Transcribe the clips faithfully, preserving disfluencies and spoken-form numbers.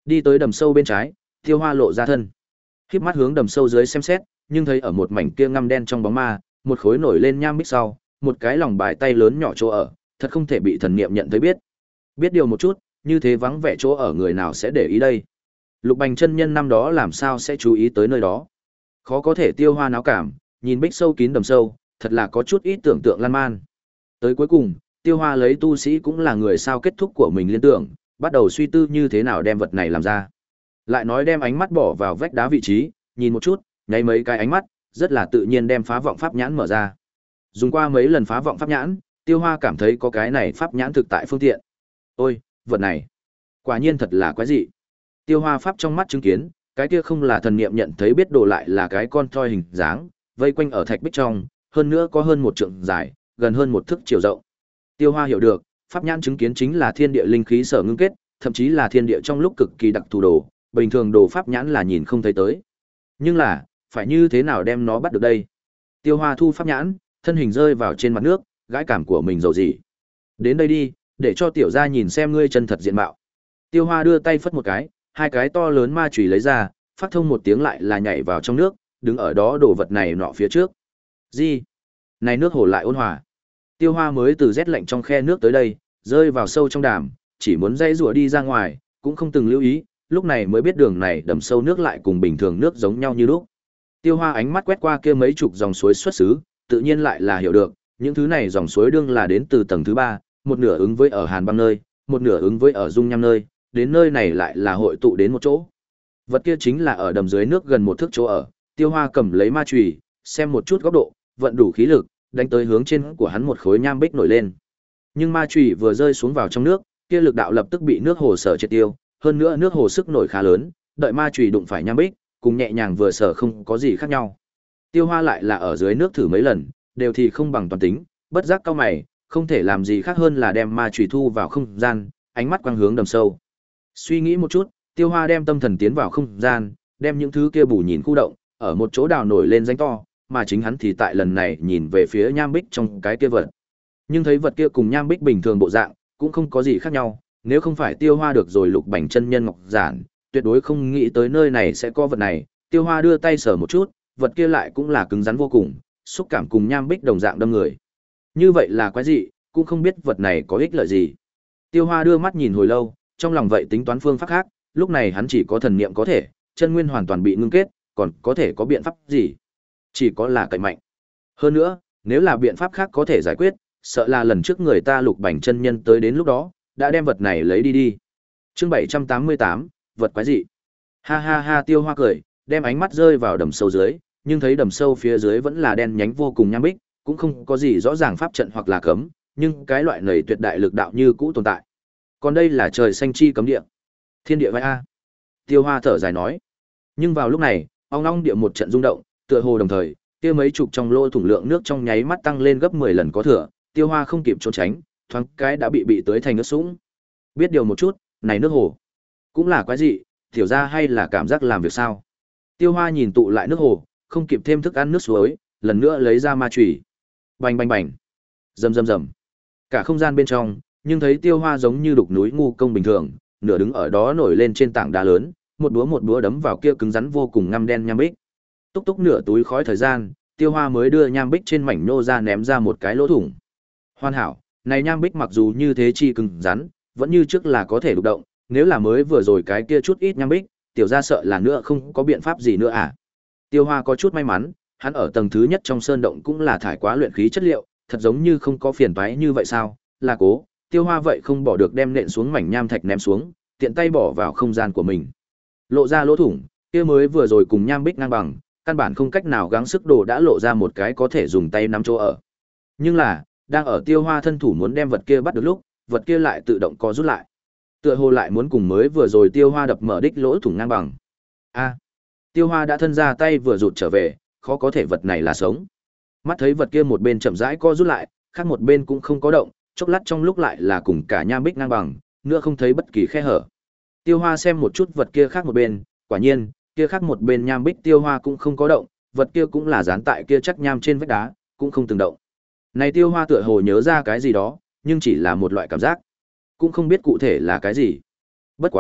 Đi tới đầm sâu bên trái, Tiêu Hoa lộ ra thân. Khép mắt hướng đầm sâu dưới xem xét, nhưng thấy ở một mảnh kia ngăm đen trong bóng ma, một khối nổi lên nham bích sau, một cái lòng bài tay lớn nhỏ chỗ ở, thật không thể bị thần niệm nhận thấy biết. Biết điều một chút, như thế vắng vẻ chỗ ở người nào sẽ để ý đây? Lục Bành chân nhân năm đó làm sao sẽ chú ý tới nơi đó? Khó có thể Tiêu Hoa náo cảm, nhìn bích sâu kín đầm sâu, thật là có chút ít tưởng tượng lan man. Tới cuối cùng, Tiêu Hoa lấy tu sĩ cũng là người sao kết thúc của mình liên tưởng, bắt đầu suy tư như thế nào đem vật này làm ra. Lại nói đem ánh mắt bỏ vào vách đá vị trí, nhìn một chút, nháy mấy cái ánh mắt, rất là tự nhiên đem phá vọng pháp nhãn mở ra. Dùng qua mấy lần phá vọng pháp nhãn, Tiêu Hoa cảm thấy có cái này pháp nhãn thực tại phương tiện. Ôi, vật này, quả nhiên thật là quái dị. Tiêu Hoa pháp trong mắt chứng kiến, cái kia không là thần niệm nhận thấy biết đồ lại là cái con thoi hình dáng, vây quanh ở thạch bích trong, hơn nữa có hơn một trượng dài, gần hơn một thước chiều rộng. Tiêu Hoa hiểu được, pháp nhãn chứng kiến chính là thiên địa linh khí sở ngưng kết, thậm chí là thiên địa trong lúc cực kỳ đặc thù đồ, bình thường đồ pháp nhãn là nhìn không thấy tới. Nhưng là, phải như thế nào đem nó bắt được đây? Tiêu Hoa thu pháp nhãn, thân hình rơi vào trên mặt nước, gãi cảm của mình dầu gì. Đến đây đi, để cho tiểu gia nhìn xem ngươi chân thật diện mạo. Tiêu Hoa đưa tay phất một cái, hai cái to lớn ma chùy lấy ra, phát thông một tiếng lại là nhảy vào trong nước, đứng ở đó đổ vật này nọ phía trước. Gì? Này nước hồ lại ôn hòa. Tiêu Hoa mới từ rét lạnh trong khe nước tới đây, rơi vào sâu trong đàm, chỉ muốn dây rùa đi ra ngoài, cũng không từng lưu ý, lúc này mới biết đường này đầm sâu nước lại cùng bình thường nước giống nhau như lúc. Tiêu Hoa ánh mắt quét qua kia mấy chục dòng suối xuất xứ, tự nhiên lại là hiểu được, những thứ này dòng suối đương là đến từ tầng thứ ba, một nửa ứng với ở Hàn Băng nơi, một nửa ứng với ở Dung Nham nơi, đến nơi này lại là hội tụ đến một chỗ. Vật kia chính là ở đầm dưới nước gần một thước chỗ ở, Tiêu Hoa cầm lấy ma chùy, xem một chút góc độ, vận đủ khí lực, đánh tới hướng trên của hắn một khối nham bích nổi lên. Nhưng ma chùy vừa rơi xuống vào trong nước, kia lực đạo lập tức bị nước hồ sở triệt tiêu, hơn nữa nước hồ sức nổi khá lớn, đợi ma chùy đụng phải nham bích, cùng nhẹ nhàng vừa sở không có gì khác nhau. Tiêu Hoa lại là ở dưới nước thử mấy lần, đều thì không bằng toàn tính, bất giác cau mày, không thể làm gì khác hơn là đem ma chùy thu vào không gian, ánh mắt quang hướng đầm sâu. Suy nghĩ một chút, Tiêu Hoa đem tâm thần tiến vào không gian, đem những thứ kia bù nhìn khu động, ở một chỗ đào nổi lên danh to, mà chính hắn thì tại lần này nhìn về phía nham bích trong cái kia vật. Nhưng thấy vật kia cùng nham bích bình thường bộ dạng, cũng không có gì khác nhau, nếu không phải Tiêu Hoa được rồi Lục Bành chân nhân ngọc giản, tuyệt đối không nghĩ tới nơi này sẽ có vật này. Tiêu Hoa đưa tay sờ một chút, vật kia lại cũng là cứng rắn vô cùng, xúc cảm cùng nham bích đồng dạng đâm người. Như vậy là quái gì, cũng không biết vật này có ích lợi gì. Tiêu Hoa đưa mắt nhìn hồi lâu, trong lòng vậy tính toán phương pháp khác, lúc này hắn chỉ có thần niệm có thể, chân nguyên hoàn toàn bị ngưng kết, còn có thể có biện pháp gì? Chỉ có là cậy mạnh. Hơn nữa, nếu là biện pháp khác có thể giải quyết, sợ là lần trước người ta Lục Bành chân nhân tới đến lúc đó, đã đem vật này lấy đi đi. Chương bảy trăm tám mươi tám, vật quái dị. Ha ha ha, Tiêu Hoa cười, đem ánh mắt rơi vào đầm sâu dưới, nhưng thấy đầm sâu phía dưới vẫn là đen nhánh vô cùng nham bích, cũng không có gì rõ ràng pháp trận hoặc là cấm, nhưng cái loại này tuyệt đại lực đạo như cũ tồn tại. Còn đây là trời xanh chi cấm địa. Thiên địa vai a. Tiêu Hoa thở dài nói. Nhưng vào lúc này, ong ong địa một trận rung động, tựa hồ đồng thời, kia mấy chục trong lỗ thủng lượng nước trong nháy mắt tăng lên gấp mười lần có thừa, Tiêu Hoa không kịp trốn tránh, thoáng cái đã bị bị tưới thành nước sũng. Biết điều một chút, này nước hồ cũng là quái dị, tiểu ra hay là cảm giác làm việc sao? Tiêu Hoa nhìn tụ lại nước hồ, không kịp thêm thức ăn nước suối, lần nữa lấy ra ma chùy. Bành bành bành. Rầm rầm rầm. Cả không gian bên trong, nhưng thấy Tiêu Hoa giống như đục núi ngu công bình thường, nửa đứng ở đó nổi lên trên tảng đá lớn, một búa một búa đấm vào kia cứng rắn vô cùng ngăm đen nham bích. Túc túc nửa túi khói thời gian, Tiêu Hoa mới đưa nham bích trên mảnh nô ra ném ra một cái lỗ thủng. Hoàn hảo, này nham bích mặc dù như thế chi cứng rắn, vẫn như trước là có thể đục động, nếu là mới vừa rồi cái kia chút ít nham bích, tiểu gia sợ là nữa không có biện pháp gì nữa à. Tiêu Hoa có chút may mắn, hắn ở tầng thứ nhất trong sơn động cũng là thải quá luyện khí chất liệu, thật giống như không có phiền toái như vậy sao? Là cố, Tiêu Hoa vậy không bỏ được đem nện xuống mảnh nham thạch ném xuống, tiện tay bỏ vào không gian của mình. Lộ ra lỗ thủng, kia mới vừa rồi cùng nham bích ngang bằng, căn bản không cách nào gắng sức đồ đã lộ ra một cái có thể dùng tay nắm chỗ ở. Nhưng là, đang ở Tiêu Hoa thân thủ muốn đem vật kia bắt được lúc, vật kia lại tự động co rút lại. Tựa hồ lại muốn cùng mới vừa rồi Tiêu Hoa đập mở đích lỗ thủng ngang bằng. A, Tiêu Hoa đã thân ra tay vừa rụt trở về, khó có thể vật này là sống. Mắt thấy vật kia một bên chậm rãi co rút lại, khác một bên cũng không có động, chốc lát trong lúc lại là cùng cả nham bích ngang bằng, nữa không thấy bất kỳ khe hở. Tiêu Hoa xem một chút vật kia khác một bên, quả nhiên, kia khác một bên nham bích Tiêu Hoa cũng không có động, vật kia cũng là dán tại kia chắc nham trên vách đá, cũng không từng động. Này Tiêu Hoa tựa hồ nhớ ra cái gì đó, nhưng chỉ là một loại cảm giác, cũng không biết cụ thể là cái gì. Bất quá,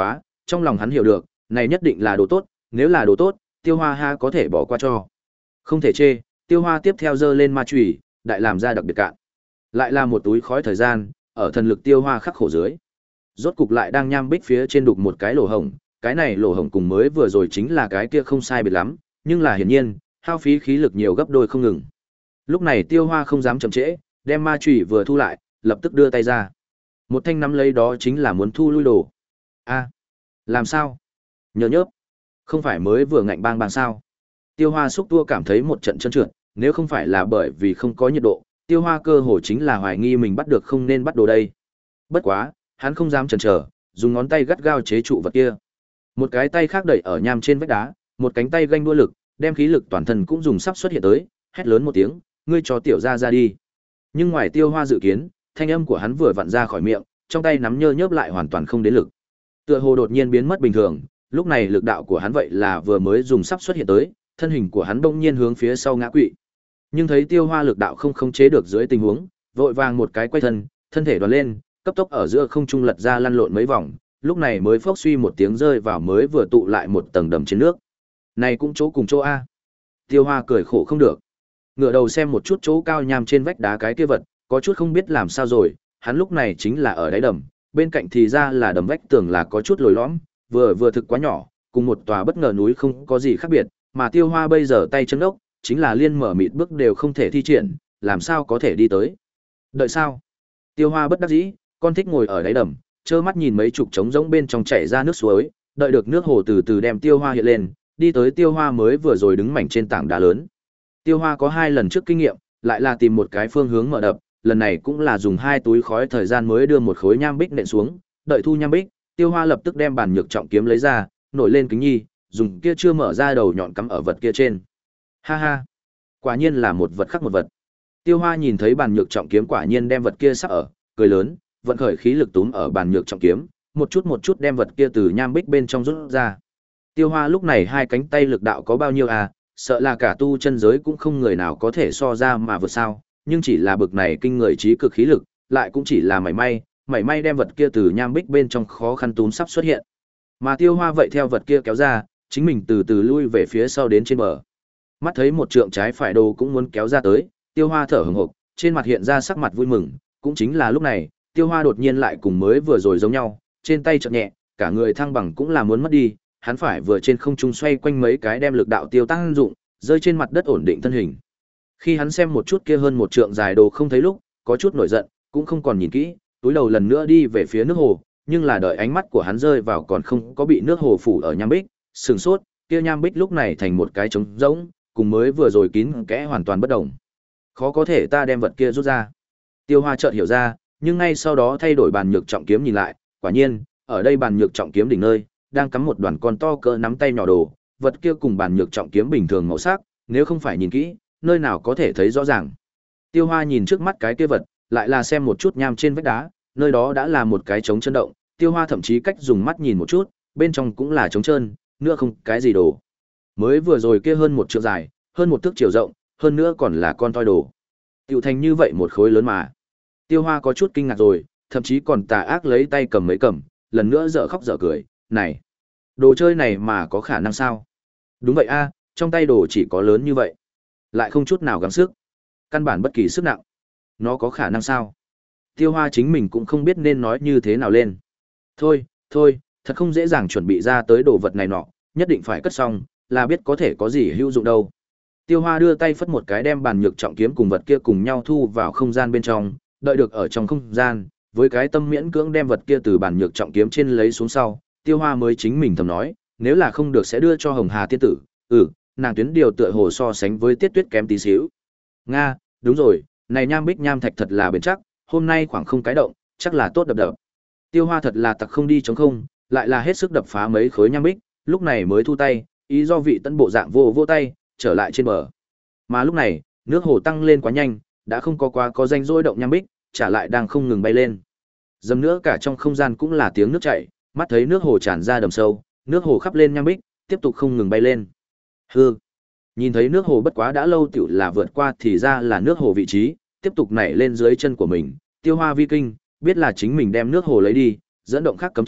trong lòng hắn hiểu được, này nhất định là đồ tốt, nếu là đồ tốt, Tiêu Hoa ha có thể bỏ qua cho. Không thể chê, Tiêu Hoa tiếp theo giơ lên ma chùy, đại làm ra đặc biệt cạn. Lại là một túi khói thời gian, ở thần lực Tiêu Hoa khắc khổ dưới. Rốt cục lại đang nham bích phía trên đục một cái lỗ hổng, cái này lỗ hổng cùng mới vừa rồi chính là cái kia không sai biệt lắm, nhưng là hiển nhiên, hao phí khí lực nhiều gấp đôi không ngừng. Lúc này Tiêu Hoa không dám chậm trễ, đem ma chùy vừa thu lại, lập tức đưa tay ra. Một thanh nắm lấy đó chính là muốn thu lui đồ. A, làm sao? Nhớ nhớp. Không phải mới vừa ngạnh bang bang sao? Tiêu Hoa xúc tua cảm thấy một trận chân trượt, nếu không phải là bởi vì không có nhiệt độ, Tiêu Hoa cơ hồ chính là hoài nghi mình bắt được không nên bắt đồ đây. Bất quá, hắn không dám chần chờ, dùng ngón tay gắt gao chế trụ vật kia. Một cái tay khác đẩy ở nham trên vách đá, một cánh tay ganh đua lực, đem khí lực toàn thân cũng dùng sắp xuất hiện tới, hét lớn một tiếng, ngươi cho tiểu ra ra đi. Nhưng ngoài Tiêu Hoa dự kiến, thanh âm của hắn vừa vặn ra khỏi miệng, trong tay nắm nhơ nhớp lại hoàn toàn không đến lực. Tựa hồ đột nhiên biến mất bình thường, lúc này lực đạo của hắn vậy là vừa mới dùng sắp xuất hiện tới, thân hình của hắn bỗng nhiên hướng phía sau ngã quỵ. Nhưng thấy Tiêu Hoa lực đạo không khống chế được dưới tình huống, vội vàng một cái quay thân, thân thể đoán lên, cấp tốc ở giữa không trung lật ra lăn lộn mấy vòng, lúc này mới phốc suy một tiếng rơi vào mới vừa tụ lại một tầng đầm trên nước. Này cũng chỗ cùng chỗ a. Tiêu Hoa cười khổ không được. Ngửa đầu xem một chút chỗ cao nham trên vách đá cái kia vật, có chút không biết làm sao rồi, hắn lúc này chính là ở đáy đầm, bên cạnh thì ra là đầm vách tường là có chút lồi lõm, vừa vừa thực quá nhỏ, cùng một tòa bất ngờ núi không có gì khác biệt, mà Tiêu Hoa bây giờ tay chân đốc, chính là liên mở mịt bước đều không thể thi triển, làm sao có thể đi tới. Đợi sao? Tiêu Hoa bất đắc dĩ, con thích ngồi ở đáy đầm, trơ mắt nhìn mấy chục trống rỗng bên trong chảy ra nước suối, đợi được nước hồ từ từ đem Tiêu Hoa hiện lên, đi tới Tiêu Hoa mới vừa rồi đứng mảnh trên tảng đá lớn. Tiêu Hoa có hai lần trước kinh nghiệm, lại là tìm một cái phương hướng mở đập, lần này cũng là dùng hai túi khói thời gian mới đưa một khối nham bích nện xuống, đợi thu nham bích, Tiêu Hoa lập tức đem bản nhược trọng kiếm lấy ra, nổi lên kính nhi, dùng kia chưa mở ra đầu nhọn cắm ở vật kia trên. Ha ha, quả nhiên là một vật khác một vật. Tiêu Hoa nhìn thấy bản nhược trọng kiếm quả nhiên đem vật kia sắp ở, cười lớn, vận khởi khí lực túm ở bản nhược trọng kiếm, một chút một chút đem vật kia từ nham bích bên trong rút ra. Tiêu Hoa lúc này hai cánh tay lực đạo có bao nhiêu à, sợ là cả tu chân giới cũng không người nào có thể so ra mà vượt sao, nhưng chỉ là bực này kinh người trí cực khí lực, lại cũng chỉ là mảy may, mảy may đem vật kia từ nham bích bên trong khó khăn túm sắp xuất hiện. Mà Tiêu Hoa vậy theo vật kia kéo ra, chính mình từ từ lui về phía sau đến trên bờ. Mắt thấy một trượng trái phải đồ cũng muốn kéo ra tới, Tiêu Hoa thở hổn hộc, trên mặt hiện ra sắc mặt vui mừng, cũng chính là lúc này, Tiêu Hoa đột nhiên lại cùng mới vừa rồi giống nhau, trên tay chợt nhẹ, cả người thăng bằng cũng là muốn mất đi, hắn phải vừa trên không trung xoay quanh mấy cái đem lực đạo tiêu tăng dụng, rơi trên mặt đất ổn định thân hình. Khi hắn xem một chút kia hơn một trượng dài đồ không thấy lúc, có chút nổi giận, cũng không còn nhìn kỹ, túi đầu lần nữa đi về phía nước hồ, nhưng là đợi ánh mắt của hắn rơi vào còn không có bị nước hồ phủ ở nham bích, sừng sốt, kia nham bích lúc này thành một cái trống rỗng, cùng mới vừa rồi kín kẽ hoàn toàn bất động. Khó có thể ta đem vật kia rút ra. Tiêu Hoa chợt hiểu ra, nhưng ngay sau đó thay đổi bàn nhược trọng kiếm nhìn lại, quả nhiên, ở đây bàn nhược trọng kiếm đỉnh nơi, đang cắm một đoàn con to cỡ nắm tay nhỏ đồ, vật kia cùng bàn nhược trọng kiếm bình thường màu sắc, nếu không phải nhìn kỹ, nơi nào có thể thấy rõ ràng. Tiêu Hoa nhìn trước mắt cái kia vật, lại là xem một chút nham trên vách đá, nơi đó đã là một cái trống chân động, Tiêu Hoa thậm chí cách dùng mắt nhìn một chút, bên trong cũng là trống trơn, nữa không cái gì đồ. Mới vừa rồi kia hơn một trượng dài, hơn một thước chiều rộng, hơn nữa còn là con toi đồ. Tiểu thành như vậy một khối lớn mà. Tiêu Hoa có chút kinh ngạc rồi, thậm chí còn tà ác lấy tay cầm mấy cầm, lần nữa dở khóc dở cười, này, đồ chơi này mà có khả năng sao? Đúng vậy a, trong tay đồ chỉ có lớn như vậy, lại không chút nào gắng sức, căn bản bất kỳ sức nặng. Nó có khả năng sao? Tiêu Hoa chính mình cũng không biết nên nói như thế nào lên. Thôi, thôi, thật không dễ dàng chuẩn bị ra tới đồ vật này nọ, nhất định phải cất xong, là biết có thể có gì hữu dụng đâu. Tiêu Hoa đưa tay phất một cái đem bàn nhược trọng kiếm cùng vật kia cùng nhau thu vào không gian bên trong, đợi được ở trong không gian, với cái tâm miễn cưỡng đem vật kia từ bàn nhược trọng kiếm trên lấy xuống sau, Tiêu Hoa mới chính mình thầm nói, nếu là không được sẽ đưa cho Hồng Hà tiên tử. Ừ, nàng tuyến điều tựa hồ so sánh với Tiết Tuyết kém tí xíu. Nga, đúng rồi, này nham bích nham thạch thật là bền chắc, hôm nay khoảng không cái động, chắc là tốt đập đập. Tiêu Hoa thật là tặc không đi chống không, lại là hết sức đập phá mấy khối nham bích, lúc này mới thu tay, ý do vị tân bộ dạng vô vô tay, trở lại trên bờ. Mà lúc này, nước hồ tăng lên quá nhanh, đã không có quá có danh dỗi động nham bích, trả lại đang không ngừng bay lên. Dầm nữa cả trong không gian cũng là tiếng nước chảy, mắt thấy nước hồ tràn ra đầm sâu, nước hồ khắp lên nham bích, tiếp tục không ngừng bay lên. Hư. Nhìn thấy nước hồ bất quá đã lâu tiểu là vượt qua thì ra là nước hồ vị trí, tiếp tục nảy lên dưới chân của mình, Tiêu Hoa vi kinh, biết là chính mình đem nước hồ lấy đi, dẫn động khác cấm chế,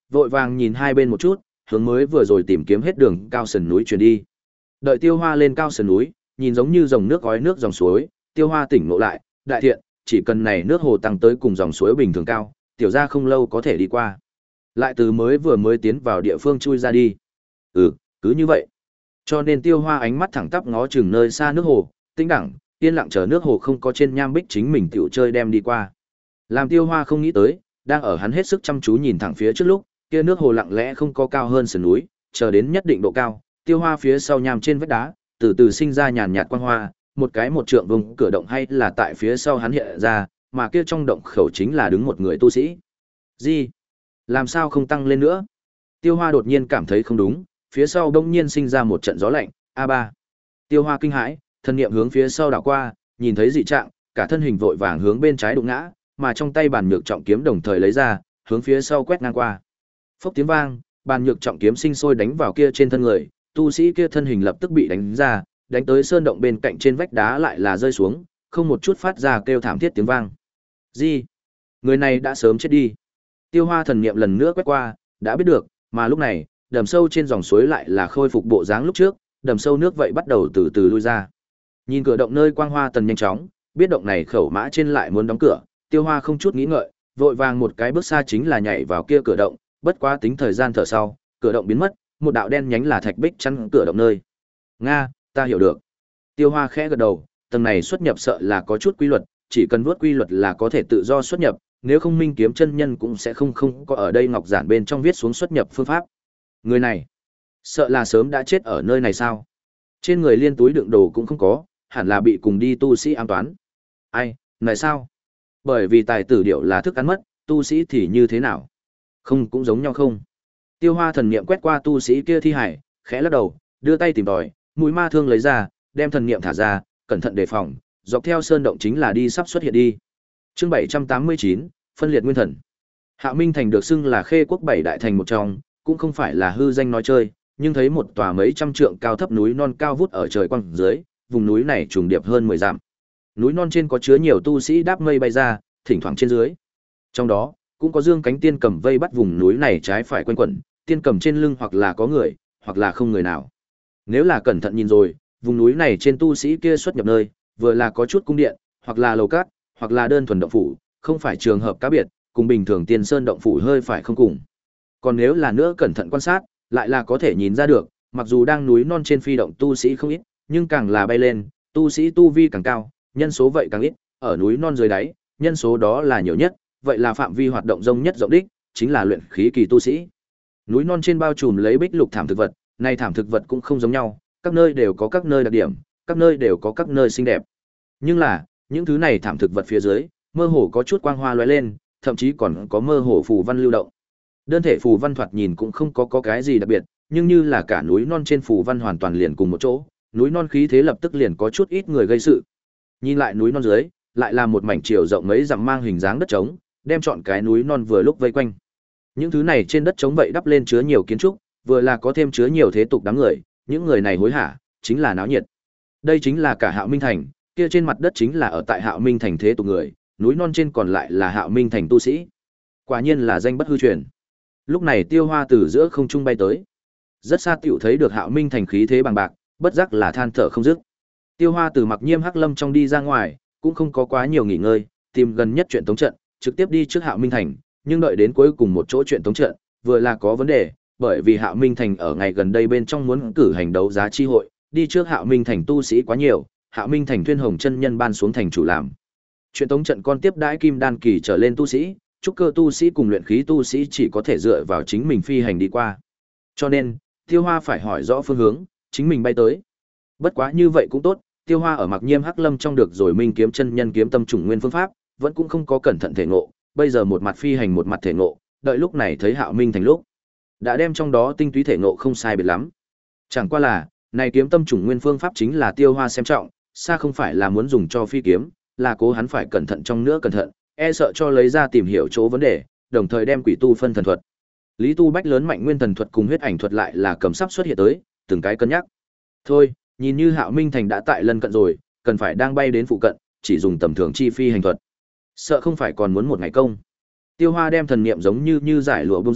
vội vàng nhìn hai bên một chút, hướng mới vừa rồi tìm kiếm hết đường cao sườn núi chuyển đi. Đợi Tiêu Hoa lên cao sườn núi, nhìn giống như dòng nước gói nước dòng suối, Tiêu Hoa tỉnh ngộ lại, đại thiện, chỉ cần này nước hồ tăng tới cùng dòng suối bình thường cao, tiểu gia không lâu có thể đi qua. Lại từ mới vừa mới tiến vào địa phương chui ra đi. Ừ, cứ như vậy. Cho nên Tiêu Hoa ánh mắt thẳng tắp ngó chừng nơi xa nước hồ, tĩnh đẳng, yên lặng chờ nước hồ không có trên nham bích chính mình tiểu chơi đem đi qua. Làm Tiêu Hoa không nghĩ tới, đang ở hắn hết sức chăm chú nhìn thẳng phía trước lúc, kia nước hồ lặng lẽ không có cao hơn sườn núi, chờ đến nhất định độ cao, Tiêu Hoa phía sau nham trên vách đá, từ từ sinh ra nhàn nhạt quang hoa, một cái một trượng vùng cửa động hay là tại phía sau hắn hiện ra, mà kia trong động khẩu chính là đứng một người tu sĩ. Gì? Làm sao không tăng lên nữa? Tiêu Hoa đột nhiên cảm thấy không đúng, phía sau đông nhiên sinh ra một trận gió lạnh, a ba. Tiêu Hoa kinh hãi, thân niệm hướng phía sau đảo qua, nhìn thấy dị trạng, cả thân hình vội vàng hướng bên trái đụng ngã, mà trong tay bàn nhược trọng kiếm đồng thời lấy ra, hướng phía sau quét ngang qua. Phốc tiếng vang, bàn nhược trọng kiếm sinh sôi đánh vào kia trên thân người, tu sĩ kia thân hình lập tức bị đánh ra, đánh tới sơn động bên cạnh trên vách đá lại là rơi xuống, không một chút phát ra kêu thảm thiết tiếng vang. Gì? Người này đã sớm chết đi. Tiêu Hoa thần niệm lần nữa quét qua, đã biết được, mà lúc này, đầm sâu trên dòng suối lại là khôi phục bộ dáng lúc trước, đầm sâu nước vậy bắt đầu từ từ lui ra. Nhìn cửa động nơi quang hoa tần nhanh chóng, biết động này khẩu mã trên lại muốn đóng cửa, Tiêu Hoa không chút nghĩ ngợi, vội vàng một cái bước xa chính là nhảy vào kia cửa động, bất quá tính thời gian thở sau, cửa động biến mất, một đạo đen nhánh là thạch bích chắn cửa động nơi. Nga, ta hiểu được. Tiêu Hoa khẽ gật đầu, tầng này xuất nhập sợ là có chút quy luật, chỉ cần vuốt quy luật là có thể tự do xuất nhập, nếu không Minh Kiếm chân nhân cũng sẽ không không có ở đây ngọc giản bên trong viết xuống xuất nhập phương pháp. Người này, sợ là sớm đã chết ở nơi này sao? Trên người liên túi đựng đồ cũng không có, hẳn là bị cùng đi tu sĩ ám toán. Ai, này sao? Bởi vì tài tử điệu là thức ăn mất, tu sĩ thì như thế nào? Không cũng giống nhau không? Tiêu Hoa thần niệm quét qua tu sĩ kia thi hải, khẽ lắc đầu, đưa tay tìm tòi, mũi ma thương lấy ra, đem thần niệm thả ra, cẩn thận đề phòng, dọc theo sơn động chính là đi sắp xuất hiện đi. Chương bảy trăm tám mươi chín, phân liệt nguyên thần. Hạo Minh thành được xưng là Khê quốc bảy đại thành một trong, cũng không phải là hư danh nói chơi, nhưng thấy một tòa mấy trăm trượng cao thấp núi non cao vút ở trời quang dưới, vùng núi này trùng điệp hơn mười dặm. Núi non trên có chứa nhiều tu sĩ đáp mây bay ra, thỉnh thoảng trên dưới. Trong đó, cũng có dương cánh tiên cầm vây bắt vùng núi này trái phải quanh quẩn, tiên cầm trên lưng hoặc là có người, hoặc là không người nào. Nếu là cẩn thận nhìn rồi, vùng núi này trên tu sĩ kia xuất nhập nơi, vừa là có chút cung điện, hoặc là lầu cát, hoặc là đơn thuần động phủ, không phải trường hợp cá biệt, cùng bình thường tiên sơn động phủ hơi phải không cùng. Còn nếu là nữa cẩn thận quan sát, lại là có thể nhìn ra được, mặc dù đang núi non trên phi động tu sĩ không ít, nhưng càng là bay lên, tu sĩ tu vi càng cao, nhân số vậy càng ít, ở núi non dưới đáy, nhân số đó là nhiều nhất, vậy là phạm vi hoạt động rộng nhất rộng đích, chính là luyện khí kỳ tu sĩ. Núi non trên bao trùm lấy bích lục thảm thực vật, này thảm thực vật cũng không giống nhau, các nơi đều có các nơi đặc điểm, các nơi đều có các nơi xinh đẹp. Nhưng là, những thứ này thảm thực vật phía dưới, mơ hồ có chút quang hoa lóe lên, thậm chí còn có mơ hồ phù văn lưu động. Đơn thể phù văn thoạt nhìn cũng không có có cái gì đặc biệt, nhưng như là cả núi non trên phù văn hoàn toàn liền cùng một chỗ, núi non khí thế lập tức liền có chút ít người gây sự. Nhìn lại núi non dưới, lại là một mảnh chiều rộng mấy dặm mang hình dáng đất trống, đem trọn cái núi non vừa lúc vây quanh. Những thứ này trên đất trống vậy đắp lên chứa nhiều kiến trúc, vừa là có thêm chứa nhiều thế tục đám người, những người này hối hả, chính là náo nhiệt. Đây chính là cả Hạo Minh thành, kia trên mặt đất chính là ở tại Hạo Minh thành thế tục người, núi non trên còn lại là Hạo Minh thành tu sĩ. Quả nhiên là danh bất hư truyền. Lúc này Tiêu Hoa từ giữa không trung bay tới, rất xa tiểu thấy được Hạo Minh thành khí thế bằng bạc, bất giác là than thở không dứt. Tiêu Hoa từ Mặc Nhiêm Hắc Lâm trong đi ra ngoài, cũng không có quá nhiều nghỉ ngơi, tìm gần nhất chuyện tống trận, trực tiếp đi trước Hạo Minh thành, nhưng đợi đến cuối cùng một chỗ chuyện tống trận, vừa là có vấn đề, bởi vì Hạo Minh thành ở ngày gần đây bên trong muốn cử hành đấu giá chi hội, đi trước Hạo Minh thành tu sĩ quá nhiều, Hạo Minh thành Thuyên Hồng chân nhân ban xuống thành chủ làm. Chuyện tống trận con tiếp đãi kim đan kỳ trở lên tu sĩ, trúc cơ tu sĩ cùng luyện khí tu sĩ chỉ có thể dựa vào chính mình phi hành đi qua. Cho nên, Tiêu Hoa phải hỏi rõ phương hướng, chính mình bay tới. Bất quá như vậy cũng tốt, Tiêu Hoa ở Mặc Nhiêm Hắc Lâm trong được rồi Minh kiếm chân nhân kiếm tâm trùng nguyên phương pháp, vẫn cũng không có cẩn thận thể ngộ, bây giờ một mặt phi hành một mặt thể ngộ, đợi lúc này thấy Hạo Minh thành lúc, đã đem trong đó tinh túy thể ngộ không sai biệt lắm. Chẳng qua là, này kiếm tâm trùng nguyên phương pháp chính là Tiêu Hoa xem trọng, xa không phải là muốn dùng cho phi kiếm, là cố hắn phải cẩn thận trong nữa cẩn thận, e sợ cho lấy ra tìm hiểu chỗ vấn đề, đồng thời đem quỷ tu phân thần thuật. Lý tu bách lớn mạnh nguyên thần thuật cùng huyết ảnh thuật lại là cầm sắp xuất hiện tới, từng cái cân nhắc. Thôi, nhìn như Hạo Minh thành đã tại lân cận rồi, cần phải đang bay đến phụ cận, chỉ dùng tầm thường chi phi hành thuật. Sợ không phải còn muốn một ngày công. Tiêu Hoa đem thần niệm giống như như giải lụa bung ra,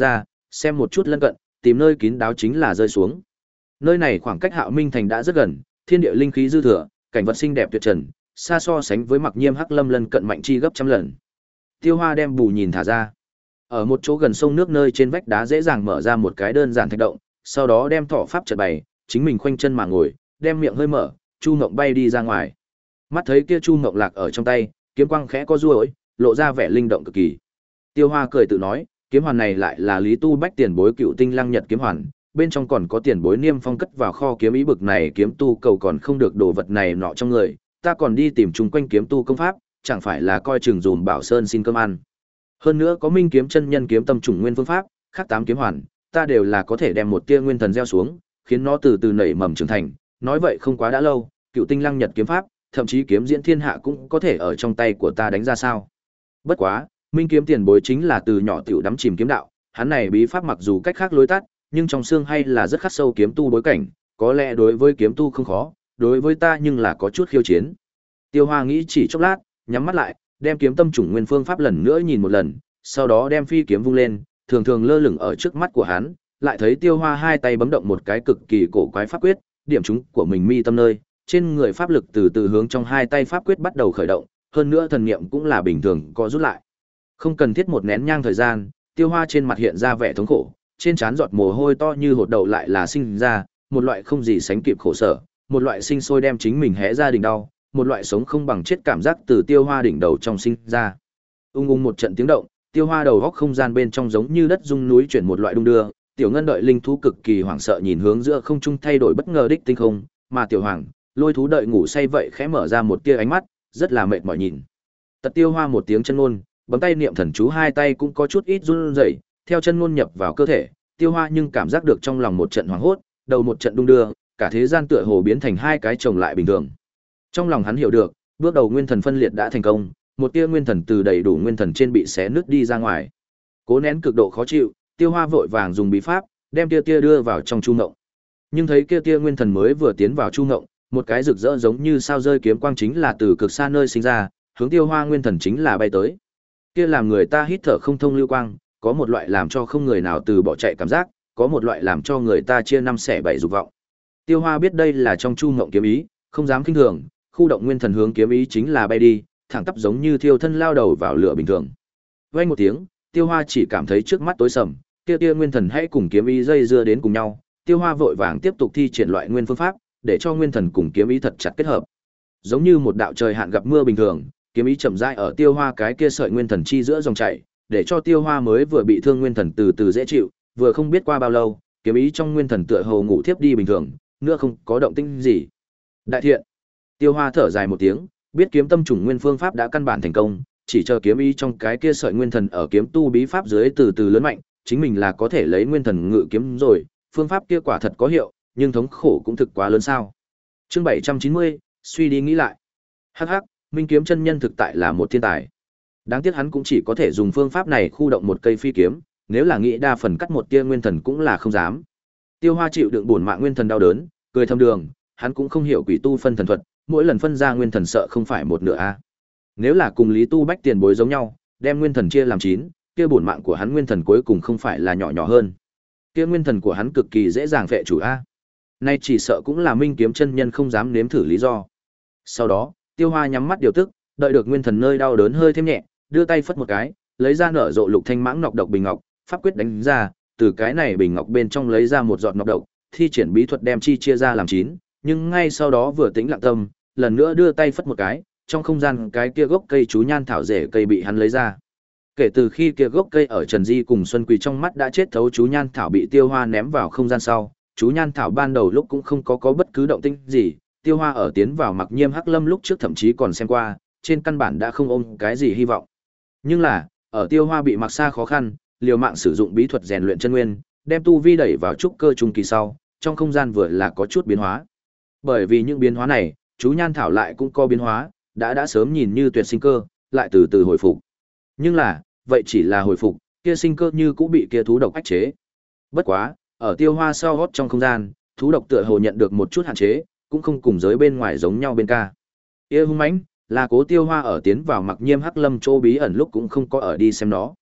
xem một chút lân cận, tìm nơi kín đáo chính là rơi xuống. Nơi này khoảng cách Hạo Minh thành đã rất gần, thiên địa linh khí dư thừa, cảnh vật xinh đẹp tuyệt trần, xa so sánh với Mặc Nhiêm Hắc Lâm lân cận mạnh chi gấp trăm lần. Tiêu Hoa đem bù nhìn thả ra. Ở một chỗ gần sông nước nơi trên vách đá dễ dàng mở ra một cái đơn giản thạch động, sau đó đem thọ pháp trận bày, chính mình khoanh chân mà ngồi, đem miệng hơi mở, Chu Ngộng bay đi ra ngoài. Mắt thấy kia Chu Ngộng lạc ở trong tay, kiếm quang khẽ có ruồi, lộ ra vẻ linh động cực kỳ. Tiêu Hoa cười tự nói, kiếm hoàn này lại là Lý Tu Bách tiền bối Cựu Tinh Lăng Nhật kiếm hoàn, bên trong còn có tiền bối Niêm Phong cất vào kho kiếm ý bực này kiếm tu cầu còn không được đồ vật này nọ trong người, ta còn đi tìm chung quanh kiếm tu công pháp, chẳng phải là coi chừng dùm Bảo Sơn xin cơm ăn. Hơn nữa có Minh kiếm chân nhân kiếm tâm trùng nguyên phương pháp, khác tám kiếm hoàn, ta đều là có thể đem một tia nguyên thần gieo xuống, khiến nó từ từ nảy mầm trưởng thành, nói vậy không quá đã lâu, Cựu Tinh Lăng Nhật kiếm pháp, thậm chí kiếm diễn thiên hạ cũng có thể ở trong tay của ta đánh ra sao. Bất quá, Minh kiếm tiền bối chính là từ nhỏ tiểu đắm chìm kiếm đạo, hắn này bí pháp mặc dù cách khác lối tắt, nhưng trong xương hay là rất khắc sâu kiếm tu bối cảnh, có lẽ đối với kiếm tu không khó, đối với ta nhưng là có chút khiêu chiến. Tiêu Hoa nghĩ chỉ chốc lát, nhắm mắt lại, đem kiếm tâm chủng nguyên phương pháp lần nữa nhìn một lần, sau đó đem phi kiếm vung lên, thường thường lơ lửng ở trước mắt của hắn, lại thấy Tiêu Hoa hai tay bấm động một cái cực kỳ cổ quái pháp quyết, điểm chúng của mình mi tâm nơi, trên người pháp lực từ từ hướng trong hai tay pháp quyết bắt đầu khởi động, hơn nữa thần niệm cũng là bình thường có rút lại. Không cần thiết một nén nhang thời gian, Tiêu Hoa trên mặt hiện ra vẻ thống khổ, trên trán giọt mồ hôi to như hột đậu lại là sinh ra, một loại không gì sánh kịp khổ sở, một loại sinh sôi đem chính mình hẽ ra đỉnh đau, một loại sống không bằng chết cảm giác từ Tiêu Hoa đỉnh đầu trong sinh ra. Ung ung một trận tiếng động, Tiêu Hoa đầu góc không gian bên trong giống như đất rung núi chuyển một loại đung đưa, Tiểu Ngân đợi linh thú cực kỳ hoảng sợ nhìn hướng giữa không trung thay đổi bất ngờ đích tinh không, mà Tiểu Hoàng, Lôi thú đợi ngủ say vậy khẽ mở ra một tia ánh mắt, rất là mệt mỏi nhìn. Tật Tiêu Hoa một tiếng chân ngôn, bấm tay niệm thần chú hai tay cũng có chút ít run rẩy, theo chân ngôn nhập vào cơ thể, Tiêu Hoa nhưng cảm giác được trong lòng một trận hoảng hốt, đầu một trận đung đưa, cả thế gian tựa hồ biến thành hai cái chồng lại bình thường. Trong lòng hắn hiểu được, bước đầu nguyên thần phân liệt đã thành công, một tia nguyên thần từ đầy đủ nguyên thần trên bị xé nứt đi ra ngoài. Cố nén cực độ khó chịu, Tiêu Hoa vội vàng dùng bí pháp, đem tia tia đưa vào trong chu ngộng. Nhưng thấy kia tia nguyên thần mới vừa tiến vào chu ngộng, một cái rực rỡ giống như sao rơi kiếm quang chính là từ cực xa nơi sinh ra, hướng Tiêu Hoa nguyên thần chính là bay tới. Kia làm người ta hít thở không thông lưu quang, có một loại làm cho không người nào từ bỏ chạy cảm giác, có một loại làm cho người ta chia năm xẻ bảy dục vọng. Tiêu Hoa biết đây là trong chu ngộng kiếm ý, không dám khinh thường, khu động nguyên thần hướng kiếm ý chính là bay đi, thẳng tắp giống như thiêu thân lao đầu vào lửa bình thường. Vang một tiếng, Tiêu Hoa chỉ cảm thấy trước mắt tối sầm, kia kia nguyên thần hãy cùng kiếm ý dây dưa đến cùng nhau, Tiêu Hoa vội vàng tiếp tục thi triển loại nguyên phương pháp, để cho nguyên thần cùng kiếm ý thật chặt kết hợp. Giống như một đạo trời hạn gặp mưa bình thường, kiếm ý chậm rãi ở Tiêu Hoa cái kia sợi nguyên thần chi giữa dòng chảy, để cho Tiêu Hoa mới vừa bị thương nguyên thần từ từ dễ chịu, vừa không biết qua bao lâu, kiếm ý trong nguyên thần tựa hồ ngủ thiếp đi bình thường, nữa không có động tĩnh gì. Đại thiện. Tiêu Hoa thở dài một tiếng, biết kiếm tâm trùng nguyên phương pháp đã căn bản thành công, chỉ chờ kiếm ý trong cái kia sợi nguyên thần ở kiếm tu bí pháp dưới từ từ lớn mạnh, chính mình là có thể lấy nguyên thần ngự kiếm rồi, phương pháp kia quả thật có hiệu, nhưng thống khổ cũng thực quá lớn sao. Chương bảy trăm chín mươi, suy đi nghĩ lại. Hắc hắc, Minh kiếm chân nhân thực tại là một thiên tài. Đáng tiếc hắn cũng chỉ có thể dùng phương pháp này khu động một cây phi kiếm, nếu là nghĩ đa phần cắt một tia nguyên thần cũng là không dám. Tiêu Hoa chịu đựng bổn mạng nguyên thần đau đớn, cười thầm đường, hắn cũng không hiểu quỷ tu phân thần thuật, mỗi lần phân ra nguyên thần sợ không phải một nửa a. Nếu là cùng Lý Tu Bách tiền bối giống nhau, đem nguyên thần chia làm chín, kia bổn mạng của hắn nguyên thần cuối cùng không phải là nhỏ nhỏ hơn. Kia nguyên thần của hắn cực kỳ dễ dàng phệ chủ a. Nay chỉ sợ cũng là Minh kiếm chân nhân không dám nếm thử lý do. Sau đó, Tiêu Hoa nhắm mắt điều tức, đợi được nguyên thần nơi đau đớn hơi thêm nhẹ, đưa tay phất một cái, lấy ra nở rộ lục thanh mãng nọc độc bình ngọc, pháp quyết đánh ra, từ cái này bình ngọc bên trong lấy ra một giọt nọc độc, thi triển bí thuật đem chi chia ra làm chín, nhưng ngay sau đó vừa tĩnh lặng tâm, lần nữa đưa tay phất một cái, trong không gian cái kia gốc cây chú nhan thảo rễ cây bị hắn lấy ra. Kể từ khi kia gốc cây ở Trần Di cùng Xuân Quỳ trong mắt đã chết thấu chú nhan thảo bị Tiêu Hoa ném vào không gian sau, chú nhan thảo ban đầu lúc cũng không có có bất cứ động tĩnh gì, Tiêu Hoa ở tiến vào Mặc Nhiêm Hắc Lâm lúc trước thậm chí còn xem qua, trên căn bản đã không ôm cái gì hy vọng. Nhưng là, ở Tiêu Hoa bị mặc xa khó khăn, liều mạng sử dụng bí thuật rèn luyện chân nguyên, đem tu vi đẩy vào trúc cơ trung kỳ sau, trong không gian vừa là có chút biến hóa. Bởi vì những biến hóa này, chú nhan thảo lại cũng có biến hóa, đã đã sớm nhìn như tuyệt sinh cơ, lại từ từ hồi phục. Nhưng là, vậy chỉ là hồi phục, kia sinh cơ như cũng bị kia thú độc ách chế. Bất quá, ở Tiêu Hoa sau hót trong không gian, thú độc tựa hồ nhận được một chút hạn chế, cũng không cùng giới bên ngoài giống nhau bên ca. Kia hung mãnh, là Cố Tiêu Hoa ở tiến vào Mặc Nhiêm Hắc Lâm chỗ bí ẩn lúc cũng không có ở đi xem nó.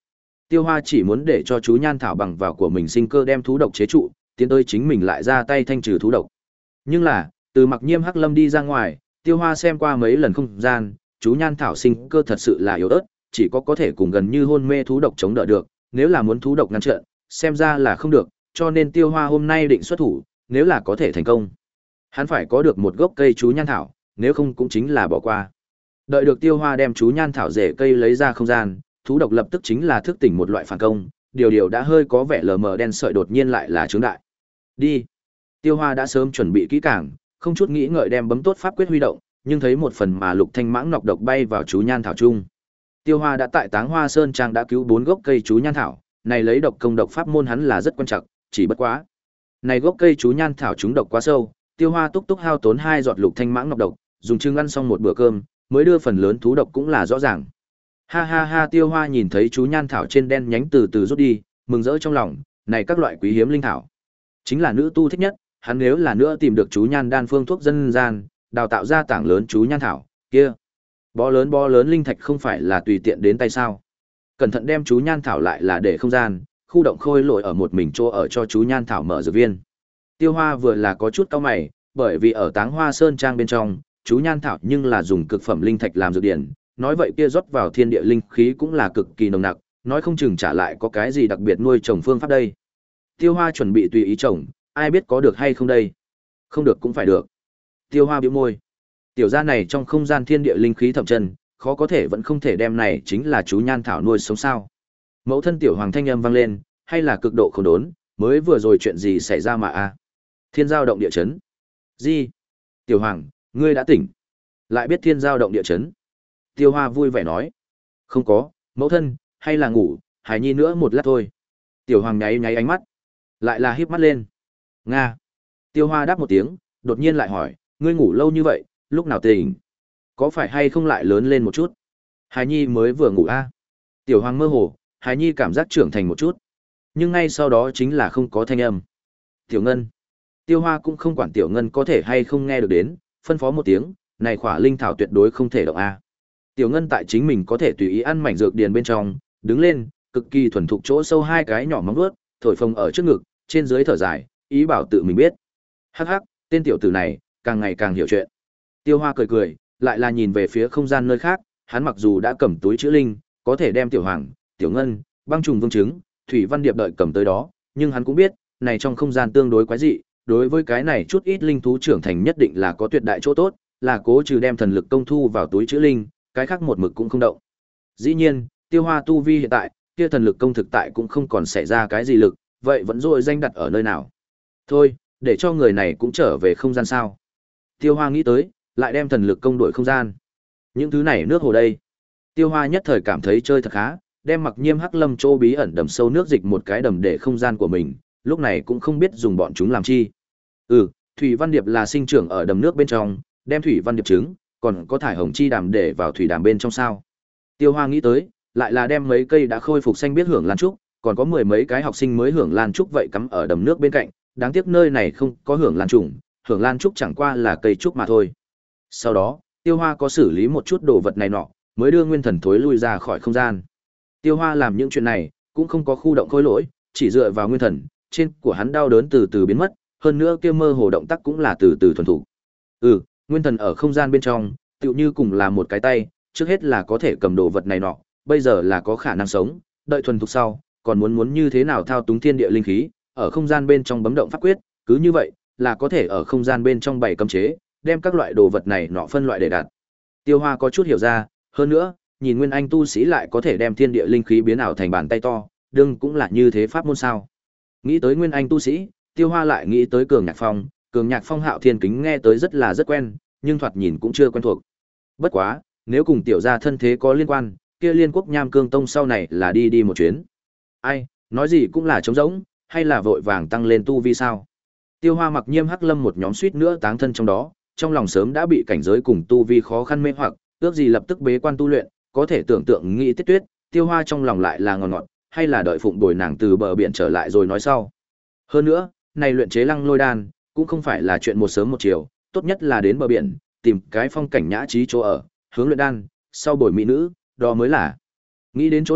Tiêu Hoa chỉ muốn để cho chú Nhan Thảo bằng vào của mình sinh cơ đem thú độc chế trụ, tiến tới chính mình lại ra tay thanh trừ thú độc. Nhưng là, từ Mặc Nhiêm Hắc Lâm đi ra ngoài, Tiêu Hoa xem qua mấy lần không gian, chú Nhan Thảo sinh cơ thật sự là yếu ớt, chỉ có có thể cùng gần như hôn mê thú độc chống đỡ được, nếu là muốn thú độc ngăn chặn, xem ra là không được, cho nên Tiêu Hoa hôm nay định xuất thủ, nếu là có thể thành công, hắn phải có được một gốc cây chú Nhan Thảo, nếu không cũng chính là bỏ qua. Đợi được Tiêu Hoa đem chú Nhan Thảo rễ cây lấy ra không gian, thú độc lập tức chính là thức tỉnh một loại phản công, điều điều đã hơi có vẻ lờ mờ đen sợi đột nhiên lại là chướng đại. Đi. Tiêu Hoa đã sớm chuẩn bị kỹ càng, không chút nghĩ ngợi đem bấm tốt pháp quyết huy động, nhưng thấy một phần mà lục thanh mãng nọc độc bay vào chú Nhan Thảo trung. Tiêu Hoa đã tại Táng Hoa Sơn trang đã cứu bốn gốc cây chú Nhan Thảo, này lấy độc công độc pháp môn hắn là rất quan trọng, chỉ bất quá. Này gốc cây chú Nhan Thảo chúng độc quá sâu, Tiêu Hoa túc túc hao tốn hai giọt lục thanh mãng nọc độc, dùng chưng ăn xong một bữa cơm, mới đưa phần lớn thú độc cũng là rõ ràng. Ha ha ha, Tiêu Hoa nhìn thấy chú Nhan Thảo trên đen nhánh từ từ rút đi, mừng rỡ trong lòng, này các loại quý hiếm linh thảo, chính là nữ tu thích nhất, hắn nếu là nữa tìm được chú Nhan đan phương thuốc dân gian, đào tạo ra tảng lớn chú Nhan Thảo, kia, bó lớn bó lớn linh thạch không phải là tùy tiện đến tay sao? Cẩn thận đem chú Nhan Thảo lại là để không gian, khu động khôi lỗi ở một mình chỗ ở cho chú Nhan Thảo mở dược viên. Tiêu Hoa vừa là có chút cau mày, bởi vì ở Táng Hoa Sơn trang bên trong, chú Nhan Thảo nhưng là dùng cực phẩm linh thạch làm dược điển, nói vậy kia rót vào thiên địa linh khí cũng là cực kỳ nồng nặc, nói không chừng trả lại có cái gì đặc biệt nuôi trồng phương pháp đây. Tiêu Hoa chuẩn bị tùy ý trồng, ai biết có được hay không đây? Không được cũng phải được. Tiêu Hoa bĩu môi. Tiểu gia này trong không gian thiên địa linh khí thậm chân, khó có thể vẫn không thể đem này chính là chú Nhan Thảo nuôi sống sao? Mẫu thân tiểu hoàng thanh âm vang lên, hay là cực độ khổ đốn, mới vừa rồi chuyện gì xảy ra mà a? Thiên giao động địa chấn. Gì? Tiểu hoàng, ngươi đã tỉnh, lại biết thiên giao động địa chấn? Tiêu Hoa vui vẻ nói. Không có, mẫu thân, hay là ngủ, hài nhi nữa một lát thôi. Tiểu hoàng nháy nháy ánh mắt, lại là híp mắt lên. Nga. Tiêu Hoa đáp một tiếng, đột nhiên lại hỏi, ngươi ngủ lâu như vậy, lúc nào tỉnh? Có phải hay không lại lớn lên một chút? Hài nhi mới vừa ngủ a. Tiểu hoàng mơ hồ, hài nhi cảm giác trưởng thành một chút, nhưng ngay sau đó chính là không có thanh âm. Tiểu Ngân. Tiêu Hoa cũng không quản Tiểu Ngân có thể hay không nghe được đến, phân phó một tiếng, này khỏa linh thảo tuyệt đối không thể động a. Tiểu Ngân tại chính mình có thể tùy ý ăn mảnh dược điền bên trong, đứng lên, cực kỳ thuần thục chỗ sâu hai cái nhỏ móng vuốt, thổi phồng ở trước ngực, trên dưới thở dài, ý bảo tự mình biết. Hắc hắc, tên tiểu tử này, càng ngày càng hiểu chuyện. Tiêu Hoa cười cười, lại là nhìn về phía không gian nơi khác, hắn mặc dù đã cầm túi chữ linh, có thể đem Tiểu Hoàng, Tiểu Ngân, băng trùng vương trứng, Thủy Văn Điệp đợi cầm tới đó, nhưng hắn cũng biết, này trong không gian tương đối quái dị, đối với cái này chút ít linh thú trưởng thành nhất định là có tuyệt đại chỗ tốt, là cố trừ đem thần lực công thu vào túi chữ linh, cái khác một mực cũng không động. Dĩ nhiên, Tiêu Hoa tu vi hiện tại, kia thần lực công thực tại cũng không còn xảy ra cái gì lực, vậy vẫn rồi danh đặt ở nơi nào. Thôi, để cho người này cũng trở về không gian sao. Tiêu Hoa nghĩ tới, lại đem thần lực công đổi không gian. Những thứ này nước hồ đây. Tiêu Hoa nhất thời cảm thấy chơi thật khá, đem Mặc Nhiêm Hắc Lâm chỗ bí ẩn đầm sâu nước dịch một cái đầm để không gian của mình, lúc này cũng không biết dùng bọn chúng làm chi. Ừ, Thủy Văn Điệp là sinh trưởng ở đầm nước bên trong, đem Thủy Văn Điệp trứng, còn có thải hồng chi đàm để vào thủy đàm bên trong sao. Tiêu Hoa nghĩ tới, lại là đem mấy cây đã khôi phục xanh biết hưởng lan trúc, còn có mười mấy cái học sinh mới hưởng lan trúc vậy cắm ở đầm nước bên cạnh, đáng tiếc nơi này không có hưởng lan trùng, hưởng lan trúc chẳng qua là cây trúc mà thôi. Sau đó, Tiêu Hoa có xử lý một chút đồ vật này nọ, mới đưa nguyên thần thối lui ra khỏi không gian. Tiêu Hoa làm những chuyện này, cũng không có khu động khối lỗi, chỉ dựa vào nguyên thần, trên của hắn đau đớn từ từ biến mất, hơn nữa kia mơ hồ động tác cũng là từ từ thuần thủ. Ừ, nguyên thần ở không gian bên trong, tựu như cùng là một cái tay, trước hết là có thể cầm đồ vật này nọ, bây giờ là có khả năng sống, đợi thuần thục sau, còn muốn muốn như thế nào thao túng thiên địa linh khí, ở không gian bên trong bấm động pháp quyết, cứ như vậy, là có thể ở không gian bên trong bày cấm chế, đem các loại đồ vật này nọ phân loại để đặt. Tiêu Hoa có chút hiểu ra, hơn nữa, nhìn Nguyên Anh tu sĩ lại có thể đem thiên địa linh khí biến ảo thành bàn tay to, đương cũng là như thế pháp môn sao. Nghĩ tới Nguyên Anh tu sĩ, Tiêu Hoa lại nghĩ tới Cường Nhạc Phong, Cường Nhạc Phong Hạo Thiên Kính nghe tới rất là rất quen, nhưng thoạt nhìn cũng chưa quen thuộc. Bất quá, nếu cùng tiểu gia thân thế có liên quan, kia Liên Quốc Nham Cương Tông sau này là đi đi một chuyến. Ai, nói gì cũng là trống rỗng, hay là vội vàng tăng lên tu vi sao? Tiêu Hoa Mặc Nhiêm Hắc Lâm một nhóm suýt nữa táng thân trong đó, trong lòng sớm đã bị cảnh giới cùng tu vi khó khăn mê hoặc, ước gì lập tức bế quan tu luyện, có thể tưởng tượng nghĩ Tiết Tuyết, Tiêu Hoa trong lòng lại là ngọt ngọt, hay là đợi phụng bồi nàng từ bờ biển trở lại rồi nói sau. Hơn nữa, này luyện chế Lăng Lôi đan cũng không phải là chuyện một sớm một chiều, tốt nhất là đến bờ biển, tìm cái phong cảnh nhã trí chỗ ở, hướng luyện đan, sau bồi mỹ nữ, đó mới là. Nghĩ đến chỗ này,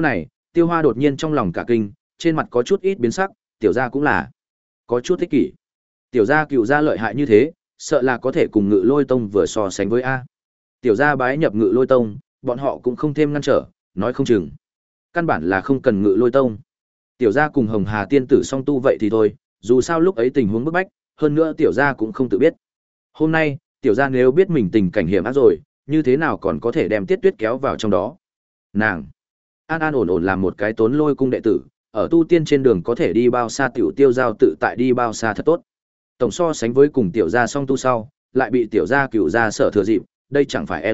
Tiêu Hoa đột nhiên trong lòng cả kinh, trên mặt có chút ít biến sắc, tiểu gia cũng là có chút thích kỷ. Tiểu gia cựu gia lợi hại như thế, sợ là có thể cùng Ngự Lôi Tông vừa so sánh với a. Tiểu gia bái nhập Ngự Lôi Tông, bọn họ cũng không thêm ngăn trở, nói không chừng. Căn bản là không cần Ngự Lôi Tông. Tiểu gia cùng Hồng Hà tiên tử song tu vậy thì thôi, dù sao lúc ấy tình huống bức bách, hơn nữa tiểu gia cũng không tự biết. Hôm nay, tiểu gia nếu biết mình tình cảnh hiểm ác rồi, như thế nào còn có thể đem Tiết Tuyết kéo vào trong đó. Nàng an an ổn ổn làm một cái Tốn Lôi cung đệ tử, ở tu tiên trên đường có thể đi bao xa tiểu tiêu giao tự tại đi bao xa thật tốt. Tổng so sánh với cùng tiểu gia song tu sau, lại bị tiểu gia cửu gia sở thừa dịp, đây chẳng phải L.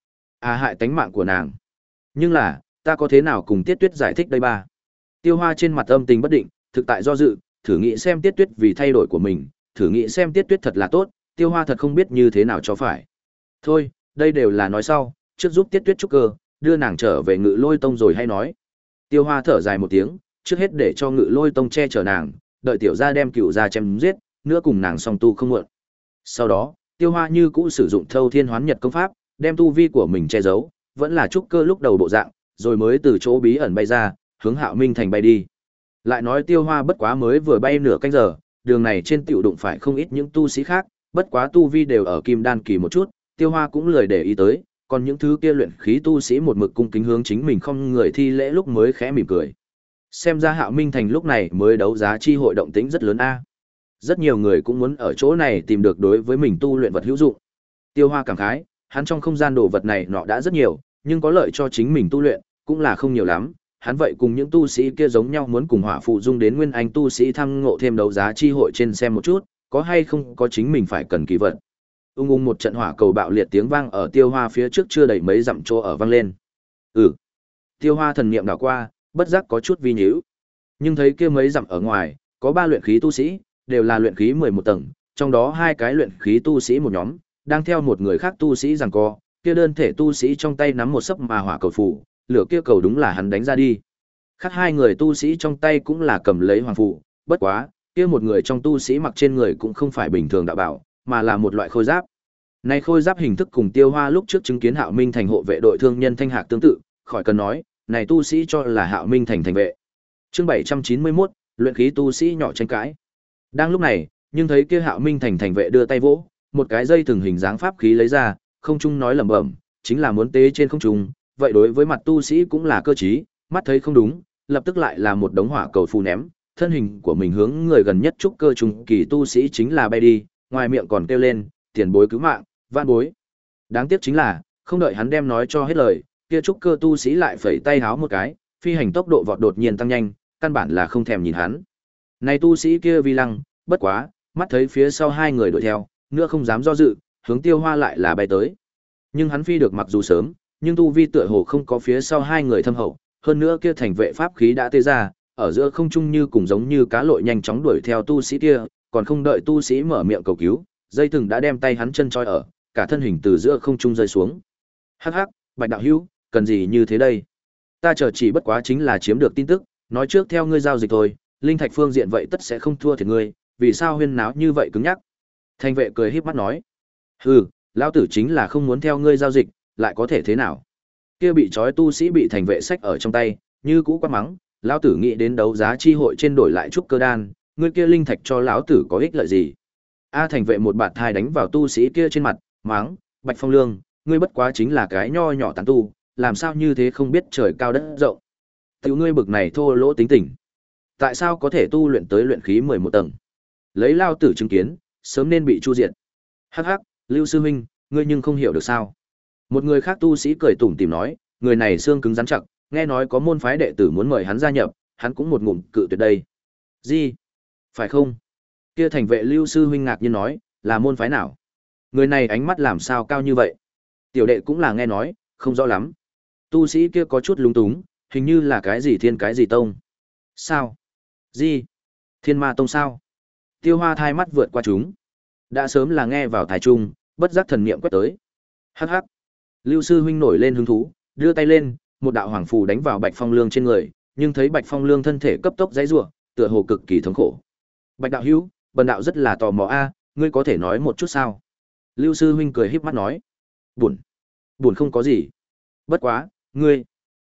À hại tánh mạng của nàng. Nhưng là, ta có thế nào cùng Tiết Tuyết giải thích đây ba? Tiêu Hoa trên mặt âm tình bất định, thực tại do dự, thử nghĩ xem Tiết Tuyết vì thay đổi của mình, thử nghĩ xem Tiết Tuyết thật là tốt, Tiêu Hoa thật không biết như thế nào cho phải. Thôi, đây đều là nói sau, trước giúp Tiết Tuyết trúc cơ, đưa nàng trở về Ngự Lôi Tông rồi hay nói. Tiêu Hoa thở dài một tiếng, trước hết để cho Ngự Lôi Tông che chở nàng, đợi tiểu gia đem cửu gia chém giết, nữa cùng nàng song tu không muộn. Sau đó, Tiêu Hoa như cũ sử dụng Thâu Thiên Hoán Nhật công pháp, đem tu vi của mình che giấu, vẫn là trúc cơ lúc đầu bộ dạng, rồi mới từ chỗ bí ẩn bay ra, hướng Hạo Minh thành bay đi. Lại nói Tiêu Hoa bất quá mới vừa bay nửa canh giờ, đường này trên tiểu đụng phải không ít những tu sĩ khác, bất quá tu vi đều ở kim đan kỳ một chút, Tiêu Hoa cũng lười để ý tới, còn những thứ kia luyện khí tu sĩ một mực cung kính hướng chính mình không người thi lễ lúc mới khẽ mỉm cười. Xem ra Hạo Minh thành lúc này mới đấu giá chi hội động tĩnh rất lớn a. Rất nhiều người cũng muốn ở chỗ này tìm được đối với mình tu luyện vật hữu dụng. Tiêu Hoa cảm khái, hắn trong không gian đồ vật này nọ đã rất nhiều, nhưng có lợi cho chính mình tu luyện cũng là không nhiều lắm. Hắn vậy cùng những tu sĩ kia giống nhau muốn cùng Hỏa Phụ Dung đến Nguyên Anh tu sĩ thăng ngộ thêm đấu giá chi hội trên xem một chút, có hay không có chính mình phải cần kỳ vật. Ung ung một trận hỏa cầu bạo liệt tiếng vang ở Tiêu Hoa phía trước chưa đầy mấy dặm chỗ ở vang lên. Ừ. Tiêu Hoa thần niệm đảo qua, bất giác có chút vi nhíu. Nhưng thấy kia mấy dặm ở ngoài, có ba luyện khí tu sĩ, đều là luyện khí mười một tầng, trong đó hai cái luyện khí tu sĩ một nhóm, đang theo một người khác tu sĩ giằng co, kia đơn thể tu sĩ trong tay nắm một sấp mà hỏa cầu phù, lửa kia cầu đúng là hắn đánh ra đi. Khác hai người tu sĩ trong tay cũng là cầm lấy hoàng phù, bất quá, kia một người trong tu sĩ mặc trên người cũng không phải bình thường đạo bảo, mà là một loại khôi giáp. Này khôi giáp hình thức cùng Tiêu Hoa lúc trước chứng kiến Hạo Minh thành hộ vệ đội thương nhân Thanh Hạc tương tự, khỏi cần nói, này tu sĩ cho là Hạo Minh thành thành vệ. Chương bảy trăm chín mươi mốt, luyện khí tu sĩ nhỏ tranh cãi. Đang lúc này, nhưng thấy kia Hạo Minh thành thành vệ đưa tay vỗ, một cái dây thường hình dáng pháp khí lấy ra, không trung nói lẩm bẩm, chính là muốn tế trên không trung, vậy đối với mặt tu sĩ cũng là cơ trí, mắt thấy không đúng, lập tức lại là một đống hỏa cầu phù ném, thân hình của mình hướng người gần nhất trúc cơ trùng kỳ tu sĩ chính là bay đi, ngoài miệng còn kêu lên, tiền bối cứu mạng, van bối. Đáng tiếc chính là, không đợi hắn đem nói cho hết lời, kia trúc cơ tu sĩ lại phẩy tay háo một cái, phi hành tốc độ vọt đột nhiên tăng nhanh, căn bản là không thèm nhìn hắn. Này tu sĩ kia vi lăng, bất quá, mắt thấy phía sau hai người đuổi theo, nữa không dám do dự, hướng Tiêu Hoa lại là bay tới. Nhưng hắn phi được mặc dù sớm, nhưng tu vi tựa hồ không có phía sau hai người thâm hậu, hơn nữa kia thành vệ pháp khí đã tê ra, ở giữa không trung như cùng giống như cá lội nhanh chóng đuổi theo tu sĩ kia, còn không đợi tu sĩ mở miệng cầu cứu, dây thừng đã đem tay hắn chân trói ở, cả thân hình từ giữa không trung rơi xuống. Hắc hắc, Bạch đạo hữu, cần gì như thế đây? Ta chờ chỉ bất quá chính là chiếm được tin tức, nói trước theo ngươi giao dịch thôi, linh thạch phương diện vậy tất sẽ không thua thiệt ngươi, vì sao huyên náo như vậy cứng nhắc? Thành vệ cười híp mắt nói, hừ, lão tử chính là không muốn theo ngươi giao dịch, lại có thể thế nào? Kia bị trói tu sĩ bị thành vệ sách ở trong tay, như cũ quát mắng, lão tử nghĩ đến đấu giá chi hội trên đổi lại trúc cơ đan, ngươi kia linh thạch cho lão tử có ích lợi gì? A thành vệ một bạt thai đánh vào tu sĩ kia trên mặt, mắng, Bạch Phong Lương, ngươi bất quá chính là cái nho nhỏ tán tu, làm sao như thế không biết trời cao đất rộng? Tiểu ngươi bực này thô lỗ tính tình, tại sao có thể tu luyện tới luyện khí mười một tầng? Lấy lao tử chứng kiến, sớm nên bị chu diệt. Hắc hắc, Lưu sư huynh, ngươi nhưng không hiểu được sao? Một người khác tu sĩ cười tủm tỉm nói, người này xương cứng rắn chặt, nghe nói có môn phái đệ tử muốn mời hắn gia nhập, hắn cũng một ngụm cự tuyệt đây. Gì? Phải không? Kia thành vệ Lưu sư huynh ngạc nhiên nói, là môn phái nào? Người này ánh mắt làm sao cao như vậy? Tiểu đệ cũng là nghe nói, không rõ lắm. Tu sĩ kia có chút lúng túng, hình như là cái gì thiên cái gì tông. Sao? Gì? Thiên ma tông sao? Tiêu Hoa thai mắt vượt qua chúng. Đã sớm là nghe vào thái trung, bất giác thần niệm quét tới. Hắc hắc. Lưu sư huynh nổi lên hứng thú, đưa tay lên, một đạo hoàng phù đánh vào Bạch Phong Lương trên người, nhưng thấy Bạch Phong Lương thân thể cấp tốc giãy giụa, tựa hồ cực kỳ thống khổ. Bạch đạo hữu, bần đạo rất là tò mò a, ngươi có thể nói một chút sao? Lưu sư huynh cười híp mắt nói. Buồn, buồn không có gì. Bất quá, ngươi,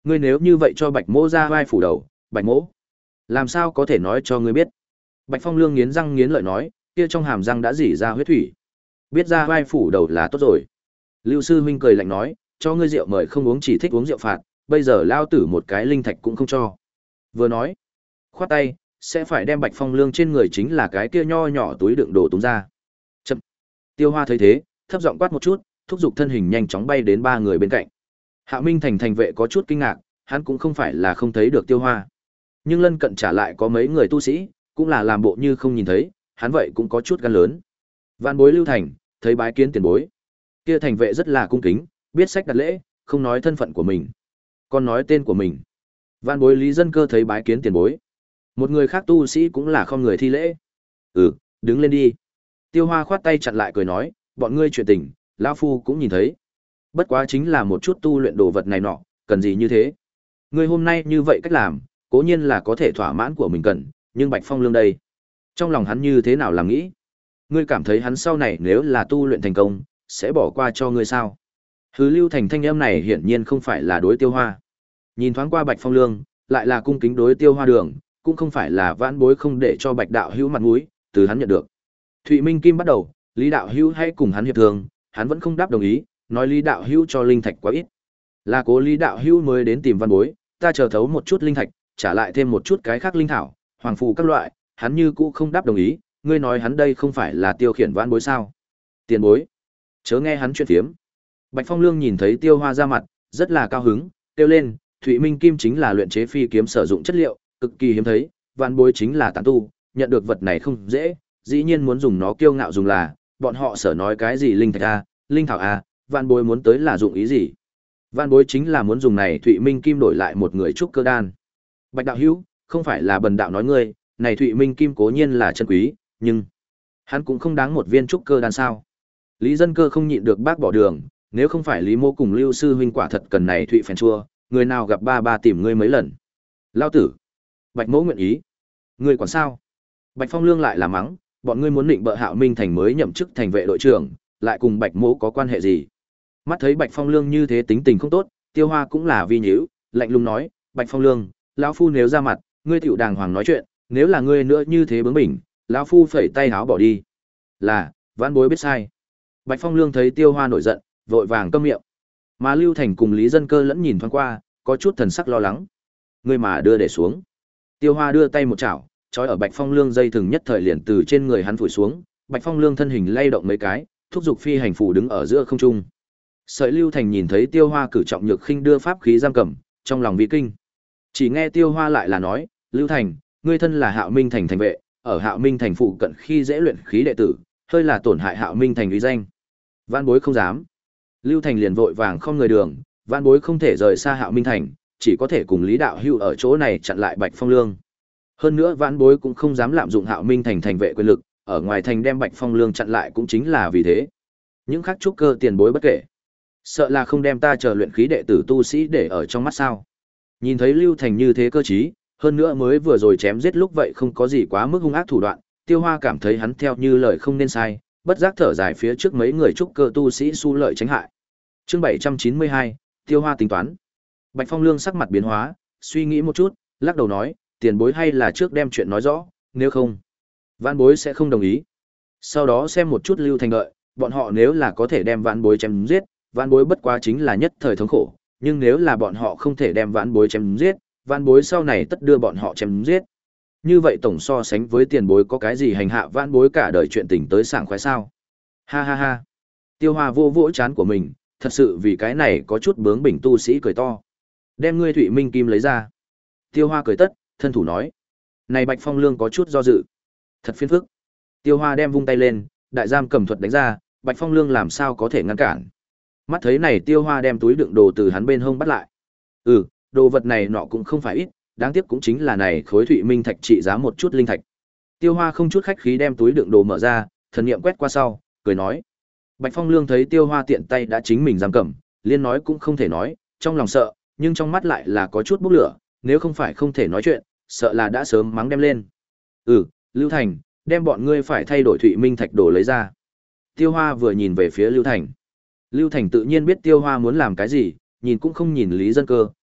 Ngươi nếu như vậy cho Bạch Mỗ ra vai phủ đầu, Bạch Mỗ làm sao có thể nói cho ngươi biết? Bạch Phong Lương nghiến răng nghiến lợi nói, kia trong hàm răng đã rỉ ra huyết thủy. Biết ra vai phủ đầu là tốt rồi. Lưu sư huynh cười lạnh nói, cho ngươi rượu mời không uống chỉ thích uống rượu phạt, bây giờ lao tử một cái linh thạch cũng không cho. Vừa nói, khoát tay, sẽ phải đem Bạch Phong Lương trên người chính là cái kia nho nhỏ túi đựng đồ túng ra. Chậm. Tiêu Hoa thấy thế, thấp giọng quát một chút, thúc giục thân hình nhanh chóng bay đến ba người bên cạnh. Hạ Minh Thành thành vệ có chút kinh ngạc, hắn cũng không phải là không thấy được Tiêu Hoa. Nhưng lân cận trả lại có mấy người tu sĩ, cũng là làm bộ như không nhìn thấy, hắn vậy cũng có chút gan lớn. Vạn Bối Lưu Thành, thấy bái kiến tiền bối. Kia thành vệ rất là cung kính, biết sách đặt lễ, không nói thân phận của mình, còn nói tên của mình. Vạn Bối Lý Dân Cơ thấy bái kiến tiền bối. Một người khác tu sĩ cũng là không người thi lễ. Ừ, đứng lên đi. Tiêu Hoa khoát tay chặn lại cười nói, bọn ngươi chuyện tình, lão phu cũng nhìn thấy. Bất quá chính là một chút tu luyện đồ vật này nọ, cần gì như thế? Ngươi hôm nay như vậy cách làm, cố nhiên là có thể thỏa mãn của mình cần, nhưng Bạch Phong Lương đây, trong lòng hắn như thế nào làm nghĩ? Ngươi cảm thấy hắn sau này nếu là tu luyện thành công, sẽ bỏ qua cho ngươi sao? Hứ Lưu Thành thanh âm này hiển nhiên không phải là đối Tiêu Hoa. Nhìn thoáng qua Bạch Phong Lương, lại là cung kính đối Tiêu Hoa Đường, cũng không phải là vãn bối không để cho Bạch đạo hữu mặt mũi, từ hắn nhận được. Thụy Minh Kim bắt đầu, Lý đạo hữu hãy cùng hắn hiệp thương, hắn vẫn không đáp đồng ý, nói Lý đạo hữu cho linh thạch quá ít. Là cố Lý đạo hữu mới đến tìm văn bối, ta chờ thấu một chút linh thạch, trả lại thêm một chút cái khác linh thảo, hoàng phù các loại, hắn như cũ không đáp đồng ý, ngươi nói hắn đây không phải là tiêu khiển vãn bối sao? Tiền bối, chớ nghe hắn chuyện phiếm. Bạch Phong Lương nhìn thấy Tiêu Hoa ra mặt, rất là cao hứng, kêu lên, Thụy Minh Kim chính là luyện chế phi kiếm sử dụng chất liệu, cực kỳ hiếm thấy, vãn bối chính là tán tu, nhận được vật này không dễ, dĩ nhiên muốn dùng nó kiêu ngạo dùng là, bọn họ sở nói cái gì linh thạch a, linh thảo a, vãn bối muốn tới là dụng ý gì? Vãn bối chính là muốn dùng này Thụy Minh Kim đổi lại một người trúc cơ đan. Bạch đạo hữu, không phải là bần đạo nói ngươi, này Thụy Minh Kim cố nhiên là chân quý, nhưng hắn cũng không đáng một viên trúc cơ đan sao? Lý Dân Cơ không nhịn được bác bỏ đường, nếu không phải Lý Mô cùng Lưu sư huynh quả thật cần này Thụy phèn chua, người nào gặp ba ba tìm ngươi mấy lần. Lao tử, Bạch Mỗ nguyện ý. Ngươi quản sao? Bạch Phong Lương lại là mắng, bọn ngươi muốn định bợ Hạo Minh Thành mới nhậm chức thành vệ đội trưởng, lại cùng Bạch Mỗ có quan hệ gì? Mắt thấy Bạch Phong Lương như thế tính tình không tốt, Tiêu Hoa cũng là vi nhíu, lạnh lùng nói, Bạch Phong Lương, lão phu nếu ra mặt, ngươi tiểu đàng hoàng nói chuyện, nếu là ngươi nữa như thế bướng bỉnh, lão phu phẩy tay háo bỏ đi. Là, vãn bối biết sai. Bạch Phong Lương thấy Tiêu Hoa nổi giận, vội vàng câm miệng. Mà Lưu Thành cùng Lý Dân Cơ lẫn nhìn thoáng qua, có chút thần sắc lo lắng. Ngươi mà đưa để xuống. Tiêu Hoa đưa tay một chảo, trói ở Bạch Phong Lương dây thừng nhất thời liền từ trên người hắn phủi xuống, Bạch Phong Lương thân hình lay động mấy cái, thúc giục phi hành phù đứng ở giữa không trung. Sợi Lưu Thành nhìn thấy Tiêu Hoa cử trọng nhược khinh đưa pháp khí giam cầm, trong lòng vi kinh. Chỉ nghe Tiêu Hoa lại là nói, Lưu Thành, ngươi thân là Hạo Minh Thành thành vệ, ở Hạo Minh Thành phụ cận khi dễ luyện khí đệ tử, hơi là tổn hại Hạo Minh Thành uy danh. Vãn bối không dám. Lưu Thành liền vội vàng không người đường, vãn bối không thể rời xa Hạo Minh Thành, chỉ có thể cùng Lý đạo hữu ở chỗ này chặn lại Bạch Phong Lương. Hơn nữa vãn bối cũng không dám lạm dụng Hạo Minh Thành thành vệ quyền lực, ở ngoài thành đem Bạch Phong Lương chặn lại cũng chính là vì thế. Những khắc trúc cơ tiền bối bất kể, sợ là không đem ta chờ luyện khí đệ tử tu sĩ để ở trong mắt sao? Nhìn thấy Lưu Thành như thế cơ trí, hơn nữa mới vừa rồi chém giết lúc vậy không có gì quá mức hung ác thủ đoạn, Tiêu Hoa cảm thấy hắn theo như lời không nên sai, bất giác thở dài phía trước mấy người trúc cơ tu sĩ su lợi tránh hại. Chương bảy trăm chín mươi hai, Tiêu Hoa tính toán. Bạch Phong Lương sắc mặt biến hóa, suy nghĩ một chút, lắc đầu nói, tiền bối hay là trước đem chuyện nói rõ, nếu không, vãn bối sẽ không đồng ý. Sau đó xem một chút Lưu Thành đợi, bọn họ nếu là có thể đem vãn bối chém giết, vãn bối bất quá chính là nhất thời thống khổ, nhưng nếu là bọn họ không thể đem vãn bối chém giết, vãn bối sau này tất đưa bọn họ chém giết. Như vậy tổng so sánh với tiền bối có cái gì hành hạ vãn bối cả đời chuyện tình tới sảng khoái sao? Ha ha ha. Tiêu Hoa vô vỗ chán của mình, thật sự vì cái này có chút bướng bỉnh tu sĩ cười to. Đem ngươi Thụy Minh Kim lấy ra. Tiêu Hoa cười tất, thân thủ nói. Này Bạch Phong Lương có chút do dự. Thật phiền phức. Tiêu Hoa đem vung tay lên, đại giam cầm thuật đánh ra, Bạch Phong Lương làm sao có thể ngăn cản. Mắt thấy này Tiêu Hoa đem túi đựng đồ từ hắn bên hông bắt lại. Ừ, đồ vật này nọ cũng không phải ít, đáng tiếc cũng chính là này khối Thụy Minh thạch trị giá một chút linh thạch. Tiêu Hoa không chút khách khí đem túi đựng đồ mở ra, thần niệm quét qua sau, cười nói. Bạch Phong Lương thấy Tiêu Hoa tiện tay đã chính mình giam cầm, liên nói cũng không thể nói, trong lòng sợ, nhưng trong mắt lại là có chút bốc lửa, nếu không phải không thể nói chuyện, sợ là đã sớm mắng đem lên. Ừ, Lưu Thành, đem bọn ngươi phải thay đổi Thụy Minh thạch đồ lấy ra. Tiêu Hoa vừa nhìn về phía Lưu Thành. Lưu Thành tự nhiên biết Tiêu Hoa muốn làm cái gì, nhìn cũng không nhìn Lý Dân Cơ,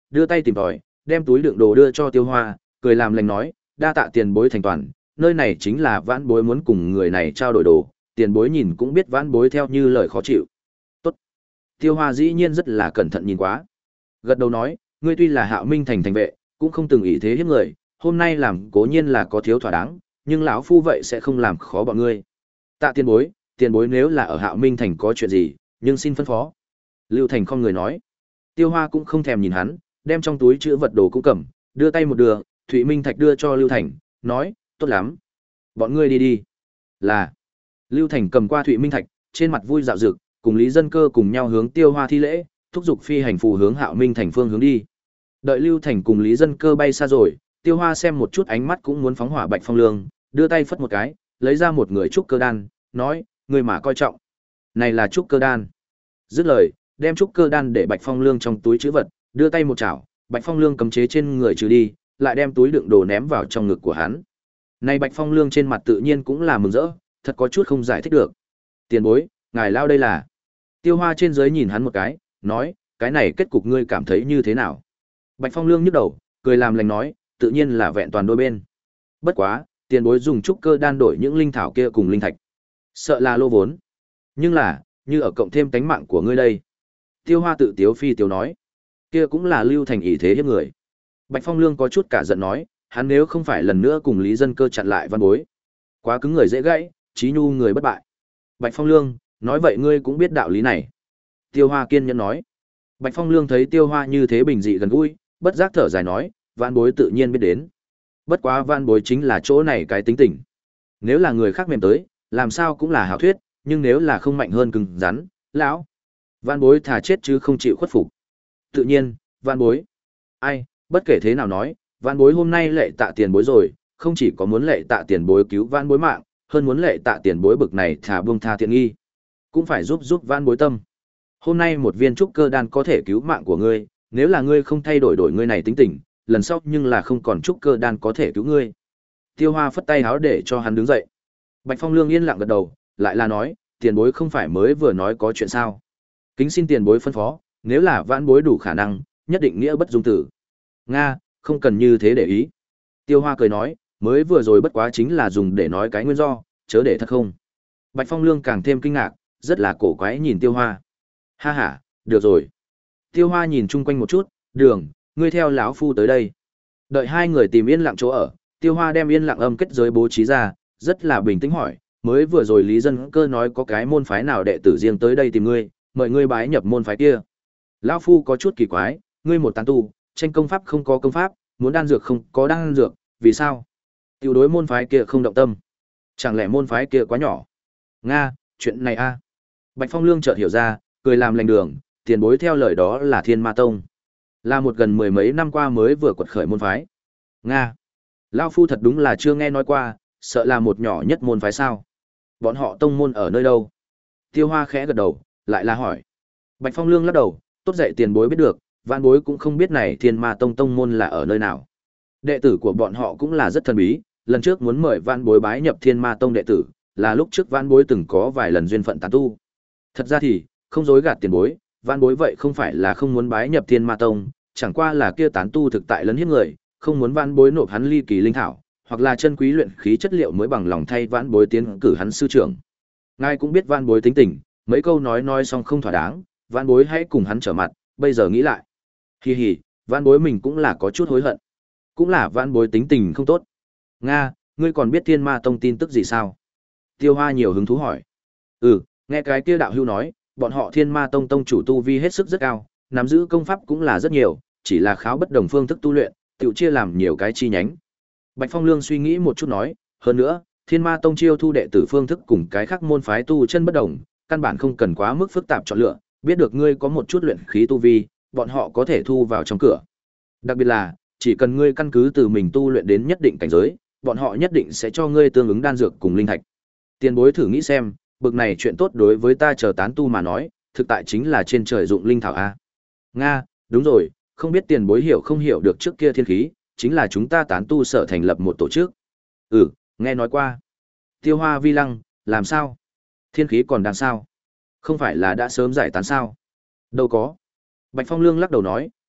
đưa tay tìm tòi, đem túi đựng đồ đưa cho Tiêu Hoa, cười làm lành nói, đa tạ tiền bối thành toàn, nơi này chính là vãn bối muốn cùng người này trao đổi đồ, tiền bối nhìn cũng biết vãn bối theo như lời khó chịu. Tốt. Tiêu Hoa dĩ nhiên rất là cẩn thận nhìn quá. Gật đầu nói, ngươi tuy là Hạo Minh thành thành vệ, cũng không từng ý thế hiếp người, hôm nay làm cố nhiên là có thiếu thỏa đáng, nhưng lão phu vậy sẽ không làm khó bọn ngươi. Tạ tiền bối, tiền bối nếu là ở Hạo Minh thành có chuyện gì, nhưng xin phân phó. Lưu Thành không người nói. Tiêu Hoa cũng không thèm nhìn hắn, đem trong túi chữ vật đồ cũng cầm, đưa tay một đưa, Thụy Minh Thạch đưa cho Lưu Thành, nói, tốt lắm. Bọn ngươi đi đi. Là. Lưu Thành cầm qua Thụy Minh Thạch, trên mặt vui dạo dực, cùng Lý Dân Cơ cùng nhau hướng Tiêu Hoa thi lễ, thúc giục phi hành phù hướng Hạo Minh thành phương hướng đi. Đợi Lưu Thành cùng Lý Dân Cơ bay xa rồi, Tiêu Hoa xem một chút ánh mắt cũng muốn phóng hỏa Bạch Phong Lương, đưa tay phất một cái, lấy ra một người trúc cơ đan, nói, người mà coi trọng. Này là trúc cơ đan. Dứt lời, đem trúc cơ đan để Bạch Phong Lương trong túi trữ vật, đưa tay một chảo, Bạch Phong Lương cấm chế trên người trừ đi, lại đem túi đựng đồ ném vào trong ngực của hắn. Này Bạch Phong Lương trên mặt tự nhiên cũng là mừng rỡ, thật có chút không giải thích được. Tiền bối, ngài lao đây là. Tiêu Hoa trên dưới nhìn hắn một cái, nói, cái này kết cục ngươi cảm thấy như thế nào? Bạch Phong Lương nhức đầu, cười làm lành nói, tự nhiên là vẹn toàn đôi bên. Bất quá, tiền bối dùng trúc cơ đan đổi những linh thảo kia cùng linh thạch. Sợ là lô vốn. Nhưng là, như ở cộng thêm tánh mạng của ngươi đây. Tiêu Hoa tự tiếu phi tiếu nói, kia cũng là Lưu Thành ý thế hiếp người. Bạch Phong Lương có chút cả giận nói, hắn nếu không phải lần nữa cùng Lý Dân Cơ chặn lại văn bối. Quá cứng người dễ gãy, trí nhu người bất bại. Bạch Phong Lương, nói vậy ngươi cũng biết đạo lý này. Tiêu Hoa kiên nhẫn nói. Bạch Phong Lương thấy Tiêu Hoa như thế bình dị gần gũi, bất giác thở dài nói, vạn bối tự nhiên biết đến. Bất quá vạn bối chính là chỗ này cái tính tình. Nếu là người khác mềm tới, làm sao cũng là hảo thuyết, nhưng nếu là không mạnh hơn cứng rắn, lão. Vạn bối thà chết chứ không chịu khuất phục. Tự nhiên, vạn bối. Ai, bất kể thế nào nói, vạn bối hôm nay lệ tạ tiền bối rồi, không chỉ có muốn lệ tạ tiền bối cứu vạn bối mạng, hơn muốn lệ tạ tiền bối bực này thà buông tha tiện nghi. Cũng phải giúp giúp vạn bối tâm. Hôm nay một viên trúc cơ đan có thể cứu mạng của ngươi, nếu là ngươi không thay đổi đổi ngươi này tính tình, lần sau nhưng là không còn trúc cơ đan có thể cứu ngươi. Tiêu Hoa phất tay háo để cho hắn đứng dậy. Bạch Phong Lương yên lặng gật đầu, lại là nói, tiền bối không phải mới vừa nói có chuyện sao? Kính xin tiền bối phân phó, nếu là vãn bối đủ khả năng, nhất định nghĩa bất dung tử. Nga, không cần như thế để ý. Tiêu Hoa cười nói, mới vừa rồi bất quá chính là dùng để nói cái nguyên do, chớ để thật không. Bạch Phong Lương càng thêm kinh ngạc, rất là cổ quái nhìn Tiêu Hoa. Ha ha, được rồi. Tiêu Hoa nhìn chung quanh một chút, đường, ngươi theo lão phu tới đây. Đợi hai người tìm yên lặng chỗ ở, Tiêu Hoa đem yên lặng âm kết giới bố trí ra, rất là bình tĩnh hỏi, mới vừa rồi Lý Dân Cơ nói có cái môn phái nào đệ tử riêng tới đây tìm ngươi, mời ngươi bái nhập môn phái kia. Lão phu có chút kỳ quái, ngươi một tán tu, tranh công pháp không có công pháp, muốn đan dược không có đan dược, vì sao? Tiểu đối môn phái kia không động tâm. Chẳng lẽ môn phái kia quá nhỏ? Nga, chuyện này a. Bạch Phong Lương chợt hiểu ra, cười làm lành đường, tiền bối theo lời đó là Thiên Ma Tông. Là một gần mười mấy năm qua mới vừa quật khởi môn phái. Nga. Lão phu thật đúng là chưa nghe nói qua, sợ là một nhỏ nhất môn phái sao? Bọn họ tông môn ở nơi đâu? Tiêu Hoa khẽ gật đầu, lại là hỏi. Bạch Phong Lương lắc đầu, tốt dậy tiền bối biết được, vạn bối cũng không biết này Thiên Ma Tông tông môn là ở nơi nào. Đệ tử của bọn họ cũng là rất thần bí, lần trước muốn mời vạn bối bái nhập Thiên Ma Tông đệ tử, là lúc trước vạn bối từng có vài lần duyên phận tán tu. Thật ra thì, không dối gạt tiền bối, vạn bối vậy không phải là không muốn bái nhập Thiên Ma Tông, chẳng qua là kia tán tu thực tại lấn hiếp người, không muốn vạn bối nộp hắn ly kỳ linh thảo, hoặc là chân quý luyện khí chất liệu mới bằng lòng thay vạn bối tiến cử hắn sư trưởng. Ngài cũng biết vạn bối tính tình, mấy câu nói nói xong không thỏa đáng, vạn bối hãy cùng hắn trở mặt, bây giờ nghĩ lại. Hi hi, vạn bối mình cũng là có chút hối hận. Cũng là vạn bối tính tình không tốt. Nga, ngươi còn biết Thiên Ma Tông tin tức gì sao? Tiêu Hoa nhiều hứng thú hỏi. Ừ, nghe cái kia đạo hưu nói, bọn họ Thiên Ma Tông tông chủ tu vi hết sức rất cao, nắm giữ công pháp cũng là rất nhiều, chỉ là kháo bất đồng phương thức tu luyện, tự chia làm nhiều cái chi nhánh. Bạch Phong Lương suy nghĩ một chút nói, hơn nữa, Thiên Ma Tông chiêu thu đệ tử phương thức cùng cái khác môn phái tu chân bất đồng, căn bản không cần quá mức phức tạp chọn lựa, biết được ngươi có một chút luyện khí tu vi, bọn họ có thể thu vào trong cửa. Đặc biệt là, chỉ cần ngươi căn cứ từ mình tu luyện đến nhất định cảnh giới, bọn họ nhất định sẽ cho ngươi tương ứng đan dược cùng linh thạch. Tiền bối thử nghĩ xem, bực này chuyện tốt đối với ta chờ tán tu mà nói, thực tại chính là trên trời dụng linh thảo a. Nga, đúng rồi, không biết tiền bối hiểu không hiểu được trước kia thiên khí, chính là chúng ta tán tu sở thành lập một tổ chức. Ừ, nghe nói qua. Tiêu Hoa vi lăng, làm sao? Thiên khí còn đang sao? Không phải là đã sớm giải tán sao? Đâu có. Bạch Phong Lương lắc đầu nói,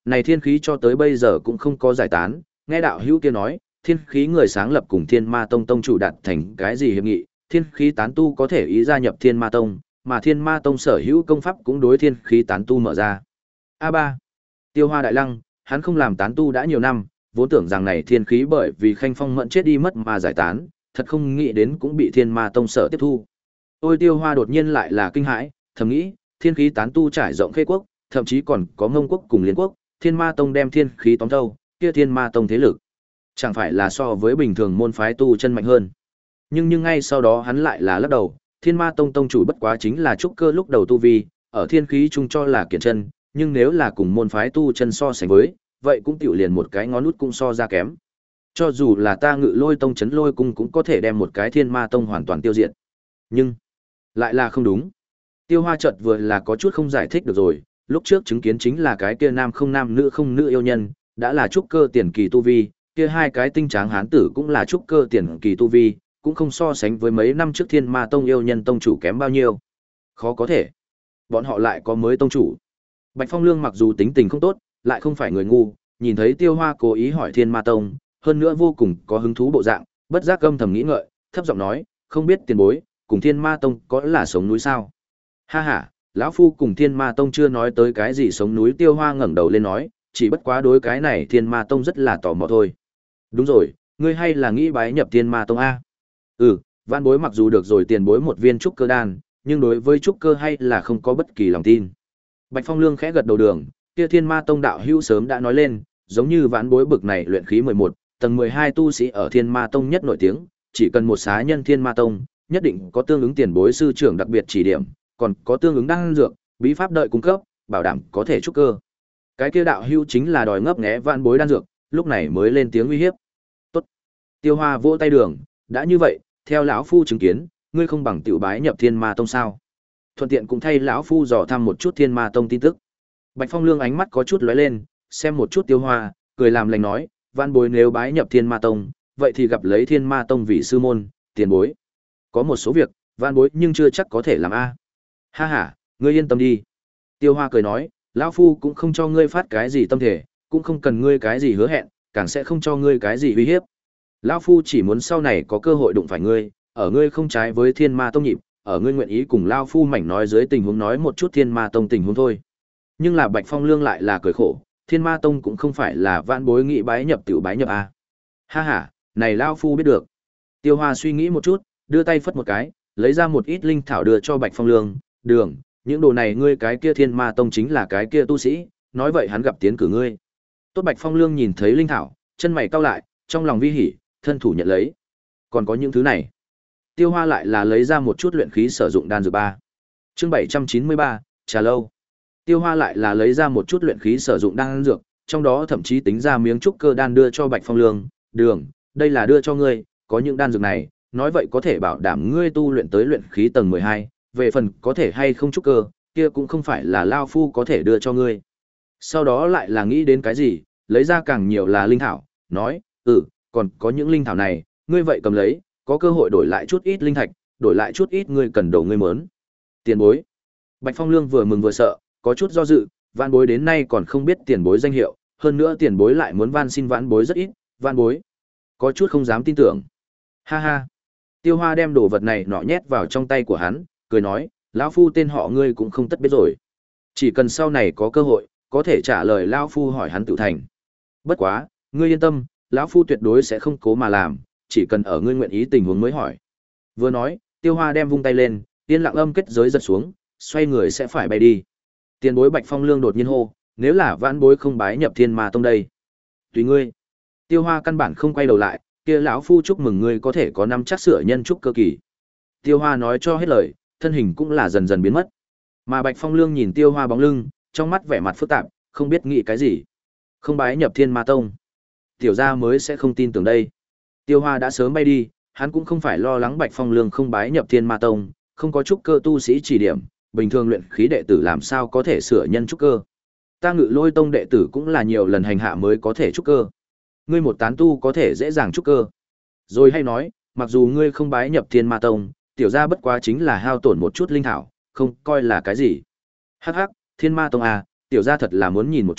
này thiên khí cho tới bây giờ cũng không có giải tán, nghe đạo hữu kia nói, thiên khí người sáng lập cùng Thiên Ma Tông tông chủ đạt thành cái gì hiệp nghị, thiên khí tán tu có thể ý gia nhập Thiên Ma Tông, mà Thiên Ma Tông sở hữu công pháp cũng đối thiên khí tán tu mở ra. A ba. Tiêu Hoa đại lăng, hắn không làm tán tu đã nhiều năm, vốn tưởng rằng này thiên khí bởi vì Khanh Phong Mẫn chết đi mất mà giải tán, thật không nghĩ đến cũng bị Thiên Ma Tông sở tiếp thu. Ôi Tiêu Hoa đột nhiên lại là kinh hãi, thầm nghĩ, thiên khí tán tu trải rộng Khê quốc, thậm chí còn có Ngông quốc cùng Liên quốc, Thiên Ma Tông đem thiên khí tóm thâu, kia Thiên Ma Tông thế lực chẳng phải là so với bình thường môn phái tu chân mạnh hơn. Nhưng nhưng ngay sau đó hắn lại là lắc đầu, Thiên Ma Tông tông chủ bất quá chính là trúc cơ lúc đầu tu vi, ở thiên khí chung cho là kiển chân, nhưng nếu là cùng môn phái tu chân so sánh với, vậy cũng tiểu liền một cái ngón út cũng so ra kém. Cho dù là ta Ngự Lôi Tông chấn lôi cung cũng có thể đem một cái Thiên Ma Tông hoàn toàn tiêu diệt. Nhưng lại là không đúng. Tiêu Hoa chợt vừa là có chút không giải thích được rồi, lúc trước chứng kiến chính là cái kia nam không nam nữ không nữ yêu nhân, đã là trúc cơ tiền kỳ tu vi, kia hai cái tinh tráng hán tử cũng là trúc cơ tiền kỳ tu vi, cũng không so sánh với mấy năm trước Thiên Ma Tông yêu nhân tông chủ kém bao nhiêu. Khó có thể. Bọn họ lại có mới tông chủ. Bạch Phong Lương mặc dù tính tình không tốt, lại không phải người ngu, nhìn thấy Tiêu Hoa cố ý hỏi Thiên Ma Tông, hơn nữa vô cùng có hứng thú bộ dạng, bất giác âm thầm nghĩ ngợi, thấp giọng nói, không biết tiền bối, cùng Thiên Ma Tông có là sống núi sao? Ha ha, lão phu cùng Thiên Ma Tông chưa nói tới cái gì sống núi. Tiêu Hoa ngẩng đầu lên nói, chỉ bất quá đối cái này Thiên Ma Tông rất là tò mò thôi. Đúng rồi, ngươi hay là nghĩ bái nhập Thiên Ma Tông a? Ừ, vạn bối mặc dù được rồi tiền bối một viên trúc cơ đan, nhưng đối với trúc cơ hay là không có bất kỳ lòng tin. Bạch Phong Lương khẽ gật đầu đường, kia Thiên Ma Tông đạo hữu sớm đã nói lên, giống như vãn bối bực này luyện khí mười một, tầng mười hai tu sĩ ở Thiên Ma Tông nhất nổi tiếng, chỉ cần một xá nhân Thiên Ma Tông, nhất định có tương ứng tiền bối sư trưởng đặc biệt chỉ điểm, còn có tương ứng đan dược, bí pháp đợi cung cấp, bảo đảm có thể trúc cơ. Cái kia đạo hữu chính là đòi ngấp nghé vãn bối đan dược, lúc này mới lên tiếng uy hiếp. Tốt. Tiêu Hoa vỗ tay đường, đã như vậy, theo lão phu chứng kiến, ngươi không bằng tiểu bái nhập Thiên Ma Tông sao? Thuận tiện cũng thay lão phu dò thăm một chút Thiên Ma Tông tin tức. Bạch Phong Lương ánh mắt có chút lóe lên, xem một chút Tiêu Hoa, cười làm lành nói, vãn bối nếu bái nhập Thiên Ma Tông, vậy thì gặp lấy Thiên Ma Tông vị sư môn, tiền bối. Có một số việc, vãn bối nhưng chưa chắc có thể làm a. Ha ha, ngươi yên tâm đi. Tiêu Hoa cười nói, lão phu cũng không cho ngươi phát cái gì tâm thể, cũng không cần ngươi cái gì hứa hẹn, càng sẽ không cho ngươi cái gì uy hiếp. Lão phu chỉ muốn sau này có cơ hội đụng phải ngươi, ở ngươi không trái với Thiên Ma Tông nhịp, ở ngươi nguyện ý cùng lão phu mảnh nói dưới tình huống nói một chút Thiên Ma Tông tình huống thôi. Nhưng là Bạch Phong Lương lại là cười khổ, Thiên Ma Tông cũng không phải là vãn bối nghị bái nhập tiểu bái nhập a. Ha ha, này lão phu biết được. Tiêu Hoa suy nghĩ một chút, đưa tay phất một cái, lấy ra một ít linh thảo đưa cho Bạch Phong Lương, "Đường, những đồ này ngươi cái kia Thiên Ma Tông chính là cái kia tu sĩ, nói vậy hắn gặp tiến cử ngươi." Tốt. Bạch Phong Lương nhìn thấy linh thảo, chân mày cau lại, trong lòng vi hỉ, thân thủ nhận lấy. Còn có những thứ này. Tiêu Hoa lại là lấy ra một chút luyện khí sử dụng đan dược ba. Chương bảy trăm chín mươi ba, trà lâu. Tiêu Hoa lại là lấy ra một chút luyện khí sử dụng đan dược, trong đó thậm chí tính ra miếng trúc cơ đan đưa cho Bạch Phong Lương, "Đường, đây là đưa cho ngươi, có những đan dược này, nói vậy có thể bảo đảm ngươi tu luyện tới luyện khí tầng mười hai, về phần có thể hay không trúc cơ, kia cũng không phải là lão phu có thể đưa cho ngươi." Sau đó lại là nghĩ đến cái gì, lấy ra càng nhiều là linh thảo, nói, "Ừ, còn có những linh thảo này, ngươi vậy cầm lấy, có cơ hội đổi lại chút ít linh thạch, đổi lại chút ít ngươi cần đồ ngươi mớn." Tiền bối. Bạch Phong Lương vừa mừng vừa sợ, có chút do dự, vãn bối đến nay còn không biết tiền bối danh hiệu, hơn nữa tiền bối lại muốn van xin vãn bối rất ít, vãn bối có chút không dám tin tưởng. Ha ha. Tiêu Hoa đem đồ vật này nọ nhét vào trong tay của hắn, cười nói, lão phu tên họ ngươi cũng không tất biết rồi. Chỉ cần sau này có cơ hội, có thể trả lời lão phu hỏi hắn tự thành. Bất quá, ngươi yên tâm, lão phu tuyệt đối sẽ không cố mà làm, chỉ cần ở ngươi nguyện ý tình huống mới hỏi. Vừa nói, Tiêu Hoa đem vung tay lên, tiên lặng âm kết giới giật xuống, xoay người sẽ phải bay đi. Tiền bối Bạch Phong Lương đột nhiên hô, nếu là vãn bối không bái nhập Thiên Ma Tông đây, tùy ngươi. Tiêu Hoa căn bản không quay đầu lại, kia lão phu chúc mừng ngươi có thể có năm chắc sửa nhân trúc cơ kỳ. Tiêu Hoa nói cho hết lời, thân hình cũng là dần dần biến mất. Mà Bạch Phong Lương nhìn Tiêu Hoa bóng lưng, trong mắt vẻ mặt phức tạp, không biết nghĩ cái gì. Không bái nhập Thiên Ma Tông, tiểu gia mới sẽ không tin tưởng đây. Tiêu Hoa đã sớm bay đi, hắn cũng không phải lo lắng Bạch Phong Lương không bái nhập Thiên Ma Tông, không có trúc cơ tu sĩ chỉ điểm, bình thường luyện khí đệ tử làm sao có thể sửa nhân trúc cơ. Ta Ngự Lôi Tông đệ tử cũng là nhiều lần hành hạ mới có thể trúc cơ. Ngươi một tán tu có thể dễ dàng trúc cơ. Rồi hay nói, mặc dù ngươi không bái nhập Thiên Ma Tông, tiểu gia bất quá chính là hao tổn một chút linh thảo, không coi là cái gì. Hắc hắc, Thiên Ma Tông à, tiểu gia thật là muốn nhìn một chút,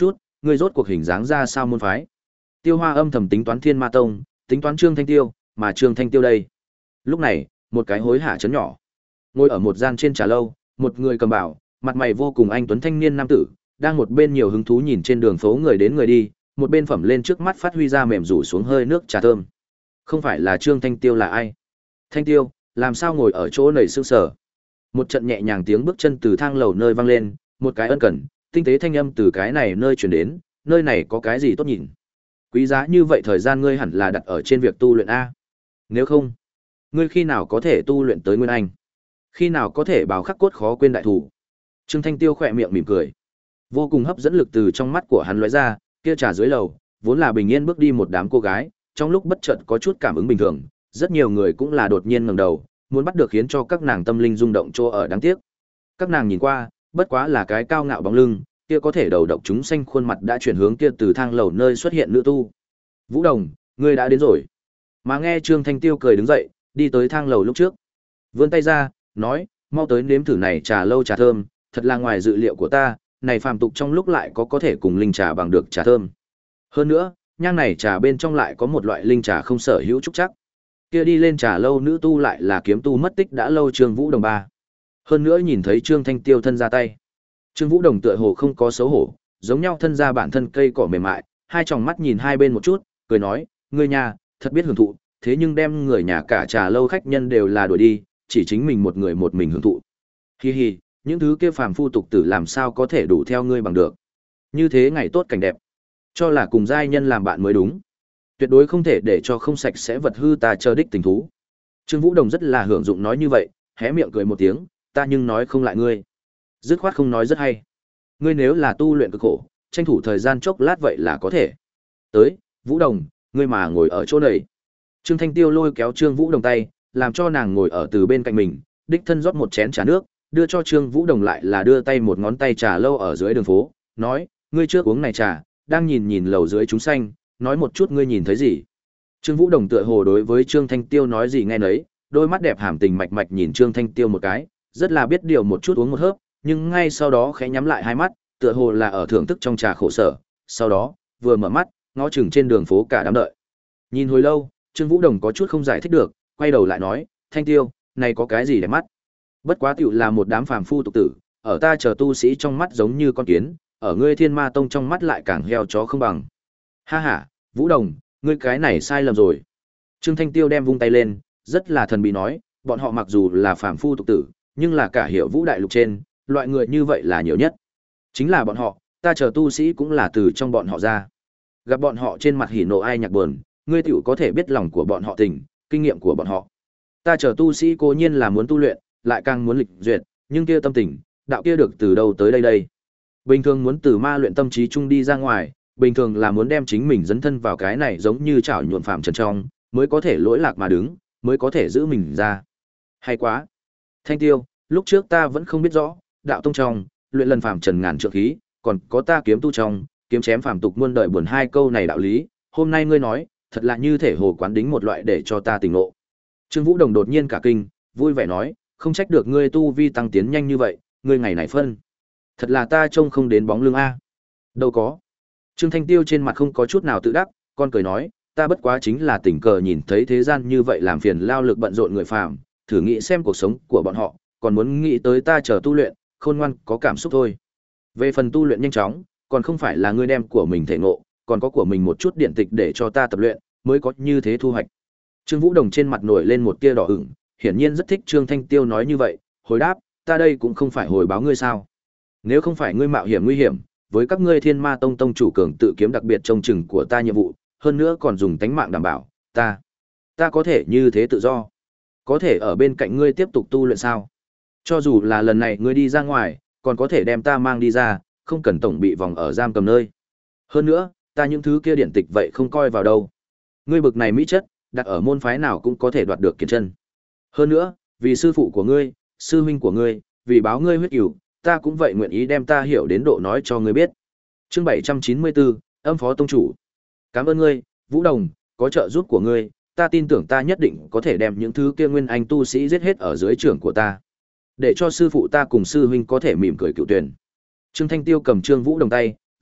ngươi rốt cuộc hình dáng ra sao môn phái? Tiêu Hoa âm thầm tính toán Thiên Ma Tông, tính toán Trương Thanh Tiêu, mà Trương Thanh Tiêu đây. Lúc này, một cái hối hả chấn nhỏ, ngồi ở một gian trên trà lâu, một người cầm bảo, mặt mày vô cùng anh tuấn thanh niên nam tử, đang một bên nhiều hứng thú nhìn trên đường phố người đến người đi, một bên phẩm lên trước mắt phát huy ra mềm rủ xuống hơi nước trà thơm. Không phải là Trương Thanh Tiêu là ai? Thanh Tiêu, làm sao ngồi ở chỗ này sương sở? Một trận nhẹ nhàng tiếng bước chân từ thang lầu nơi vang lên, một cái ân cần, tinh tế thanh âm từ cái này nơi truyền đến, nơi này có cái gì tốt nhìn? Quý giá như vậy thời gian ngươi hẳn là đặt ở trên việc tu luyện a. Nếu không, ngươi khi nào có thể tu luyện tới nguyên anh? Khi nào có thể bảo khắc cốt khó quên đại thủ? Trương Thanh Tiêu khỏe miệng mỉm cười. Vô cùng hấp dẫn lực từ trong mắt của hắn lóe ra, kia trà dưới lầu, vốn là bình yên bước đi một đám cô gái, trong lúc bất chợt có chút cảm ứng bình thường, rất nhiều người cũng là đột nhiên ngẩng đầu, muốn bắt được khiến cho các nàng tâm linh rung động chỗ ở đáng tiếc. Các nàng nhìn qua, bất quá là cái cao ngạo bóng lưng, kia có thể đầu độc chúng xanh khuôn mặt đã chuyển hướng kia từ thang lầu nơi xuất hiện nữ tu. Vũ Đồng, ngươi đã đến rồi. Mà nghe Trương Thanh Tiêu cười đứng dậy, đi tới thang lầu lúc trước. Vươn tay ra, nói, mau tới nếm thử này trà lâu trà thơm, thật là ngoài dự liệu của ta, này phàm tục trong lúc lại có có thể cùng linh trà bằng được trà thơm. Hơn nữa, nhang này trà bên trong lại có một loại linh trà không sở hữu trúc chắc. Kia đi lên trà lâu nữ tu lại là kiếm tu mất tích đã lâu Trương Vũ Đồng ba. Hơn nữa nhìn thấy Trương Thanh Tiêu thân ra tay. Trương Vũ Đồng tựa hồ không có xấu hổ, giống nhau thân ra bản thân cây cỏ mềm mại, hai tròng mắt nhìn hai bên một chút, cười nói, ngươi nhà, thật biết hưởng thụ, thế nhưng đem người nhà cả trà lâu khách nhân đều là đuổi đi, chỉ chính mình một người một mình hưởng thụ. Hi hi, những thứ kia phàm phu tục tử làm sao có thể đủ theo ngươi bằng được. Như thế ngày tốt cảnh đẹp, cho là cùng giai nhân làm bạn mới đúng. Tuyệt đối không thể để cho không sạch sẽ vật hư ta chờ đích tình thú. Trương Vũ Đồng rất là hưởng dụng nói như vậy, hé miệng cười một tiếng, ta nhưng nói không lại ngươi. Dứt khoát không nói rất hay. Ngươi nếu là tu luyện cực khổ, tranh thủ thời gian chốc lát vậy là có thể. Tới, Vũ Đồng, ngươi mà ngồi ở chỗ này. Trương Thanh Tiêu lôi kéo Trương Vũ Đồng tay, làm cho nàng ngồi ở từ bên cạnh mình, đích thân rót một chén trà nước, đưa cho Trương Vũ Đồng lại là đưa tay một ngón tay trà lâu ở dưới đường phố, nói, ngươi trước uống này trà, đang nhìn nhìn lầu dưới chúng xanh, nói một chút ngươi nhìn thấy gì. Trương Vũ Đồng tựa hồ đối với Trương Thanh Tiêu nói gì nghe nấy, đôi mắt đẹp hàm tình mạch mạch nhìn Trương Thanh Tiêu một cái, rất là biết điều một chút uống một hớp, nhưng ngay sau đó khẽ nhắm lại hai mắt, tựa hồ là ở thưởng thức trong trà khổ sở, sau đó, vừa mở mắt, ngó chừng trên đường phố cả đám đợi. Nhìn hồi lâu, Trương Vũ Đồng có chút không giải thích được, quay đầu lại nói, Thanh Tiêu, này có cái gì để mắt? Bất quá tiểu là một đám phàm phu tục tử, ở ta chờ tu sĩ trong mắt giống như con kiến, ở ngươi Thiên Ma Tông trong mắt lại càng heo chó không bằng. Ha ha, Vũ Đồng, ngươi cái này sai lầm rồi. Trương Thanh Tiêu đem vung tay lên, rất là thần bí nói, bọn họ mặc dù là phàm phu tục tử, nhưng là cả hiệu vũ đại lục trên, loại người như vậy là nhiều nhất. Chính là bọn họ, ta chờ tu sĩ cũng là từ trong bọn họ ra. Gặp bọn họ trên mặt hỉ nộ ai nhạc buồn, ngươi tiểu có thể biết lòng của bọn họ tình, kinh nghiệm của bọn họ. Ta chờ tu sĩ cố nhiên là muốn tu luyện, lại càng muốn lịch duyệt, nhưng kia tâm tình, đạo kia được từ đâu tới đây đây. Bình thường muốn từ ma luyện tâm trí chung đi ra ngoài, bình thường là muốn đem chính mình dấn thân vào cái này giống như chảo nhuộm phạm trần trong, mới có thể lỗi lạc mà đứng, mới có thể giữ mình ra. Hay quá. Thanh Tiêu, lúc trước ta vẫn không biết rõ, đạo tông trong, luyện lần phạm trần ngàn trượng khí, còn có ta kiếm tu trong, kiếm chém phàm tục muôn đời buồn hai câu này đạo lý, hôm nay ngươi nói, thật là như thể hồ quán đính một loại để cho ta tỉnh ngộ. Trương Vũ Đồng đột nhiên cả kinh, vui vẻ nói, không trách được ngươi tu vi tăng tiến nhanh như vậy, ngươi ngày này phân. Thật là ta trông không đến bóng lưng a. Đâu có. Trương Thanh Tiêu trên mặt không có chút nào tự đắc, con cười nói, ta bất quá chính là tình cờ nhìn thấy thế gian như vậy làm phiền lao lực bận rộn người phàm, thử nghĩ xem cuộc sống của bọn họ, còn muốn nghĩ tới ta chờ tu luyện, khôn ngoan có cảm xúc thôi. Về phần tu luyện nhanh chóng, còn không phải là ngươi đem của mình thể ngộ, còn có của mình một chút điện tịch để cho ta tập luyện, mới có như thế thu hoạch. Trương Vũ Đồng trên mặt nổi lên một tia đỏ ửng, hiển nhiên rất thích Trương Thanh Tiêu nói như vậy, hồi đáp, ta đây cũng không phải hồi báo ngươi sao? Nếu không phải ngươi mạo hiểm nguy hiểm, với các ngươi Thiên Ma Tông tông chủ cường tự kiếm đặc biệt trông chừng của ta nhiệm vụ, hơn nữa còn dùng tánh mạng đảm bảo, ta, ta có thể như thế tự do, có thể ở bên cạnh ngươi tiếp tục tu luyện sao? Cho dù là lần này ngươi đi ra ngoài, còn có thể đem ta mang đi ra, không cần tổng bị vòng ở giam cầm nơi. Hơn nữa, ta những thứ kia điện tịch vậy không coi vào đâu. Ngươi bực này mỹ chất, đặt ở môn phái nào cũng có thể đoạt được kiền chân. Hơn nữa, vì sư phụ của ngươi, sư huynh của ngươi, vì báo ngươi huyết cửu, ta cũng vậy nguyện ý đem ta hiểu đến độ nói cho ngươi biết. Chương bảy trăm chín mươi bốn, âm phó tông chủ. Cảm ơn ngươi, Vũ Đồng, có trợ giúp của ngươi, ta tin tưởng ta nhất định có thể đem những thứ kia nguyên anh tu sĩ giết hết ở dưới trưởng của ta. Để cho sư phụ ta cùng sư huynh có thể mỉm cười cựu tuyển. Trương Thanh Tiêu cầm Trương Vũ Đồng tay,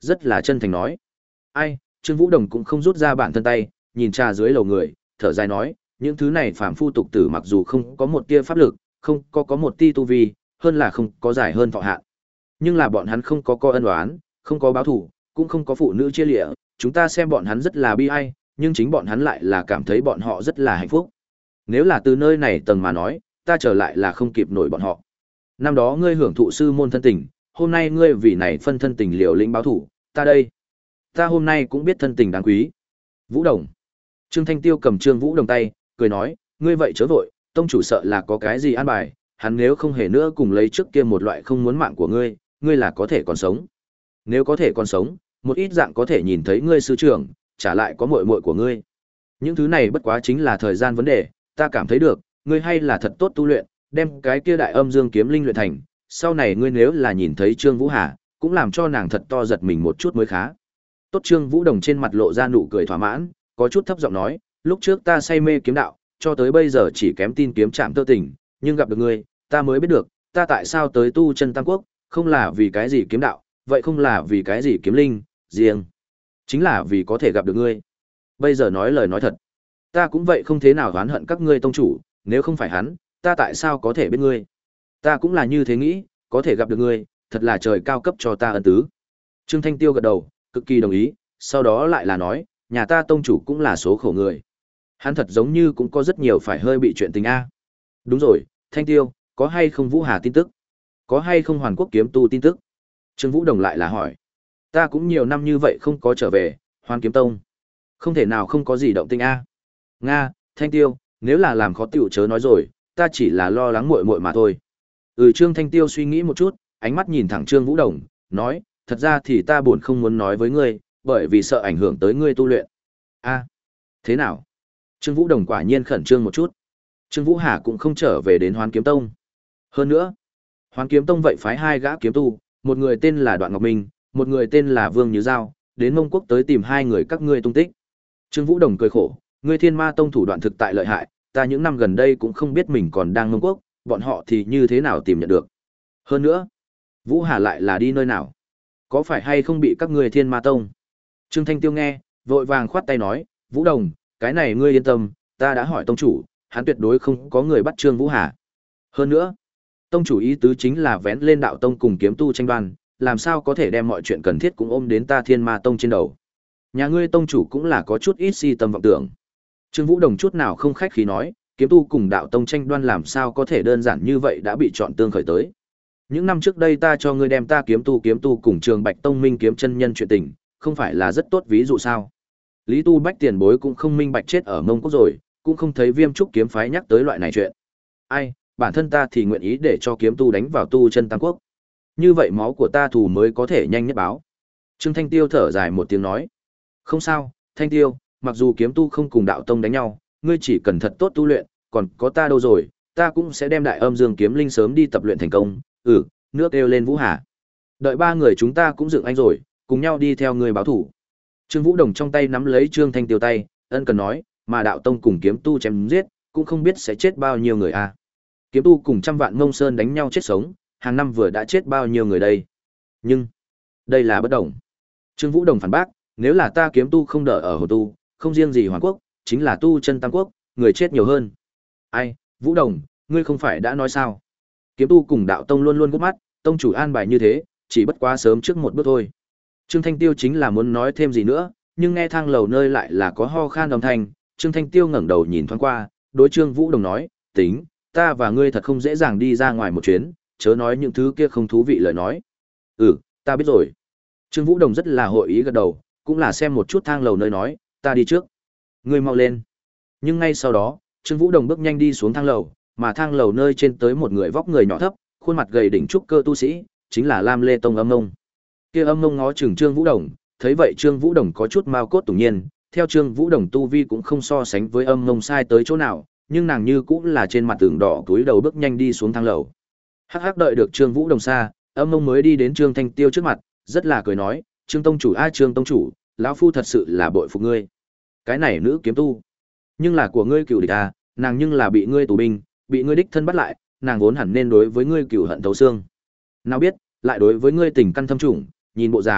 rất là chân thành nói. Ai, Trương Vũ Đồng cũng không rút ra bản thân tay, nhìn trà dưới lầu người, thở dài nói, những thứ này phàm phu tục tử mặc dù không có một tia pháp lực, không có có một tia tu vi, hơn là không có giải hơn thọ hạn. Nhưng là bọn hắn không có co ân oán, không có báo thù, cũng không có phụ nữ chia lịa, chúng ta xem bọn hắn rất là bi ai, nhưng chính bọn hắn lại là cảm thấy bọn họ rất là hạnh phúc. Nếu là từ nơi này tầng mà nói, ta trở lại là không kịp nổi bọn họ. Năm đó ngươi hưởng thụ sư môn thân tình, hôm nay ngươi vì này phân thân tình liều lĩnh báo thủ, ta đây. Ta hôm nay cũng biết thân tình đáng quý. Vũ Đồng. Trương Thanh Tiêu cầm Trương Vũ Đồng tay, cười nói, ngươi vậy chớ vội, tông chủ sợ là có cái gì an bài, hắn nếu không hề nữa cùng lấy trước kia một loại không muốn mạng của ngươi, ngươi là có thể còn sống. Nếu có thể còn sống, một ít dạng có thể nhìn thấy ngươi sư trưởng, trả lại có muội muội của ngươi. Những thứ này bất quá chính là thời gian vấn đề, ta cảm thấy được, ngươi hay là thật tốt tu luyện, đem cái kia đại âm dương kiếm linh luyện thành, sau này ngươi nếu là nhìn thấy Trương Vũ Hà, cũng làm cho nàng thật to giật mình một chút mới khá. Tốt. Trương Vũ Đồng trên mặt lộ ra nụ cười thỏa mãn, có chút thấp giọng nói, lúc trước ta say mê kiếm đạo, cho tới bây giờ chỉ kém tin kiếm chạm tơ tình, nhưng gặp được ngươi, ta mới biết được, ta tại sao tới tu chân Tam Quốc, không là vì cái gì kiếm đạo, vậy không là vì cái gì kiếm linh, riêng chính là vì có thể gặp được ngươi. Bây giờ nói lời nói thật, ta cũng vậy không thế nào oán hận các ngươi tông chủ, nếu không phải hắn, ta tại sao có thể biết ngươi? Ta cũng là như thế nghĩ, có thể gặp được ngươi, thật là trời cao cấp cho ta ân tứ. Trương Thanh Tiêu gật đầu, cực kỳ đồng ý, sau đó lại là nói, nhà ta tông chủ cũng là số khổ người. Hắn thật giống như cũng có rất nhiều phải hơi bị chuyện tình a. Đúng rồi, Thanh Tiêu, có hay không Vũ Hà tin tức? Có hay không Hoàn Quốc kiếm tu tin tức? Trương Vũ Đồng lại là hỏi. Ta cũng nhiều năm như vậy không có trở về, Hoàn Kiếm Tông. Không thể nào không có gì động tĩnh a. Nga, Thanh Tiêu, nếu là làm khó tiểu chớ nói rồi, ta chỉ là lo lắng muội muội mà thôi. Ừ, Trương Thanh Tiêu suy nghĩ một chút, ánh mắt nhìn thẳng Trương Vũ Đồng, nói, thật ra thì ta buồn không muốn nói với ngươi, bởi vì sợ ảnh hưởng tới ngươi tu luyện. A, thế nào? Trương Vũ Đồng quả nhiên khẩn trương một chút. Trương Vũ Hà cũng không trở về đến Hoán Kiếm Tông. Hơn nữa, Hoán Kiếm Tông vậy phái hai gã kiếm tu, một người tên là Đoạn Ngọc Minh, một người tên là Vương Như Giao, đến Mông Quốc tới tìm hai người các ngươi tung tích. Trương Vũ Đồng cười khổ, ngươi Thiên Ma Tông thủ đoạn thực tại lợi hại, ta những năm gần đây cũng không biết mình còn đang Mông Quốc, bọn họ thì như thế nào tìm nhận được. Hơn nữa, Vũ Hà lại là đi nơi nào? Có phải hay không bị các ngươi Thiên Ma Tông? Trương Thanh Tiêu nghe, vội vàng khoát tay nói, Vũ Đồng, cái này ngươi yên tâm, ta đã hỏi tông chủ, hắn tuyệt đối không có người bắt Trương Vũ Hà. Hơn nữa, tông chủ ý tứ chính là vén lên đạo tông cùng kiếm tu tranh đoan, làm sao có thể đem mọi chuyện cần thiết cũng ôm đến ta Thiên Ma Tông trên đầu. Nhà ngươi tông chủ cũng là có chút ít si tâm vọng tưởng. Trương Vũ Đồng chút nào không khách khí nói, kiếm tu cùng đạo tông tranh đoan làm sao có thể đơn giản như vậy đã bị chọn tương khởi tới. Những năm trước đây ta cho ngươi đem ta kiếm tu kiếm tu cùng Trường Bạch Tông minh kiếm chân nhân chuyện tình, không phải là rất tốt ví dụ sao? Lý Tu Bách tiền bối cũng không minh bạch chết ở Mông Quốc rồi, cũng không thấy Viêm Trúc kiếm phái nhắc tới loại này chuyện. Ai, bản thân ta thì nguyện ý để cho kiếm tu đánh vào tu chân Tam Quốc. Như vậy máu của ta thù mới có thể nhanh nhất báo. Trương Thanh Tiêu thở dài một tiếng nói, không sao, Thanh Tiêu, mặc dù kiếm tu không cùng đạo tông đánh nhau, ngươi chỉ cần thật tốt tu luyện, còn có ta đâu rồi, ta cũng sẽ đem đại âm dương kiếm linh sớm đi tập luyện thành công. Ừ, nước kêu lên Vũ Hà. Đợi ba người chúng ta cũng dựng anh rồi, cùng nhau đi theo người báo thủ. Trương Vũ Đồng trong tay nắm lấy Trương Thanh Tiêu tay, ân cần nói, mà đạo tông cùng kiếm tu chém giết, cũng không biết sẽ chết bao nhiêu người a. Kiếm tu cùng trăm vạn Mông Sơn đánh nhau chết sống, hàng năm vừa đã chết bao nhiêu người đây. Nhưng, đây là bất đồng. Trương Vũ Đồng phản bác, nếu là ta kiếm tu không đỡ ở hồ tu, không riêng gì Hoàn Quốc, chính là tu chân Tam Quốc, người chết nhiều hơn. Ai, Vũ Đồng, ngươi không phải đã nói sao? Kiếm tu cùng đạo tông luôn luôn gút mắt, tông chủ an bài như thế, chỉ bất quá sớm trước một bước thôi. Trương Thanh Tiêu chính là muốn nói thêm gì nữa, nhưng nghe thang lầu nơi lại là có ho khan đồng thanh, Trương Thanh Tiêu ngẩng đầu nhìn thoáng qua, đối Trương Vũ Đồng nói, tính, ta và ngươi thật không dễ dàng đi ra ngoài một chuyến, chớ nói những thứ kia không thú vị lời nói. Ừ, ta biết rồi. Trương Vũ Đồng rất là hội ý gật đầu, cũng là xem một chút thang lầu nơi nói, ta đi trước. Ngươi mau lên. Nhưng ngay sau đó, Trương Vũ Đồng bước nhanh đi xuống thang lầu, mà thang lầu nơi trên tới một người vóc người nhỏ thấp, khuôn mặt gầy đỉnh trúc cơ tu sĩ, chính là Lam Lê Tông Âm Ngông. Kia Âm Ngông ngó chừng Trương Vũ Đồng, thấy vậy Trương Vũ Đồng có chút mao cốt tủng nhiên, theo Trương Vũ Đồng tu vi cũng không so sánh với Âm Ngông sai tới chỗ nào, nhưng nàng như cũng là trên mặt tường đỏ túi đầu bước nhanh đi xuống thang lầu. Hắc hắc đợi được Trương Vũ Đồng xa, Âm Ngông mới đi đến Trương Thanh Tiêu trước mặt, rất là cười nói, Trương tông chủ a Trương tông chủ, lão phu thật sự là bội phục ngươi. Cái này nữ kiếm tu, nhưng là của ngươi cựu địch à, nàng nhưng là bị ngươi tù binh, bị ngươi đích thân bắt lại, nàng vốn hẳn nên đối với ngươi cựu hận thấu xương. Nào biết, lại đối với ngươi tình căn thâm trùng, nhìn bộ dáng,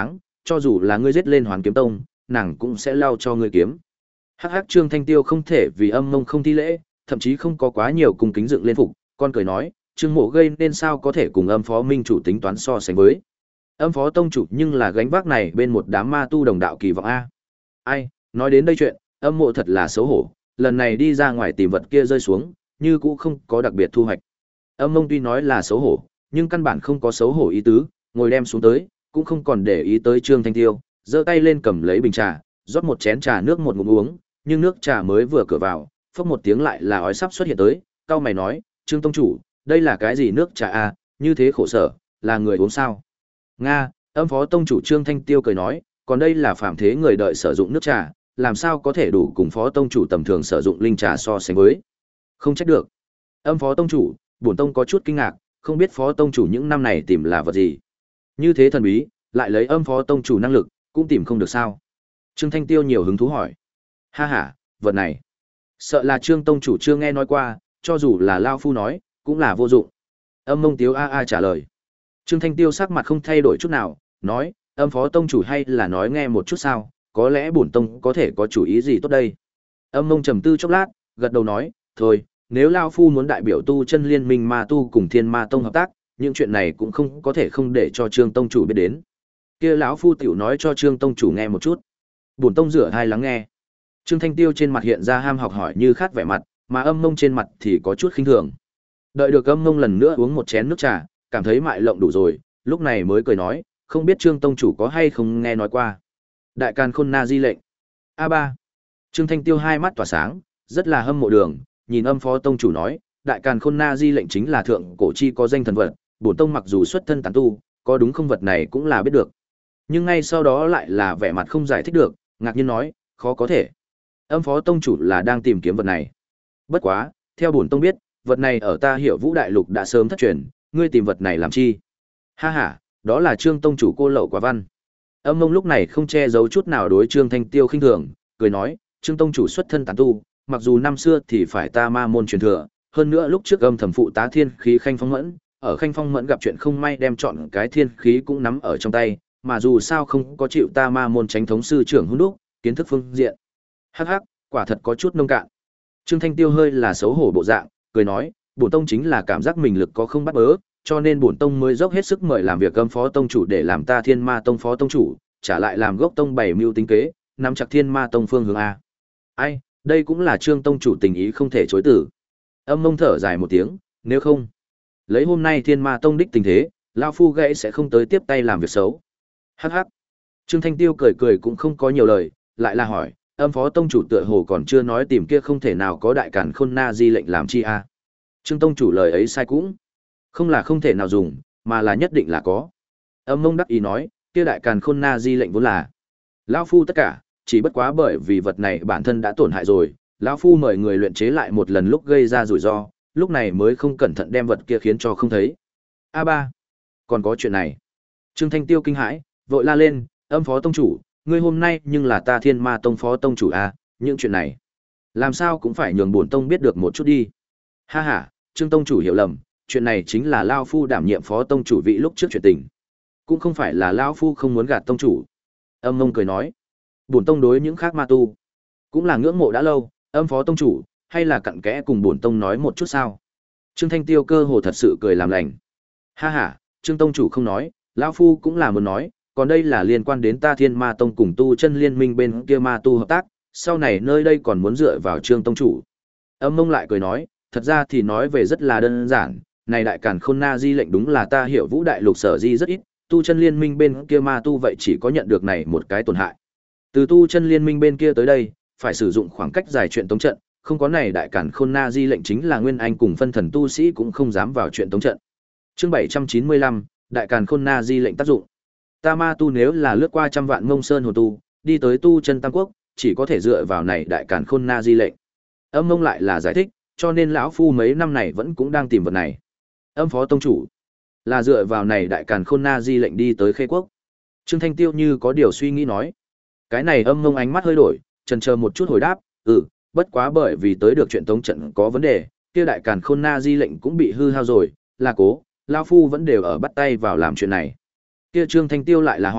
cho dù là ngươi giết lên Hoàn Kiếm Tông, nàng cũng sẽ lao cho ngươi kiếm. Hắc hắc, Trương Thanh Tiêu không thể vì âm mông không thi lễ, thậm chí không có quá nhiều cung kính dựng lên phục, con cười nói, Trương Mộ gây nên sao có thể cùng âm phó minh chủ tính toán so sánh với. Âm phó tông chủ nhưng là gánh vác này bên một đám ma tu đồng đạo kỳ vọng a. Ai, nói đến đây chuyện, âm mộ thật là xấu hổ, lần này đi ra ngoài tìm vật kia rơi xuống, như cũ không có đặc biệt thu hoạch. Âm mông tuy nói là xấu hổ, nhưng căn bản không có xấu hổ ý tứ, ngồi đem xuống tới, cũng không còn để ý tới Trương Thanh Tiêu, giơ tay lên cầm lấy bình trà, rót một chén trà nước một ngụm uống, nhưng nước trà mới vừa cửa vào, phốc một tiếng lại là ói sắp xuất hiện tới, cau mày nói, Trương tông chủ, đây là cái gì nước trà a, như thế khổ sở, là người uống sao? Nga, âm phó tông chủ Trương Thanh Tiêu cười nói, còn đây là phạm thế người đợi sử dụng nước trà, làm sao có thể đủ cùng phó tông chủ tầm thường sử dụng linh trà so sánh với. Không trách được. Âm phó tông chủ, bổn tông có chút kinh ngạc, không biết phó tông chủ những năm này tìm là vật gì. Như thế thần bí, lại lấy âm phó tông chủ năng lực, cũng tìm không được sao. Trương Thanh Tiêu nhiều hứng thú hỏi. Ha ha, vật này. Sợ là Trương tông chủ chưa nghe nói qua, cho dù là Lao Phu nói, cũng là vô dụng. Âm mông tiếu a a trả lời. Trương Thanh Tiêu sắc mặt không thay đổi chút nào, nói, âm phó tông chủ hay là nói nghe một chút sao, có lẽ bổn tông có thể có chủ ý gì tốt đây. Âm mông trầm tư chốc lát, gật đầu nói, thôi, nếu Lao Phu muốn đại biểu tu chân liên minh ma tu cùng thiên ma tông hợp tác, những chuyện này cũng không có thể không để cho Trương tông chủ biết đến. Kia lão Phu tiểu nói cho Trương tông chủ nghe một chút. Bổn tông rửa hai lắng nghe. Trương Thanh Tiêu trên mặt hiện ra ham học hỏi như khát vẻ mặt, mà âm mông trên mặt thì có chút khinh thường. Đợi được âm mông lần nữa uống một chén nước trà, cảm thấy mại lộng đủ rồi, lúc này mới cười nói, không biết Trương tông chủ có hay không nghe nói qua. Đại Càn Khôn Na Di lệnh. A ba. Trương Thanh Tiêu hai mắt tỏa sáng, rất là hâm mộ đường, nhìn âm phó tông chủ nói, Đại Càn Khôn Na Di lệnh chính là thượng cổ chi có danh thần vật, bổn tông mặc dù xuất thân tán tu, có đúng không vật này cũng là biết được. Nhưng ngay sau đó lại là vẻ mặt không giải thích được, ngạc nhiên nói, khó có thể. Âm phó tông chủ là đang tìm kiếm vật này. Bất quá, theo bổn tông biết, vật này ở ta Hiểu Vũ đại lục đã sớm thất truyền, ngươi tìm vật này làm chi? Ha ha, đó là Trương tông chủ cô lậu quả văn. Âm mông lúc này không che giấu chút nào đối Trương Thanh Tiêu khinh thường, cười nói, Trương tông chủ xuất thân tán tu, mặc dù năm xưa thì phải ta ma môn truyền thừa, hơn nữa lúc trước âm thầm phụ tá thiên khí Khanh Phong Mẫn, ở Khanh Phong Mẫn gặp chuyện không may đem chọn cái thiên khí cũng nắm ở trong tay, mà dù sao không có chịu ta ma môn chánh thống sư trưởng hung đúc, kiến thức phương diện. Hắc hắc, quả thật có chút nông cạn. Trương Thanh Tiêu hơi là xấu hổ bộ dạng, cười nói, bổn tông chính là cảm giác mình lực có không bắt bớ, cho nên bổn tông mới dốc hết sức mời làm việc âm phó tông chủ để làm ta Thiên Ma tông phó tông chủ, trả lại làm gốc tông bảy mưu tính kế, nắm chặt Thiên Ma tông phương hướng a. Ai, đây cũng là Trương tông chủ tình ý không thể chối từ. Âm mông thở dài một tiếng, nếu không, lấy hôm nay Thiên Ma tông đích tình thế, lão phu gãy sẽ không tới tiếp tay làm việc xấu. Hắc hắc. Trương Thanh Tiêu cười cười cũng không có nhiều lời, lại là hỏi, âm phó tông chủ tựa hồ còn chưa nói tìm kia không thể nào có Đại Càn Khôn Na Di lệnh làm chi a. Trương tông chủ lời ấy sai cũng không là không thể nào dùng, mà là nhất định là có. Âm mông đắc ý nói, kia Đại Càn Khôn Na Di lệnh vốn là lão phu tất cả, chỉ bất quá bởi vì vật này bản thân đã tổn hại rồi, lão phu mời người luyện chế lại một lần lúc gây ra rủi ro, lúc này mới không cẩn thận đem vật kia khiến cho không thấy. A ba, còn có chuyện này. Trương Thanh Tiêu kinh hãi, vội la lên, âm phó tông chủ, ngươi hôm nay nhưng là ta Thiên Ma tông phó tông chủ a, những chuyện này làm sao cũng phải nhường bổn tông biết được một chút đi. Ha ha, Trương tông chủ hiểu lầm, chuyện này chính là lão phu đảm nhiệm phó tông chủ vị lúc trước chuyện tình, cũng không phải là lão phu không muốn gạt tông chủ. Âm Mông cười nói, bổn tông đối những khác ma tu cũng là ngưỡng mộ đã lâu, âm phó tông chủ hay là cặn kẽ cùng bổn tông nói một chút sao? Trương Thanh Tiêu cơ hồ thật sự cười làm lành. Ha ha, Trương tông chủ không nói, lão phu cũng là muốn nói, còn đây là liên quan đến ta Thiên Ma tông cùng tu chân liên minh bên kia ma tu hợp tác, sau này nơi đây còn muốn dựa vào Trương tông chủ. Âm Mông lại cười nói, thật ra thì nói về rất là đơn giản, này Đại Càn Khôn Na Di lệnh đúng là ta Hiểu Vũ đại lục sở di rất ít, tu chân liên minh bên kia ma tu vậy chỉ có nhận được này một cái tổn hại. Từ tu chân liên minh bên kia tới đây, phải sử dụng khoảng cách dài chuyện tống trận, không có này Đại Càn Khôn Na Di lệnh chính là Nguyên Anh cùng phân thần tu sĩ cũng không dám vào chuyện tống trận. Chương bảy trăm chín mươi lăm, Đại Càn Khôn Na Di lệnh tác dụng. Ta ma tu nếu là lướt qua trăm vạn ngông sơn hồn tu, đi tới tu chân tam quốc, chỉ có thể dựa vào này Đại Càn Khôn Na Di lệnh. Âm Mông lại là giải thích, cho nên lão phu mấy năm này vẫn cũng đang tìm vật này. Âm phó tông chủ là dựa vào này Đại Càn Khôn Na Di lệnh đi tới Khê Quốc. Trương Thanh Tiêu như có điều suy nghĩ nói. Cái này Âm Mông ánh mắt hơi đổi, chần chờ một chút hồi đáp, ừ, bất quá bởi vì tới được chuyện tống trận có vấn đề, kia Đại Càn Khôn Na Di lệnh cũng bị hư hao rồi, là cố, lão phu vẫn đều ở bắt tay vào làm chuyện này. Kia Trương Thanh Tiêu lại là hỏi,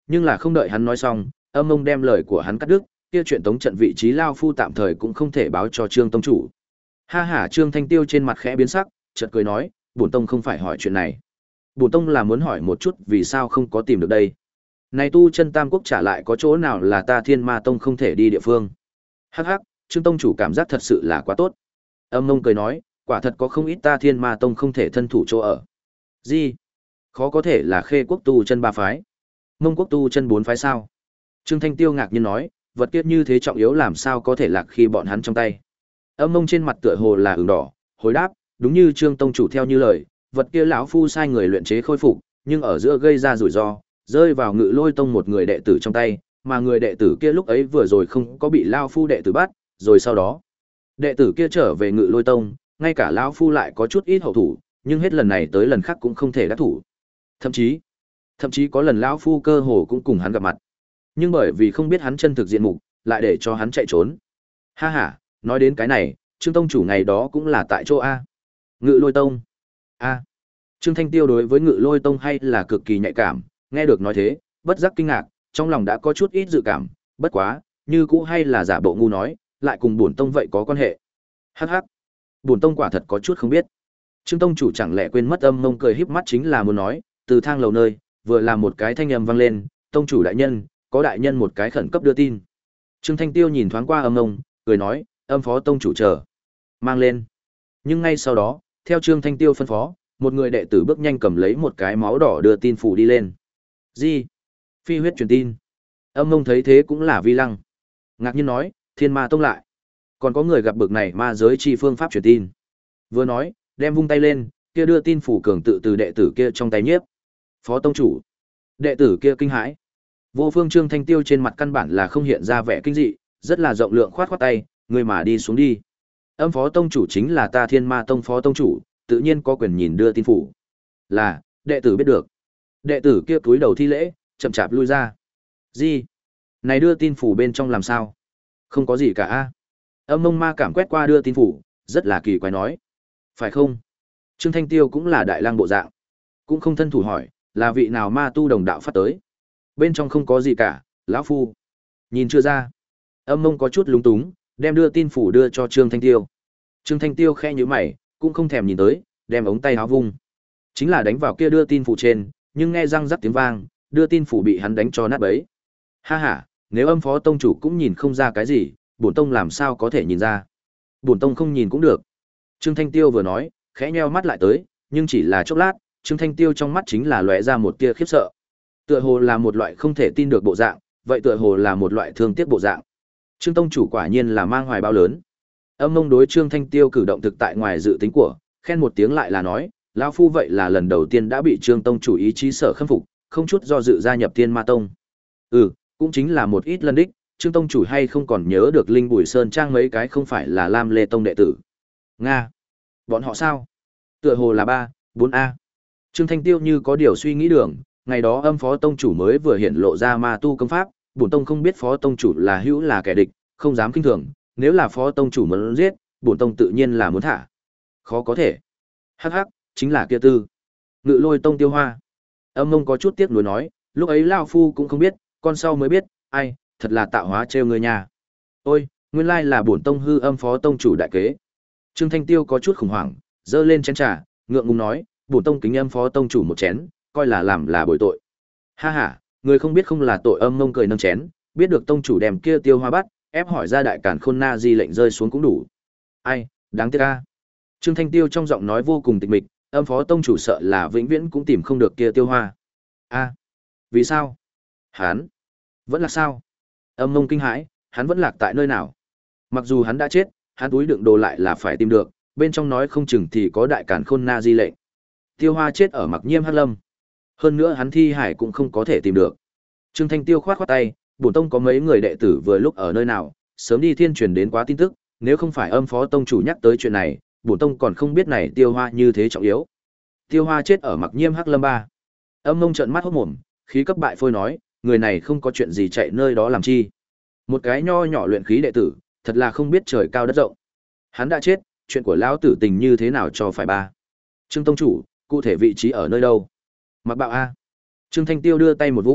Nhưng là không đợi hắn nói xong, Âm Mông đem lời của hắn cắt đứt, kia chuyện tống trận vị trí lao phu tạm thời cũng không thể báo cho Trương tông chủ. Ha ha, Trương Thanh Tiêu trên mặt khẽ biến sắc, chợt cười nói, bổn tông không phải hỏi chuyện này. Bổn tông là muốn hỏi một chút vì sao không có tìm được đây. Này tu chân Tam Quốc trả lại có chỗ nào là ta Thiên Ma tông không thể đi địa phương. Hắc hắc, Trương tông chủ cảm giác thật sự là quá tốt. Âm Mông cười nói, quả thật có không ít ta Thiên Ma tông không thể thân thủ chỗ ở. Gì? Khó có thể là Khê quốc tu chân ba phái, Mông quốc tu chân bốn phái sao? Trương Thanh Tiêu ngạc nhiên nói, vật kiếp như thế trọng yếu làm sao có thể lạc khi bọn hắn trong tay. Âm Mông trên mặt tựa hồ là ửng đỏ, hồi đáp, đúng như Trương tông chủ theo như lời, vật kia lão phu sai người luyện chế khôi phục, nhưng ở giữa gây ra rủi ro, rơi vào Ngự Lôi tông một người đệ tử trong tay, mà người đệ tử kia lúc ấy vừa rồi không có bị lão phu đệ tử bắt, rồi sau đó, đệ tử kia trở về Ngự Lôi tông, ngay cả lão phu lại có chút ít hậu thủ, nhưng hết lần này tới lần khác cũng không thể đắc thủ. Thậm chí, thậm chí có lần lão phu cơ hồ cũng cùng hắn gặp mặt. Nhưng bởi vì không biết hắn chân thực diện mục, lại để cho hắn chạy trốn. Ha ha, nói đến cái này, Trương tông chủ ngày đó cũng là tại chỗ a. Ngự Lôi tông. A. Trương Thanh Tiêu đối với Ngự Lôi tông hay là cực kỳ nhạy cảm, nghe được nói thế, bất giác kinh ngạc, trong lòng đã có chút ít dự cảm, bất quá, như cũ hay là giả bộ ngu nói, lại cùng bổn tông vậy có quan hệ. Hắc hắc. Bổn tông quả thật có chút không biết. Trương tông chủ chẳng lẽ quên mất Âm Mông cười híp mắt chính là muốn nói, từ thang lầu nơi, vừa làm một cái thanh âm vang lên, tông chủ đại nhân, có đại nhân một cái khẩn cấp đưa tin. Trương Thanh Tiêu nhìn thoáng qua Âm Mông, cười nói, Âm phó tông chủ chờ. Mang lên. Nhưng ngay sau đó, theo Trương Thanh Tiêu phân phó, một người đệ tử bước nhanh cầm lấy một cái máu đỏ đưa tin phủ đi lên. Gì? Phi huyết truyền tin. Âm Mông thấy thế cũng là vi lăng. Ngạc nhiên nói, Thiên Ma tông lại. Còn có người gặp bực này ma giới chi phương pháp truyền tin. Vừa nói, đem vung tay lên, kia đưa tin phủ cường tự từ đệ tử kia trong tay nhiếp. Phó tông chủ. Đệ tử kia kinh hãi. Vô Phương Trương Thanh Tiêu trên mặt căn bản là không hiện ra vẻ kinh dị, rất là rộng lượng khoát khoát tay, người mà đi xuống đi. Âm phó tông chủ chính là ta Thiên Ma tông phó tông chủ, tự nhiên có quyền nhìn đưa tin phủ. Là, đệ tử biết được. Đệ tử kia cúi đầu thi lễ, chậm chạp lui ra. Gì? Này đưa tin phủ bên trong làm sao? Không có gì cả a. Âm Mông ma cảm quét qua đưa tin phủ, rất là kỳ quái nói. Phải không? Trương Thanh Tiêu cũng là đại lang bộ dạng. Cũng không thân thủ hỏi, là vị nào ma tu đồng đạo phát tới. Bên trong không có gì cả, lão phu. Nhìn chưa ra. Âm Mông có chút lúng túng, đem đưa tin phủ đưa cho Trương Thanh Tiêu. Trương Thanh Tiêu khẽ nhíu mày, cũng không thèm nhìn tới, đem ống tay áo vung. Chính là đánh vào kia đưa tin phủ trên, nhưng nghe răng rắc tiếng vang, đưa tin phủ bị hắn đánh cho nát bấy. Ha ha, nếu Âm phó tông chủ cũng nhìn không ra cái gì, bổn tông làm sao có thể nhìn ra. Bổn tông không nhìn cũng được. Trương Thanh Tiêu vừa nói, khẽ nheo mắt lại tới, nhưng chỉ là chốc lát, Trương Thanh Tiêu trong mắt chính là lóe ra một tia khiếp sợ. Tựa hồ là một loại không thể tin được bộ dạng, vậy tựa hồ là một loại thương tiếc bộ dạng. Trương tông chủ quả nhiên là mang hoài bao lớn. Âm Mông đối Trương Thanh Tiêu cử động thực tại ngoài dự tính của, khen một tiếng lại là nói, lão phu vậy là lần đầu tiên đã bị Trương tông chủ ý chí sở khâm phục, không chút do dự gia nhập Thiên Ma tông. Ừ, cũng chính là một ít lần đích, Trương tông chủ hay không còn nhớ được Linh Bùi Sơn Trang mấy cái không phải là Lam Lê tông đệ tử. Nga. Bọn họ sao? Tựa hồ là ba, bốn a. Trương Thanh Tiêu như có điều suy nghĩ đường, ngày đó Âm phó tông chủ mới vừa hiện lộ ra ma tu công pháp, bổn tông không biết phó tông chủ là hữu là kẻ địch, không dám khinh thường, nếu là phó tông chủ muốn giết, bổn tông tự nhiên là muốn thả. Khó có thể. Hắc hắc, chính là kia tư. Ngự Lôi tông Tiêu Hoa. Âm Mông có chút tiếc nuối nói, lúc ấy lão phu cũng không biết, con sau mới biết, ai, thật là tạo hóa trêu người nhà. Ôi, nguyên lai là bổn tông hư âm phó tông chủ đại kế. Trương Thanh Tiêu có chút khủng hoảng, giơ lên chén trà, ngượng ngùng nói, bổn tông kính âm phó tông chủ một chén, coi là làm là bồi tội. Ha ha, người không biết không là tội. Âm Mông cười nâng chén, biết được tông chủ đem kia Tiêu Hoa bắt, ép hỏi ra đại càn khôn na di lệnh rơi xuống cũng đủ. Ai, đáng tiếc a. Trương Thanh Tiêu trong giọng nói vô cùng tịch mịch, âm phó tông chủ sợ là vĩnh viễn cũng tìm không được kia Tiêu Hoa. A, vì sao? Hắn vẫn là sao? Âm Mông kinh hãi, hắn vẫn lạc tại nơi nào? Mặc dù hắn đã chết, hắn túi đựng đồ lại là phải tìm được, bên trong nói không chừng thì có đại càn khôn na di lệnh. Tiêu Hoa chết ở Mặc Nhiêm Hắc Lâm. Hơn nữa hắn thi hải cũng không có thể tìm được. Trương Thanh Tiêu khoát khoát tay, bổn tông có mấy người đệ tử vừa lúc ở nơi nào, sớm đi thiên truyền đến quá tin tức, nếu không phải âm phó tông chủ nhắc tới chuyện này, bổn tông còn không biết này Tiêu Hoa như thế trọng yếu. Tiêu Hoa chết ở Mặc Nhiêm Hắc Lâm ba. Âm Mông trợn mắt hốt mồm, khí cấp bại phôi nói, người này không có chuyện gì chạy nơi đó làm chi? Một cái nho nhỏ luyện khí đệ tử, thật là không biết trời cao đất rộng. Hắn đã chết, chuyện của lão tử tình như thế nào cho phải ba? Trương tông chủ, cụ thể vị trí ở nơi đâu? Mặc Bạo a. Trương Thanh Tiêu đưa tay một vũng,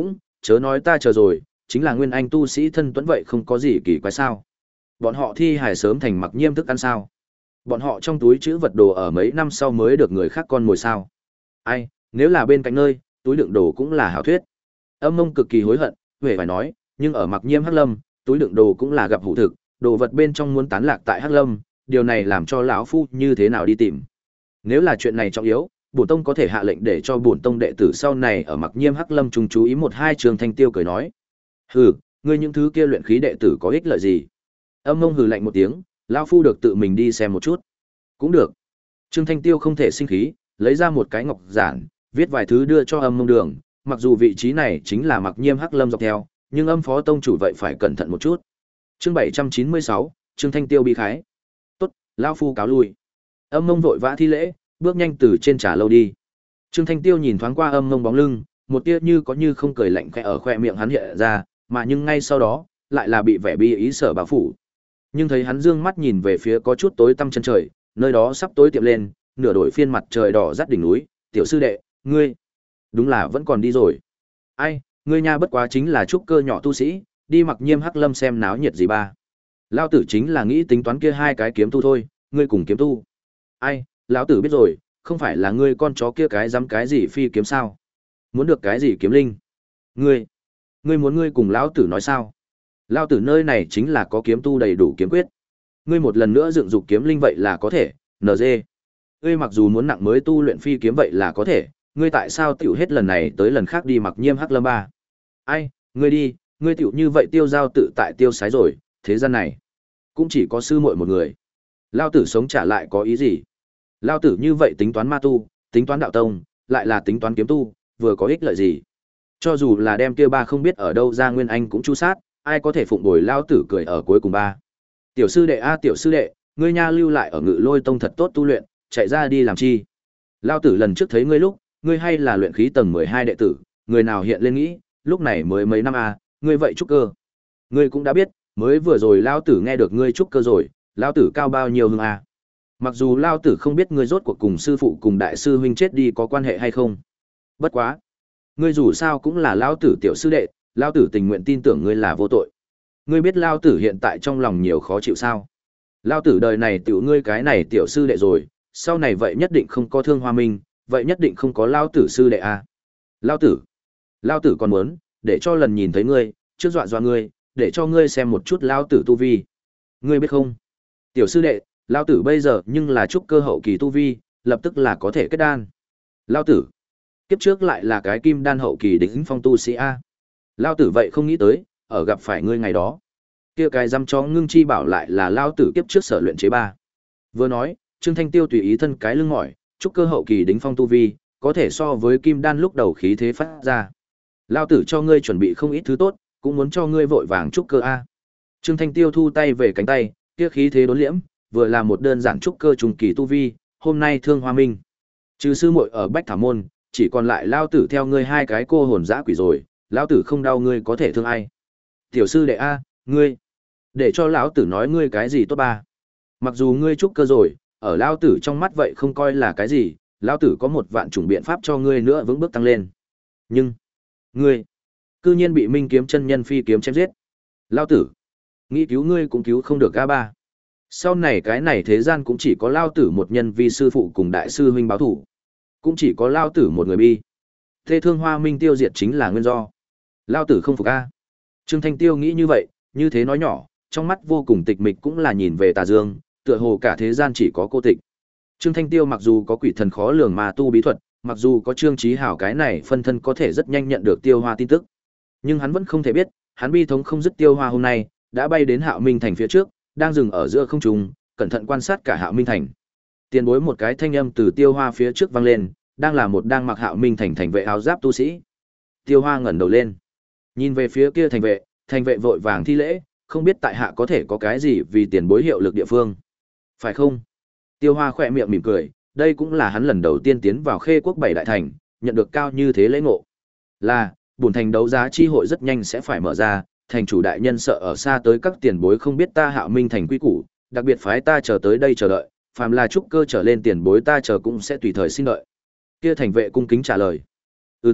chớ nói ta chờ rồi, chính là nguyên anh tu sĩ thân tuấn vậy không có gì kỳ quái sao. Bọn họ thi hài sớm thành mặc nhiêm thức ăn sao. Bọn họ trong túi chữ vật đồ ở mấy năm sau mới được người khác con mồi sao. Ai, nếu là bên cạnh nơi, túi đựng đồ cũng là hảo thuyết. Âm Mông cực kỳ hối hận, huệ phải nói, nhưng ở mặc nhiêm Hắc Lâm, túi đựng đồ cũng là gặp hữu thực, đồ vật bên trong muốn tán lạc tại Hắc Lâm, điều này làm cho lão phu như thế nào đi tìm. Nếu là chuyện này trọng yếu, bổn tông có thể hạ lệnh để cho bổn tông đệ tử sau này ở mặc nhiêm Hắc Lâm trung chú ý một hai. Trường Thanh Tiêu cười nói, hừ, ngươi những thứ kia luyện khí đệ tử có ích lợi gì? Âm Mông hừ lạnh một tiếng, lão phu được tự mình đi xem một chút. Cũng được. Trương Thanh Tiêu không thể sinh khí, lấy ra một cái ngọc giản, viết vài thứ đưa cho Âm Mông Đường, mặc dù vị trí này chính là mặc nhiêm Hắc Lâm dọc theo, nhưng Âm phó tông chủ vậy phải cẩn thận một chút. Chương bảy trăm chín mươi sáu, Trương Thanh Tiêu bi khái. Tốt, lão phu cáo lui. Âm Mông vội vã thi lễ, bước nhanh từ trên trà lâu đi. Trương Thanh Tiêu nhìn thoáng qua Âm Mông bóng lưng, một tia như có như không cười lạnh khẽ ở khoe miệng hắn hiện ra, mà nhưng ngay sau đó, lại là bị vẻ bi ý sở bao phủ. Nhưng thấy hắn dương mắt nhìn về phía có chút tối tăm chân trời, nơi đó sắp tối tiệm lên, nửa đổi phiên mặt trời đỏ rát đỉnh núi, "Tiểu sư đệ, ngươi đúng là vẫn còn đi rồi." "Ai, ngươi nha bất quá chính là trúc cơ nhỏ tu sĩ, đi mặc nhiêm Hắc Lâm xem náo nhiệt gì ba. Lão tử chính là nghĩ tính toán kia hai cái kiếm tu thôi, ngươi cùng kiếm tu." "Ai, lão tử biết rồi, không phải là ngươi con chó kia cái dám cái gì phi kiếm sao? Muốn được cái gì kiếm linh? Ngươi, ngươi muốn ngươi cùng lão tử nói sao? Lão tử nơi này chính là có kiếm tu đầy đủ kiếm quyết. Ngươi một lần nữa dựng dục kiếm linh vậy là có thể, en giê. Ngươi mặc dù muốn nặng mới tu luyện phi kiếm vậy là có thể, ngươi tại sao tiểu hết lần này tới lần khác đi mặc nhiêm Hắc Lâm ba? Ai, ngươi đi, ngươi tiểu như vậy tiêu giao tự tại tiêu sái rồi, thế gian này cũng chỉ có sư muội một người. Lão tử sống trả lại có ý gì? Lão tử như vậy tính toán ma tu, tính toán đạo tông, lại là tính toán kiếm tu, vừa có ích lợi gì? Cho dù là đem kia ba không biết ở đâu ra nguyên anh cũng chu sát, ai có thể phụng bồi lão tử cười ở cuối cùng ba? Tiểu sư đệ a tiểu sư đệ, ngươi nha lưu lại ở Ngự Lôi tông thật tốt tu luyện, chạy ra đi làm chi? Lão tử lần trước thấy ngươi lúc, ngươi hay là luyện khí tầng mười hai đệ tử, người nào hiện lên nghĩ, lúc này mới mấy năm a, ngươi vậy trúc cơ. Ngươi cũng đã biết, mới vừa rồi lão tử nghe được ngươi trúc cơ rồi, lão tử cao bao nhiêu hương a? Mặc dù lão tử không biết ngươi rốt cuộc cùng sư phụ cùng đại sư huynh chết đi có quan hệ hay không. Bất quá, ngươi dù sao cũng là lão tử tiểu sư đệ, lão tử tình nguyện tin tưởng ngươi là vô tội. Ngươi biết lão tử hiện tại trong lòng nhiều khó chịu sao? Lão tử đời này tiểu ngươi cái này tiểu sư đệ rồi, sau này vậy nhất định không có Thương Hoa Minh, vậy nhất định không có lão tử sư đệ a. Lão tử, lão tử còn muốn để cho lần nhìn thấy ngươi, trước dọa dọa ngươi, để cho ngươi xem một chút lão tử tu vi. Ngươi biết không? Tiểu sư đệ, lão tử bây giờ nhưng là trúc cơ hậu kỳ tu vi, lập tức là có thể kết đan. Lão tử, kiếp trước lại là cái kim đan hậu kỳ đỉnh phong tu sĩ a. Lão tử vậy không nghĩ tới, ở gặp phải ngươi ngày đó, kia cái dăm chó ngưng chi bảo lại là lão tử kiếp trước sở luyện chế ba. Vừa nói, Trương Thanh Tiêu tùy ý thân cái lưng mỏi, trúc cơ hậu kỳ đỉnh phong tu vi, có thể so với kim đan lúc đầu khí thế phát ra. Lão tử cho ngươi chuẩn bị không ít thứ tốt, cũng muốn cho ngươi vội vàng trúc cơ a. Trương Thanh Tiêu thu tay về cánh tay, kia khí thế đốn liễm, vừa là một đơn giản trúc cơ trùng kỳ tu vi, hôm nay Thương Hoa Minh, trừ sư muội ở Bách Thảo môn, chỉ còn lại lão tử theo ngươi hai cái cô hồn dã quỷ rồi, lão tử không đau ngươi có thể thương ai? Tiểu sư đệ a, ngươi, để cho lão tử nói ngươi cái gì tốt ba? Mặc dù ngươi trúc cơ rồi, ở lão tử trong mắt vậy không coi là cái gì, lão tử có một vạn chủng biện pháp cho ngươi nữa vững bước tăng lên. Nhưng, ngươi, cư nhiên bị Minh Kiếm chân nhân phi kiếm chém giết. Lão tử, nghĩ cứu ngươi cũng cứu không được a ba. Sau này cái này thế gian cũng chỉ có lão tử một nhân vi sư phụ cùng đại sư huynh báo thủ. Cũng chỉ có lão tử một người bi. Thế Thương Hoa Minh tiêu diệt chính là nguyên do. Lão tử không phục a. Trương Thanh Tiêu nghĩ như vậy, như thế nói nhỏ, trong mắt vô cùng tịch mịch cũng là nhìn về Tà Dương, tựa hồ cả thế gian chỉ có cô tịch. Trương Thanh Tiêu mặc dù có quỷ thần khó lường mà tu bí thuật, mặc dù có Trương Chí Hảo cái này phân thân có thể rất nhanh nhận được Tiêu Hoa tin tức, nhưng hắn vẫn không thể biết, hắn bi thống không dứt Tiêu Hoa hôm nay đã bay đến Hạo Minh thành phía trước, đang dừng ở giữa không trung, cẩn thận quan sát cả Hạo Minh thành. Tiền bối một cái thanh âm từ Tiêu Hoa phía trước vang lên, đang là một đang mặc Hạo Minh thành thành vệ áo giáp tu sĩ. Tiêu Hoa ngẩng đầu lên, nhìn về phía kia thành vệ, thành vệ vội vàng thi lễ, không biết tại hạ có thể có cái gì vì tiền bối hiệu lực địa phương. Phải không? Tiêu Hoa khỏe miệng mỉm cười, đây cũng là hắn lần đầu tiên tiến vào Khê Quốc bảy đại thành, nhận được cao như thế lễ ngộ. Là, bổn thành đấu giá chi hội rất nhanh sẽ phải mở ra, thành chủ đại nhân sợ ở xa tới các tiền bối không biết ta Hạo Minh thành quy củ, đặc biệt phái ta chờ tới đây chờ đợi, phàm là trúc cơ trở lên tiền bối ta chờ cũng sẽ tùy thời xin đợi. Kia thành vệ cung kính trả lời. Ừ tốt,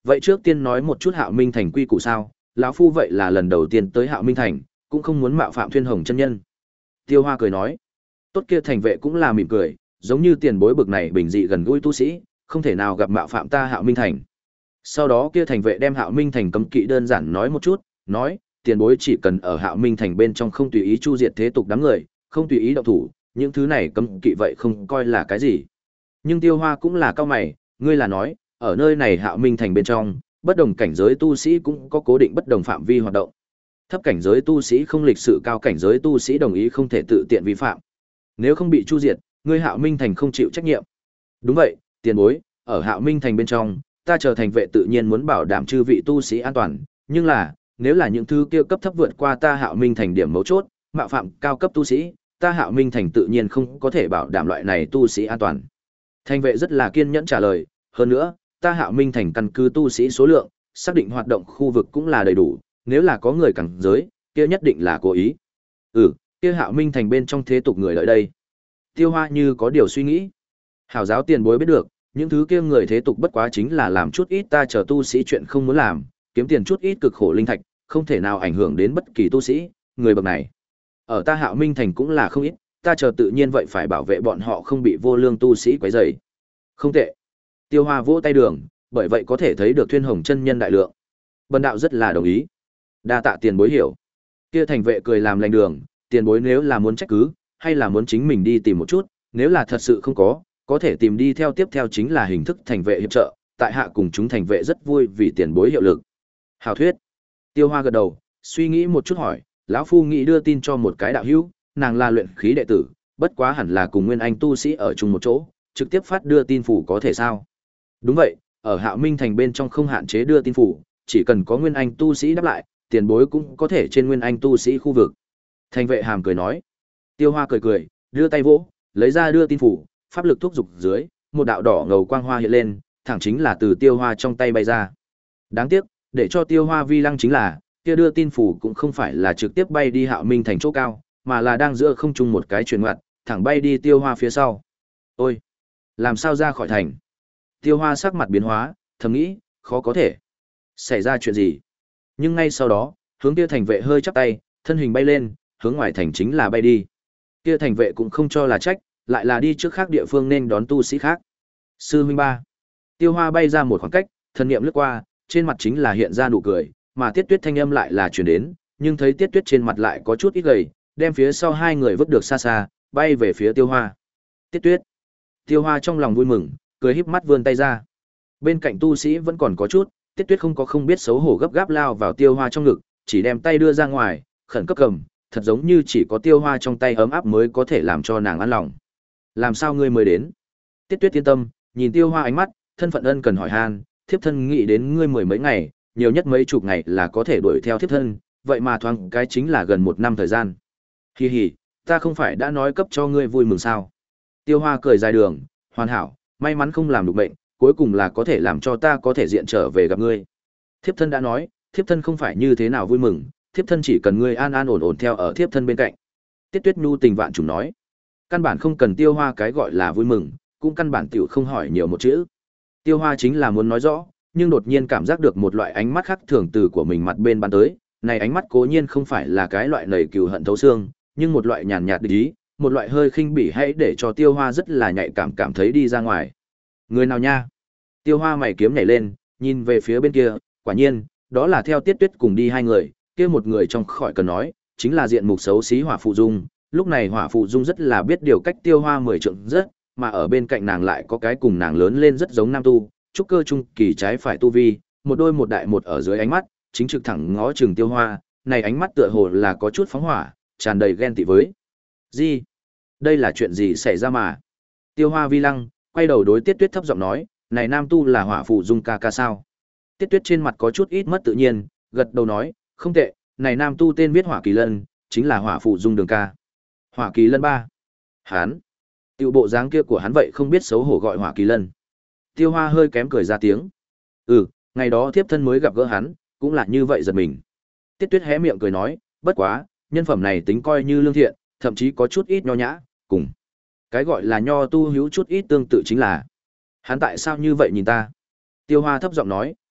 Vậy trước tiên nói một chút Hạo Minh Thành quy củ sao, lão phu vậy là lần đầu tiên tới Hạo Minh Thành, cũng không muốn mạo phạm Thuyên Hồng chân nhân. Tiêu Hoa cười nói. Tốt kia thành vệ cũng là mỉm cười, giống như tiền bối bực này bình dị gần gũi tu sĩ, không thể nào gặp mạo phạm ta Hạo Minh Thành. Sau đó kia thành vệ đem Hạo Minh Thành cấm kỵ đơn giản nói một chút, nói, tiền bối chỉ cần ở Hạo Minh Thành bên trong không tùy ý chu diệt thế tục đám người, không tùy ý động thủ, những thứ này cấm kỵ vậy không coi là cái gì. Nhưng Tiêu Hoa cũng là cao mày, ngươi là nói, ở nơi này Hạo Minh Thành bên trong, bất đồng cảnh giới tu sĩ cũng có cố định bất đồng phạm vi hoạt động. Thấp cảnh giới tu sĩ không lịch sự, cao cảnh giới tu sĩ đồng ý không thể tự tiện vi phạm. Nếu không bị chu diệt, ngươi Hạo Minh Thành không chịu trách nhiệm. Đúng vậy, tiền bối, ở Hạo Minh Thành bên trong, ta trở thành vệ tự nhiên muốn bảo đảm chư vị tu sĩ an toàn, nhưng là, nếu là những thứ kia cấp thấp vượt qua ta Hạo Minh Thành điểm mấu chốt, mạo phạm cao cấp tu sĩ, ta Hạo Minh Thành tự nhiên không có thể bảo đảm loại này tu sĩ an toàn. Thành vệ rất là kiên nhẫn trả lời, hơn nữa, ta Hạo Minh Thành căn cứ tu sĩ số lượng, xác định hoạt động khu vực cũng là đầy đủ, nếu là có người cản giới, kia nhất định là cố ý. Ừ, kia Hạo Minh Thành bên trong thế tục người lợi đây. Tiêu Hoa như có điều suy nghĩ. Hảo giáo tiền bối biết được, những thứ kia người thế tục bất quá chính là làm chút ít ta chờ tu sĩ chuyện không muốn làm, kiếm tiền chút ít cực khổ linh thạch, không thể nào ảnh hưởng đến bất kỳ tu sĩ, người bậc này. Ở ta Hạo Minh Thành cũng là không ít, ta chờ tự nhiên vậy phải bảo vệ bọn họ không bị vô lương tu sĩ quấy rầy. Không tệ. Tiêu Hoa vỗ tay đường, bởi vậy có thể thấy được Thuyên Hồng chân nhân đại lượng. Bần đạo rất là đồng ý. Đa tạ tiền bối hiểu. Kia thành vệ cười làm lành đường, tiền bối nếu là muốn trách cứ, hay là muốn chính mình đi tìm một chút, nếu là thật sự không có, có thể tìm đi theo tiếp theo chính là hình thức thành vệ hiệp trợ, tại hạ cùng chúng thành vệ rất vui vì tiền bối hiệu lực. Hảo thuyết. Tiêu Hoa gật đầu, suy nghĩ một chút hỏi, lão phu nghĩ đưa tin cho một cái đạo hữu, nàng là luyện khí đệ tử, bất quá hẳn là cùng nguyên anh tu sĩ ở chung một chỗ, trực tiếp phát đưa tin phủ có thể sao? Đúng vậy, ở Hạo Minh Thành bên trong không hạn chế đưa tin phủ, chỉ cần có nguyên anh tu sĩ đáp lại, tiền bối cũng có thể trên nguyên anh tu sĩ khu vực. Thành vệ hàm cười nói. Tiêu Hoa cười cười, đưa tay vỗ, lấy ra đưa tin phủ, pháp lực thúc dục dưới, một đạo đỏ ngầu quang hoa hiện lên, thẳng chính là từ Tiêu Hoa trong tay bay ra. Đáng tiếc, để cho Tiêu Hoa vi lăng chính là, kia đưa tin phủ cũng không phải là trực tiếp bay đi Hạo Minh Thành chỗ cao, mà là đang giữa không trung một cái chuyển ngoặt, thẳng bay đi Tiêu Hoa phía sau. Ôi, làm sao ra khỏi thành? Tiêu Hoa sắc mặt biến hóa, thầm nghĩ, khó có thể. Xảy ra chuyện gì? Nhưng ngay sau đó, hướng kia thành vệ hơi chắp tay, thân hình bay lên, hướng ngoài thành chính là bay đi. Kia thành vệ cũng không cho là trách, lại là đi trước khác địa phương nên đón tu sĩ khác. Sư huynh ba. Tiêu Hoa bay ra một khoảng cách, thân niệm lướt qua, trên mặt chính là hiện ra nụ cười, mà Tiết Tuyết thanh âm lại là truyền đến, nhưng thấy Tiết Tuyết trên mặt lại có chút ít gầy, đem phía sau hai người vứt được xa xa, bay về phía Tiêu Hoa. Tiết Tuyết. Tiêu Hoa trong lòng vui mừng, cười híp mắt vươn tay ra. Bên cạnh tu sĩ vẫn còn có chút, Tiết Tuyết không có không biết xấu hổ gấp gáp lao vào Tiêu Hoa trong ngực, chỉ đem tay đưa ra ngoài, khẩn cấp cầm, thật giống như chỉ có Tiêu Hoa trong tay ấm áp mới có thể làm cho nàng an lòng. Làm sao ngươi mới đến? Tiết Tuyết yên tâm, nhìn Tiêu Hoa ánh mắt, thân phận ân cần hỏi han, thiếp thân nghĩ đến ngươi mười mấy ngày, nhiều nhất mấy chục ngày là có thể đuổi theo thiếp thân, vậy mà thoáng cái chính là gần một năm thời gian. Hi hi, ta không phải đã nói cấp cho ngươi vui mừng sao? Tiêu Hoa cười dài đường, hoàn hảo, may mắn không làm được bệnh, cuối cùng là có thể làm cho ta có thể diện trở về gặp ngươi. Thiếp thân đã nói, thiếp thân không phải như thế nào vui mừng, thiếp thân chỉ cần ngươi an an ổn ổn theo ở thiếp thân bên cạnh. Tiết Tuyết nhu tình vạn trùng nói, căn bản không cần Tiêu Hoa cái gọi là vui mừng, cũng căn bản tiểu không hỏi nhiều một chữ. Tiêu Hoa chính là muốn nói rõ, nhưng đột nhiên cảm giác được một loại ánh mắt khác thường từ của mình mặt bên bắn tới, này ánh mắt cố nhiên không phải là cái loại nảy cừu hận thấu xương, nhưng một loại nhàn nhạt địch ý, một loại hơi khinh bỉ hãy để cho Tiêu Hoa rất là nhạy cảm cảm thấy đi ra ngoài. Người nào nha? Tiêu Hoa mày kiếm nhảy lên, nhìn về phía bên kia, quả nhiên, đó là theo Tiết Tuyết cùng đi hai người, kia một người trong khỏi cần nói, chính là diện mục xấu xí Hỏa Phụ Dung, lúc này Hỏa Phụ Dung rất là biết điều cách Tiêu Hoa mười trượng rất, mà ở bên cạnh nàng lại có cái cùng nàng lớn lên rất giống nam tu, trúc cơ trung kỳ trái phải tu vi, một đôi một đại một ở dưới ánh mắt, chính trực thẳng ngó chừng Tiêu Hoa, này ánh mắt tựa hồ là có chút phóng hỏa, tràn đầy ghen tị với. Gì? Đây là chuyện gì xảy ra mà? Tiêu Hoa vi lăng, quay đầu đối Tiết Tuyết thấp giọng nói, này nam tu là Hỏa Phụ Dung ca ca sao? Tiết Tuyết trên mặt có chút ít mất tự nhiên, gật đầu nói, không tệ, này nam tu tên viết Hỏa Kỳ Lân, chính là Hỏa Phụ Dung đường ca. Hỏa Kỳ Lân ba. Hán. Tiểu bộ dáng kia của hắn vậy không biết xấu hổ gọi Hỏa Kỳ Lân. Tiêu Hoa hơi kém cười ra tiếng. Ừ, ngày đó thiếp thân mới gặp gỡ hắn, cũng là như vậy giật mình. Tiết Tuyết hé miệng cười nói, bất quá, nhân phẩm này tính coi như lương thiện, thậm chí có chút ít nho nhã, cùng cái gọi là nho tu hữu chút ít tương tự chính là. Hắn tại sao như vậy nhìn ta? Tiêu Hoa thấp giọng nói,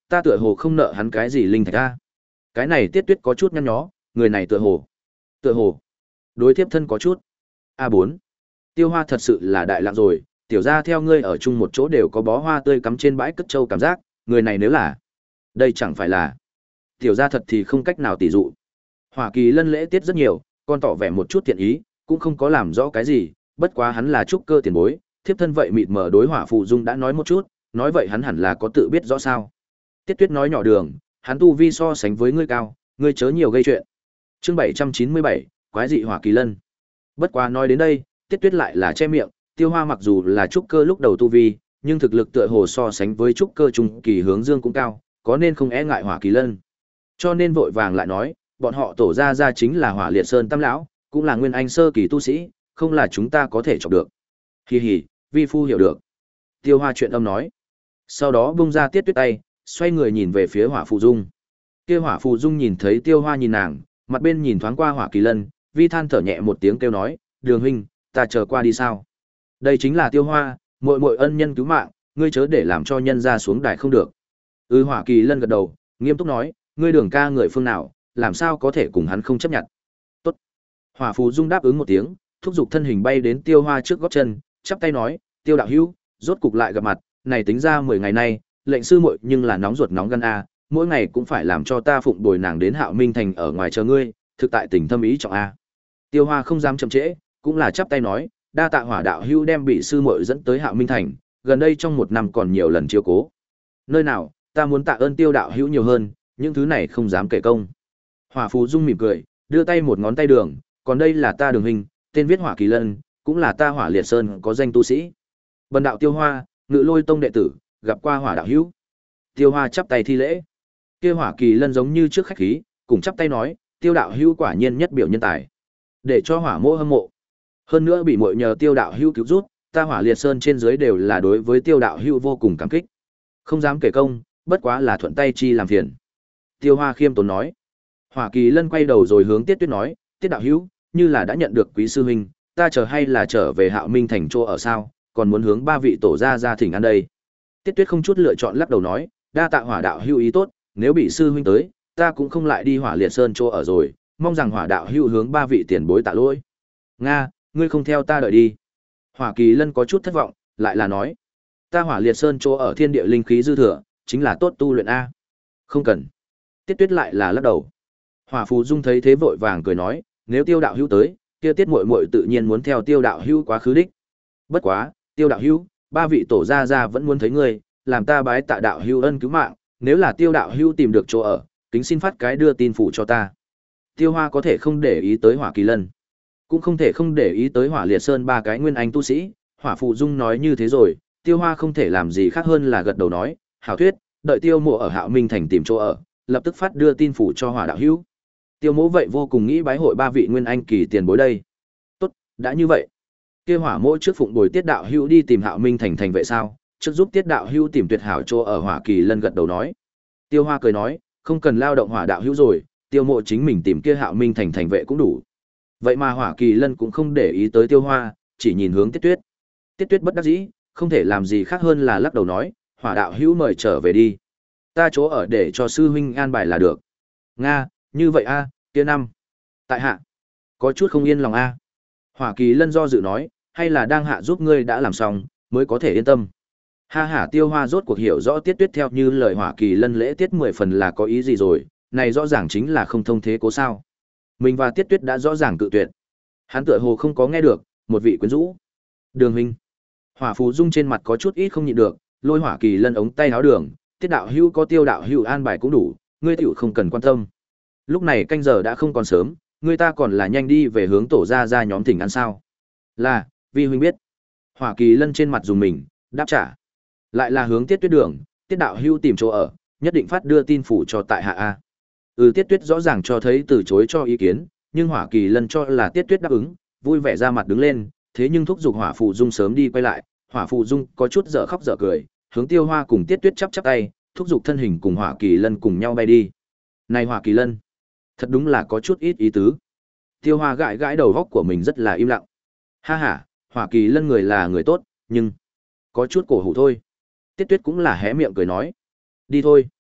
ta tựa hồ không nợ hắn cái gì linh thạch a. Cái này Tiết Tuyết có chút nhăn nhó, người này tựa hồ, tựa hồ đối thiếp thân có chút. A bốn. Tiêu Hoa thật sự là đại lạng rồi, tiểu gia theo ngươi ở chung một chỗ đều có bó hoa tươi cắm trên bãi cất trâu cảm giác, người này nếu là, đây chẳng phải là, tiểu gia thật thì không cách nào tỉ dụ. Hỏa Kỳ Lân lễ tiết rất nhiều, còn tỏ vẻ một chút thiện ý, cũng không có làm rõ cái gì, bất quá hắn là trúc cơ tiền bối, thiếp thân vậy mịt mờ đối Hỏa Phù Dung đã nói một chút, nói vậy hắn hẳn là có tự biết rõ sao. Tiết Tuyết nói nhỏ đường, hắn tu vi so sánh với ngươi cao, ngươi chớ nhiều gây chuyện. Chương bảy trăm chín mươi bảy, quái dị Hỏa Kỳ Lân. Bất quá nói đến đây, Tiết Tuyết lại là che miệng, Tiêu Hoa mặc dù là trúc cơ lúc đầu tu vi, nhưng thực lực tựa hồ so sánh với trúc cơ trung kỳ hướng dương cũng cao, có nên không e ngại Hỏa Kỳ Lân. Cho nên vội vàng lại nói, bọn họ tổ ra ra chính là Hỏa Liệt Sơn Tam lão, cũng là nguyên anh sơ kỳ tu sĩ, không là chúng ta có thể chọc được. Hì hì, vi phu hiểu được. Tiêu Hoa chuyện âm nói. Sau đó bung ra Tiết Tuyết tay, xoay người nhìn về phía Hỏa Phù Dung. Kia Hỏa Phù Dung nhìn thấy Tiêu Hoa nhìn nàng, mặt bên nhìn thoáng qua Hỏa Kỳ Lân, vi than thở nhẹ một tiếng kêu nói, "Đường huynh, ta chờ qua đi sao?" Đây chính là Tiêu Hoa, muội muội ân nhân cứu mạng, ngươi chớ để làm cho nhân ra xuống đài không được. Ừ, Hỏa Kỳ Lân gật đầu, nghiêm túc nói, ngươi Đường ca người phương nào, làm sao có thể cùng hắn không chấp nhận. Tốt. Hỏa Phù Dung đáp ứng một tiếng, thúc giục thân hình bay đến Tiêu Hoa trước gót chân, chắp tay nói, "Tiêu đạo hữu, rốt cục lại gặp mặt, này tính ra mười ngày nay, lệnh sư muội nhưng là nóng ruột nóng gan a, mỗi ngày cũng phải làm cho ta phụng bồi nàng đến Hạo Minh thành ở ngoài chờ ngươi, thực tại tình thâm ý trọng a." Tiêu Hoa không dám chậm trễ, cũng là chắp tay nói, đa tạ Hỏa đạo hữu đem bị sư muội dẫn tới Hạo Minh thành, gần đây trong một năm còn nhiều lần chiếu cố. Nơi nào, ta muốn tạ ơn Tiêu đạo hữu nhiều hơn, những thứ này không dám kể công. Hỏa Phù Dung mỉm cười, đưa tay một ngón tay đường, còn đây là ta Đường huynh, tên viết Hỏa Kỳ Lân, cũng là ta Hỏa Liệt Sơn có danh tu sĩ. Bần đạo Tiêu Hoa, Ngự Lôi tông đệ tử, gặp qua Hỏa đạo hữu. Tiêu Hoa chắp tay thi lễ. Kia Hỏa Kỳ Lân giống như trước khách khí, cùng chắp tay nói, Tiêu đạo hữu quả nhiên nhất biểu nhân tài, để cho Hỏa mỗ hâm mộ. Hơn nữa bị muội nhờ Tiêu đạo hữu cứu giúp, ta Hỏa Liệt Sơn trên dưới đều là đối với Tiêu đạo hữu vô cùng cảm kích. Không dám kể công, bất quá là thuận tay chi làm phiền. Tiêu Hoa khiêm tốn nói. Hỏa Kỳ Lân quay đầu rồi hướng Tiết Tuyết nói, Tiết đạo hữu, như là đã nhận được quý sư huynh, ta chờ hay là trở về Hạo Minh thành chỗ ở sao, còn muốn hướng ba vị tổ gia gia thỉnh ăn đây. Tiết Tuyết không chút lựa chọn lắc đầu nói, đa tạ Hỏa đạo hữu ý tốt, nếu bị sư huynh tới, ta cũng không lại đi Hỏa Liệt Sơn chỗ ở rồi, mong rằng Hỏa đạo hữu hướng ba vị tiền bối tạ lỗi. Nga, ngươi không theo ta đợi đi. Hỏa Kỳ Lân có chút thất vọng, lại là nói, ta Hỏa Liệt Sơn chỗ ở thiên địa linh khí dư thừa, chính là tốt tu luyện a. Không cần. Tiết Tuyết lại là lắc đầu. Hỏa Phù Dung thấy thế vội vàng cười nói, nếu Tiêu đạo hữu tới, kia Tiết muội muội tự nhiên muốn theo Tiêu đạo hữu quá khứ đích. Bất quá, Tiêu đạo hữu, ba vị tổ gia gia vẫn muốn thấy ngươi, làm ta bái tạ đạo hữu ân cứu mạng, nếu là Tiêu đạo hữu tìm được chỗ ở, kính xin phát cái đưa tin phủ cho ta. Tiêu Hoa có thể không để ý tới Hỏa Kỳ Lân, cũng không thể không để ý tới Hỏa Liệt Sơn ba cái nguyên anh tu sĩ. Hỏa Phù Dung nói như thế rồi, Tiêu Hoa không thể làm gì khác hơn là gật đầu nói, hảo thuyết, đợi Tiêu mộ ở Hạo Minh thành tìm chỗ ở, lập tức phát đưa tin phủ cho Hỏa đạo hữu. Tiêu mỗ vậy vô cùng nghĩ bái hội ba vị nguyên anh kỳ tiền bối đây. Tốt, đã như vậy, kia Hỏa mỗ trước phụng bồi Tiết đạo hữu đi tìm Hạo Minh thành thành vệ sao, trước giúp Tiết đạo hữu tìm tuyệt hảo chỗ ở. Hỏa Kỳ Lân gật đầu nói. Tiêu Hoa cười nói, không cần lao động Hỏa đạo hữu rồi, Tiêu mộ chính mình tìm kia Hạo Minh thành thành vệ cũng đủ. Vậy mà Hỏa Kỳ Lân cũng không để ý tới Tiêu Hoa, chỉ nhìn hướng Tiết Tuyết. Tiết Tuyết bất đắc dĩ, không thể làm gì khác hơn là lắc đầu nói, Hỏa đạo hữu mời trở về đi, ta chỗ ở để cho sư huynh an bài là được. Nga, như vậy a, kia năm. Tại hạ có chút không yên lòng a. Hỏa Kỳ Lân do dự nói, hay là đang hạ giúp ngươi đã làm xong, mới có thể yên tâm. Ha ha, Tiêu Hoa rốt cuộc hiểu rõ Tiết Tuyết theo như lời Hỏa Kỳ Lân lễ tiết mười phần là có ý gì rồi, này rõ ràng chính là không thông thế cố sao. Mình và Tiết Tuyết đã rõ ràng cự tuyệt. Hắn tựa hồ không có nghe được, một vị quyến rũ. Đường huynh. Hỏa Phù Dung trên mặt có chút ít không nhịn được, lôi Hỏa Kỳ Lân ống tay áo đường, Tiết đạo hữu có Tiêu đạo hữu an bài cũng đủ, ngươi tiểu không cần quan tâm. Lúc này canh giờ đã không còn sớm, ngươi ta còn là nhanh đi về hướng tổ gia gia nhóm thỉnh ăn sao. Là, vi huynh biết. Hỏa Kỳ Lân trên mặt dùng mình, đáp trả. Lại là hướng Tiết Tuyết đường, Tiết đạo hữu tìm chỗ ở, nhất định phát đưa tin phủ cho tại hạ a. Ừ, Tiết Tuyết rõ ràng cho thấy từ chối cho ý kiến, nhưng Hỏa Kỳ Lân cho là Tiết Tuyết đáp ứng, vui vẻ ra mặt đứng lên, thế nhưng thúc giục Hỏa Phù Dung sớm đi quay lại. Hỏa Phù Dung có chút dở khóc dở cười, hướng Tiêu Hoa cùng Tiết Tuyết chắp chắp tay, thúc giục thân hình cùng Hỏa Kỳ Lân cùng nhau bay đi. Này Hỏa Kỳ Lân, thật đúng là có chút ít ý tứ. Tiêu Hoa gãi gãi đầu góc của mình rất là im lặng. Ha ha, Hỏa Kỳ Lân người là người tốt, nhưng có chút cổ hủ thôi. Tiết Tuyết cũng là hé miệng cười nói, đi thôi.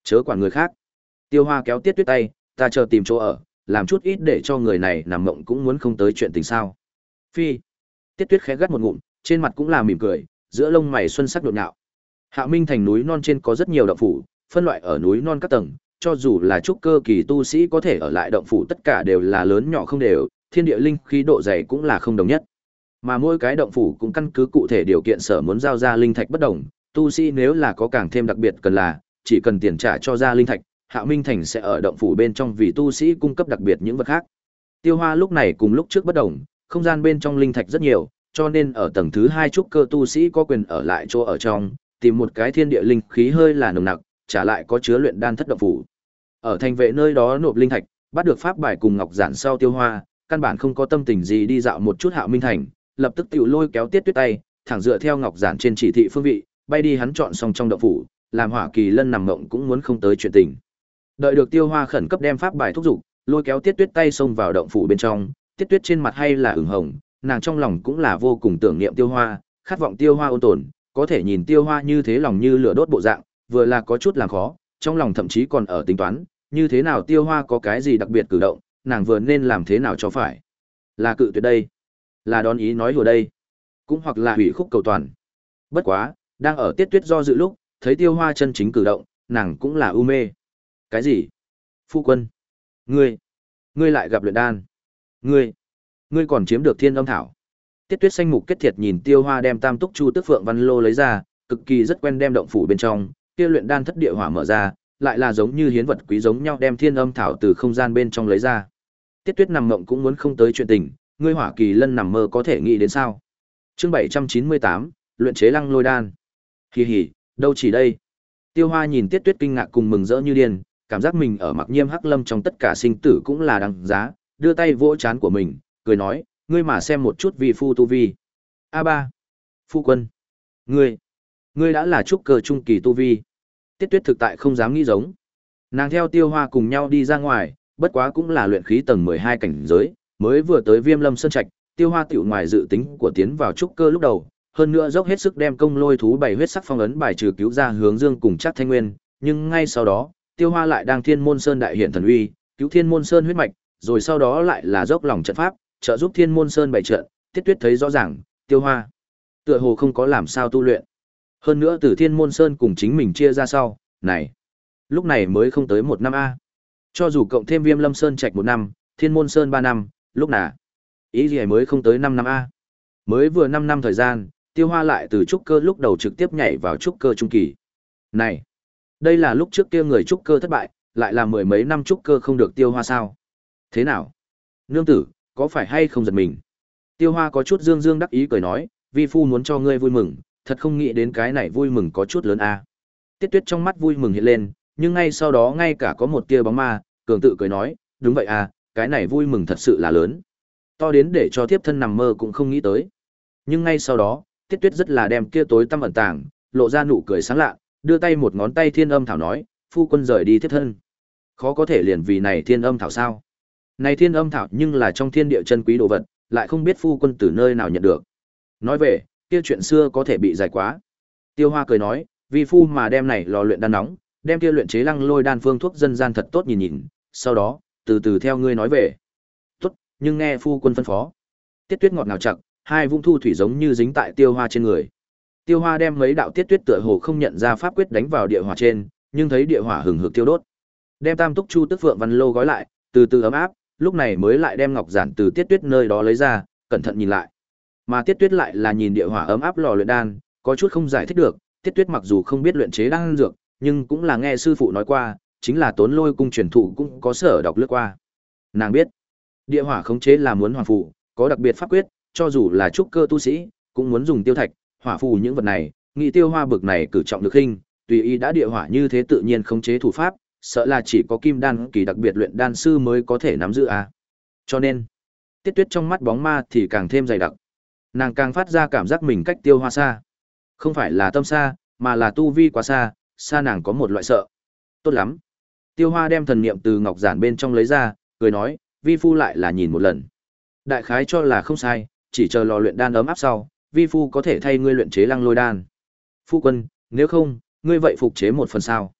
Chớ quản người khác. Tiêu Hoa kéo Tiết Tuyết tay, ta chờ tìm chỗ ở, làm chút ít để cho người này nằm mộng cũng muốn không tới chuyện tình sao. Phi. Tiết Tuyết khẽ gắt một ngụm, trên mặt cũng là mỉm cười, giữa lông mày xuân sắc nhộn nhạo. Hạo Minh thành núi non trên có rất nhiều động phủ, phân loại ở núi non các tầng, cho dù là trúc cơ kỳ tu sĩ có thể ở lại động phủ tất cả đều là lớn nhỏ không đều, thiên địa linh khí độ dày cũng là không đồng nhất. Mà mỗi cái động phủ cũng căn cứ cụ thể điều kiện sở muốn giao ra linh thạch bất đồng, tu sĩ nếu là có càng thêm đặc biệt cần là, chỉ cần tiền trả cho ra linh thạch, Hạo Minh thành sẽ ở động phủ bên trong vì tu sĩ cung cấp đặc biệt những vật khác. Tiêu Hoa lúc này cùng lúc trước bất đồng, không gian bên trong linh thạch rất nhiều, cho nên ở tầng thứ hai trúc cơ tu sĩ có quyền ở lại chỗ ở trong, tìm một cái thiên địa linh khí hơi là nồng nặc, trả lại có chứa luyện đan thất động phủ. Ở thành vệ nơi đó nộp linh thạch, bắt được pháp bài cùng ngọc giản sau Tiêu Hoa, căn bản không có tâm tình gì đi dạo một chút Hạo Minh thành, lập tức tiểu lôi kéo Tiết Tuyết tay, thẳng dựa theo ngọc giản trên chỉ thị phương vị, bay đi hắn chọn xong trong động phủ, làm Hỏa Kỳ Lân nằm mộng cũng muốn không tới chuyện tình. Đợi được Tiêu Hoa khẩn cấp đem pháp bài thúc giục, lôi kéo Tiết Tuyết tay xông vào động phủ bên trong, Tiết Tuyết trên mặt hay là ửng hồng, nàng trong lòng cũng là vô cùng tưởng niệm Tiêu Hoa, khát vọng Tiêu Hoa ôn tồn, có thể nhìn Tiêu Hoa như thế lòng như lửa đốt bộ dạng, vừa là có chút làm khó, trong lòng thậm chí còn ở tính toán, như thế nào Tiêu Hoa có cái gì đặc biệt cử động, nàng vừa nên làm thế nào cho phải. Là cự tuyệt đây, là đón ý nói đùa đây, cũng hoặc là hủy khúc cầu toàn. Bất quá, đang ở Tiết Tuyết do dự lúc, thấy Tiêu Hoa chân chính cử động, nàng cũng là u mê. Cái gì? Phu quân, ngươi, ngươi lại gặp luyện đan. Ngươi, ngươi còn chiếm được Thiên Âm thảo. Tiết Tuyết xanh mục kết thiệt nhìn Tiêu Hoa đem Tam Túc Chu Tức Phượng Văn Lô lấy ra, cực kỳ rất quen đem động phủ bên trong, kia luyện đan thất địa hỏa mở ra, lại là giống như hiến vật quý giống nhau đem Thiên Âm thảo từ không gian bên trong lấy ra. Tiết Tuyết nằm mộng cũng muốn không tới chuyện tình, ngươi Hỏa Kỳ Lân nằm mơ có thể nghĩ đến sao? Chương bảy trăm chín mươi tám, luyện chế Lăng Lôi đan. Kỳ hỉ, đâu chỉ đây. Tiêu Hoa nhìn Tiết Tuyết kinh ngạc cùng mừng rỡ như điên, cảm giác mình ở Mặc Nhiêm Hắc Lâm trong tất cả sinh tử cũng là đáng giá, đưa tay vỗ trán của mình, cười nói, ngươi mà xem một chút vi phu tu vi. A ba, phu quân, ngươi, ngươi đã là trúc cơ trung kỳ tu vi. Tiết Tuyết thực tại không dám nghĩ giống. Nàng theo Tiêu Hoa cùng nhau đi ra ngoài, bất quá cũng là luyện khí tầng mười hai cảnh giới, mới vừa tới Viêm Lâm Sơn Trạch, Tiêu Hoa tiểu ngoài dự tính của tiến vào trúc cơ lúc đầu, hơn nữa dốc hết sức đem công lôi thú bảy huyết sắc phong ấn bài trừ cứu ra Hướng Dương cùng Trác Thanh Nguyên, nhưng ngay sau đó, Tiêu Hoa lại đang Thiên Môn Sơn đại hiện thần uy, cứu Thiên Môn Sơn huyết mạch, rồi sau đó lại là dốc lòng trận pháp, trợ giúp Thiên Môn Sơn bày trận, Tiết Tuyết thấy rõ ràng, Tiêu Hoa tựa hồ không có làm sao tu luyện. Hơn nữa từ Thiên Môn Sơn cùng chính mình chia ra sau, này, lúc này mới không tới một năm a. Cho dù cộng thêm Viêm Lâm Sơn Trạch một năm, Thiên Môn Sơn ba năm, lúc nào? Ý gì mới không tới năm năm a. Mới vừa năm năm thời gian, Tiêu Hoa lại từ trúc cơ lúc đầu trực tiếp nhảy vào trúc cơ trung kỳ. Này, đây là lúc trước kia người trúc cơ thất bại, lại là mười mấy năm trúc cơ không được Tiêu Hoa sao? Thế nào? Nương tử, có phải hay không giật mình? Tiêu Hoa có chút dương dương đắc ý cười nói, vi phu muốn cho ngươi vui mừng, thật không nghĩ đến cái này vui mừng có chút lớn a. Tiết Tuyết trong mắt vui mừng hiện lên, nhưng ngay sau đó ngay cả có một tia bóng ma, cường tự cười nói, đúng vậy à, cái này vui mừng thật sự là lớn. To đến để cho thiếp thân nằm mơ cũng không nghĩ tới. Nhưng ngay sau đó, Tiết Tuyết rất là đem kia tối tăm ẩn tàng, lộ ra nụ cười sáng lạ, đưa tay một ngón tay Thiên Âm thảo nói, phu quân rời đi thiếp thân. Khó có thể liền vì này Thiên Âm thảo sao? Này Thiên Âm thảo nhưng là trong thiên địa chân quý đồ vật, lại không biết phu quân từ nơi nào nhận được. Nói về, kia chuyện xưa có thể bị dài quá. Tiêu Hoa cười nói, vi phu mà đem này lò luyện đan nóng, đem kia luyện chế Lăng Lôi đan phương thuốc dân gian thật tốt nhìn nhìn, sau đó, từ từ theo ngươi nói về. Tốt, nhưng nghe phu quân phân phó. Tiết Tuyết ngọt ngào chặt, hai vũng thu thủy giống như dính tại Tiêu Hoa trên người. Tiêu Hoa đem mấy đạo Tiết Tuyết tựa hồ không nhận ra pháp quyết đánh vào địa hỏa trên, nhưng thấy địa hỏa hừng hực thiêu đốt. Đem Tam Túc Chu Tức Phượng Văn Lô gói lại, từ từ ấm áp, lúc này mới lại đem ngọc giản từ Tiết Tuyết nơi đó lấy ra, cẩn thận nhìn lại. Mà Tiết Tuyết lại là nhìn địa hỏa ấm áp lò luyện đan, có chút không giải thích được, Tiết Tuyết mặc dù không biết luyện chế đan dược, nhưng cũng là nghe sư phụ nói qua, chính là Tốn Lôi cung truyền thụ cũng có sở đọc lướt qua. Nàng biết, địa hỏa khống chế là muốn hoàng phù, có đặc biệt pháp quyết, cho dù là trúc cơ tu sĩ, cũng muốn dùng tiêu thạch, hỏa phù những vật này, nghị Tiêu Hoa bực này cử trọng được khinh, tùy ý đã địa hỏa như thế tự nhiên khống chế thủ pháp, sợ là chỉ có kim đan kỳ đặc biệt luyện đan sư mới có thể nắm giữ a. Cho nên, Tiết Tuyết trong mắt bóng ma thì càng thêm dày đặc. Nàng càng phát ra cảm giác mình cách Tiêu Hoa xa. Không phải là tâm xa, mà là tu vi quá xa, xa nàng có một loại sợ. Tốt lắm. Tiêu Hoa đem thần niệm từ ngọc giản bên trong lấy ra, cười nói, vi phu lại là nhìn một lần. Đại khái cho là không sai, chỉ chờ lò luyện đan ấm áp sau, vi phu có thể thay ngươi luyện chế Lăng Lôi đan. Phu quân, nếu không, ngươi vậy phục chế một phần sao?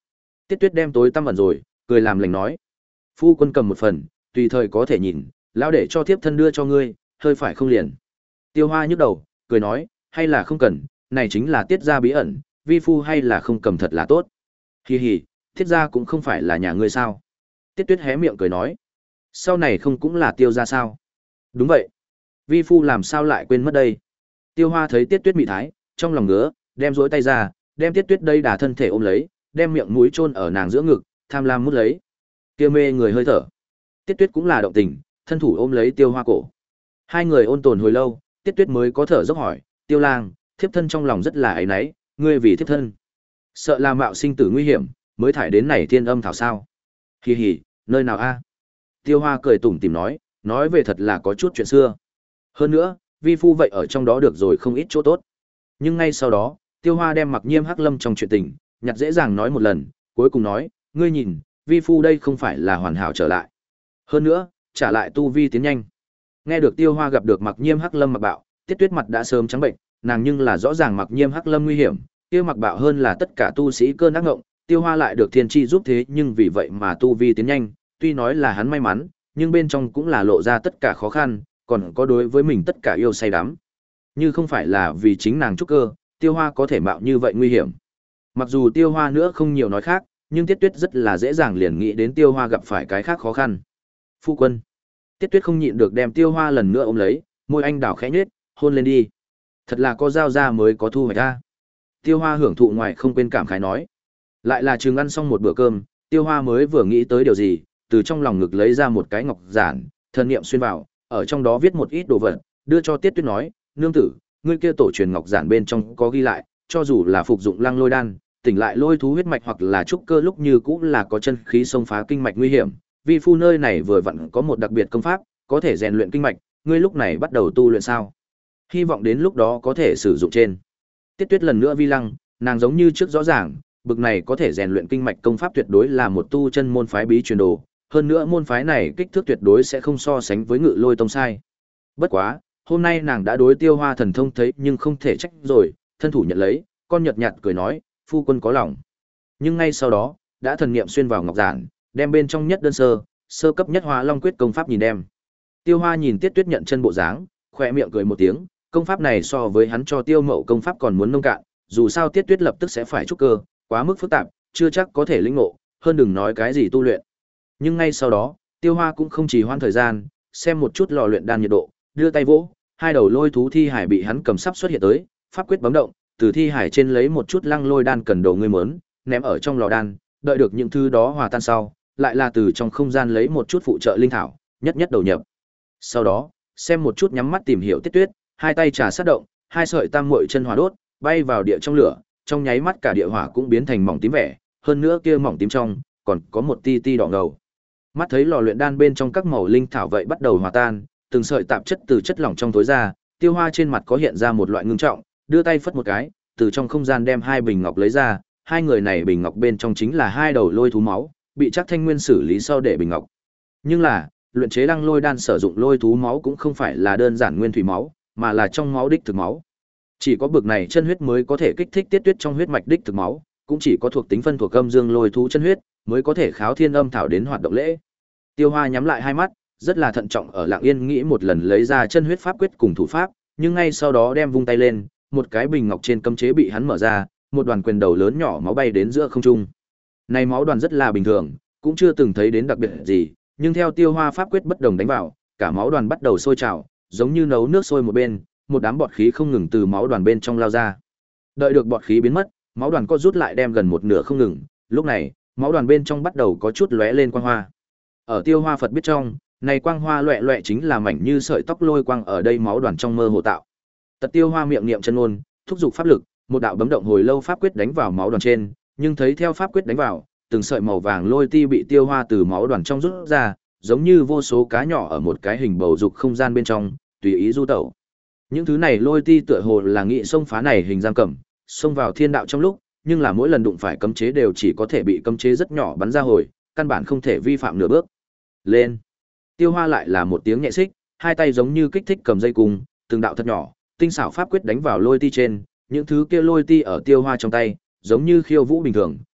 Tiết Tuyết đem tối tăm ẩn rồi, cười làm lành nói: "Phu quân cầm một phần, tùy thời có thể nhìn, lão để cho thiếp thân đưa cho ngươi, hơi phải không liền?" Tiêu Hoa nhức đầu, cười nói: "Hay là không cần, này chính là tiết gia bí ẩn, vi phu hay là không cầm thật là tốt." "Hì hì, tiết gia cũng không phải là nhà ngươi sao?" Tiết Tuyết hé miệng cười nói: "Sau này không cũng là Tiêu gia sao?" "Đúng vậy, vi phu làm sao lại quên mất đây?" Tiêu Hoa thấy Tiết Tuyết mị thái, trong lòng ngứa, đem duỗi tay ra, đem Tiết Tuyết đây đà thân thể ôm lấy, đem miệng mũi chôn ở nàng giữa ngực, tham lam mút lấy. Kia mê người hơi thở. Tiết Tuyết cũng là động tình, thân thủ ôm lấy Tiêu Hoa cổ. Hai người ôn tồn hồi lâu, Tiết Tuyết mới có thở dốc hỏi: "Tiêu lang, thiếp thân trong lòng rất là áy náy, ngươi vì thiếp thân, sợ là mạo sinh tử nguy hiểm, mới thải đến này thiên âm thảo sao?" "Hì hì, nơi nào a?" Tiêu Hoa cười tủm tỉm nói, nói về thật là có chút chuyện xưa. Hơn nữa, vi phu vậy ở trong đó được rồi không ít chỗ tốt. Nhưng ngay sau đó, Tiêu Hoa đem Mặc Nhiêm Hắc Lâm trong chuyện tình, nhặt dễ dàng nói một lần, cuối cùng nói: "Ngươi nhìn, vi phu đây không phải là hoàn hảo trở lại. Hơn nữa, trả lại tu vi tiến nhanh." Nghe được Tiêu Hoa gặp được Mặc Nhiêm Hắc Lâm Mặc Bạo, Tiết Tuyết mặt đã sớm trắng bệnh, nàng nhưng là rõ ràng Mặc Nhiêm Hắc Lâm nguy hiểm, kia Mặc Bạo hơn là tất cả tu sĩ cơn ác ngộng, Tiêu Hoa lại được thiên chi giúp thế, nhưng vì vậy mà tu vi tiến nhanh, tuy nói là hắn may mắn, nhưng bên trong cũng là lộ ra tất cả khó khăn, còn có đối với mình tất cả yêu say đắm. Như không phải là vì chính nàng trúc cơ, Tiêu Hoa có thể mạo như vậy nguy hiểm. Mặc dù Tiêu Hoa nữa không nhiều nói khác, nhưng Tiết Tuyết rất là dễ dàng liền nghĩ đến Tiêu Hoa gặp phải cái khác khó khăn. "Phu quân." Tiết Tuyết không nhịn được đem Tiêu Hoa lần nữa ôm lấy, môi anh đào khẽ nhếch, "Hôn lên đi. Thật là có giao ra mới có thu hoạch a." Tiêu Hoa hưởng thụ ngoài không quên cảm khái nói. Lại là chừng ăn xong một bữa cơm, Tiêu Hoa mới vừa nghĩ tới điều gì, từ trong lòng ngực lấy ra một cái ngọc giản, thần niệm xuyên vào, ở trong đó viết một ít đồ vật, đưa cho Tiết Tuyết nói: "Nương tử, ngươi kia tổ truyền ngọc giản bên trong có ghi lại, cho dù là phục dụng Lăng Lôi đan, tỉnh lại lôi thú huyết mạch hoặc là trúc cơ lúc như cũng là có chân khí xông phá kinh mạch nguy hiểm, vi phu nơi này vừa vặn có một đặc biệt công pháp, có thể rèn luyện kinh mạch, ngươi lúc này bắt đầu tu luyện sao? Hy vọng đến lúc đó có thể sử dụng trên." Tiết Tuyết lần nữa vi lăng, nàng giống như trước rõ ràng, bực này có thể rèn luyện kinh mạch công pháp tuyệt đối là một tu chân môn phái bí truyền đồ, hơn nữa môn phái này kích thước tuyệt đối sẽ không so sánh với Ngự Lôi tông sai. Bất quá, hôm nay nàng đã đối Tiêu Hoa thần thông thấy nhưng không thể trách rồi, thân thủ nhận lấy, con nhợt nhạt cười nói: "Phu quân có lòng." Nhưng ngay sau đó, đã thần niệm xuyên vào ngọc giản, đem bên trong nhất đơn sơ, sơ cấp nhất Hóa Long quyết công pháp nhìn đem. Tiêu Hoa nhìn Tiết Tuyết nhận chân bộ dáng, khỏe miệng cười một tiếng, công pháp này so với hắn cho Tiêu Mậu công pháp còn muốn nông cạn, dù sao Tiết Tuyết lập tức sẽ phải trúc cơ, quá mức phức tạp, chưa chắc có thể lĩnh ngộ, hơn đừng nói cái gì tu luyện. Nhưng ngay sau đó, Tiêu Hoa cũng không trì hoãn thời gian, xem một chút lò luyện đan nhiệt độ, đưa tay vỗ, hai đầu lôi thú thi hải bị hắn cầm sắp xuất hiện tới, pháp quyết bấm động, từ thi hải trên lấy một chút Lăng Lôi đan cần đồ ngươi mớn, ném ở trong lò đan, đợi được những thứ đó hòa tan sau, lại là từ trong không gian lấy một chút phụ trợ linh thảo, nhất nhất đầu nhập. Sau đó, xem một chút nhắm mắt tìm hiểu Tiết Tuyết, hai tay trà sát động, hai sợi tam muội chân hỏa đốt, bay vào địa trong lửa, trong nháy mắt cả địa hỏa cũng biến thành mỏng tím vẻ, hơn nữa kia mỏng tím trong còn có một ti ti đỏ ngầu. Mắt thấy lò luyện đan bên trong các màu linh thảo vậy bắt đầu hòa tan, từng sợi tạp chất từ chất lỏng trong tối ra, Tiêu Hoa trên mặt có hiện ra một loại ngưng trọng, đưa tay phất một cái, từ trong không gian đem hai bình ngọc lấy ra, hai người này bình ngọc bên trong chính là hai đầu lôi thú máu, bị Trác Thanh Nguyên xử lý sau để bình ngọc. Nhưng là, luyện chế Lăng Lôi đan sử dụng lôi thú máu cũng không phải là đơn giản nguyên thủy máu, mà là trong máu đích thực máu. Chỉ có bực này chân huyết mới có thể kích thích Tiết Tuyết trong huyết mạch đích thực máu, cũng chỉ có thuộc tính phân thuộc âm dương lôi thú chân huyết mới có thể kháo thiên âm thảo đến hoạt động lễ. Tiêu Hoa nhắm lại hai mắt, rất là thận trọng ở lặng yên nghĩ một lần lấy ra chân huyết pháp quyết cùng thủ pháp, nhưng ngay sau đó đem vung tay lên, một cái bình ngọc trên cấm chế bị hắn mở ra, một đoàn quyền đầu lớn nhỏ máu bay đến giữa không trung. Này máu đoàn rất là bình thường, cũng chưa từng thấy đến đặc biệt gì, nhưng theo Tiêu Hoa pháp quyết bất đồng đánh vào, cả máu đoàn bắt đầu sôi trào, giống như nấu nước sôi một bên, một đám bọt khí không ngừng từ máu đoàn bên trong lao ra. Đợi được bọt khí biến mất, máu đoàn co rút lại đem gần một nửa không ngừng, lúc này, máu đoàn bên trong bắt đầu có chút lóe lên quang hoa. Ở Tiêu Hoa Phật biết trong, này quang hoa loẹt loẹt chính là mảnh như sợi tóc lôi quang ở đây máu đoàn trong mơ hồ tạo. Tật Tiêu Hoa miệng niệm chân ngôn, thúc giục pháp lực, một đạo bấm động hồi lâu pháp quyết đánh vào máu đoàn trên, nhưng thấy theo pháp quyết đánh vào, từng sợi màu vàng lôi ti bị Tiêu Hoa từ máu đoàn trong rút ra, giống như vô số cá nhỏ ở một cái hình bầu dục không gian bên trong, tùy ý du tẩu. Những thứ này lôi ti tựa hồ là nghị xông phá này hình giam cầm, xông vào thiên đạo trong lúc, nhưng là mỗi lần đụng phải cấm chế đều chỉ có thể bị cấm chế rất nhỏ bắn ra hồi, căn bản không thể vi phạm nửa bước. Lên. Tiêu Hoa lại là một tiếng nhẹ xích, hai tay giống như kích thích cầm dây cung, từng đạo thật nhỏ, tinh xảo pháp quyết đánh vào lôi ti trên, những thứ kia lôi ti ở Tiêu Hoa trong tay, giống như khiêu vũ bình thường,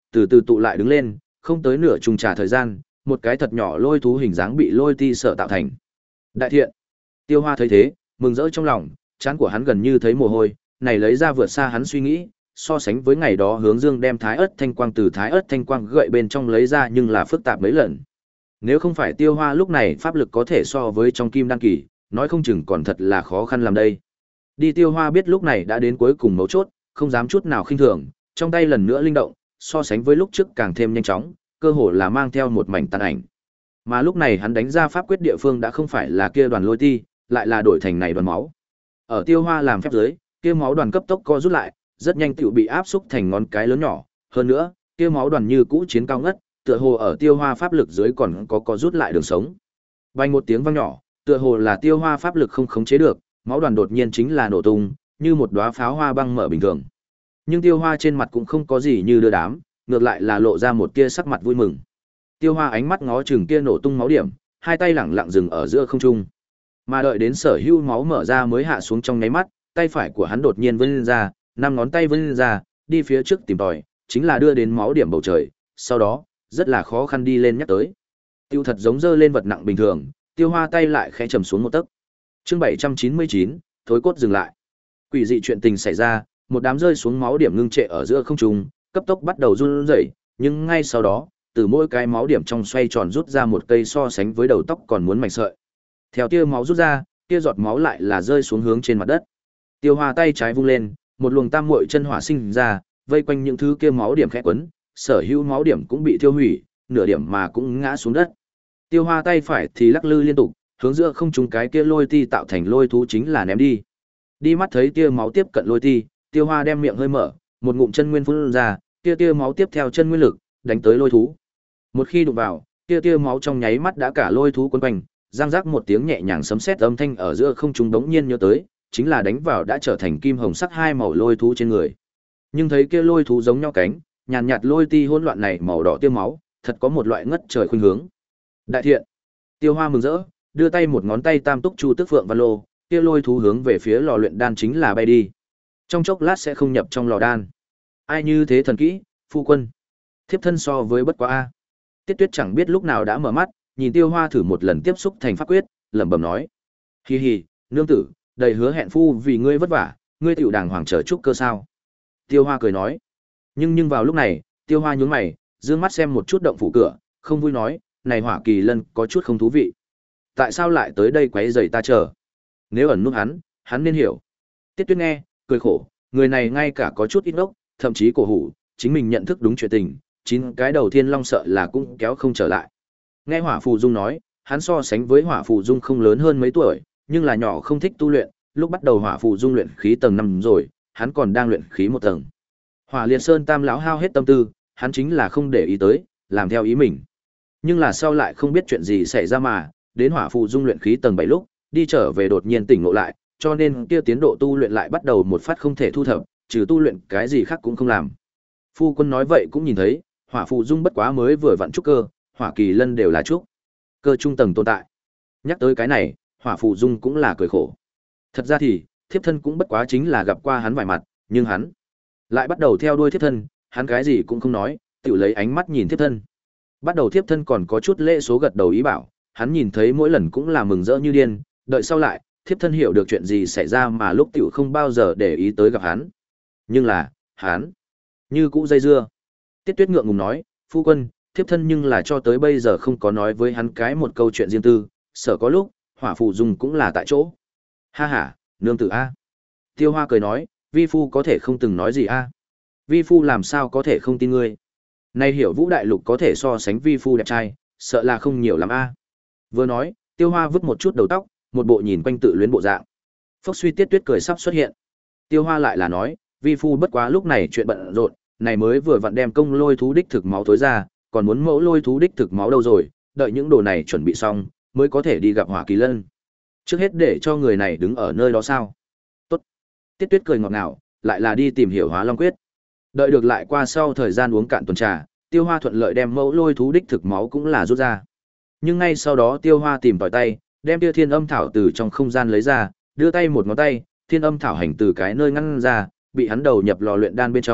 từ từ tụ lại đứng lên, không tới nửa chung trà thời gian, một cái thật nhỏ lôi thú hình dáng bị lôi ti sợ tạo thành. Đại thiện. Tiêu Hoa thấy thế, mừng rỡ trong lòng, trán của hắn gần như thấy mồ hôi, này lấy ra vượt xa hắn suy nghĩ, so sánh với ngày đó hướng dương đem thái ớt thanh quang từ thái ớt thanh quang gậy bên trong lấy ra nhưng là phức tạp mấy lần. Nếu không phải Tiêu Hoa lúc này pháp lực có thể so với trong kim đan kỳ, nói không chừng còn thật là khó khăn làm đây. Đi Tiêu Hoa biết lúc này đã đến cuối cùng mấu chốt, không dám chút nào khinh thường, trong tay lần nữa linh động, so sánh với lúc trước càng thêm nhanh chóng, cơ hồ là mang theo một mảnh tàn ảnh. Mà lúc này hắn đánh ra pháp quyết địa phương đã không phải là kia đoàn lôi ti, lại là đổi thành này đoàn máu. Ở Tiêu Hoa làm phép dưới, kia máu đoàn cấp tốc co rút lại, rất nhanh tựu bị áp xúc thành ngón cái lớn nhỏ, hơn nữa, kia máu đoàn như cũ chiến cao ngất, tựa hồ ở Tiêu Hoa pháp lực dưới còn có co rút lại đường sống. Vang một tiếng vang nhỏ, tựa hồ là Tiêu Hoa pháp lực không khống chế được, máu đoàn đột nhiên chính là nổ tung, như một đóa pháo hoa băng mở bình thường. Nhưng Tiêu Hoa trên mặt cũng không có gì như đưa đám, ngược lại là lộ ra một tia sắc mặt vui mừng. Tiêu Hoa ánh mắt ngó chừng kia nổ tung máu điểm, hai tay lẳng lặng dừng ở giữa không trung. Mà đợi đến sở hữu máu mở ra mới hạ xuống trong nháy mắt, tay phải của hắn đột nhiên vươn lên ra, năm ngón tay vươn lên ra, đi phía trước tìm tòi, chính là đưa đến máu điểm bầu trời, sau đó, rất là khó khăn đi lên nhắc tới. Tiêu thật giống dơ lên vật nặng bình thường, Tiêu Hoa tay lại khẽ trầm xuống một tấc. Chương bảy trăm chín mươi chín, thối cốt dừng lại. Quỷ dị chuyện tình xảy ra, một đám rơi xuống máu điểm ngưng trệ ở giữa không trung, cấp tốc bắt đầu run rẩy, nhưng ngay sau đó, từ mỗi cái máu điểm trong xoay tròn rút ra một cây so sánh với đầu tóc còn muốn mảnh sợi. Theo tia máu rút ra, tia giọt máu lại là rơi xuống hướng trên mặt đất. Tiêu Hoa tay trái vung lên, một luồng tam muội chân hỏa sinh ra, vây quanh những thứ kia máu điểm khẽ quấn, sở hữu máu điểm cũng bị tiêu hủy, nửa điểm mà cũng ngã xuống đất. Tiêu Hoa tay phải thì lắc lư liên tục, hướng giữa không trung cái kia lôi ti tạo thành lôi thú chính là ném đi. Đi mắt thấy tia máu tiếp cận lôi ti, Tiêu Hoa đem miệng hơi mở, một ngụm chân nguyên phun ra, tia tia máu tiếp theo chân nguyên lực, đánh tới lôi thú. Một khi đụng vào, tia tia máu trong nháy mắt đã cả lôi thú quấn quanh, giang rắc một tiếng nhẹ nhàng sấm sét âm thanh ở giữa không trung đống nhiên nhớ tới, chính là đánh vào đã trở thành kim hồng sắc hai màu lôi thú trên người. Nhưng thấy kia lôi thú giống nhau cánh, nhàn nhạt lôi ti hỗn loạn này màu đỏ tiêu máu, thật có một loại ngất trời khuynh hướng. Đại thiện. Tiêu Hoa mừng rỡ, đưa tay một ngón tay tam túc chu tức phượng văn lô, kia lôi thú hướng về phía lò luyện đan chính là bay đi. Trong chốc lát sẽ không nhập trong lò đan. Ai như thế thần kỹ, phu quân. Thiếp thân so với bất quá a. Tiết Tuyết chẳng biết lúc nào đã mở mắt, nhìn Tiêu Hoa thử một lần tiếp xúc thành pháp quyết, lẩm bẩm nói: "Hi hi, nương tử, đầy hứa hẹn phu vì ngươi vất vả, ngươi tiểu đàng hoàng trở chúc cơ sao?" Tiêu Hoa cười nói. Nhưng nhưng vào lúc này, Tiêu Hoa nhướng mày, dương mắt xem một chút động phủ cửa, không vui nói: "Này Hỏa Kỳ Lân có chút không thú vị. Tại sao lại tới đây quấy rầy ta chờ? Nếu ẩn núp hắn, hắn nên hiểu." Tiết Tuyết nghe, cười khổ, người này ngay cả có chút ít ốc, thậm chí cổ hủ, chính mình nhận thức đúng chuyện tình, chín cái đầu thiên long sợ là cũng kéo không trở lại. Nghe Hỏa Phù Dung nói, hắn so sánh với Hỏa Phù Dung không lớn hơn mấy tuổi, nhưng là nhỏ không thích tu luyện, lúc bắt đầu Hỏa Phù Dung luyện khí tầng năm rồi, hắn còn đang luyện khí một tầng. Hỏa Liệt Sơn Tam lão hao hết tâm tư, hắn chính là không để ý tới, làm theo ý mình. Nhưng là sau lại không biết chuyện gì xảy ra mà, đến Hỏa Phù Dung luyện khí tầng bảy lúc, đi trở về đột nhiên tỉnh ngộ lại, cho nên kia tiến độ tu luyện lại bắt đầu một phát không thể thu thập, trừ tu luyện cái gì khác cũng không làm. Phu quân nói vậy cũng nhìn thấy, Hỏa Phù Dung bất quá mới vừa vặn trúc cơ, Hỏa Kỳ Lân đều là trúc cơ trung tầng tồn tại. Nhắc tới cái này, Hỏa Phù Dung cũng là cười khổ. Thật ra thì, thiếp thân cũng bất quá chính là gặp qua hắn vài mặt, nhưng hắn lại bắt đầu theo đuôi thiếp thân, hắn cái gì cũng không nói, tự lấy ánh mắt nhìn thiếp thân. Bắt đầu thiếp thân còn có chút lễ số gật đầu ý bảo, hắn nhìn thấy mỗi lần cũng là mừng rỡ như điên, đợi sau lại, thiếp thân hiểu được chuyện gì xảy ra mà lúc tiểu không bao giờ để ý tới gặp hắn. Nhưng là, hắn như cũ dây dưa. Tiết Tuyết ngượng ngùng nói: "Phu quân, thiếp thân nhưng là cho tới bây giờ không có nói với hắn cái một câu chuyện riêng tư, sợ có lúc, Hỏa Phù Dung cũng là tại chỗ." "Ha ha, nương tử a." Tiêu Hoa cười nói: "Vi phu có thể không từng nói gì a? Vi phu làm sao có thể không tin ngươi? Nay hiểu Vũ đại lục có thể so sánh vi phu đẹp trai, sợ là không nhiều lắm a." Vừa nói, Tiêu Hoa vứt một chút đầu tóc, một bộ nhìn quanh tự luyến bộ dạng. Phốc suy Tiết Tuyết cười sắp xuất hiện. Tiêu Hoa lại là nói: "Vi phu bất quá lúc này chuyện bận rộn, này mới vừa vặn đem công lôi thú đích thực máu tối ra, còn muốn mẫu lôi thú đích thực máu đâu rồi, đợi những đồ này chuẩn bị xong, mới có thể đi gặp Hỏa Kỳ Lân. Trước hết để cho người này đứng ở nơi đó sao?" "Tốt." Tiết Tuyết cười ngọt ngào, lại là đi tìm hiểu Hóa Long Quyết. Đợi được lại qua sau thời gian uống cạn tuần trà, Tiêu Hoa thuận lợi đem mẫu lôi thú đích thực máu cũng là rút ra. Nhưng ngay sau đó Tiêu Hoa tìm tòi tay, đem Tia Thiên Âm Thảo từ trong không gian lấy ra, đưa tay một ngón tay, Thiên Âm Thảo hành từ cái nơi ngăn ra, bị hắn đầu nhập lò luyện đan bên trong,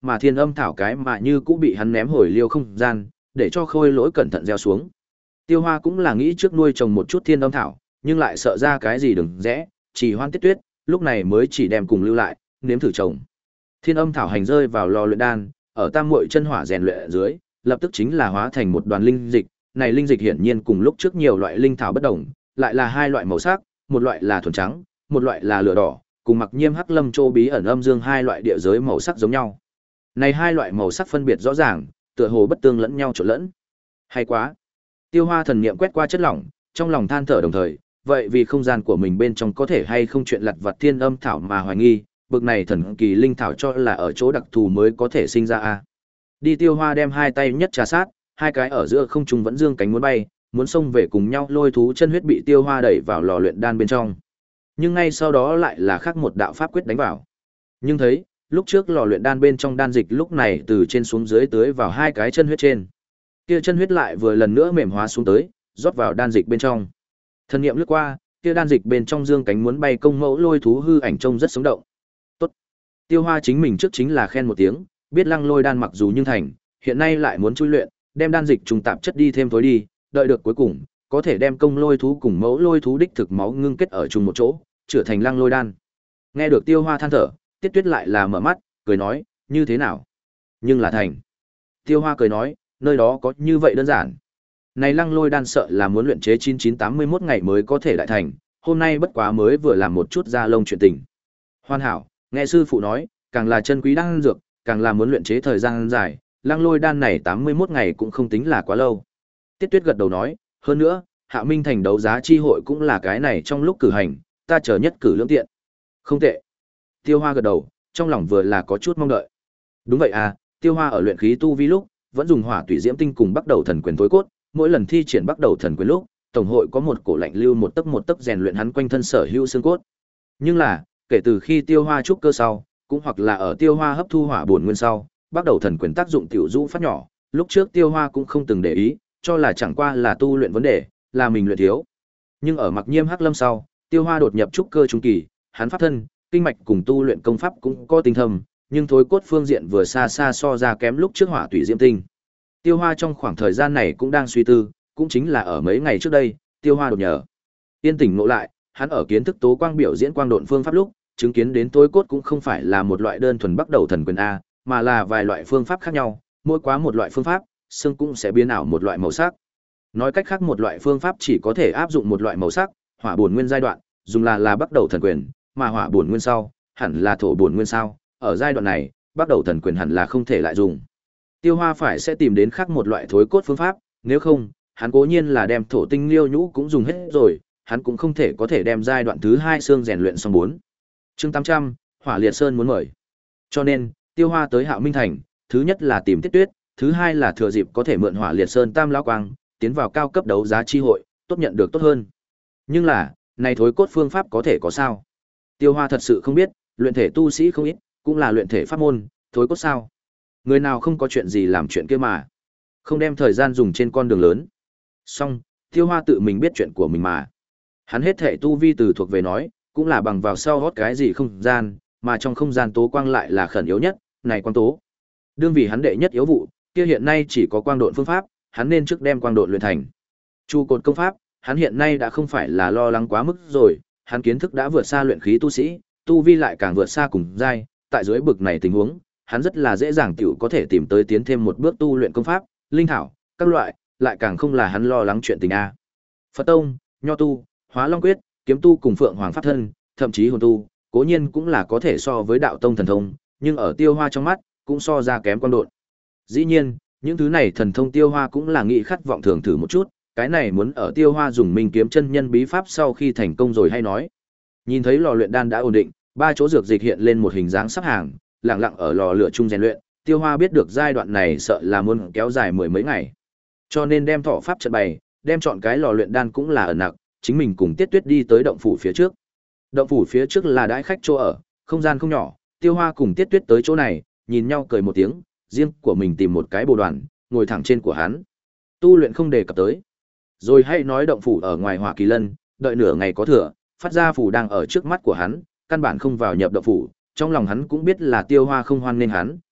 mà thiên âm thảo cái mà như cũng bị hắn ném hồi liêu không gian, để cho khôi lỗi cẩn thận gieo xuống. Tiêu Hoa cũng là nghĩ trước nuôi trồng một chút thiên âm thảo, nhưng lại sợ ra cái gì đừng rẽ, chỉ hoan Tiết Tuyết, lúc này mới chỉ đem cùng lưu lại, nếm thử trồng. Thiên âm thảo hành rơi vào lò luyện đan, ở tam muội chân hỏa rèn luyện ở dưới, lập tức chính là hóa thành một đoàn linh dịch, này linh dịch hiển nhiên cùng lúc trước nhiều loại linh thảo bất đồng, lại là hai loại màu sắc, một loại là thuần trắng, một loại là lửa đỏ, cùng Mặc Nhiêm Hắc Lâm Châu bí ẩn âm dương hai loại địa giới màu sắc giống nhau. Này hai loại màu sắc phân biệt rõ ràng, tựa hồ bất tương lẫn nhau trộn lẫn. Hay quá. Tiêu Hoa thần niệm quét qua chất lỏng, trong lòng than thở đồng thời, vậy vì không gian của mình bên trong có thể hay không chuyện lặt vặt thiên âm thảo mà hoài nghi, bực này thần kỳ linh thảo cho là ở chỗ đặc thù mới có thể sinh ra a. Đi Tiêu Hoa đem hai tay nhất trà sát, hai cái ở giữa không trung vẫn dương cánh muốn bay, muốn xông về cùng nhau lôi thú chân huyết bị Tiêu Hoa đẩy vào lò luyện đan bên trong. Nhưng ngay sau đó lại là khác một đạo pháp quyết đánh vào. Nhưng thấy, lúc trước lò luyện đan bên trong đan dịch lúc này từ trên xuống dưới tưới vào hai cái chân huyết trên. Kia chân huyết lại vừa lần nữa mềm hóa xuống tới, rót vào đan dịch bên trong. Thần niệm lướt qua, kia đan dịch bên trong dương cánh muốn bay công mẫu lôi thú hư ảnh trông rất sống động. Tốt. Tiêu Hoa chính mình trước chính là khen một tiếng, biết Lăng Lôi đan mặc dù nhưng thành, hiện nay lại muốn chui luyện, đem đan dịch trùng tạp chất đi thêm tối đi, đợi được cuối cùng, có thể đem công lôi thú cùng mẫu lôi thú đích thực máu ngưng kết ở chung một chỗ, trở thành Lăng Lôi đan. Nghe được Tiêu Hoa than thở, Tiết Tuyết lại là mở mắt, cười nói, như thế nào? Nhưng là thành. Tiêu Hoa cười nói, nơi đó có như vậy đơn giản. Này Lăng Lôi đan sợ là muốn luyện chế chín chín tám mươi mốt ngày mới có thể đại thành, hôm nay bất quá mới vừa làm một chút da lông chuyện tình. Hoàn hảo, nghe sư phụ nói, càng là chân quý đan dược, càng là muốn luyện chế thời gian dài, Lăng Lôi đan này tám mươi mốt ngày cũng không tính là quá lâu. Tiết Tuyết gật đầu nói, hơn nữa, Hạ Minh thành đấu giá chi hội cũng là cái này trong lúc cử hành, ta chờ nhất cử lưỡng tiện. Không tệ. Tiêu Hoa gật đầu, trong lòng vừa là có chút mong đợi. Đúng vậy à, Tiêu Hoa ở luyện khí tu vi lúc, vẫn dùng hỏa tủy diễm tinh cùng bắt đầu thần quyền tối cốt, mỗi lần thi triển bắt đầu thần quyền lúc, tổng hội có một cổ lạnh lưu một tấc một tấc rèn luyện hắn quanh thân sở hữu xương cốt. Nhưng là, kể từ khi Tiêu Hoa trúc cơ sau, cũng hoặc là ở Tiêu Hoa hấp thu hỏa bổn nguyên sau, bắt đầu thần quyền tác dụng tiểu dụ phát nhỏ, lúc trước Tiêu Hoa cũng không từng để ý, cho là chẳng qua là tu luyện vấn đề, là mình luyện thiếu. Nhưng ở Mặc Nhiêm Hắc Lâm sau, Tiêu Hoa đột nhập trúc cơ trung kỳ, hắn pháp thân, kinh mạch cùng tu luyện công pháp cũng có tinh thâm, nhưng thối cốt phương diện vừa xa xa so ra kém lúc trước hỏa tủy diễm tinh. Tiêu Hoa trong khoảng thời gian này cũng đang suy tư, cũng chính là ở mấy ngày trước đây, Tiêu Hoa đột nhờ. Yên tỉnh ngộ lại, hắn ở kiến thức tố quang biểu diễn quang độn phương pháp lúc, chứng kiến đến thối cốt cũng không phải là một loại đơn thuần bắt đầu thần quyền a, mà là vài loại phương pháp khác nhau, mỗi quá một loại phương pháp, xương cũng sẽ biến ảo một loại màu sắc. Nói cách khác một loại phương pháp chỉ có thể áp dụng một loại màu sắc, hỏa bổn nguyên giai đoạn, dùng là là bắt đầu thần quyền, mà hỏa bổn nguyên sau, hẳn là thổ bổn nguyên sau, ở giai đoạn này, bắt đầu thần quyền hẳn là không thể lại dùng. Tiêu Hoa phải sẽ tìm đến khác một loại thối cốt phương pháp, nếu không, hắn cố nhiên là đem thổ tinh liêu nhũ cũng dùng hết rồi, hắn cũng không thể có thể đem giai đoạn thứ hai xương rèn luyện xong bốn. Chương tám trăm, Hỏa Liệt Sơn muốn mời. Cho nên, Tiêu Hoa tới Hạo Minh thành, thứ nhất là tìm Tiết Tuyết, thứ hai là thừa dịp có thể mượn Hỏa Liệt Sơn Tam lão quang, tiến vào cao cấp đấu giá chi hội, tốt nhận được tốt hơn. Nhưng là, này thối cốt phương pháp có thể có sao? Tiêu Hoa thật sự không biết, luyện thể tu sĩ không ít, cũng là luyện thể pháp môn, thối cốt sao? Người nào không có chuyện gì làm chuyện kia mà, không đem thời gian dùng trên con đường lớn. Song, Tiêu Hoa tự mình biết chuyện của mình mà. Hắn hết thể tu vi từ thuộc về nói, cũng là bằng vào sau hót cái gì không gian, mà trong không gian tố quang lại là khẩn yếu nhất, này quang tố. Đương vì hắn đệ nhất yếu vụ, kia hiện nay chỉ có quang độn phương pháp, hắn nên trước đem quang độn luyện thành. Chu cột công pháp, hắn hiện nay đã không phải là lo lắng quá mức rồi, hắn kiến thức đã vượt xa luyện khí tu sĩ, tu vi lại càng vượt xa cùng giai, tại dưới bực này tình huống, hắn rất là dễ dàng tiểu có thể tìm tới tiến thêm một bước tu luyện công pháp, linh thảo, các loại, lại càng không là hắn lo lắng chuyện tình a. Phật tông, Nho tu, Hóa Long quyết, kiếm tu cùng Phượng Hoàng pháp thân, thậm chí hồn tu, cố nhiên cũng là có thể so với đạo tông thần thông, nhưng ở Tiêu Hoa trong mắt, cũng so ra kém quan độn. Dĩ nhiên, những thứ này thần thông Tiêu Hoa cũng là nghĩ khát vọng thường thử một chút, cái này muốn ở Tiêu Hoa dùng Minh kiếm chân nhân bí pháp sau khi thành công rồi hay nói. Nhìn thấy lò luyện đan đã ổn định, ba chỗ dược dịch hiện lên một hình dáng sắp hàng, lặng lặng ở lò lửa chung rèn luyện, Tiêu Hoa biết được giai đoạn này sợ là muốn kéo dài mười mấy ngày. Cho nên đem thọ pháp trận bày, đem chọn cái lò luyện đan cũng là ẩn nặc, chính mình cùng Tiết Tuyết đi tới động phủ phía trước. Động phủ phía trước là đãi khách chỗ ở, không gian không nhỏ, Tiêu Hoa cùng Tiết Tuyết tới chỗ này, nhìn nhau cười một tiếng, riêng của mình tìm một cái bồ đoàn, ngồi thẳng trên của hắn. Tu luyện không đề cập tới. Rồi hãy nói động phủ ở ngoài Hỏa Kỳ Lân, đợi nửa ngày có thừa, phát ra phủ đang ở trước mắt của hắn, căn bản không vào nhập động phủ, trong lòng hắn cũng biết là Tiêu Hoa không hoan nên hắn,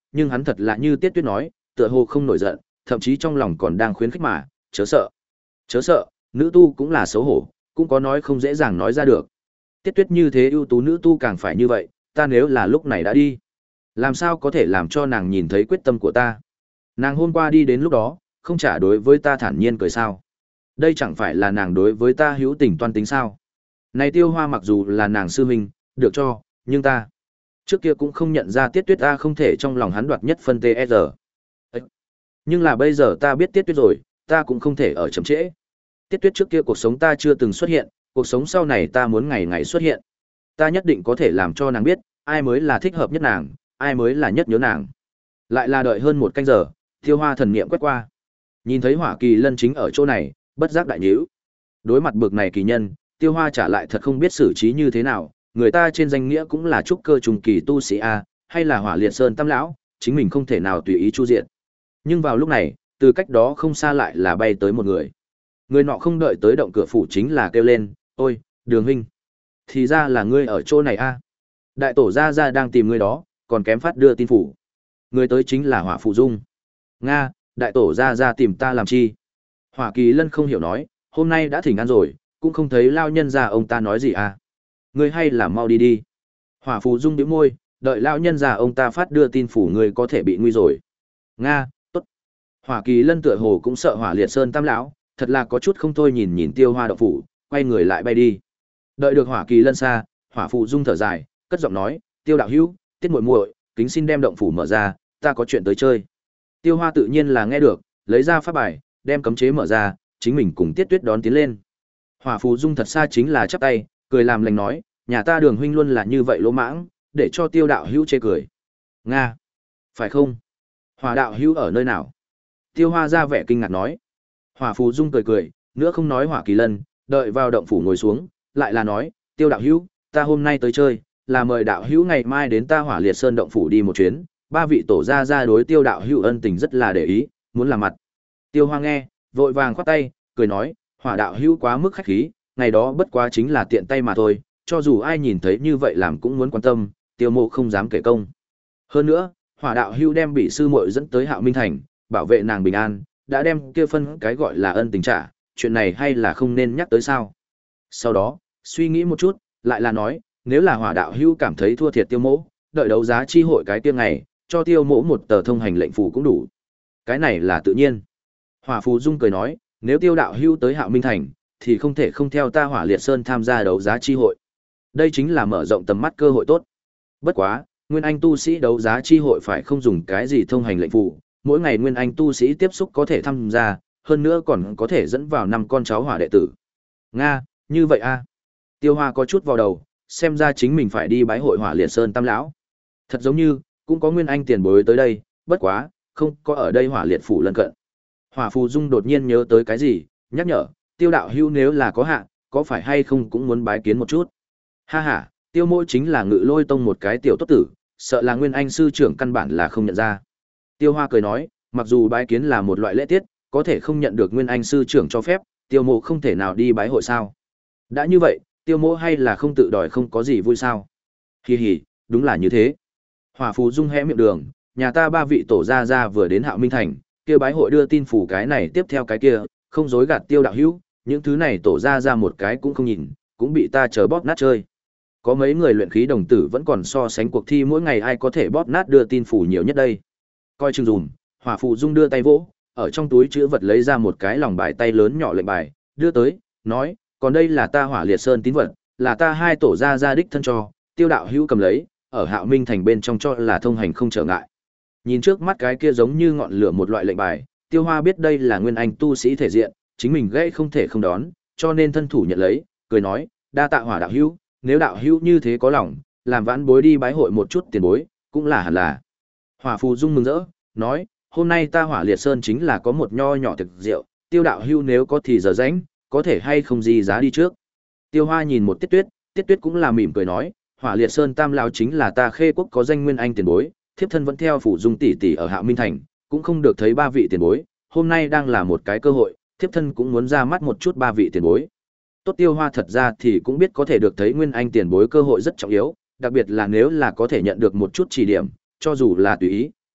nhưng hắn thật là như Tiết Tuyết nói, tựa hồ không nổi giận, thậm chí trong lòng còn đang khuyến khích mà, chớ sợ. Chớ sợ, nữ tu cũng là xấu hổ, cũng có nói không dễ dàng nói ra được. Tiết Tuyết như thế ưu tú nữ tu càng phải như vậy, ta nếu là lúc này đã đi, làm sao có thể làm cho nàng nhìn thấy quyết tâm của ta. Nàng hôm qua đi đến lúc đó, không trả đối với ta thản nhiên cười sao. Đây chẳng phải là nàng đối với ta hữu tình toan tính sao. Này Tiêu Hoa mặc dù là nàng sư huynh, được cho, nhưng ta trước kia cũng không nhận ra Tiết Tuyết ta không thể trong lòng hắn đoạt nhất phân tê rờ. Nhưng là bây giờ ta biết Tiết Tuyết rồi, ta cũng không thể ở chậm trễ. Tiết Tuyết trước kia cuộc sống ta chưa từng xuất hiện, cuộc sống sau này ta muốn ngày ngày xuất hiện. Ta nhất định có thể làm cho nàng biết, ai mới là thích hợp nhất nàng, ai mới là nhất nhớ nàng. Lại là đợi hơn một canh giờ, Tiêu Hoa thần niệm quét qua. Nhìn thấy Hỏa Kỳ Lân chính ở chỗ này, bất giác đại nhíu. Đối mặt bực này kỳ nhân, Tiêu Hoa trả lại thật không biết xử trí như thế nào, người ta trên danh nghĩa cũng là trúc cơ trùng kỳ tu sĩ a, hay là Hỏa Liệt Sơn Tam lão, chính mình không thể nào tùy ý chu diện. Nhưng vào lúc này, từ cách đó không xa lại là bay tới một người. Người nọ không đợi tới động cửa phủ chính là kêu lên, "Ôi, Đường huynh, thì ra là ngươi ở chỗ này a. Đại tổ gia gia đang tìm ngươi đó, còn kém phát đưa tin phủ." Người tới chính là Hỏa Phù Dung. "Nga, đại tổ gia gia tìm ta làm chi?" Hỏa Kỳ Lân không hiểu nói, "Hôm nay đã thỉnh an rồi, cũng không thấy lao nhân già ông ta nói gì à? Ngươi hay là mau đi đi." Hỏa Phù Dung bĩu môi, "Đợi lao nhân già ông ta phát đưa tin phủ ngươi có thể bị nguy rồi." "Nga, tốt." Hỏa Kỳ Lân tựa hồ cũng sợ Hỏa Liệt Sơn Tam lão, thật là có chút không thôi nhìn nhìn Tiêu Hoa động phủ, quay người lại bay đi. Đợi được Hỏa Kỳ Lân xa, Hỏa Phù Dung thở dài, cất giọng nói, "Tiêu đạo hữu, Tiết muội muội, kính xin đem động phủ mở ra, ta có chuyện tới chơi." Tiêu Hoa tự nhiên là nghe được, lấy ra pháp bài, đem cấm chế mở ra, chính mình cùng Tiết Tuyết đón tiến lên. Hỏa Phù Dung thật xa chính là chắp tay, cười làm lành nói, "Nhà ta Đường huynh luôn là như vậy lỗ mãng, để cho Tiêu đạo hữu chê cười." "Nga, phải không? Hỏa đạo hữu ở nơi nào?" Tiêu Hoa ra vẻ kinh ngạc nói. Hỏa Phù Dung cười cười, nữa không nói Hỏa Kỳ Lân, đợi vào động phủ ngồi xuống, lại là nói, "Tiêu đạo hữu, ta hôm nay tới chơi, là mời đạo hữu ngày mai đến ta Hỏa Liệt Sơn động phủ đi một chuyến, ba vị tổ gia gia đối Tiêu đạo hữu ân tình rất là để ý, muốn làm mặt." Tiêu Hoa nghe, vội vàng khoát tay, cười nói, "Hỏa đạo hữu quá mức khách khí, ngày đó bất quá chính là tiện tay mà thôi, cho dù ai nhìn thấy như vậy làm cũng muốn quan tâm, Tiêu mộ không dám kể công. Hơn nữa, Hỏa đạo hữu đem bị sư muội dẫn tới Hạo Minh thành, bảo vệ nàng bình an, đã đem kia phân cái gọi là ân tình trả, chuyện này hay là không nên nhắc tới sao?" Sau đó, suy nghĩ một chút, lại là nói, "Nếu là Hỏa đạo hữu cảm thấy thua thiệt Tiêu mộ, đợi đấu giá chi hội cái tiêng ngày, cho Tiêu mộ một tờ thông hành lệnh phù cũng đủ." Cái này là tự nhiên. Hỏa Phù Dung cười nói, "Nếu Tiêu đạo hữu tới Hạo Minh thành, thì không thể không theo ta Hỏa Liệt Sơn tham gia đấu giá chi hội. Đây chính là mở rộng tầm mắt cơ hội tốt. Bất quá, nguyên anh tu sĩ đấu giá chi hội phải không dùng cái gì thông hành lệnh phù, mỗi ngày nguyên anh tu sĩ tiếp xúc có thể tham gia, hơn nữa còn có thể dẫn vào năm con cháu Hỏa đệ tử." "Nga, như vậy a." Tiêu Hoa có chút vào đầu, xem ra chính mình phải đi bái hội Hỏa Liệt Sơn Tam lão. Thật giống như cũng có nguyên anh tiền bối tới đây, bất quá không có ở đây Hỏa Liệt phủ lân cận. Hỏa Phù Dung đột nhiên nhớ tới cái gì, nhắc nhở, "Tiêu đạo hữu nếu là có hạ, có phải hay không cũng muốn bái kiến một chút?" "Ha ha, Tiêu mỗ chính là Ngự Lôi tông một cái tiểu tốt tử, sợ là nguyên anh sư trưởng căn bản là không nhận ra." Tiêu Hoa cười nói, "Mặc dù bái kiến là một loại lễ tiết, có thể không nhận được nguyên anh sư trưởng cho phép, Tiêu mộ không thể nào đi bái hội sao? Đã như vậy, Tiêu mộ hay là không tự đòi không có gì vui sao?" "Hi hi, đúng là như thế." Hỏa Phù Dung hé miệng đường, "Nhà ta ba vị tổ gia gia vừa đến Hạo Minh thành, kia bái hội đưa tin phủ cái này tiếp theo cái kia, không dối gạt Tiêu đạo hữu, những thứ này tổ gia gia một cái cũng không nhìn, cũng bị ta chờ bóp nát chơi. Có mấy người luyện khí đồng tử vẫn còn so sánh cuộc thi mỗi ngày ai có thể bóp nát đưa tin phủ nhiều nhất đây." Coi chừng dùm, Hỏa Phù Dung đưa tay vỗ, ở trong túi chữ vật lấy ra một cái lòng bài tay lớn nhỏ lệnh bài, đưa tới, nói, "Còn đây là ta Hỏa Liệt Sơn tín vật, là ta hai tổ gia gia đích thân cho, Tiêu đạo hữu cầm lấy, ở Hạo Minh thành bên trong cho là thông hành không trở ngại." Nhìn trước mắt cái kia giống như ngọn lửa một loại lệnh bài, Tiêu Hoa biết đây là nguyên anh tu sĩ thể diện, chính mình gãy không thể không đón, cho nên thân thủ nhận lấy, cười nói, "Đa tạ Hỏa đạo hữu, nếu đạo hữu như thế có lòng, làm vãn bối đi bái hội một chút tiền bối, cũng là hẳn là." Hỏa Phù Dung mừng rỡ, nói, "Hôm nay ta Hỏa Liệt Sơn chính là có một nho nhỏ thực rượu, Tiêu đạo hữu nếu có thì giờ rảnh, có thể hay không gì giá đi trước." Tiêu Hoa nhìn một Tiết Tuyết, Tiết Tuyết cũng là mỉm cười nói, "Hỏa Liệt Sơn Tam lão chính là ta Khê quốc có danh nguyên anh tiền bối, thiếp thân vẫn theo Phủ Dung tỷ tỷ ở Hạo Minh thành, cũng không được thấy ba vị tiền bối, hôm nay đang là một cái cơ hội, thiếp thân cũng muốn ra mắt một chút ba vị tiền bối." Tốt Tiêu Hoa thật ra thì cũng biết có thể được thấy nguyên anh tiền bối cơ hội rất trọng yếu, đặc biệt là nếu là có thể nhận được một chút chỉ điểm, cho dù là tùy ý,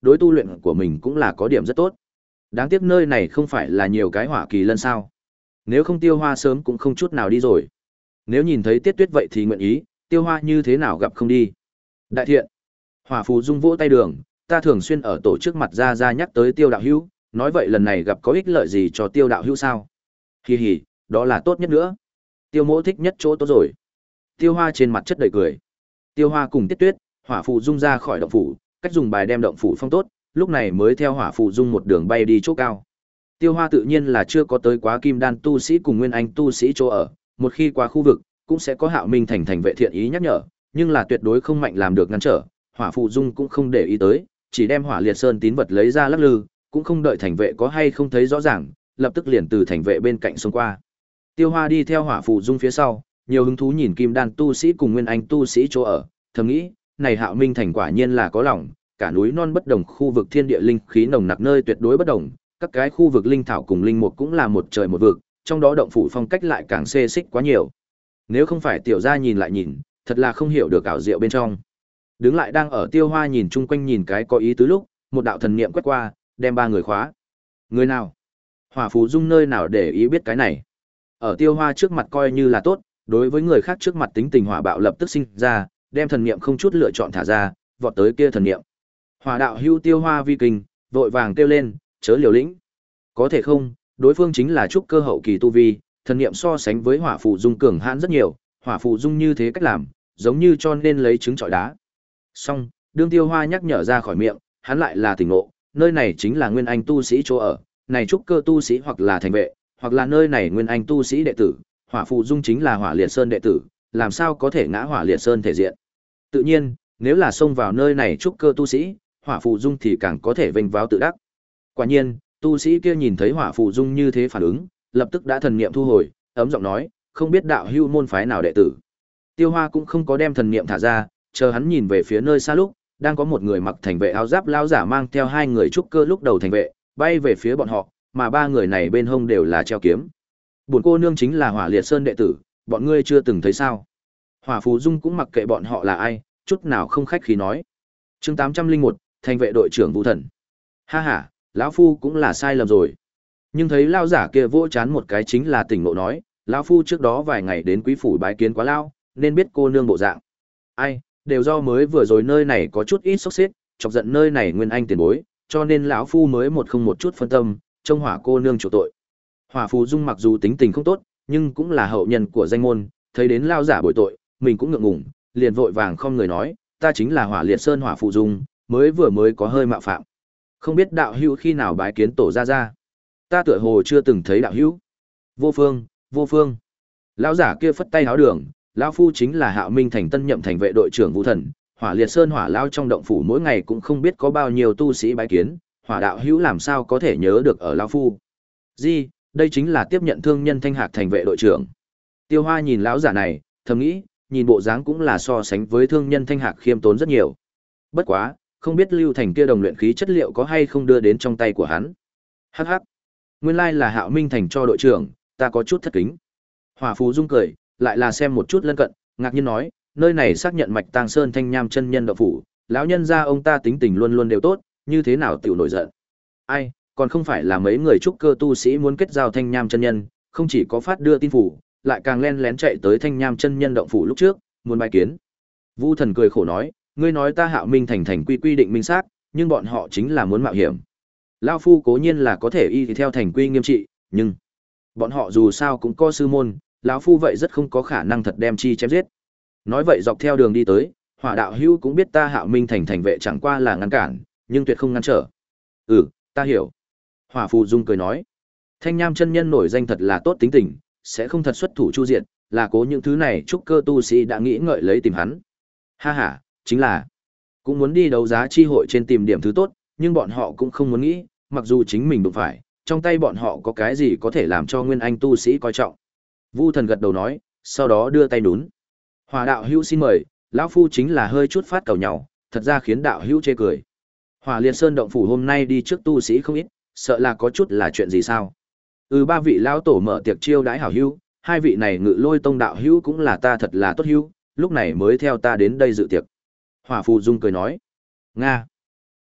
đối tu luyện của mình cũng là có điểm rất tốt. Đáng tiếc nơi này không phải là nhiều cái hỏa kỳ lân sao. Nếu không Tiêu Hoa sớm cũng không chút nào đi rồi. Nếu nhìn thấy Tiết Tuyết vậy thì nguyện ý, Tiêu Hoa như thế nào gặp không đi. Đại thiện. Hỏa Phù Dung vỗ tay đường, ta thường xuyên ở tổ chức mặt ra ra nhắc tới Tiêu đạo hữu, nói vậy lần này gặp có ích lợi gì cho Tiêu đạo hữu sao? Hì hì, đó là tốt nhất nữa. Tiêu Mỗ thích nhất chỗ tốt rồi. Tiêu Hoa trên mặt chất đầy cười. Tiêu Hoa cùng Tiết Tuyết, Hỏa Phù Dung ra khỏi động phủ, cách dùng bài đem động phủ phong tốt, lúc này mới theo Hỏa Phù Dung một đường bay đi chỗ cao. Tiêu Hoa tự nhiên là chưa có tới quá Kim Đan tu sĩ cùng Nguyên Anh tu sĩ chỗ ở, một khi qua khu vực, cũng sẽ có Hạo Minh thành thành vệ thiện ý nhắc nhở, nhưng là tuyệt đối không mạnh làm được ngăn trở. Hỏa Phù Dung cũng không để ý tới, chỉ đem Hỏa Liệt Sơn tín vật lấy ra lắc lư, cũng không đợi thành vệ có hay không thấy rõ ràng, lập tức liền từ thành vệ bên cạnh xông qua. Tiêu Hoa đi theo Hỏa Phù Dung phía sau, nhiều hứng thú nhìn Kim Đan tu sĩ cùng Nguyên Anh tu sĩ chỗ ở, thầm nghĩ, này Hạo Minh thành quả nhiên là có lòng, cả núi non bất đồng, khu vực thiên địa linh khí nồng nặc nơi tuyệt đối bất đồng, các cái khu vực linh thảo cùng linh mục cũng là một trời một vực, trong đó động phủ phong cách lại càng xê xích quá nhiều. Nếu không phải tiểu gia nhìn lại nhìn, thật là không hiểu được ảo diệu bên trong. Đứng lại đang ở Tiêu Hoa nhìn chung quanh nhìn cái có ý tứ lúc, một đạo thần niệm quét qua, đem ba người khóa. Người nào? Hỏa Phù Dung nơi nào để ý biết cái này? Ở Tiêu Hoa trước mặt coi như là tốt, đối với người khác trước mặt tính tình hỏa bạo lập tức sinh ra, đem thần niệm không chút lựa chọn thả ra, vọt tới kia thần niệm. Hỏa đạo hưu Tiêu Hoa vi kinh, vội vàng kêu lên, chớ liều lĩnh. Có thể không, đối phương chính là trúc cơ hậu kỳ tu vi, thần niệm so sánh với Hỏa Phù Dung cường hãn rất nhiều, Hỏa Phù Dung như thế cách làm, giống như cho nên lấy trứng trọi đá. Xong, đương Tiêu Hoa nhắc nhở ra khỏi miệng, hắn lại là tỉnh ngộ, nơi này chính là Nguyên Anh tu sĩ chỗ ở, này trúc cơ tu sĩ hoặc là thành vệ, hoặc là nơi này Nguyên Anh tu sĩ đệ tử, Hỏa Phù Dung chính là Hỏa Liệt Sơn đệ tử, làm sao có thể ngã Hỏa Liệt Sơn thể diện. Tự nhiên, nếu là xông vào nơi này trúc cơ tu sĩ, Hỏa Phù Dung thì càng có thể vênh váo tự đắc. Quả nhiên, tu sĩ kia nhìn thấy Hỏa Phù Dung như thế phản ứng, lập tức đã thần niệm thu hồi, ấm giọng nói, không biết đạo hữu môn phái nào đệ tử. Tiêu Hoa cũng không có đem thần niệm thả ra, chờ hắn nhìn về phía nơi xa lúc, đang có một người mặc thành vệ áo giáp lão giả mang theo hai người trúc cơ lúc đầu thành vệ, bay về phía bọn họ, mà ba người này bên hông đều là treo kiếm. Bổn cô nương chính là Hỏa Liệt Sơn đệ tử, bọn ngươi chưa từng thấy sao? Hỏa Phù Dung cũng mặc kệ bọn họ là ai, chút nào không khách khí nói. Chương tám trăm linh một, thành vệ đội trưởng Vũ Thần. Ha ha, lão phu cũng là sai lầm rồi. Nhưng thấy lão giả kia vỗ chán một cái chính là tỉnh ngộ nói, lão phu trước đó vài ngày đến quý phủ bái kiến quá lão, nên biết cô nương bộ dạng. Ai, đều do mới vừa rồi nơi này có chút ít sốc xếp, chọc giận nơi này Nguyên Anh tiền bối, cho nên lão phu mới một không một chút phân tâm, trông Hỏa cô nương chủ tội. Hỏa Phù Dung mặc dù tính tình không tốt, nhưng cũng là hậu nhân của danh môn, thấy đến lão giả bồi tội, mình cũng ngượng ngùng, liền vội vàng không người nói, ta chính là Hỏa Liệt Sơn Hỏa Phù Dung, mới vừa mới có hơi mạo phạm. Không biết đạo hữu khi nào bái kiến tổ gia gia? Ta tựa hồ chưa từng thấy đạo hữu. Vô Phương, Vô Phương. Lão giả kia phất tay háo đường, lão phu chính là Hạo Minh thành tân nhậm thành vệ đội trưởng Vũ Thần, Hỏa Liệt Sơn Hỏa lao trong động phủ mỗi ngày cũng không biết có bao nhiêu tu sĩ bái kiến, Hỏa đạo hữu làm sao có thể nhớ được ở lão phu. Gì, đây chính là tiếp nhận thương nhân Thanh Hạc thành vệ đội trưởng. Tiêu Hoa nhìn lão giả này, thầm nghĩ, nhìn bộ dáng cũng là so sánh với thương nhân Thanh Hạc khiêm tốn rất nhiều. Bất quá, không biết Lưu Thành kia đồng luyện khí chất liệu có hay không đưa đến trong tay của hắn. Hắc hắc. Nguyên lai là Hạo Minh thành cho đội trưởng, ta có chút thất kính. Hỏa Phù Dung cười, lại là xem một chút lân cận, ngạc nhiên nói, nơi này xác nhận Mạch Tang Sơn Thanh Nham chân nhân đạo phủ, lão nhân gia ông ta tính tình luôn luôn đều tốt, như thế nào tiểu nổi giận. Ai, còn không phải là mấy người trúc cơ tu sĩ muốn kết giao Thanh Nham chân nhân, không chỉ có phát đưa tin phủ, lại càng len lén chạy tới Thanh Nham chân nhân động phủ lúc trước, muốn bài kiến. Vu Thần cười khổ nói, ngươi nói ta Hạo Minh thành thành quy quy định minh xác, nhưng bọn họ chính là muốn mạo hiểm. Lão phu cố nhiên là có thể y theo thành quy nghiêm trị, nhưng bọn họ dù sao cũng có sư môn, lão phu vậy rất không có khả năng thật đem chi chém giết. Nói vậy dọc theo đường đi tới, Hỏa đạo hữu cũng biết ta Hạo Minh thành thành vệ chẳng qua là ngăn cản, nhưng tuyệt không ngăn trở. Ừ, ta hiểu. Hỏa Phù Dung cười nói, Thanh Nham chân nhân nổi danh thật là tốt tính tình, sẽ không thật xuất thủ chu diện, là cố những thứ này trúc cơ tu sĩ đã nghĩ ngợi lấy tìm hắn. Ha ha, chính là cũng muốn đi đấu giá chi hội trên tìm điểm thứ tốt, nhưng bọn họ cũng không muốn nghĩ, mặc dù chính mình đụng phải, trong tay bọn họ có cái gì có thể làm cho Nguyên Anh tu sĩ coi trọng. Vu Thần gật đầu nói, sau đó đưa tay nhún. Hỏa đạo hữu xin mời, lão phu chính là hơi chút phát cầu nhau, thật ra khiến đạo hữu chê cười. Hỏa Liệt Sơn động phủ hôm nay đi trước tu sĩ không ít, sợ là có chút là chuyện gì sao? Ừ, ba vị lão tổ mở tiệc chiêu đãi hảo hữu, hai vị này Ngự Lôi tông đạo hữu cũng là ta thật là tốt hữu, lúc này mới theo ta đến đây dự tiệc. Hỏa Phù Dung cười nói, Nga,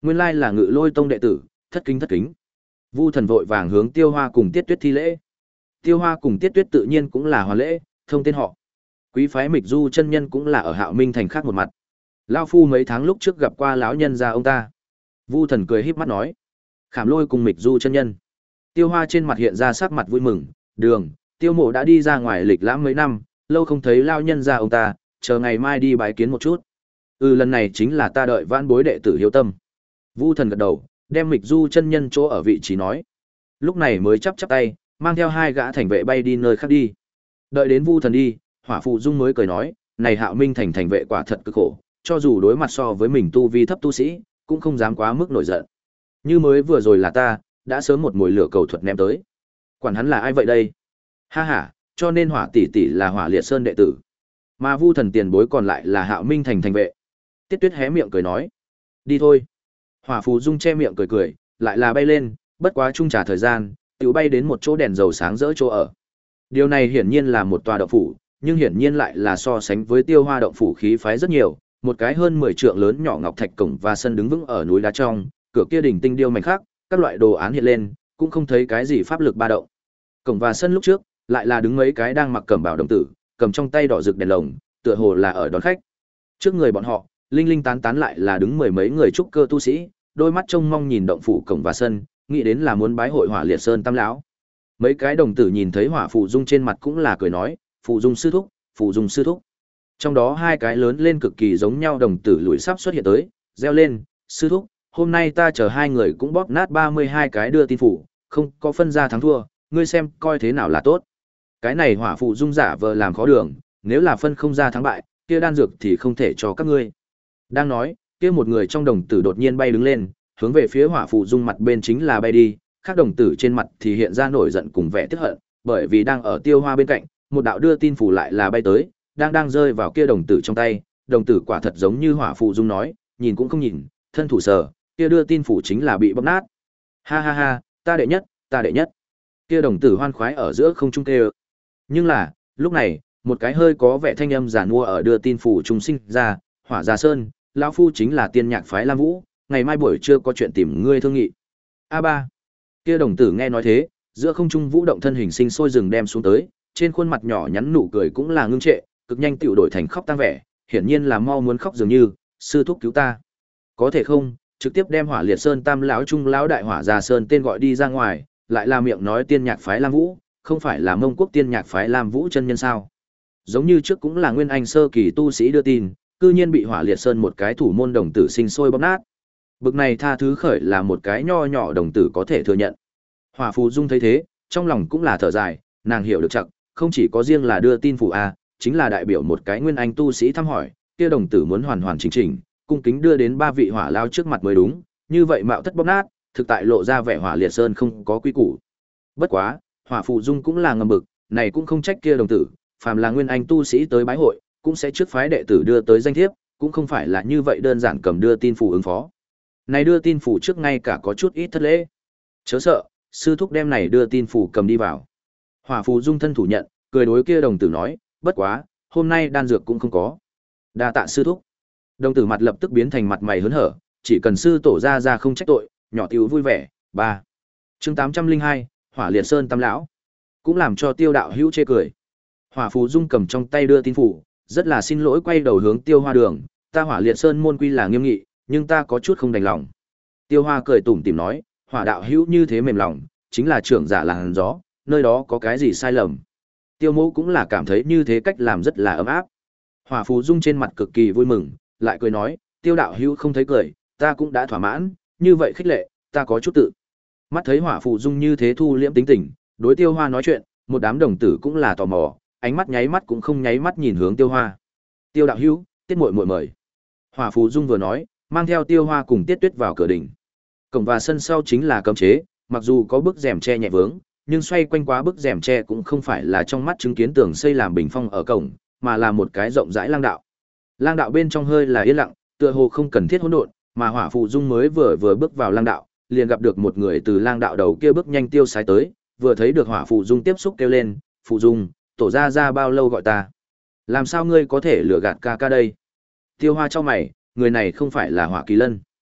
Nguyên lai là Ngự Lôi tông đệ tử, thất kính thất kính. Vu Thần vội vàng hướng Tiêu Hoa cùng Tiết Tuyết thi lễ. Tiêu Hoa cùng Tiết Tuyết tự nhiên cũng là hoàn lễ, thông tên họ. Quý phái Mịch Du chân nhân cũng là ở Hạo Minh thành khác một mặt. Lão phu mấy tháng lúc trước gặp qua lão nhân gia ông ta. Vu Thần cười híp mắt nói. Khảm Lôi cùng Mịch Du chân nhân. Tiêu Hoa trên mặt hiện ra sắc mặt vui mừng, "Đường, Tiêu Mộ đã đi ra ngoài lịch lãm mấy năm, lâu không thấy lão nhân gia ông ta, chờ ngày mai đi bái kiến một chút." "Ừ, lần này chính là ta đợi vãn bối đệ tử hiếu tâm." Vu Thần gật đầu, đem Mịch Du chân nhân chỗ ở vị trí nói. Lúc này mới chắp chắp tay, mang theo hai gã thành vệ bay đi nơi khác đi. Đợi đến Vu Thần đi, Hỏa Phụ Dung mới cười nói, "Này Hạo Minh thành thành vệ quả thật cực khổ, cho dù đối mặt so với mình tu vi thấp tu sĩ, cũng không dám quá mức nổi giận. Như mới vừa rồi là ta, đã sớm một mồi lửa cầu thuật ném tới. Quản hắn là ai vậy đây?" "Ha ha, cho nên Hỏa tỷ tỷ là Hỏa Liệt Sơn đệ tử, mà Vu Thần tiền bối còn lại là Hạo Minh thành thành vệ." Tiết Tuyết hé miệng cười nói, "Đi thôi." Hỏa Phù Dung che miệng cười cười, lại là bay lên, bất quá chung trả thời gian, tiểu bay đến một chỗ đèn dầu sáng rỡ chỗ ở. Điều này hiển nhiên là một tòa động phủ, nhưng hiển nhiên lại là so sánh với Tiêu Hoa động phủ khí phái rất nhiều, một cái hơn mười trượng lớn nhỏ ngọc thạch cổng và sân đứng vững ở núi đá trong, cửa kia đỉnh tinh điêu mảnh khác, các loại đồ án hiện lên, cũng không thấy cái gì pháp lực ba động. Cổng và sân lúc trước, lại là đứng mấy cái đang mặc cẩm bào đồng tử, cầm trong tay đỏ rực đèn lồng, tựa hồ là ở đón khách. Trước người bọn họ, linh linh tán tán lại là đứng mười mấy người trúc cơ tu sĩ, đôi mắt trông mong nhìn động phủ cổng và sân, nghĩ đến là muốn bái hội Hỏa Liệt Sơn Tam lão. Mấy cái đồng tử nhìn thấy Hỏa Phụ Dung trên mặt cũng là cười nói, "Phụ Dung sư thúc, Phụ Dung sư thúc." Trong đó hai cái lớn lên cực kỳ giống nhau đồng tử lùi sắp xuất hiện tới, reo lên, "Sư thúc, hôm nay ta chờ hai người cũng bóp nát ba mươi hai cái đưa tin phủ, không có phân ra thắng thua, ngươi xem coi thế nào là tốt." Cái này Hỏa Phụ Dung giả vờ làm khó đường, nếu là phân không ra thắng bại, kia đan dược thì không thể cho các ngươi. Đang nói, kia một người trong đồng tử đột nhiên bay đứng lên, hướng về phía Hỏa Phụ Dung mặt bên chính là bay đi, khác đồng tử trên mặt thì hiện ra nổi giận cùng vẻ tức hận, bởi vì đang ở Tiêu Hoa bên cạnh, một đạo đưa tin phủ lại là bay tới, đang đang rơi vào kia đồng tử trong tay, đồng tử quả thật giống như Hỏa Phụ Dung nói, nhìn cũng không nhìn, thân thủ sờ, kia đưa tin phủ chính là bị bóp nát. Ha ha ha, ta đệ nhất, ta đệ nhất. Kia đồng tử hoan khoái ở giữa không trung kêu. Nhưng là, lúc này, một cái hơi có vẻ thanh âm giản mua ở đưa tin phủ trung sinh ra, Hỏa Gia Sơn, lão phu chính là Tiên Nhạc phái Lam Vũ, ngày mai buổi trưa có chuyện tìm ngươi thương nghị. A ba. Kia đồng tử nghe nói thế, giữa không trung vũ động thân hình sinh sôi rừng đem xuống tới, trên khuôn mặt nhỏ nhắn nụ cười cũng là ngưng trệ, cực nhanh tiểu đổi thành khóc tang vẻ, hiển nhiên là mau muốn khóc dường như, "Sư thúc cứu ta." Có thể không, trực tiếp đem Hỏa Liệt Sơn Tam lão trung lão đại Hỏa Gia Sơn tên gọi đi ra ngoài, lại là miệng nói Tiên Nhạc phái Lam Vũ, không phải là Mông Quốc Tiên Nhạc phái Lam Vũ chân nhân sao? Giống như trước cũng là nguyên anh sơ kỳ tu sĩ đưa tin, cư nhiên bị Hỏa Liệt Sơn một cái thủ môn đồng tử sinh sôi bóp nát. Bực này tha thứ khởi là một cái nho nhỏ đồng tử có thể thừa nhận. Hỏa Phù Dung thấy thế, trong lòng cũng là thở dài, nàng hiểu được chặt, không chỉ có riêng là đưa tin phủ a, chính là đại biểu một cái nguyên anh tu sĩ thăm hỏi, kia đồng tử muốn hoàn hoàn chỉnh chỉnh, cung kính đưa đến ba vị hỏa lao trước mặt mới đúng, như vậy mạo thất bóp nát, thực tại lộ ra vẻ Hỏa Liệt Sơn không có quy củ. Bất quá, Hỏa Phù Dung cũng là ngầm bực, này cũng không trách kia đồng tử, phàm là nguyên anh tu sĩ tới bái hội, cũng sẽ trước phái đệ tử đưa tới danh thiếp, cũng không phải là như vậy đơn giản cầm đưa tin phủ ứng phó. Này đưa tin phủ trước ngay cả có chút ít thất lễ. Chớ sợ, sư thúc đem này đưa tin phủ cầm đi vào. Hỏa Phù Dung thân thủ nhận, cười đối kia đồng tử nói, "Bất quá, hôm nay đan dược cũng không có." "Đa tạ sư thúc." Đồng tử mặt lập tức biến thành mặt mày hớn hở, chỉ cần sư tổ ra ra không trách tội, nhỏ tiểu vui vẻ. Ba. Chương tám trăm linh hai, Hỏa Liệt Sơn Tam lão. Cũng làm cho Tiêu đạo hữu chê cười. Hỏa Phù Dung cầm trong tay đưa tin phủ, rất là xin lỗi quay đầu hướng Tiêu Hoa đường, "Ta Hỏa Liệt Sơn môn quy là nghiêm nghị, nhưng ta có chút không đành lòng." Tiêu Hoa cười tủm tỉm nói, "Hỏa đạo hữu như thế mềm lòng, chính là trưởng giả làn gió, nơi đó có cái gì sai lầm?" Tiêu Mẫu cũng là cảm thấy như thế cách làm rất là ấm áp. Hỏa Phù Dung trên mặt cực kỳ vui mừng, lại cười nói, "Tiêu đạo hữu không thấy cười, ta cũng đã thỏa mãn, như vậy khích lệ, ta có chút tự." Mắt thấy Hỏa Phù Dung như thế thu liễm tính tình, đối Tiêu Hoa nói chuyện, một đám đồng tử cũng là tò mò, ánh mắt nháy mắt cũng không nháy mắt nhìn hướng Tiêu Hoa. "Tiêu đạo hữu, Tiết muội muội mời." Hỏa Phù Dung vừa nói, mang theo Tiêu Hoa cùng Tiết Tuyết vào cửa đình. Cổng và sân sau chính là cấm chế, mặc dù có bức rèm che nhẹ vướng, nhưng xoay quanh quá bức rèm tre cũng không phải là trong mắt chứng kiến tường xây làm bình phong ở cổng, mà là một cái rộng rãi lang đạo. Lang đạo bên trong hơi là yên lặng, tựa hồ không cần thiết hỗn độn, mà Hỏa Phù Dung mới vừa vừa bước vào lang đạo, liền gặp được một người từ lang đạo đầu kia bước nhanh tiêu sái tới, vừa thấy được Hỏa Phù Dung tiếp xúc kêu lên, "Phù Dung, tổ gia gia bao lâu gọi ta? Làm sao ngươi có thể lừa gạt ca ca đây?" Tiêu Hoa chau mày, người này không phải là Hỏa Kỳ Lân.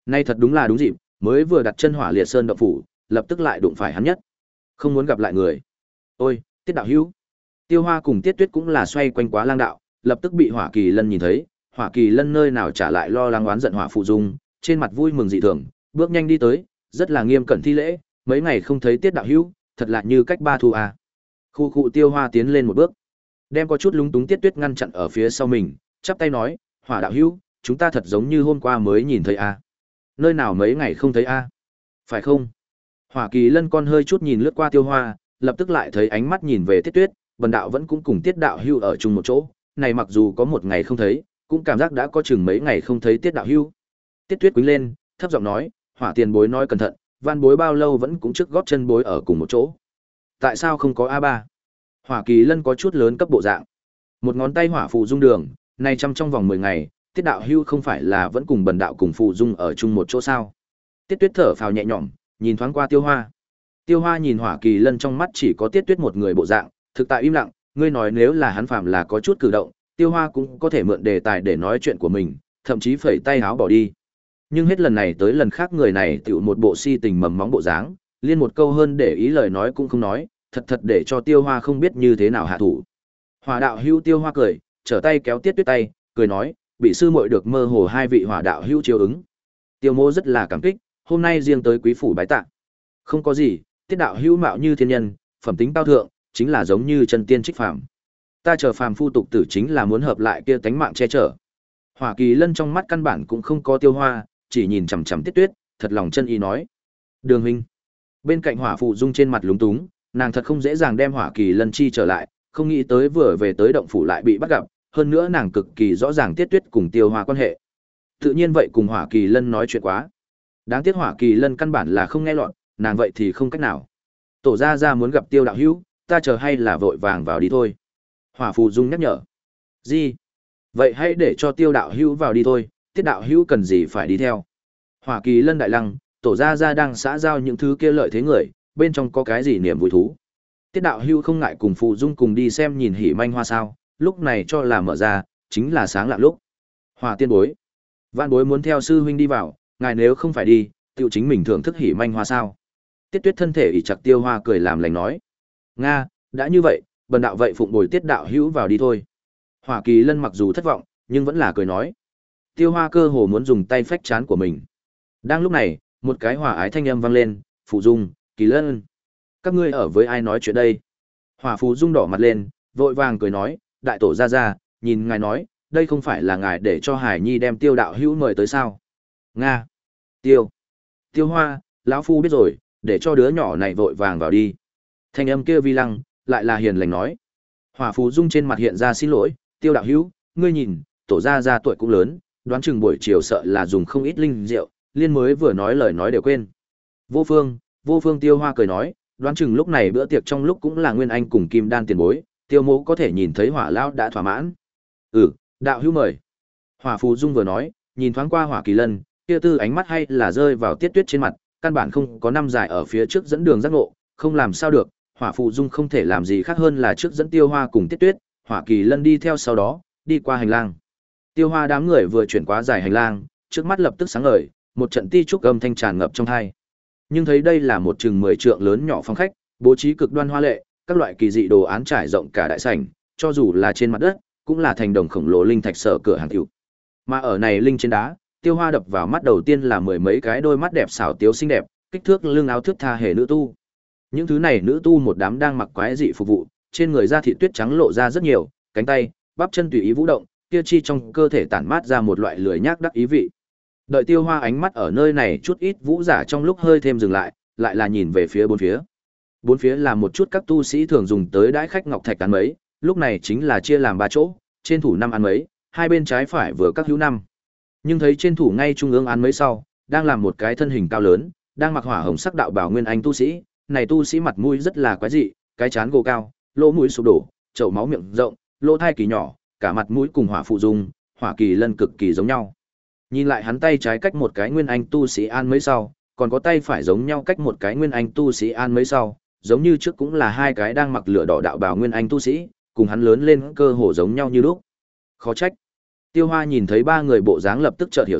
Nay thật đúng là đúng dịp, mới vừa đặt chân Hỏa Liệt Sơn động phủ, lập tức lại đụng phải hắn nhất. Không muốn gặp lại người. Ôi, Tiết đạo hữu. Tiêu Hoa cùng Tiết Tuyết cũng là xoay quanh Quá Lang đạo, lập tức bị Hỏa Kỳ Lân nhìn thấy, Hỏa Kỳ Lân nơi nào trả lại lo lắng oán giận Hỏa Phụ Dung, trên mặt vui mừng dị thường, bước nhanh đi tới, rất là nghiêm cẩn thi lễ, mấy ngày không thấy Tiết đạo hữu, thật là như cách ba thu à. Khu cụ Tiêu Hoa tiến lên một bước, đem có chút lúng túng Tiết Tuyết ngăn chặn ở phía sau mình, chắp tay nói, Hỏa đạo hữu, chúng ta thật giống như hôm qua mới nhìn thấy à. Nơi nào mấy ngày không thấy à? Phải không? Hỏa Kỳ Lân con hơi chút nhìn lướt qua Tiêu Hoa, lập tức lại thấy ánh mắt nhìn về Tiết Tuyết, Bần đạo vẫn cũng cùng Tiết đạo hữu ở chung một chỗ, này mặc dù có một ngày không thấy, cũng cảm giác đã có chừng mấy ngày không thấy Tiết đạo hữu. Tiết Tuyết quýnh lên, thấp giọng nói, Hỏa tiền bối nói cẩn thận, Van bối bao lâu vẫn cũng trước góp chân bối ở cùng một chỗ. Tại sao không có a ba? Hỏa Kỳ Lân có chút lớn cấp bộ dạng. Một ngón tay Hỏa Phù Dung đường, này trăm trong vòng mười ngày, Tiết đạo hữu không phải là vẫn cùng Bần đạo cùng Phù Dung ở chung một chỗ sao? Tiết Tuyết thở phào nhẹ nhõm, nhìn thoáng qua Tiêu Hoa. Tiêu Hoa nhìn Hỏa Kỳ Lân trong mắt chỉ có Tiết Tuyết một người bộ dạng, thực tại im lặng, ngươi nói nếu là hắn phạm là có chút cử động, Tiêu Hoa cũng có thể mượn đề tài để nói chuyện của mình, thậm chí phẩy tay háo bỏ đi. Nhưng hết lần này tới lần khác người này tựu một bộ si tình mầm móng bộ dáng, liên một câu hơn để ý lời nói cũng không nói, thật thật để cho Tiêu Hoa không biết như thế nào hạ thủ. Hỏa đạo hữu Tiêu Hoa cười, trở tay kéo Tiết Tuyết tay, cười nói, bị sư muội được mơ hồ hai vị hỏa đạo hữu chiếu ứng. Tiêu Mô rất là cảm kích, hôm nay riêng tới quý phủ bái tạ. Không có gì, Tiết đạo hữu mạo như thiên nhân, phẩm tính cao thượng, chính là giống như chân tiên trích phàm. Ta chờ phàm phu tục tử chính là muốn hợp lại kia tánh mạng che chở. Hỏa Kỳ Lân trong mắt căn bản cũng không có Tiêu Hoa, chỉ nhìn chằm chằm Tiết Tuyết, thật lòng chân ý nói. Đường huynh. Bên cạnh Hỏa Phụ Dung trên mặt lúng túng, nàng thật không dễ dàng đem Hỏa Kỳ Lân chi trở lại, không nghĩ tới vừa về tới động phủ lại bị bắt gặp, hơn nữa nàng cực kỳ rõ ràng Tiết Tuyết cùng Tiêu Hoa quan hệ. Tự nhiên vậy cùng Hỏa Kỳ Lân nói chuyện quá. Đáng tiếc Hỏa Kỳ Lân căn bản là không nghe lọt, nàng vậy thì không cách nào. Tổ gia gia muốn gặp Tiêu đạo hữu, ta chờ hay là vội vàng vào đi thôi. Hỏa Phù Dung nhắc nhở. Gì? Vậy hãy để cho Tiêu đạo hữu vào đi thôi, Tiết đạo hữu cần gì phải đi theo. Hỏa Kỳ Lân đại lăng, tổ gia gia đang xã giao những thứ kia lợi thế người, bên trong có cái gì niềm vui thú. Tiết đạo hữu không ngại cùng Phù Dung cùng đi xem nhìn hỉ manh hoa sao, lúc này cho là mở ra, chính là sáng lạ lúc. Hỏa tiên bối. Vạn bối muốn theo sư huynh đi vào, ngài nếu không phải đi, tiêu chính mình thưởng thức hỉ manh hoa sao. Tiết Tuyết thân thể ỉ chặt Tiêu Hoa cười làm lành nói. Nga, đã như vậy, bần đạo vậy phụng bồi Tiết đạo hữu vào đi thôi. Hỏa Kỳ Lân mặc dù thất vọng, nhưng vẫn là cười nói. Tiêu Hoa cơ hồ muốn dùng tay phách chán của mình. Đang lúc này, một cái hòa ái thanh âm vang lên, Phù Dung, Kỳ Lân. Các ngươi ở với ai nói chuyện đây? Hỏa Phù Dung đỏ mặt lên, vội vàng cười nói, đại tổ ra ra, nhìn ngài nói, đây không phải là ngài để cho Hải Nhi đem Tiêu đạo hữu mời tới sao? Nga. Tiêu. Tiêu Hoa, lão phu biết rồi, để cho đứa nhỏ này vội vàng vào đi. Thanh âm kia vi lăng, lại là hiền lành nói. Hỏa Phù Dung trên mặt hiện ra xin lỗi, Tiêu đạo hữu, ngươi nhìn, tổ gia gia tuổi cũng lớn, đoán chừng buổi chiều sợ là dùng không ít linh rượu, liên mới vừa nói lời nói đều quên. Vô Phương, Vô Phương Tiêu Hoa cười nói, đoán chừng lúc này bữa tiệc trong lúc cũng là Nguyên Anh cùng Kim Đan tiền bối, Tiêu mỗ có thể nhìn thấy Hỏa lão đã thỏa mãn. Ừ, đạo hữu mời. Hỏa Phù Dung vừa nói, nhìn thoáng qua Hỏa Kỳ Lân, kia tư ánh mắt hay là rơi vào Tiết Tuyết trên mặt, căn bản không có năm dài ở phía trước dẫn đường giác ngộ, không làm sao được, Hỏa Phù Dung không thể làm gì khác hơn là trước dẫn Tiêu Hoa cùng Tiết Tuyết, Hỏa Kỳ Lân đi theo sau đó, đi qua hành lang. Tiêu Hoa đám người vừa chuyển qua dài hành lang, trước mắt lập tức sáng ngời, một trận ti trúc âm thanh tràn ngập trong tai. Nhưng thấy đây là một chừng mười trượng lớn nhỏ phòng khách, bố trí cực đoan hoa lệ, các loại kỳ dị đồ án trải rộng cả đại sảnh, cho dù là trên mặt đất, cũng là thành đồng khổng lồ linh thạch sở cửa hàng tiểu. Mà ở này linh trên đá, Tiêu Hoa đập vào mắt đầu tiên là mười mấy cái đôi mắt đẹp xảo tiếu xinh đẹp, kích thước lưng áo thước tha hề nữ tu. Những thứ này nữ tu một đám đang mặc quái dị phục vụ, trên người da thịt tuyết trắng lộ ra rất nhiều, cánh tay, bắp chân tùy ý vũ động, kia chi trong cơ thể tản mát ra một loại lười nhác đắc ý vị. Đợi Tiêu Hoa ánh mắt ở nơi này chút ít vũ giả trong lúc hơi thêm dừng lại, lại là nhìn về phía bốn phía. Bốn phía là một chút các tu sĩ thường dùng tới đãi khách ngọc thạch ăn mấy, lúc này chính là chia làm ba chỗ, trên thủ năm ăn mấy, hai bên trái phải vừa các hữu năm. Nhưng thấy trên thủ ngay trung ương ăn mấy sau, đang làm một cái thân hình cao lớn, đang mặc hỏa hồng sắc đạo bào nguyên anh tu sĩ, này tu sĩ mặt mũi rất là quái dị, cái trán gồ cao, lỗ mũi sụp đổ, chậu máu miệng rộng, lỗ thai kỳ nhỏ, cả mặt mũi cùng Hỏa Phụ Dung, Hỏa Kỳ Lân cực kỳ giống nhau. Nhìn lại hắn tay trái cách một cái nguyên anh tu sĩ an mấy sau, còn có tay phải giống nhau cách một cái nguyên anh tu sĩ an mấy sau, giống như trước cũng là hai cái đang mặc lửa đỏ đạo bào nguyên anh tu sĩ, cùng hắn lớn lên cơ hồ giống nhau như lúc. Khó trách. Tiêu Hoa nhìn thấy ba người bộ dáng lập tức chợt hiểu ra,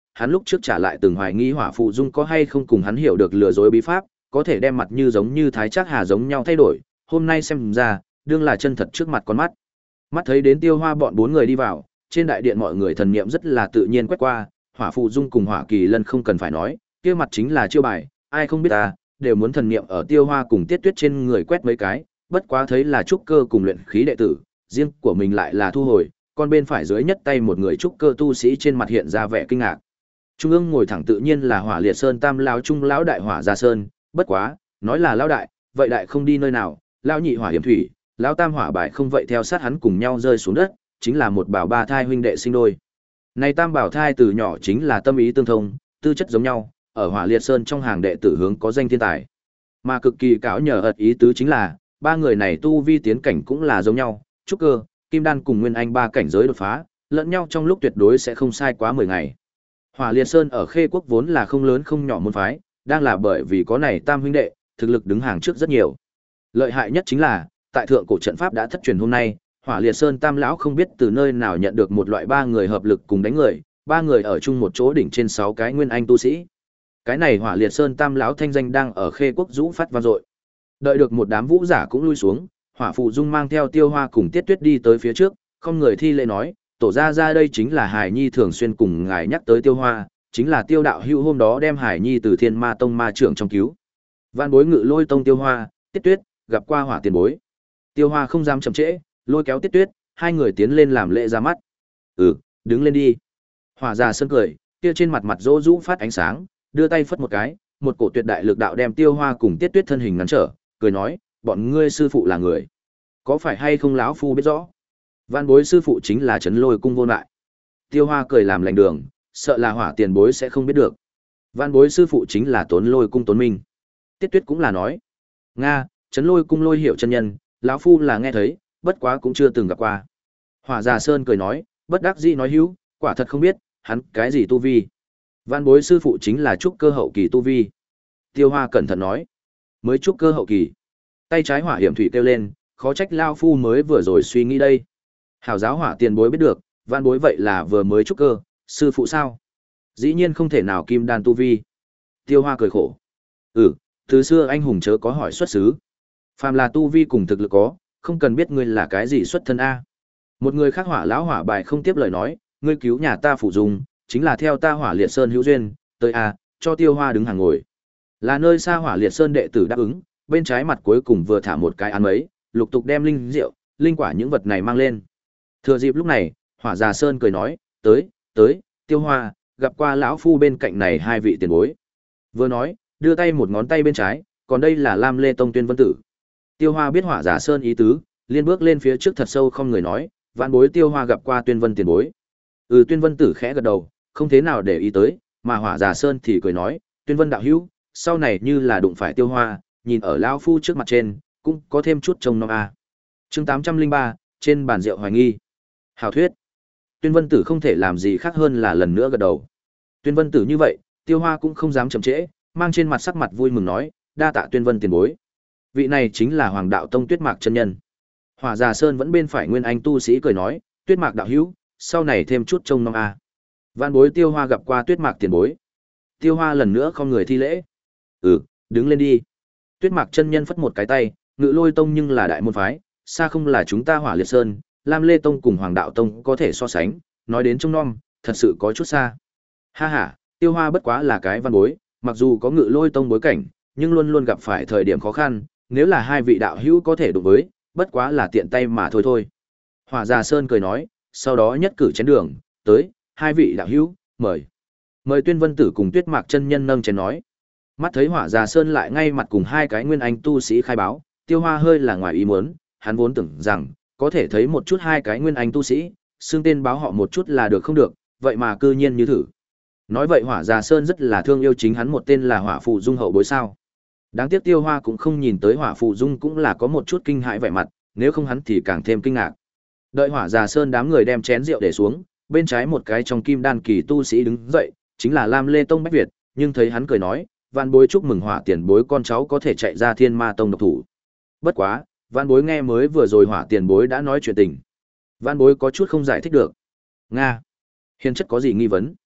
hắn lúc trước trả lại từng hoài nghi Hỏa Phụ Dung có hay không cùng hắn hiểu được lừa dối bí pháp, có thể đem mặt như giống như Thái Trác Hà giống nhau thay đổi, hôm nay xem ra, đương là chân thật trước mặt con mắt. Mắt thấy đến Tiêu Hoa bọn bốn người đi vào, trên đại điện mọi người thần niệm rất là tự nhiên quét qua, Hỏa Phụ Dung cùng Hỏa Kỳ Lân không cần phải nói, kia mặt chính là chiêu bài, ai không biết ta, đều muốn thần niệm ở Tiêu Hoa cùng Tiết Tuyết trên người quét mấy cái, bất quá thấy là trúc cơ cùng luyện khí đệ tử, riêng của mình lại là thu hồi, còn bên phải dưới nhất tay một người trúc cơ tu sĩ trên mặt hiện ra vẻ kinh ngạc. Trung ương ngồi thẳng tự nhiên là Hỏa Liệt Sơn Tam lão trung lão đại Hỏa Gia Sơn, bất quá, nói là lão đại, vậy đại không đi nơi nào, lão nhị Hỏa Hiểm Thủy, lão tam Hỏa Bài không vậy theo sát hắn cùng nhau rơi xuống đất, chính là một bảo ba thai huynh đệ sinh đôi. Này tam bảo thai từ nhỏ chính là tâm ý tương thông, tư chất giống nhau, ở Hỏa Liệt Sơn trong hàng đệ tử hướng có danh thiên tài. Mà cực kỳ cáo nhờ ật ý tứ chính là, ba người này tu vi tiến cảnh cũng là giống nhau, trúc cơ, kim đan cùng nguyên anh ba cảnh giới đột phá, lẫn nhau trong lúc tuyệt đối sẽ không sai quá mười ngày. Hỏa Liệt Sơn ở Khê Quốc vốn là không lớn không nhỏ môn phái, đang là bởi vì có này tam huynh đệ, thực lực đứng hàng trước rất nhiều. Lợi hại nhất chính là, tại thượng cổ trận pháp đã thất truyền hôm nay, Hỏa Liệt Sơn Tam lão không biết từ nơi nào nhận được một loại ba người hợp lực cùng đánh người, ba người ở chung một chỗ đỉnh trên sáu cái nguyên anh tu sĩ. Cái này Hỏa Liệt Sơn Tam lão thanh danh đang ở Khê Quốc rũ phát vang dội. Đợi được một đám vũ giả cũng lui xuống, Hỏa Phụ Dung mang theo Tiêu Hoa cùng Tiết Tuyết đi tới phía trước, không người thi lễ nói, tổ gia ra đây chính là Hải Nhi thường xuyên cùng ngài nhắc tới Tiêu Hoa, chính là Tiêu đạo hữu hôm đó đem Hải Nhi từ Thiên Ma Tông ma trưởng trong cứu. Vạn Bối Ngự Lôi Tông Tiêu Hoa, Tiết Tuyết, gặp qua Hỏa tiền bối. Tiêu Hoa không dám chậm trễ, lôi kéo Tiết Tuyết, hai người tiến lên làm lễ ra mắt. "Ừ, đứng lên đi." Hỏa Già Sơn cười, kia trên mặt mặt rỗ rũ phát ánh sáng, đưa tay phất một cái, một cổ tuyệt đại lực đạo đem Tiêu Hoa cùng Tiết Tuyết thân hình ngăn trở, cười nói, "Bọn ngươi sư phụ là người, có phải hay không lão phu biết rõ?" Vạn Bối sư phụ chính là Trấn Lôi Cung Vô Lại. Tiêu Hoa cười làm lành đường, sợ là Hỏa tiền bối sẽ không biết được. Vạn Bối sư phụ chính là Tốn Lôi Cung Tốn Minh. Tiết Tuyết cũng là nói, "Nga, Trấn Lôi Cung Lôi Hiểu chân nhân, lão phu là nghe thấy, bất quá cũng chưa từng gặp qua." Hỏa Già Sơn cười nói, bất đắc dĩ nói hữu, quả thật không biết, hắn cái gì tu vi. Vạn Bối sư phụ chính là trúc cơ hậu kỳ tu vi. Tiêu Hoa cẩn thận nói, mới trúc cơ hậu kỳ. Tay trái Hỏa Hiểm Thủy kêu lên, khó trách lao phu mới vừa rồi suy nghĩ đây. Hảo giáo Hỏa tiền bối biết được, Vạn Bối vậy là vừa mới trúc cơ, sư phụ sao? Dĩ nhiên không thể nào kim đan tu vi. Tiêu Hoa cười khổ. Ừ, từ xưa anh hùng chớ có hỏi xuất xứ. Phàm là tu vi cùng thực lực có, không cần biết ngươi là cái gì xuất thân a. Một người khác Hỏa lão Hỏa Bài không tiếp lời nói, ngươi cứu nhà ta phụ dùng, chính là theo ta Hỏa Liệt Sơn hữu duyên, tới a, cho Tiêu Hoa đứng hàng ngồi. Là nơi xa Hỏa Liệt Sơn đệ tử đáp ứng, bên trái mặt cuối cùng vừa thả một cái án mấy, lục tục đem linh rượu, linh quả những vật này mang lên. Thừa dịp lúc này, Hỏa Già Sơn cười nói, tới, tới, Tiêu Hoa, gặp qua lão phu bên cạnh này hai vị tiền bối. Vừa nói, đưa tay một ngón tay bên trái, còn đây là Lam Lê Tông Tuyên Vân Tử. Tiêu Hoa biết Hỏa Già Sơn ý tứ, liên bước lên phía trước thật sâu không người nói, Vạn Bối Tiêu Hoa gặp qua Tuyên Vân tiền bối. Ừ, Tuyên Vân Tử khẽ gật đầu, không thế nào để ý tới, mà Hỏa Già Sơn thì cười nói, Tuyên Vân đạo hữu, sau này như là đụng phải Tiêu Hoa, nhìn ở lão phu trước mặt trên, cũng có thêm chút trông nom a. Chương tám trăm linh ba, trên bàn rượu hoài nghi. Hảo thuyết. Tuyên Vân Tử không thể làm gì khác hơn là lần nữa gật đầu. Tuyên Vân Tử như vậy, Tiêu Hoa cũng không dám chậm trễ, mang trên mặt sắc mặt vui mừng nói, đa tạ Tuyên Vân tiền bối. Vị này chính là Hoàng Đạo Tông Tuyết Mạc chân nhân. Hỏa Già Sơn vẫn bên phải nguyên anh tu sĩ cười nói, Tuyết Mạc đạo hữu, sau này thêm chút trông nom a. Vạn Bối Tiêu Hoa gặp qua Tuyết Mạc tiền bối. Tiêu Hoa lần nữa không người thi lễ. Ừ, đứng lên đi. Tuyết Mạc chân nhân phất một cái tay, Ngự Lôi Tông nhưng là đại môn phái, xa không là chúng ta Hỏa Liệt Sơn, Lam Lê Tông cùng Hoàng Đạo Tông có thể so sánh, nói đến trông nom, thật sự có chút xa. Ha ha, Tiêu Hoa bất quá là cái văn bối, mặc dù có Ngự Lôi Tông bối cảnh, nhưng luôn luôn gặp phải thời điểm khó khăn, nếu là hai vị đạo hữu có thể đụng với, bất quá là tiện tay mà thôi thôi. Hỏa Già Sơn cười nói, sau đó nhất cử chén đường, tới, hai vị đạo hữu, mời. Mời Tuyên Vân Tử cùng Tuyết Mạc chân nhân nâng chén nói. Mắt thấy Hỏa Già Sơn lại ngay mặt cùng hai cái nguyên anh tu sĩ khai báo, Tiêu Hoa hơi là ngoài ý muốn, hắn vốn tưởng rằng có thể thấy một chút hai cái nguyên anh tu sĩ, xưng tên báo họ một chút là được không được, vậy mà cư nhiên như thử. Nói vậy Hỏa Già Sơn rất là thương yêu chính hắn một tên là Hỏa Phụ Dung hậu bối sao. Đáng tiếc Tiêu Hoa cũng không nhìn tới Hỏa Phụ Dung cũng là có một chút kinh hãi vẻ mặt, nếu không hắn thì càng thêm kinh ngạc. Đợi Hỏa Già Sơn đám người đem chén rượu để xuống, bên trái một cái trong kim đan kỳ tu sĩ đứng dậy, chính là Lam Lê Tông Bách Việt, nhưng thấy hắn cười nói, Vạn Bối chúc mừng Hỏa tiền bối con cháu có thể chạy ra Thiên Ma Tông độc thủ. Bất quá, Vạn Bối nghe mới vừa rồi Hỏa tiền bối đã nói chuyện tình. Vạn Bối có chút không giải thích được. Nga, hiền chất có gì nghi vấn?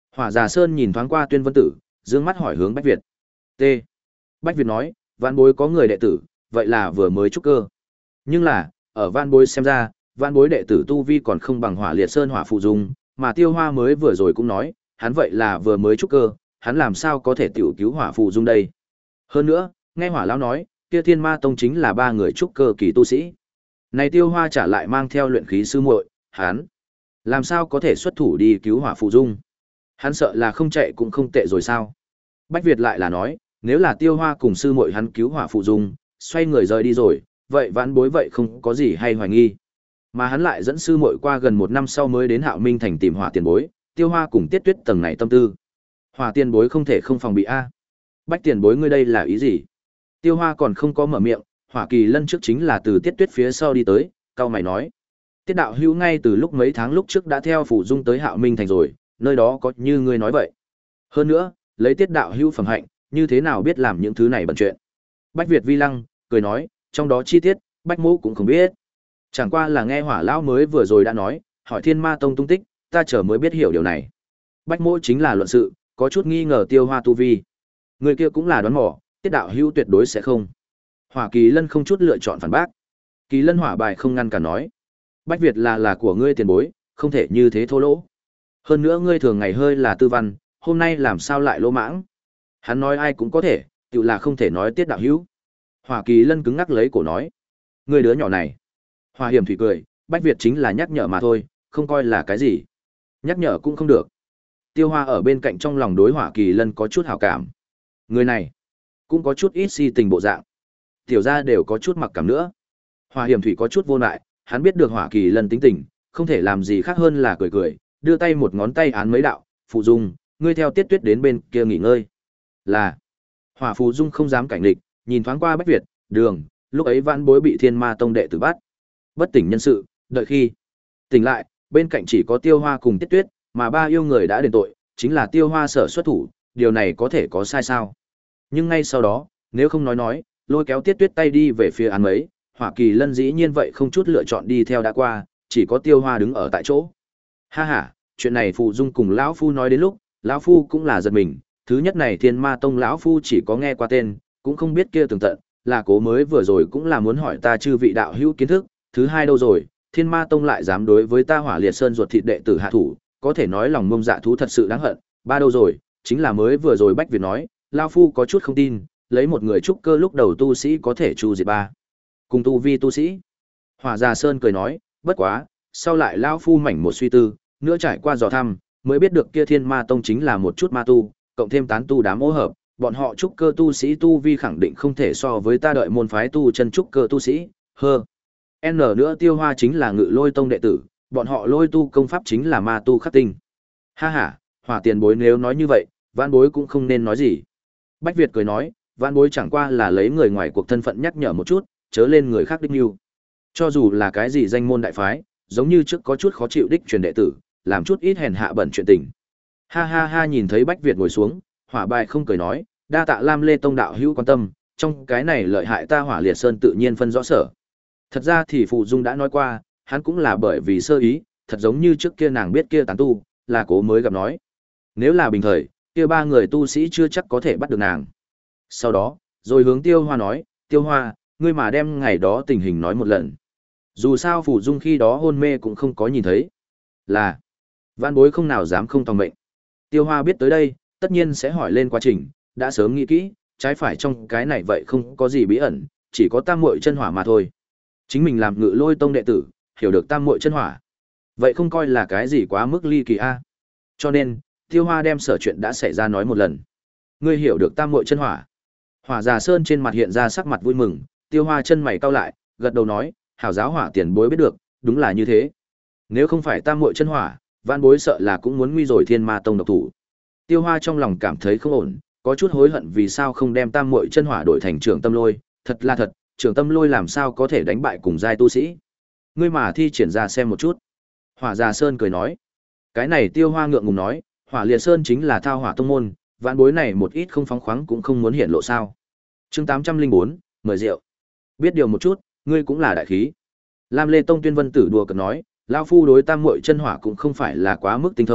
Hỏa Già Sơn nhìn thoáng qua Tuyên Vân Tử, dương mắt hỏi hướng Bách Việt. T. Bách Việt nói, Vạn Bối có người đệ tử, vậy là vừa mới trúc cơ. Nhưng là, ở Vạn Bối xem ra, Vạn Bối đệ tử tu vi còn không bằng Hỏa Liệt Sơn Hỏa Phụ Dung, mà Tiêu Hoa mới vừa rồi cũng nói, hắn vậy là vừa mới trúc cơ, hắn làm sao có thể tiểu cứu Hỏa Phụ Dung đây. Hơn nữa, nghe Hỏa lão nói, kia Thiên Ma Tông chính là ba người trúc cơ kỳ tu sĩ. Này Tiêu Hoa trả lại mang theo luyện khí sư muội, hắn làm sao có thể xuất thủ đi cứu Hỏa Phụ Dung? Hắn sợ là không chạy cũng không tệ rồi sao? Bách Việt lại là nói, nếu là Tiêu Hoa cùng sư muội hắn cứu Hỏa Phụ Dung, xoay người rời đi rồi, vậy Vãn Bối vậy không có gì hay hoài nghi. Mà hắn lại dẫn sư muội qua gần một năm sau mới đến Hạo Minh thành tìm Hỏa tiền bối, Tiêu Hoa cùng Tiết Tuyết tầng này tâm tư. Hỏa tiền bối không thể không phòng bị a. Bách tiền bối ngươi đây là ý gì? Tiêu Hoa còn không có mở miệng, Hỏa Kỳ Lân trước chính là từ Tiết Tuyết phía sau đi tới, cau mày nói: "Tiết đạo hữu ngay từ lúc mấy tháng lúc trước đã theo Phủ Dung tới Hạo Minh thành rồi, nơi đó có như ngươi nói vậy. Hơn nữa, lấy Tiết đạo hữu phẩm hạnh, như thế nào biết làm những thứ này bẩn chuyện?" Bách Việt vi lăng, cười nói, trong đó chi tiết, Bách Mỗ cũng không biết. Chẳng qua là nghe Hỏa lão mới vừa rồi đã nói, hỏi Thiên Ma Tông tung tích, ta chờ mới biết hiểu điều này. Bách Mỗ chính là luận sự, có chút nghi ngờ Tiêu Hoa tu vi. Người kia cũng là đoán mò, Tiết đạo hữu tuyệt đối sẽ không. Hỏa Kỳ Lân không chút lựa chọn phản bác. Kỳ Lân Hỏa bài không ngăn cả nói, Bách Việt là là của ngươi tiền bối, không thể như thế thô lỗ. Hơn nữa ngươi thường ngày hơi là tư văn, hôm nay làm sao lại lỗ mãng? Hắn nói ai cũng có thể, tự là không thể nói Tiết đạo hữu. Hỏa Kỳ Lân cứng ngắc lấy cổ nói, ngươi đứa nhỏ này. Hỏa Hiểm Thủy cười, Bách Việt chính là nhắc nhở mà thôi, không coi là cái gì. Nhắc nhở cũng không được. Tiêu Hoa ở bên cạnh trong lòng đối Hỏa Kỳ Lân có chút hảo cảm. Người này cũng có chút ít si tình bộ dạng. Tiểu gia đều có chút mặc cảm nữa. Hỏa Hiểm Thủy có chút vô lại, hắn biết được Hỏa Kỳ Lân tính tình, không thể làm gì khác hơn là cười cười, đưa tay một ngón tay án mấy đạo, "Phụ Dung, ngươi theo Tiết Tuyết đến bên kia nghỉ ngơi." Là. Hỏa Phụ Dung không dám cảnh địch, nhìn thoáng qua Bách Việt, Đường, lúc ấy Vãn Bối bị Thiên Ma Tông đệ tử bắt. Bất tỉnh nhân sự, đợi khi tỉnh lại, bên cạnh chỉ có Tiêu Hoa cùng Tiết Tuyết, mà ba yêu người đã đền tội, chính là Tiêu Hoa sở xuất thủ, điều này có thể có sai sao? Nhưng ngay sau đó, nếu không nói nói, lôi kéo Tiết Tuyết tay đi về phía án mấy, Hỏa Kỳ Lân dĩ nhiên vậy không chút lựa chọn đi theo đã qua, chỉ có Tiêu Hoa đứng ở tại chỗ. Ha ha, chuyện này Phụ Dung cùng lão phu nói đến lúc, lão phu cũng là giật mình, thứ nhất này Thiên Ma Tông lão phu chỉ có nghe qua tên, cũng không biết kia tường tận, là Cố mới vừa rồi cũng là muốn hỏi ta chư vị đạo hữu kiến thức, thứ hai đâu rồi, Thiên Ma Tông lại dám đối với ta Hỏa Liệt Sơn ruột thịt đệ tử hạ thủ, có thể nói lòng ngông dạ thú thật sự đáng hận. Ba đâu rồi, chính là mới vừa rồi Bách Việt nói, lão phu có chút không tin, lấy một người trúc cơ lúc đầu tu sĩ có thể chu diệt ba cùng tu vi tu sĩ. Hỏa Già Sơn cười nói, bất quá, sau lại lão phu mảnh một suy tư, nữa trải qua dò thăm, mới biết được kia Thiên Ma Tông chính là một chút ma tu, cộng thêm tán tu đám ô hợp, bọn họ trúc cơ tu sĩ tu vi khẳng định không thể so với ta đợi môn phái tu chân trúc cơ tu sĩ. Hơ. N nữa Tiêu Hoa chính là Ngự Lôi Tông đệ tử, bọn họ lôi tu công pháp chính là ma tu khắc tinh. Ha ha, Hỏa tiền bối nếu nói như vậy, Vãn Bối cũng không nên nói gì. Bách Việt cười nói, Vãn Bối chẳng qua là lấy người ngoài cuộc thân phận nhắc nhở một chút, chớ lên người khác đích nhu. Cho dù là cái gì danh môn đại phái, giống như trước có chút khó chịu đích truyền đệ tử, làm chút ít hèn hạ bẩn chuyện tình. Ha ha ha, nhìn thấy Bách Việt ngồi xuống, Hỏa bài không cười nói, đa tạ Lam Lê Tông đạo hữu quan tâm, trong cái này lợi hại ta Hỏa Liệt Sơn tự nhiên phân rõ sở. Thật ra thì Phụ Dung đã nói qua, hắn cũng là bởi vì sơ ý, thật giống như trước kia nàng biết kia tán tu, là Cố mới gặp nói. Nếu là bình thời, kia ba người tu sĩ chưa chắc có thể bắt được nàng. Sau đó, rồi hướng Tiêu Hoa nói, Tiêu Hoa, ngươi mà đem ngày đó tình hình nói một lần. Dù sao Phụ Dung khi đó hôn mê cũng không có nhìn thấy. Là, Vãn Bối không nào dám không tòng mệnh. Tiêu Hoa biết tới đây, tất nhiên sẽ hỏi lên quá trình, đã sớm nghĩ kỹ, trái phải trong cái này vậy không có gì bí ẩn, chỉ có tam muội chân hỏa mà thôi. Chính mình làm Ngự Lôi Tông đệ tử, hiểu được tam muội chân hỏa. Vậy không coi là cái gì quá mức ly kỳ a. Cho nên, Tiêu Hoa đem sở chuyện đã xảy ra nói một lần. Ngươi hiểu được tam muội chân hỏa. Hỏa Già Sơn trên mặt hiện ra sắc mặt vui mừng, Tiêu Hoa chân mày cau lại, gật đầu nói, hảo giáo Hỏa tiền bối biết được, đúng là như thế. Nếu không phải tam muội chân hỏa, Vãn Bối sợ là cũng muốn nguy rồi Thiên Ma Tông độc thủ. Tiêu Hoa trong lòng cảm thấy không ổn, có chút hối hận vì sao không đem tam muội chân hỏa đổi thành Trường Tâm Lôi, thật là thật, Trường Tâm Lôi làm sao có thể đánh bại cùng giai tu sĩ. Ngươi mà thi triển ra xem một chút. Hỏa Già Sơn cười nói. Cái này Tiêu Hoa ngượng ngùng nói, Hỏa Liệt Sơn chính là Thao Hỏa tông môn, Vãn Bối này một ít không phóng khoáng cũng không muốn hiện lộ sao. Chương tám trăm lẻ bốn, mời rượu. Biết điều một chút, ngươi cũng là đại khí. Lam Lê Tông Tuyên Vân Tử đùa cợt nói, lão phu đối tam muội chân hỏa cũng không phải là quá mức tinh thông,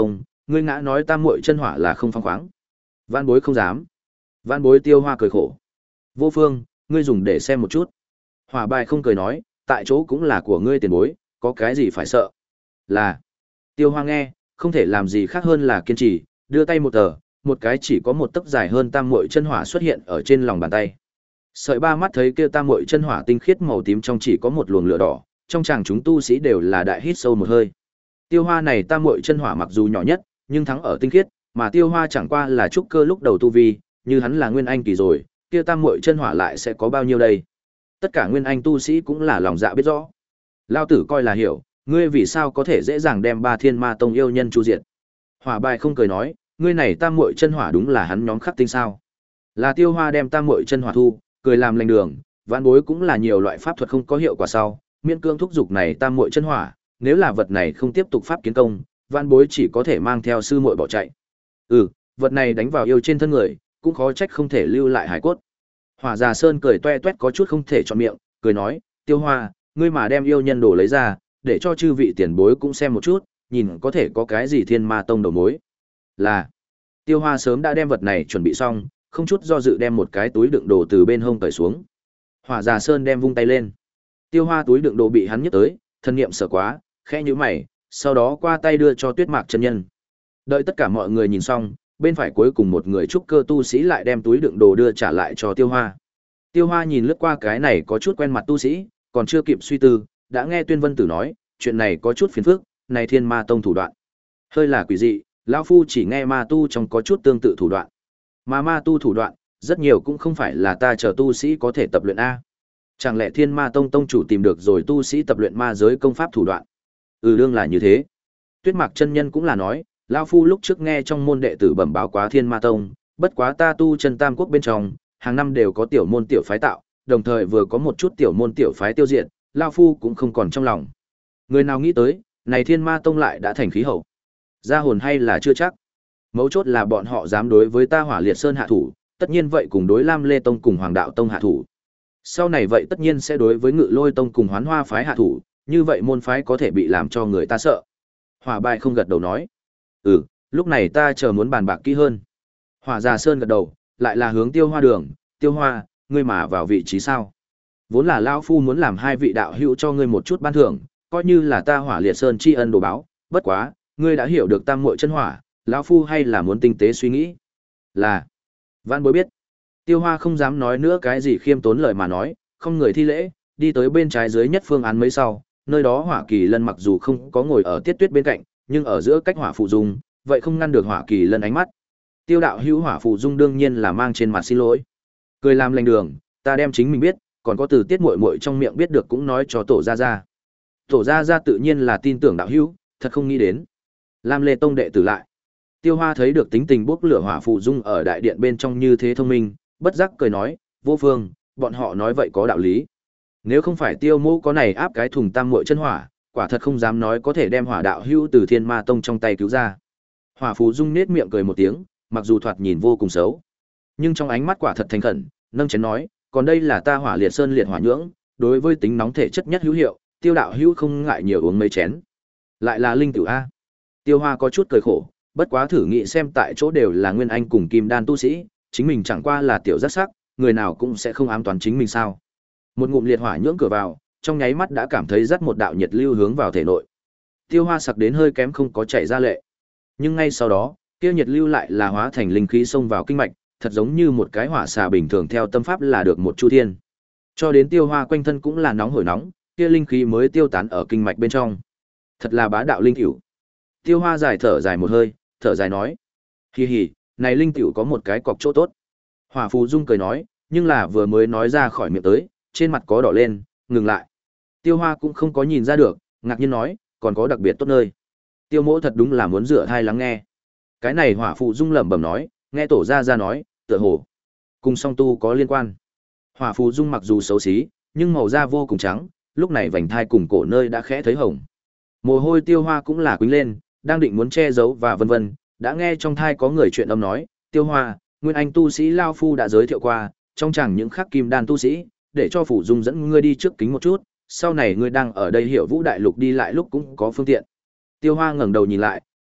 ngươi ngã nói tam muội chân hỏa là không phăng khoáng. Vãn bối không dám. Vãn bối Tiêu Hoa cười khổ. Vô Phương, ngươi dùng để xem một chút. Hỏa bài không cười nói, tại chỗ cũng là của ngươi tiền bối, có cái gì phải sợ. Là. Tiêu Hoa nghe, không thể làm gì khác hơn là kiên trì, đưa tay một tờ, một cái chỉ có một tấc dài hơn tam muội chân hỏa xuất hiện ở trên lòng bàn tay. Sợi ba mắt thấy kia tam muội chân hỏa tinh khiết màu tím trong chỉ có một luồng lửa đỏ, trong chàng chúng tu sĩ đều là đại hít sâu một hơi. Tiêu Hoa này tam muội chân hỏa mặc dù nhỏ nhất, nhưng thắng ở tinh khiết, mà Tiêu Hoa chẳng qua là trúc cơ lúc đầu tu vi, như hắn là nguyên anh kỳ rồi, kia tam muội chân hỏa lại sẽ có bao nhiêu đây? Tất cả nguyên anh tu sĩ cũng là lòng dạ biết rõ. Lao tử coi là hiểu, ngươi vì sao có thể dễ dàng đem Ba Thiên Ma Tông yêu nhân chu diệt? Hỏa bài không cười nói, ngươi này tam muội chân hỏa đúng là hắn nhóm khắc tinh sao? Là Tiêu Hoa đem tam muội chân hỏa thu, cười làm lành đường, vãn bối cũng là nhiều loại pháp thuật không có hiệu quả sau, miễn cương thúc dục này tam muội chân hỏa, nếu là vật này không tiếp tục pháp kiến công, vãn bối chỉ có thể mang theo sư muội bỏ chạy. Ừ, vật này đánh vào yêu trên thân người, cũng khó trách không thể lưu lại hải cốt. Hỏa Già Sơn cười toe toét có chút không thể chọn miệng, cười nói, Tiêu Hoa, ngươi mà đem yêu nhân đồ lấy ra, để cho chư vị tiền bối cũng xem một chút, nhìn có thể có cái gì Thiên Ma Tông đầu mối. Là. Tiêu Hoa sớm đã đem vật này chuẩn bị xong, không chút do dự đem một cái túi đựng đồ từ bên hông cởi xuống. Hỏa Già Sơn đem vung tay lên. Tiêu Hoa túi đựng đồ bị hắn nhấc tới, thân niệm sợ quá, khẽ nhíu mày, sau đó qua tay đưa cho Tuyết Mạc chân nhân. Đợi tất cả mọi người nhìn xong, bên phải cuối cùng một người trúc cơ tu sĩ lại đem túi đựng đồ đưa trả lại cho Tiêu Hoa. Tiêu Hoa nhìn lướt qua cái này có chút quen mặt tu sĩ, còn chưa kịp suy tư, đã nghe Tuyên Vân Tử nói, chuyện này có chút phiền phức, này Thiên Ma Tông thủ đoạn hơi là quỷ dị, lão phu chỉ nghe ma tu trong có chút tương tự thủ đoạn. Mà ma tu thủ đoạn, rất nhiều cũng không phải là ta chờ tu sĩ có thể tập luyện a. Chẳng lẽ Thiên Ma Tông tông chủ tìm được rồi tu sĩ tập luyện ma giới công pháp thủ đoạn? Ừ, đương là như thế. Tuyết Mạc chân nhân cũng là nói, lão phu lúc trước nghe trong môn đệ tử bẩm báo quá Thiên Ma Tông, bất quá ta tu chân tam quốc bên trong, hàng năm đều có tiểu môn tiểu phái tạo, đồng thời vừa có một chút tiểu môn tiểu phái tiêu diệt, lão phu cũng không còn trong lòng. Người nào nghĩ tới, này Thiên Ma Tông lại đã thành khí hậu. Ra hồn hay là chưa chắc. Mấu chốt là bọn họ dám đối với ta Hỏa Liệt Sơn hạ thủ, tất nhiên vậy cùng đối Lam Lê Tông cùng Hoàng Đạo Tông hạ thủ. Sau này vậy tất nhiên sẽ đối với Ngự Lôi Tông cùng Hoán Hoa phái hạ thủ, như vậy môn phái có thể bị làm cho người ta sợ. Hỏa Bài không gật đầu nói. Ừ, lúc này ta chờ muốn bàn bạc kỹ hơn. Hỏa Già Sơn gật đầu, lại là hướng Tiêu Hoa đường, Tiêu Hoa, ngươi mà vào vị trí sao? Vốn là lão phu muốn làm hai vị đạo hữu cho ngươi một chút ban thưởng, coi như là ta Hỏa Liệt Sơn tri ân đồ báo, bất quá, ngươi đã hiểu được tam muội chân hỏa, lão phu hay là muốn tinh tế suy nghĩ. Là. Vãn bối biết. Tiêu Hoa không dám nói nữa cái gì khiêm tốn lời mà nói, không người thi lễ, đi tới bên trái dưới nhất phương án mấy sau, nơi đó Hỏa Kỳ Lân mặc dù không có ngồi ở Tiết Tuyết bên cạnh, nhưng ở giữa cách Hỏa Phụ Dung, vậy không ngăn được Hỏa Kỳ Lân ánh mắt. Tiêu đạo hữu Hỏa Phụ Dung đương nhiên là mang trên mặt xin lỗi. Cười làm lành đường, ta đem chính mình biết, còn có từ Tiết muội muội trong miệng biết được cũng nói cho tổ gia gia. Tổ gia gia tự nhiên là tin tưởng đạo hữu, thật không nghĩ đến. Lam Lê Tông đệ tử lại. Tiêu Hoa thấy được tính tình bốc lửa Hỏa Phụ Dung ở đại điện bên trong như thế thông minh, bất giác cười nói, Vô Phương, bọn họ nói vậy có đạo lý. Nếu không phải Tiêu Mỗ có này áp cái thùng tam muội chân hỏa, quả thật không dám nói có thể đem Hỏa đạo hữu từ Thiên Ma Tông trong tay cứu ra. Hỏa Phụ Dung nết miệng cười một tiếng, mặc dù thoạt nhìn vô cùng xấu, nhưng trong ánh mắt quả thật thành khẩn, nâng chén nói, còn đây là ta Hỏa Liệt Sơn liệt hỏa nhưỡng, đối với tính nóng thể chất nhất hữu hiệu, Tiêu đạo hữu không ngại nhiều uống mấy chén. Lại là linh tử a. Tiêu Hoa có chút cười khổ, bất quá thử nghĩ xem tại chỗ đều là nguyên anh cùng kim đan tu sĩ, chính mình chẳng qua là tiểu giác sắc, người nào cũng sẽ không ám toán chính mình sao? Một ngụm liệt hỏa nhưỡng cửa vào, trong nháy mắt đã cảm thấy rất một đạo nhiệt lưu hướng vào thể nội. Tiêu Hoa sặc đến hơi kém không có chảy ra lệ. Nhưng ngay sau đó, kia nhiệt lưu lại là hóa thành linh khí xông vào kinh mạch, thật giống như một cái hỏa xà bình thường theo tâm pháp là được một chu thiên. Cho đến Tiêu Hoa quanh thân cũng là nóng hổi nóng, kia linh khí mới tiêu tán ở kinh mạch bên trong. Thật là bá đạo linh tiểu. Tiêu Hoa dài thở dài một hơi, thở dài nói: "Hì hì, này linh tiểu có một cái cọc chỗ tốt." Hỏa Phù Dung cười nói, nhưng là vừa mới nói ra khỏi miệng tới, trên mặt có đỏ lên, ngừng lại. Tiêu Hoa cũng không có nhìn ra được, ngạc nhiên nói, còn có đặc biệt tốt nơi. Tiêu Mỗ thật đúng là muốn rửa thai lắng nghe. Cái này Hỏa Phù Dung lẩm bẩm nói, nghe tổ gia gia nói, tựa hồ cùng song tu có liên quan. Hỏa Phù Dung mặc dù xấu xí, nhưng màu da vô cùng trắng, lúc này vành thai cùng cổ nơi đã khẽ thấy hồng. Mồ hôi Tiêu Hoa cũng là quýnh lên, đang định muốn che giấu và vân vân, đã nghe trong thai có người chuyện âm nói, Tiêu Hoa, nguyên anh tu sĩ Lao Phu đã giới thiệu qua, trong chẳng những khắc kim đan tu sĩ, để cho Phủ Dung dẫn ngươi đi trước kính một chút, sau này ngươi đang ở đây Hiểu Vũ Đại Lục đi lại lúc cũng có phương tiện. Tiêu Hoa ngẩng đầu nhìn lại,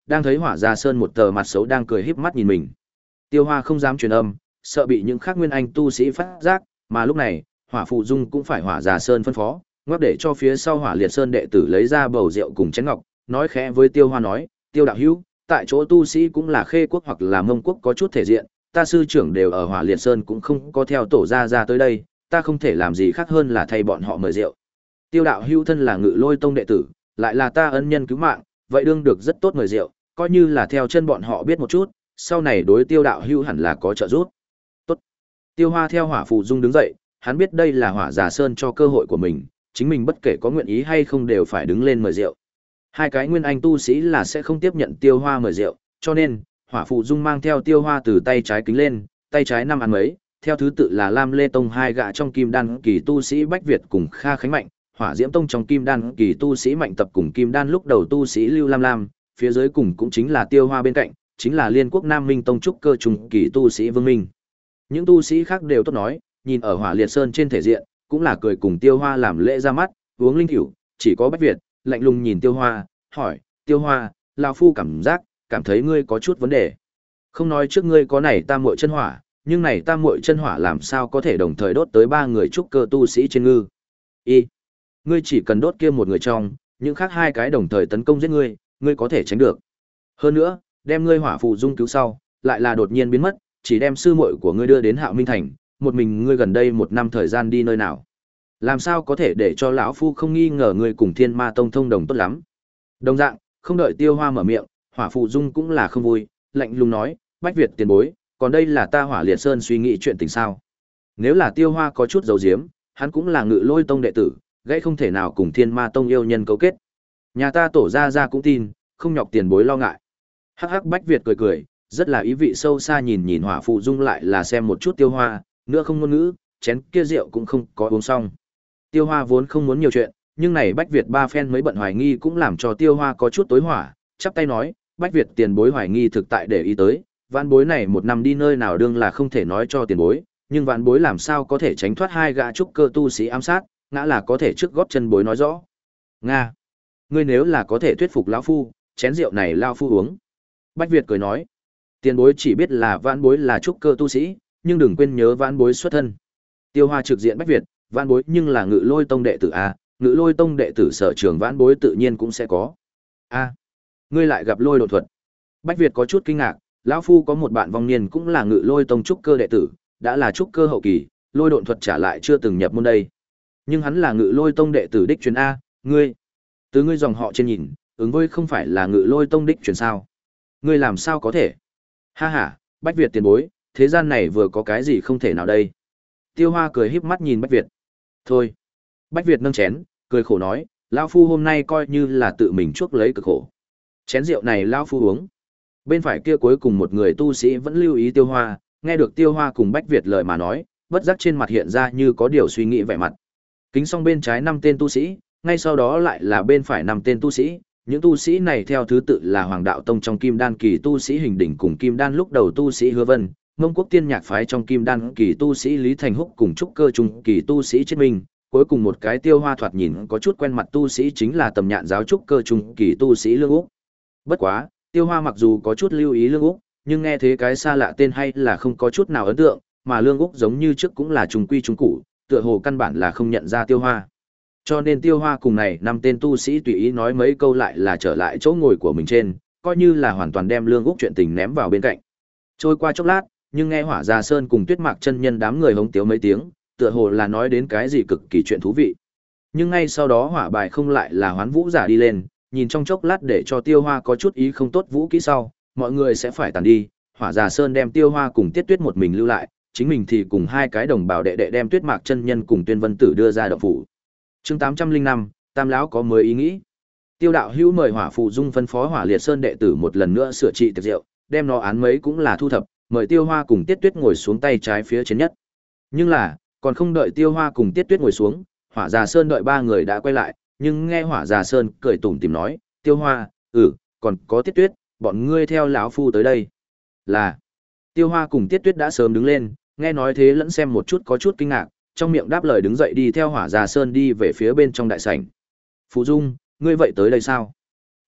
đang thấy Hỏa Già Sơn một tờ mặt xấu đang cười híp mắt nhìn mình. Tiêu Hoa không dám truyền âm, sợ bị những khác nguyên anh tu sĩ phát giác, mà lúc này, Hỏa Phụ Dung cũng phải Hỏa Già Sơn phân phó, ngoắc để cho phía sau Hỏa Liệt Sơn đệ tử lấy ra bầu rượu cùng chén ngọc, nói khẽ với Tiêu Hoa nói, Tiêu đạo hữu, tại chỗ tu sĩ cũng là Khê quốc hoặc là Mông quốc có chút thể diện, ta sư trưởng đều ở Hỏa Liệt Sơn cũng không có theo tổ gia ra tới đây, ta không thể làm gì khác hơn là thay bọn họ mời rượu. Tiêu đạo hữu thân là Ngự Lôi tông đệ tử, lại là ta ân nhân cứu mạng, vậy đương được rất tốt mời rượu, coi như là theo chân bọn họ biết một chút, sau này đối Tiêu đạo hữu hẳn là có trợ giúp. Tốt. Tiêu Hoa theo Hỏa Phụ Dung đứng dậy, hắn biết đây là Hỏa Già Sơn cho cơ hội của mình, chính mình bất kể có nguyện ý hay không đều phải đứng lên mời rượu. Hai cái nguyên anh tu sĩ là sẽ không tiếp nhận Tiêu Hoa mời rượu, cho nên Hỏa Phụ Dung mang theo Tiêu Hoa từ tay trái kính lên, tay trái năm ăn mấy, theo thứ tự là Lam Lê Tông hai gã trong Kim Đan kỳ tu sĩ Bách Việt cùng Kha Khánh Mạnh, Hỏa Diễm Tông trong Kim Đan kỳ tu sĩ Mạnh Tập cùng Kim Đan lúc đầu tu sĩ Lưu Lam Lam, phía dưới cùng cũng chính là Tiêu Hoa bên cạnh, chính là Liên Quốc Nam Minh Tông trúc cơ trùng kỳ tu sĩ Vương Minh. Những tu sĩ khác đều tốt nói, nhìn ở Hỏa Liệt Sơn trên thể diện, cũng là cười cùng Tiêu Hoa làm lễ ra mắt, uống linh thỉu, chỉ có Bách Việt lạnh lùng nhìn Tiêu Hoa, hỏi, Tiêu Hoa, lão phu cảm giác, cảm thấy ngươi có chút vấn đề. Không nói trước ngươi có này tam muội chân hỏa, nhưng này tam muội chân hỏa làm sao có thể đồng thời đốt tới ba người trúc cơ tu sĩ trên ngư? Y, ngươi chỉ cần đốt kia một người trong, những khác hai cái đồng thời tấn công giết ngươi, ngươi có thể tránh được. Hơn nữa, đem ngươi Hỏa Phụ Dung cứu sau, lại là đột nhiên biến mất, chỉ đem sư muội của ngươi đưa đến Hạo Minh thành, một mình ngươi gần đây một năm thời gian đi nơi nào? Làm sao có thể để cho lão phu không nghi ngờ ngươi cùng Thiên Ma Tông thông đồng tốt lắm? Đồng dạng, không đợi Tiêu Hoa mở miệng, Hỏa Phụ Dung cũng là không vui, lạnh lùng nói, Bách Việt tiền bối, còn đây là ta Hỏa Liệt Sơn suy nghĩ chuyện tình sao? Nếu là Tiêu Hoa có chút giấu giếm, hắn cũng là Ngự Lôi Tông đệ tử, gãy không thể nào cùng Thiên Ma Tông yêu nhân cấu kết. Nhà ta tổ gia gia cũng tin, không nhọc tiền bối lo ngại. Hắc hắc Bách Việt cười cười, rất là ý vị sâu xa nhìn nhìn Hỏa Phụ Dung lại là xem một chút Tiêu Hoa, nữa không ngôn ngữ, chén kia rượu cũng không có uống xong. Tiêu Hoa vốn không muốn nhiều chuyện, nhưng này Bách Việt ba phen mới bận hoài nghi cũng làm cho Tiêu Hoa có chút tối hỏa, chắp tay nói, Bách Việt tiền bối hoài nghi thực tại để ý tới, vạn bối này một năm đi nơi nào đương là không thể nói cho tiền bối, nhưng vạn bối làm sao có thể tránh thoát hai gã trúc cơ tu sĩ ám sát, ngã là có thể trước góp chân bối nói rõ. Nga, ngươi nếu là có thể thuyết phục lão phu, chén rượu này lão phu uống. Bách Việt cười nói, tiền bối chỉ biết là vạn bối là trúc cơ tu sĩ, nhưng đừng quên nhớ vạn bối xuất thân. Tiêu Hoa trực diện Bách Việt, vạn bối nhưng là Ngự Lôi Tông đệ tử a, Ngự Lôi Tông đệ tử sở trường vạn bối tự nhiên cũng sẽ có. A, ngươi lại gặp lôi độn thuật. Bách Việt có chút kinh ngạc, lão phu có một bạn vong niên cũng là Ngự Lôi Tông trúc cơ đệ tử, đã là trúc cơ hậu kỳ, lôi độn thuật trả lại chưa từng nhập môn đây. Nhưng hắn là Ngự Lôi Tông đệ tử đích truyền a, ngươi, từ ngươi dòng họ trên nhìn, ứng với không phải là Ngự Lôi Tông đích truyền sao? Ngươi làm sao có thể? Ha ha, Bách Việt tiền bối, thế gian này vừa có cái gì không thể nào đây? Tiêu Hoa cười híp mắt nhìn Bách Việt. Thôi. Bách Việt nâng chén, cười khổ nói, lão phu hôm nay coi như là tự mình chuốc lấy cực khổ. Chén rượu này lão phu uống. Bên phải kia cuối cùng một người tu sĩ vẫn lưu ý Tiêu Hoa, nghe được Tiêu Hoa cùng Bách Việt lời mà nói, bất giác trên mặt hiện ra như có điều suy nghĩ vẻ mặt. Kính xong bên trái năm tên tu sĩ, ngay sau đó lại là bên phải năm tên tu sĩ, những tu sĩ này theo thứ tự là Hoàng Đạo Tông trong Kim Đan kỳ tu sĩ Hình Đỉnh cùng Kim Đan lúc đầu tu sĩ Hứa Vân, Mông Quốc Tiên Nhạc phái trong Kim Đan kỳ tu sĩ Lý Thành Húc cùng trúc cơ trung kỳ tu sĩ Triết Minh, cuối cùng một cái Tiêu Hoa thoạt nhìn có chút quen mặt tu sĩ chính là Tầm Nhạn giáo trúc cơ trung kỳ tu sĩ Lương Úc. Bất quá, Tiêu Hoa mặc dù có chút lưu ý Lương Úc, nhưng nghe thế cái xa lạ tên hay là không có chút nào ấn tượng, mà Lương Úc giống như trước cũng là trùng quy trùng cụ, tựa hồ căn bản là không nhận ra Tiêu Hoa. Cho nên Tiêu Hoa cùng này năm tên tu sĩ tùy ý nói mấy câu lại là trở lại chỗ ngồi của mình trên, coi như là hoàn toàn đem Lương Úc chuyện tình ném vào bên cạnh. Trôi qua chốc lát, nhưng nghe Hỏa Già Sơn cùng Tuyết Mạc chân nhân đám người hống tiếu mấy tiếng, tựa hồ là nói đến cái gì cực kỳ chuyện thú vị. Nhưng ngay sau đó Hỏa Bài không lại là Hoán Vũ giả đi lên, nhìn trong chốc lát để cho Tiêu Hoa có chút ý không tốt vũ kỹ sau, mọi người sẽ phải tàn đi, Hỏa Già Sơn đem Tiêu Hoa cùng Tiết Tuyết một mình lưu lại, chính mình thì cùng hai cái đồng bào đệ đệ đem Tuyết Mạc chân nhân cùng Tuyên Vân Tử đưa ra động phủ. Chương tám trăm linh năm, Tam lão có mới ý nghĩ. Tiêu đạo hữu mời Hỏa Phụ Dung phân phó Hỏa Liệt Sơn đệ tử một lần nữa sửa trị tiệc rượu, đem nó án mấy cũng là thu thập, mời Tiêu Hoa cùng Tiết Tuyết ngồi xuống tay trái phía trên nhất. Nhưng là, còn không đợi Tiêu Hoa cùng Tiết Tuyết ngồi xuống, Hỏa Già Sơn đợi ba người đã quay lại, nhưng nghe Hỏa Già Sơn cười tủm tỉm nói, Tiêu Hoa, ừ, còn có Tiết Tuyết, bọn ngươi theo lão phu tới đây. Là. Tiêu Hoa cùng Tiết Tuyết đã sớm đứng lên, nghe nói thế lẫn xem một chút có chút kinh ngạc, trong miệng đáp lời đứng dậy đi theo Hỏa Già Sơn đi về phía bên trong đại sảnh. Phụ Dung, ngươi vậy tới đây sao?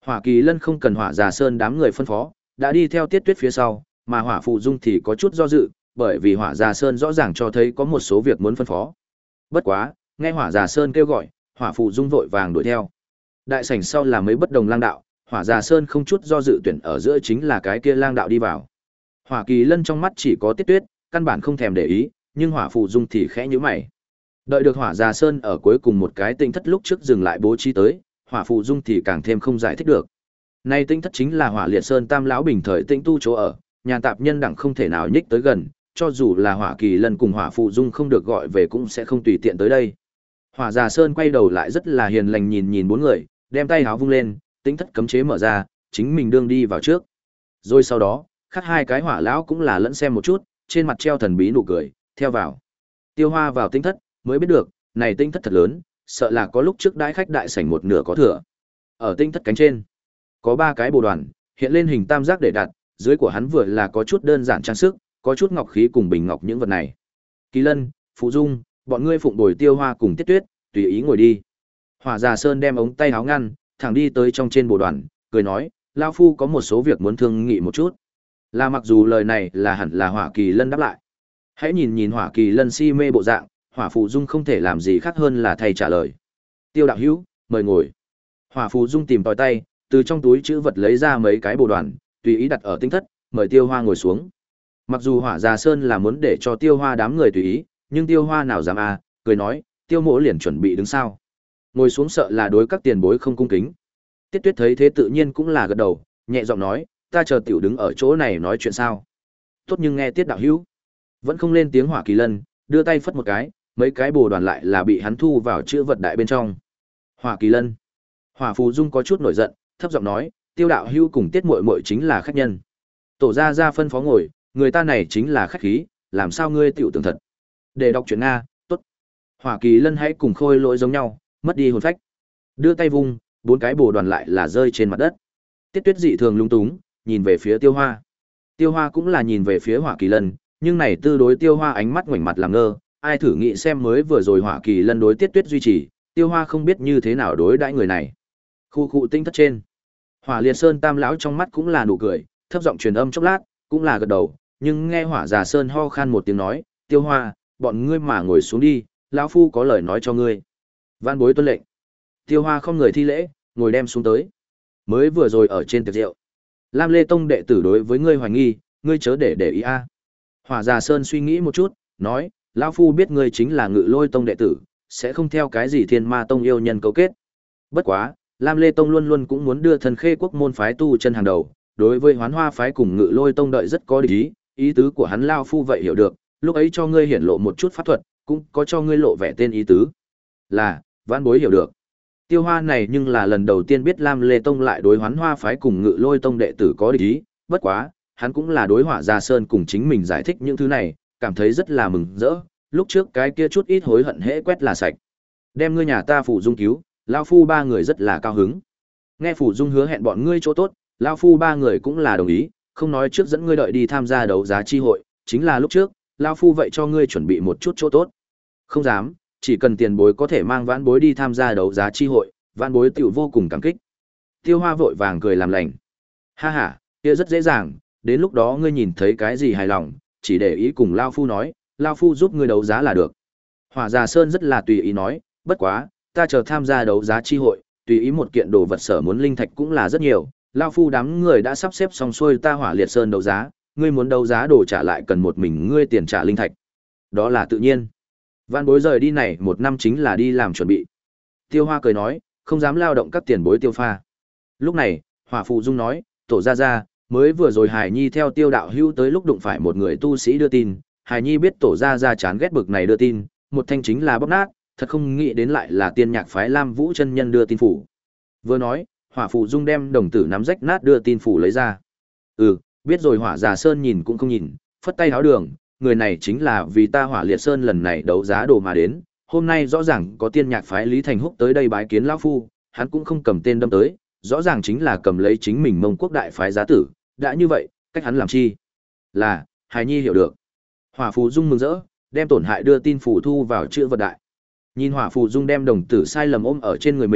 Hỏa Kỳ Lân không cần Hỏa Già Sơn đám người phân phó, đã đi theo Tiết Tuyết phía sau, mà Hỏa Phù Dung thì có chút do dự, bởi vì Hỏa Già Sơn rõ ràng cho thấy có một số việc muốn phân phó. Bất quá, nghe Hỏa Già Sơn kêu gọi, Hỏa Phù Dung vội vàng đuổi theo. Đại sảnh sau là mấy bất đồng lang đạo, Hỏa Già Sơn không chút do dự tuyển ở giữa chính là cái kia lang đạo đi vào. Hỏa Kỳ Lân trong mắt chỉ có Tiết Tuyết, căn bản không thèm để ý, nhưng Hỏa Phù Dung thì khẽ nhíu mày. Đợi được Hỏa Già Sơn ở cuối cùng một cái tinh thất lúc trước dừng lại bố trí tới, Hỏa Phù Dung thì càng thêm không giải thích được. Nay tinh thất chính là Hỏa Liệt Sơn Tam lão bình thời tinh tu chỗ ở, nhà tạp nhân đẳng không thể nào nhích tới gần, cho dù là Hỏa Kỳ Lân cùng Hỏa Phù Dung không được gọi về cũng sẽ không tùy tiện tới đây. Hỏa Già Sơn quay đầu lại rất là hiền lành nhìn nhìn bốn người, đem tay háo vung lên, tinh thất cấm chế mở ra, chính mình đương đi vào trước. Rồi sau đó, khác hai cái hỏa lão cũng là lẫn xem một chút, trên mặt treo thần bí nụ cười, theo vào. Tiêu Hoa vào tinh thất, mới biết được, này tinh thất thật lớn, sợ là có lúc trước đãi khách đại sảnh một nửa có thừa. Ở tinh thất cánh trên, có ba cái bồ đoàn, hiện lên hình tam giác để đặt, dưới của hắn vừa là có chút đơn giản trang sức, có chút ngọc khí cùng bình ngọc những vật này. Kỳ Lân, Phù Dung, bọn ngươi phụng bồi Tiêu Hoa cùng Tiết Tuyết, tùy ý ngồi đi. Hỏa Già Sơn đem ống tay áo ngăn, thẳng đi tới trong trên bồ đoàn, cười nói, lão phu có một số việc muốn thương nghị một chút. Là mặc dù lời này là hẳn là Hỏa Kỳ Lân đáp lại. Hãy nhìn nhìn Hỏa Kỳ Lân si mê bộ dạng, Hỏa Phù Dung không thể làm gì khác hơn là thay trả lời. Tiêu đạo hữu, mời ngồi. Hỏa Phù Dung tìm tòi tay, từ trong túi chữ vật lấy ra mấy cái bồ đoàn, tùy ý đặt ở tinh thất, mời Tiêu Hoa ngồi xuống. Mặc dù Hỏa Già Sơn là muốn để cho Tiêu Hoa đám người tùy ý, nhưng Tiêu Hoa nào dám à, cười nói, Tiêu mỗ liền chuẩn bị đứng sao. Ngồi xuống sợ là đối các tiền bối không cung kính. Tiết Tuyết thấy thế tự nhiên cũng là gật đầu, nhẹ giọng nói, ta chờ tiểu đứng ở chỗ này nói chuyện sao. Tốt nhưng nghe Tiết đạo hữu. Vẫn không lên tiếng Hỏa Kỳ Lân, đưa tay phất một cái, mấy cái bồ đoàn lại là bị hắn thu vào chữ vật đại bên trong. Hỏa Kỳ Lân. Hỏa Phù Dung có chút nổi giận, thấp giọng nói, Tiêu đạo hữu cùng Tiết muội muội chính là khách nhân. Tổ gia gia phân phó ngồi, người ta này chính là khách khí, làm sao ngươi tiểu tưởng thật. Để đọc truyện Nga, tốt. Hỏa Kỳ Lân hãy cùng Khôi Lỗi giống nhau, mất đi hồn phách. Đưa tay vung, bốn cái bồ đoàn lại là rơi trên mặt đất. Tiết Tuyết dị thường lung túng, nhìn về phía Tiêu Hoa. Tiêu Hoa cũng là nhìn về phía Hỏa Kỳ Lân, nhưng này tư đối Tiêu Hoa ánh mắt ngoảnh mặt làm ngơ, ai thử nghĩ xem mới vừa rồi Hỏa Kỳ Lân đối Tiết Tuyết duy trì, Tiêu Hoa không biết như thế nào đối đãi người này. Khu khu tinh thất trên, Hỏa Liệt Sơn Tam lão trong mắt cũng là nụ cười, thấp giọng truyền âm chốc lát, cũng là gật đầu, nhưng nghe Hỏa Già Sơn ho khan một tiếng nói, Tiêu Hoa, bọn ngươi mà ngồi xuống đi, lão phu có lời nói cho ngươi. Van bối tuân lệnh. Tiêu Hoa không người thi lễ, ngồi đem xuống tới. Mới vừa rồi ở trên tiệc rượu, Lam Lê Tông đệ tử đối với ngươi hoài nghi, ngươi chớ để để ý a. Hỏa Già Sơn suy nghĩ một chút, nói, lão phu biết ngươi chính là Ngự Lôi Tông đệ tử, sẽ không theo cái gì Thiên Ma Tông yêu nhân cấu kết. Bất quá, Lam Lê Tông luôn luôn cũng muốn đưa Thần Khê Quốc môn phái tu chân hàng đầu, đối với Hoán Hoa phái cùng Ngự Lôi Tông đợi rất có địch ý, ý tứ của hắn lão phu vậy hiểu được, lúc ấy cho ngươi hiển lộ một chút pháp thuật, cũng có cho ngươi lộ vẻ tên ý tứ. Là, vãn bối hiểu được. Tiêu Hoa này nhưng là lần đầu tiên biết Lam Lê Tông lại đối Hoán Hoa phái cùng Ngự Lôi Tông đệ tử có địch ý, bất quá, hắn cũng là đối Hỏa Già Sơn cùng chính mình giải thích những thứ này, cảm thấy rất là mừng rỡ, lúc trước cái kia chút ít hối hận hễ quét là sạch. Đem ngươi nhà ta Phủ Dung cứu, lão phu ba người rất là cao hứng. Nghe Phủ Dung hứa hẹn bọn ngươi chỗ tốt, lão phu ba người cũng là đồng ý, không nói trước dẫn ngươi đợi đi tham gia đấu giá chi hội, chính là lúc trước, lão phu vậy cho ngươi chuẩn bị một chút chỗ tốt. Không dám, chỉ cần tiền bối có thể mang vãn bối đi tham gia đấu giá chi hội, vãn bối tiểu vô cùng cảm kích. Tiêu Hoa vội vàng cười làm lành. Ha ha, kia rất dễ dàng, đến lúc đó ngươi nhìn thấy cái gì hài lòng, chỉ để ý cùng Lao Phu nói, Lao Phu giúp ngươi đấu giá là được. Hỏa Già Sơn rất là tùy ý nói, bất quá, ta chờ tham gia đấu giá chi hội, tùy ý một kiện đồ vật sở muốn linh thạch cũng là rất nhiều, Lao Phu đám người đã sắp xếp xong xuôi ta Hỏa Liệt Sơn đấu giá, ngươi muốn đấu giá đồ trả lại cần một mình ngươi tiền trả linh thạch. Đó là tự nhiên. Vạn bối rời đi này một năm chính là đi làm chuẩn bị. Tiêu Hoa cười nói, không dám lao động các tiền bối Tiêu pha. Lúc này, Hỏa Phù Dung nói, tổ gia gia, mới vừa rồi Hải Nhi theo Tiêu đạo hữu tới lúc đụng phải một người tu sĩ đưa tin, Hải Nhi biết tổ gia gia chán ghét bực này đưa tin, một thanh chính là bóp nát, thật không nghĩ đến lại là tiên nhạc phái Lam Vũ chân nhân đưa tin phủ. Vừa nói, Hỏa Phù Dung đem đồng tử nắm rách nát đưa tin phủ lấy ra. Ừ, biết rồi. Hỏa Già Sơn nhìn cũng không nhìn, phất tay háo đường, người này chính là vì ta Hỏa Liệt Sơn lần này đấu giá đồ mà đến, hôm nay rõ ràng có tiên nhạc phái Lý Thành Húc tới đây bái kiến lão phu, hắn cũng không cầm tên đâm tới, rõ ràng chính là cầm lấy chính mình Mông Quốc đại phái giá tử, đã như vậy, cách hắn làm chi? Là, Hải Nhi hiểu được. Hỏa Phù Dung mừng rỡ, đem tổn hại đưa tin phủ thu vào chữ vật đại. Nhìn Hỏa Phù Dung đem đồng tử sai lầm ôm ở trên người mình,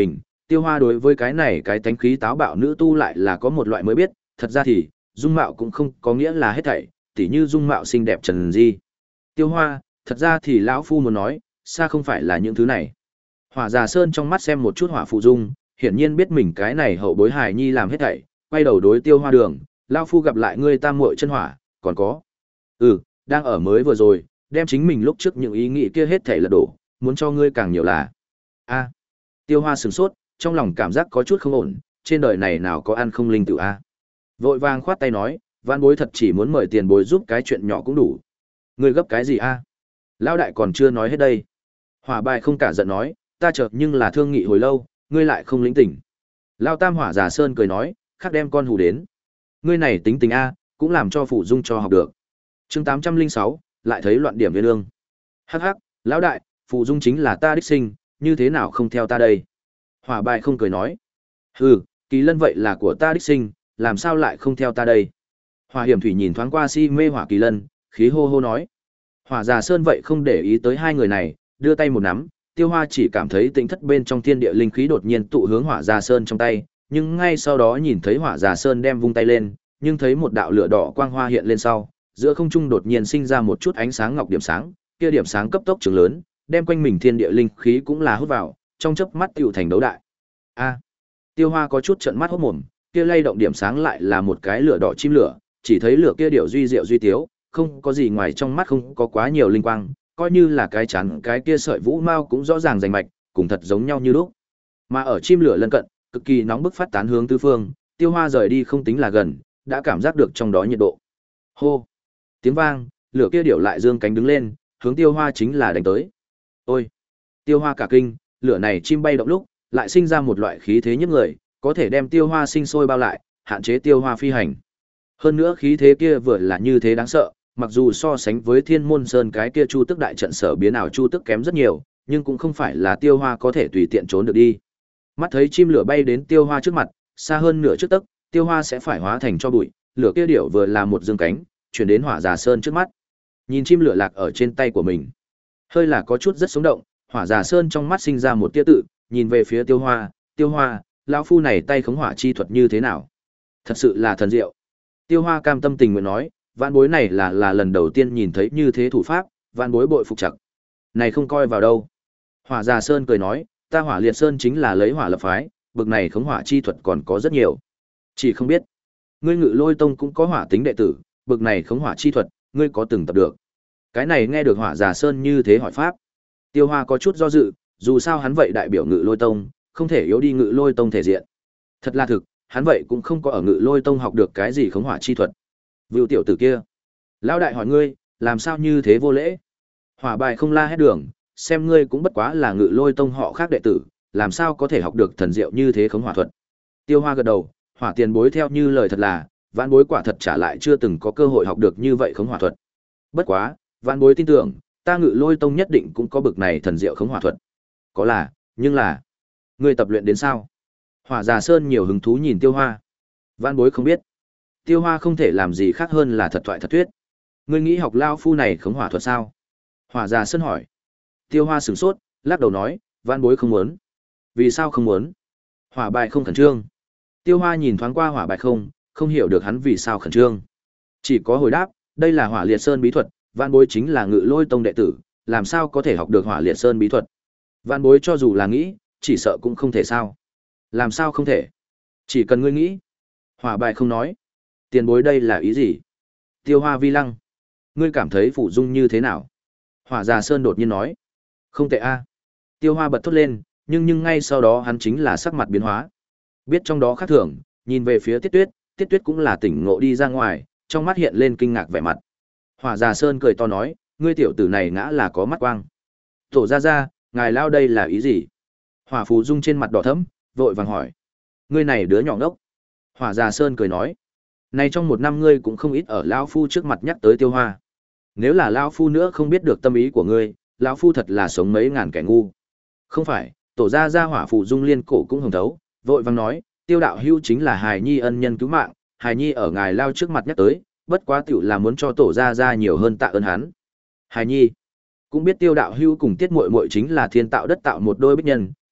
Tiêu Hoa đối với cái này cái tánh khí táo bạo nữ tu lại là có một loại mới biết, thật ra thì, dung mạo cũng không có nghĩa là hết thảy, tỉ như dung mạo xinh đẹp Trần Di. Tiêu Hoa, thật ra thì lão phu muốn nói, xa không phải là những thứ này. Hỏa Già Sơn trong mắt xem một chút Hỏa Phụ Dung, hiển nhiên biết mình cái này hậu bối hài nhi làm hết thảy, quay đầu đối Tiêu Hoa đường, lão phu gặp lại ngươi tam muội chân hỏa, còn có. Ừ, đang ở mới vừa rồi, đem chính mình lúc trước những ý nghĩ kia hết thảy lật đổ, muốn cho ngươi càng nhiều là. A. Tiêu Hoa sửng sốt, trong lòng cảm giác có chút không ổn, trên đời này nào có ăn không linh tử a. Vội vàng khoát tay nói, vãn bối thật chỉ muốn mời tiền bối giúp cái chuyện nhỏ cũng đủ. Ngươi gấp cái gì a? Lão đại còn chưa nói hết đây. Hỏa Bài không cả giận nói, ta chợt nhưng là thương nghị hồi lâu, ngươi lại không lĩnh tỉnh. Lão Tam Hỏa Già Sơn cười nói, khắc đem con hù đến. Ngươi này tính tình a, cũng làm cho phụ dung cho học được. Chương tám trăm linh sáu, lại thấy loạn điểm viên lương. Hắc hắc, lão đại, phụ dung chính là ta đích sinh, như thế nào không theo ta đây? Hỏa Bài không cười nói, hừ, Kỳ Lân vậy là của ta đích sinh, làm sao lại không theo ta đây? Hỏa Hiểm Thủy nhìn thoáng qua si mê Hỏa Kỳ Lân, khí hô hô nói. Hỏa Già Sơn vậy không để ý tới hai người này, đưa tay một nắm, Tiêu Hoa chỉ cảm thấy tĩnh thất bên trong thiên địa linh khí đột nhiên tụ hướng Hỏa Già Sơn trong tay, nhưng ngay sau đó nhìn thấy Hỏa Già Sơn đem vung tay lên, nhưng thấy một đạo lửa đỏ quang hoa hiện lên sau, giữa không trung đột nhiên sinh ra một chút ánh sáng ngọc điểm sáng, kia điểm sáng cấp tốc trường lớn, đem quanh mình thiên địa linh khí cũng là hút vào, trong chớp mắt tựu thành đấu đại. A. Tiêu Hoa có chút trợn mắt hốt mồm, kia lay động điểm sáng lại là một cái lửa đỏ chim lửa, chỉ thấy lửa kia điệu duy diệu duy tiếu, không có gì ngoài trong mắt không có quá nhiều linh quang, coi như là cái chắn cái kia sợi vũ mao cũng rõ ràng rành mạch, cùng thật giống nhau như lúc. Mà ở chim lửa lân cận, cực kỳ nóng bức phát tán hướng tứ phương, Tiêu Hoa rời đi không tính là gần, đã cảm giác được trong đó nhiệt độ. Hô! Tiếng vang, lửa kia điệu lại dương cánh đứng lên, hướng Tiêu Hoa chính là đánh tới. Ôi! Tiêu Hoa cả kinh, lửa này chim bay động lúc, lại sinh ra một loại khí thế nhức người, có thể đem Tiêu Hoa sinh sôi bao lại, hạn chế Tiêu Hoa phi hành. Hơn nữa khí thế kia vừa là như thế đáng sợ, mặc dù so sánh với Thiên Môn Sơn cái kia Chu Tức đại trận sở biến ảo Chu Tức kém rất nhiều, nhưng cũng không phải là Tiêu Hoa có thể tùy tiện trốn được đi. Mắt thấy chim lửa bay đến Tiêu Hoa trước mặt, xa hơn nửa trước tấc, Tiêu Hoa sẽ phải hóa thành cho bụi, lửa kia điểu vừa là một dương cánh, chuyển đến Hỏa Già Sơn trước mắt. Nhìn chim lửa lạc ở trên tay của mình, hơi là có chút rất sống động, Hỏa Già Sơn trong mắt sinh ra một tia tự, nhìn về phía Tiêu Hoa, "Tiêu Hoa, lão phu này tay khống hỏa chi thuật như thế nào? Thật sự là thần diệu." Tiêu Hoa cam tâm tình nguyện nói, vạn bối này là là lần đầu tiên nhìn thấy như thế thủ pháp, vạn bối bội phục chặt. Này không coi vào đâu. Hỏa Già Sơn cười nói, ta Hỏa Liệt Sơn chính là lấy hỏa lập phái, bực này khống hỏa chi thuật còn có rất nhiều. Chỉ không biết, ngươi Ngự Lôi Tông cũng có hỏa tính đệ tử, bực này khống hỏa chi thuật, ngươi có từng tập được? Cái này nghe được Hỏa Già Sơn như thế hỏi pháp. Tiêu Hoa có chút do dự, dù sao hắn vậy đại biểu Ngự Lôi Tông, không thể yếu đi Ngự Lôi Tông thể diện. Thật là thực, hắn vậy cũng không có ở Ngự Lôi Tông học được cái gì khống hỏa chi thuật. Vưu tiểu tử kia, lão đại hỏi ngươi, làm sao như thế vô lễ? Hỏa Bài không la hét đường, xem ngươi cũng bất quá là Ngự Lôi Tông họ khác đệ tử, làm sao có thể học được thần diệu như thế khống hỏa thuật? Tiêu Hoa gật đầu, Hỏa tiền bối theo như lời thật là, vãn bối quả thật trả lại chưa từng có cơ hội học được như vậy khống hỏa thuật. Bất quá, vãn bối tin tưởng, ta Ngự Lôi Tông nhất định cũng có bực này thần diệu khống hỏa thuật. Có là, nhưng là, ngươi tập luyện đến sao? Hỏa Già Sơn nhiều hứng thú nhìn Tiêu Hoa. Vãn bối không biết. Tiêu Hoa không thể làm gì khác hơn là thật thoại thật thuyết. Ngươi nghĩ học lao phu này khống hỏa thuật sao? Hỏa Già Sơn hỏi. Tiêu Hoa sửng sốt, lắc đầu nói, vãn bối không muốn. Vì sao không muốn? Hỏa Bài không khẩn trương. Tiêu Hoa nhìn thoáng qua Hỏa Bài không, không hiểu được hắn vì sao khẩn trương. Chỉ có hồi đáp, đây là Hỏa Liệt Sơn bí thuật, vãn bối chính là Ngự Lôi Tông đệ tử, làm sao có thể học được Hỏa Liệt Sơn bí thuật? Vãn bối cho dù là nghĩ, chỉ sợ cũng không thể sao. Làm sao không thể? Chỉ cần ngươi nghĩ. Hỏa Bài không nói. Tiền bối đây là ý gì? Tiêu Hoa vi lăng. Ngươi cảm thấy phụ dung như thế nào? Hỏa Già Sơn đột nhiên nói. Không tệ a. Tiêu Hoa bật thốt lên, nhưng nhưng ngay sau đó hắn chính là sắc mặt biến hóa. Biết trong đó khác thường, nhìn về phía Tiết Tuyết, Tiết Tuyết cũng là tỉnh ngộ đi ra ngoài, trong mắt hiện lên kinh ngạc vẻ mặt. Hỏa Già Sơn cười to nói, ngươi tiểu tử này ngã là có mắt quang. Tổ ra ra, ngài lao đây là ý gì? Hỏa Phù Dung trên mặt đỏ thẫm, vội vàng hỏi. Ngươi này đứa nhỏ ngốc. Hỏa Già Sơn cười nói. Này trong một năm ngươi cũng không ít ở lão phu trước mặt nhắc tới Tiêu Hoa. Nếu là lão phu nữa không biết được tâm ý của ngươi, lão phu thật là sống mấy ngàn kẻ ngu. Không phải, tổ gia gia Hỏa Phù Dung liên cổ cũng hồng thấu, vội vàng nói, Tiêu đạo hữu chính là Hài Nhi ân nhân cứu mạng, Hài Nhi ở ngài lao trước mặt nhắc tới, bất quá tiểu là muốn cho tổ gia gia nhiều hơn tạ ơn hắn. Hài Nhi cũng biết Tiêu đạo hữu cùng Tiết muội muội chính là thiên tạo đất tạo một đôi bích nhân,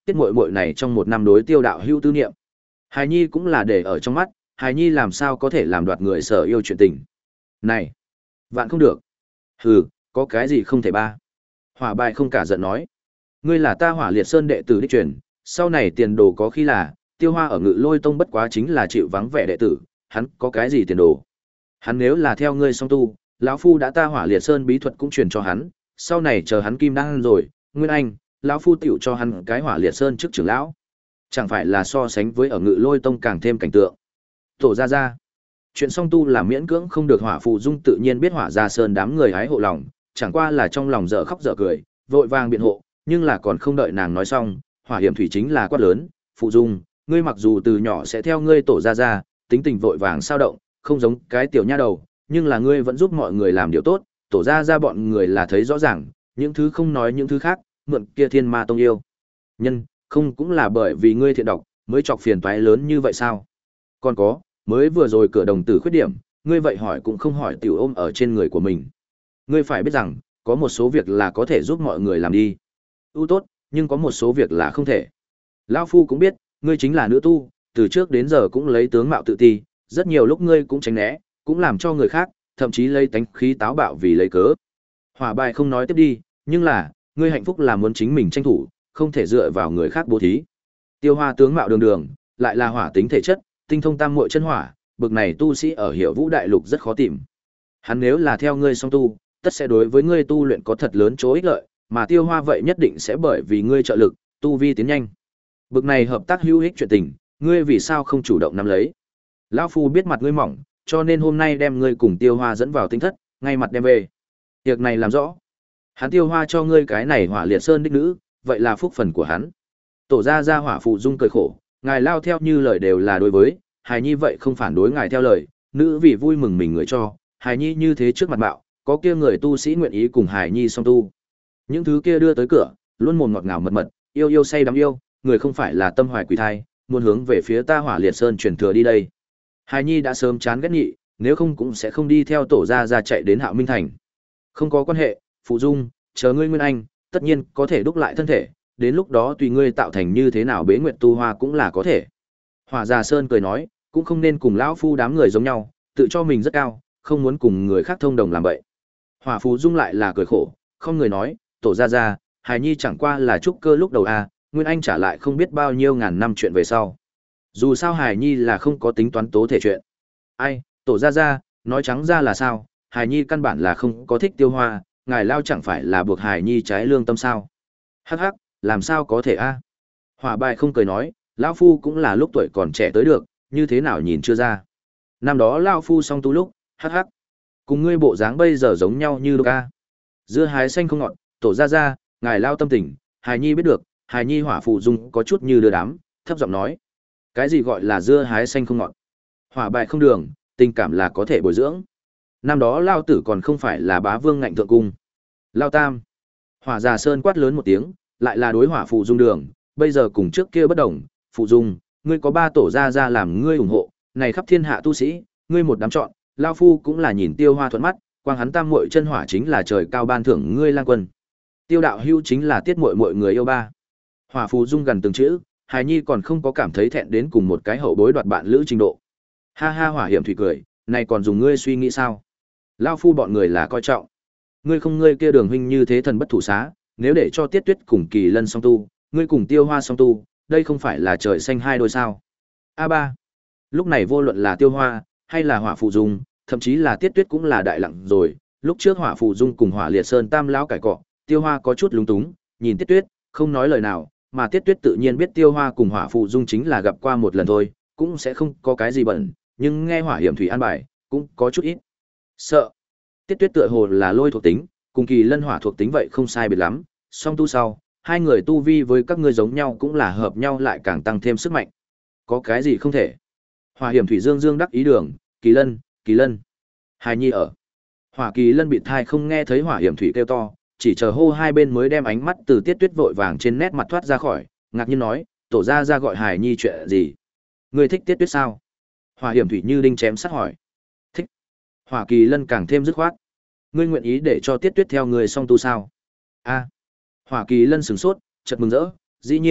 tiết muội muội này trong một năm đối Tiêu đạo hữu tư niệm. Hài Nhi cũng là để ở trong mắt, Hài Nhi làm sao có thể làm đoạt người sở yêu chuyện tình. Này, vạn không được. Hừ, có cái gì không thể ba. Hỏa Bài không cả giận nói. Ngươi là ta Hỏa Liệt Sơn đệ tử đích truyền, sau này tiền đồ có khi là, Tiêu Hoa ở Ngự Lôi Tông bất quá chính là chịu vắng vẻ đệ tử, hắn có cái gì tiền đồ. Hắn nếu là theo ngươi song tu, lão phu đã ta Hỏa Liệt Sơn bí thuật cũng truyền cho hắn, sau này chờ hắn kim đăng rồi, Nguyên Anh, lão phu tiểu cho hắn cái Hỏa Liệt Sơn trước trưởng lão. Chẳng phải là so sánh với ở Ngự Lôi Tông càng thêm cảnh tượng. Tổ ra ra. Chuyện song tu là miễn cưỡng không được Hỏa Phù Dung tự nhiên biết Hỏa Gia Sơn đám người hái hộ lòng, chẳng qua là trong lòng dở khóc dở cười, vội vàng biện hộ, nhưng là còn không đợi nàng nói xong, Hỏa Hiểm Thủy chính là quát lớn, "Phù Dung, ngươi mặc dù từ nhỏ sẽ theo ngươi tổ ra ra, tính tình vội vàng sao động, không giống cái tiểu nha đầu, nhưng là ngươi vẫn giúp mọi người làm điều tốt, tổ ra ra bọn người là thấy rõ ràng, những thứ không nói những thứ khác, mượn kia Thiên Ma Tông yêu. Nhân, không cũng là bởi vì ngươi thiện độc, mới chọc phiền toái lớn như vậy sao? Còn có, mới vừa rồi cửa đồng tử khuyết điểm, ngươi vậy hỏi cũng không hỏi tiểu ôm ở trên người của mình. Ngươi phải biết rằng, có một số việc là có thể giúp mọi người làm đi. ưu tốt, nhưng có một số việc là không thể. Lão phu cũng biết, ngươi chính là nữ tu, từ trước đến giờ cũng lấy tướng mạo tự ti, rất nhiều lúc ngươi cũng tránh né, cũng làm cho người khác, thậm chí lấy tánh khí táo bạo vì lấy cớ. Hỏa Bài không nói tiếp đi, nhưng là, ngươi hạnh phúc là muốn chính mình tranh thủ, không thể dựa vào người khác bố thí. Tiêu Hoa tướng mạo đường đường, lại là hỏa tính thể chất, tinh thông tam muội chân hỏa, bực này tu sĩ ở Hiểu Vũ đại lục rất khó tìm. Hắn nếu là theo ngươi song tu, tất sẽ đối với ngươi tu luyện có thật lớn chỗ ích lợi, mà Tiêu Hoa vậy nhất định sẽ bởi vì ngươi trợ lực, tu vi tiến nhanh. Bực này hợp tác hữu ích chuyện tình, ngươi vì sao không chủ động nắm lấy? Lão phu biết mặt ngươi mỏng, cho nên hôm nay đem ngươi cùng Tiêu Hoa dẫn vào tinh thất, ngay mặt đem về. Việc này làm rõ. Hắn Tiêu Hoa cho ngươi cái này Hỏa Liệt Sơn đích nữ, vậy là phúc phần của hắn. Tổ gia gia Hỏa Phụ Dung cười khổ, ngài lao theo như lời đều là đối với, hài nhi vậy không phản đối ngài theo lời, nữ vì vui mừng mình người cho, hài nhi như thế trước mặt bạo, có kia người tu sĩ nguyện ý cùng hài nhi song tu. Những thứ kia đưa tới cửa, luôn mồm ngọt ngào mật mật, yêu yêu say đắm yêu, người không phải là tâm hoài quỷ thai, muốn hướng về phía ta Hỏa Liệt Sơn truyền thừa đi đây. Hài nhi đã sớm chán ghét nhị, nếu không cũng sẽ không đi theo tổ gia gia chạy đến Hạo Minh thành. Không có quan hệ, Phụ Dung, chờ ngươi Nguyên Anh, tất nhiên có thể đúc lại thân thể, đến lúc đó tùy ngươi tạo thành như thế nào bế nguyệt tu hoa cũng là có thể. Hỏa Già Sơn cười nói, cũng không nên cùng lão phu đám người giống nhau, tự cho mình rất cao, không muốn cùng người khác thông đồng làm vậy. Hỏa Phù Dung lại là cười khổ, không người nói, tổ gia gia, hài nhi chẳng qua là trúc cơ lúc đầu a, Nguyên Anh trả lại không biết bao nhiêu ngàn năm chuyện về sau. Dù sao hài nhi là không có tính toán tố thể chuyện. Ai, tổ gia gia, nói trắng ra là sao, hài nhi căn bản là không có thích Tiêu Hoa, ngài lao chẳng phải là buộc hài nhi trái lương tâm sao? Hắc hắc, làm sao có thể a? Hỏa Bài không cười nói, lão phu cũng là lúc tuổi còn trẻ tới được, như thế nào nhìn chưa ra. Năm đó lão phu song tu lúc, hắc hắc, cùng ngươi bộ dáng bây giờ giống nhau như lúc a. Dưa hái xanh không ngọt, tổ gia gia, ngài lao tâm tình, hài nhi biết được, hài nhi Hỏa Phù Dung có chút như đưa đám, thấp giọng nói, cái gì gọi là dưa hái xanh không ngọt? Hỏa Bài không đường, tình cảm là có thể bồi dưỡng. Năm đó lao tử còn không phải là bá vương ngạnh thượng cung. Lao tam. Hỏa Già Sơn quát lớn một tiếng, lại là đối Hỏa Phù Dung đường, bây giờ cùng trước kia bất đồng, Phù Dung, ngươi có ba tổ gia gia làm ngươi ủng hộ, này khắp thiên hạ tu sĩ, ngươi một đám chọn, lao phu cũng là nhìn Tiêu Hoa thuận mắt, quang hắn tam muội chân hỏa chính là trời cao ban thưởng ngươi lang quân. Tiêu đạo hưu chính là tiết muội muội người yêu ba. Hỏa Phù Dung gần từng chữ, hài nhi còn không có cảm thấy thẹn đến cùng một cái hậu bối đoạt bạn lữ trình độ. Ha ha, Hỏa Hiểm Thủy cười, này còn dùng ngươi suy nghĩ sao? Lao phu bọn người là coi trọng. Ngươi không ngươi kia Đường huynh như thế thần bất thủ xá, nếu để cho Tiết Tuyết cùng Kỳ Lân song tu, ngươi cùng Tiêu Hoa song tu, đây không phải là trời xanh hai đôi sao? A ba. Lúc này vô luận là Tiêu Hoa hay là Hỏa Phù Dung, thậm chí là Tiết Tuyết cũng là đại lặng rồi, lúc trước Hỏa Phù Dung cùng Hỏa Liệt Sơn tam lão cải cọ, Tiêu Hoa có chút lúng túng, nhìn Tiết Tuyết, không nói lời nào, mà Tiết Tuyết tự nhiên biết Tiêu Hoa cùng Hỏa Phù Dung chính là gặp qua một lần thôi, cũng sẽ không có cái gì bận, nhưng nghe Hỏa Hiểm Thủy an bài, cũng có chút ít sợ. Tiết Tuyết tựa hồ là lôi thuộc tính, cùng Kỳ Lân hỏa thuộc tính vậy không sai biệt lắm, song tu sau, hai người tu vi với các ngươi giống nhau cũng là hợp nhau lại càng tăng thêm sức mạnh. Có cái gì không thể? Hỏa Hiểm Thủy Dương Dương đắc ý đường, Kỳ Lân, Kỳ Lân. Hài nhi ở. Hỏa Kỳ Lân bị thai không nghe thấy Hỏa Hiểm Thủy kêu to, chỉ chờ hô hai bên mới đem ánh mắt từ Tiết Tuyết vội vàng trên nét mặt thoát ra khỏi, ngạc nhiên nói, tổ gia gia gọi Hài nhi chuyện gì? Ngươi thích Tiết Tuyết sao? Hỏa Hiểm Thủy như đinh chém sắt hỏi. Thích. Hỏa Kỳ Lân càng thêm dứt khoát. Ngươi nguyện ý để cho Tiết Tuyết theo người song tu sao? A. Hỏa Kỳ Lân sửng sốt, chợt mừng rỡ, dĩ nhiên,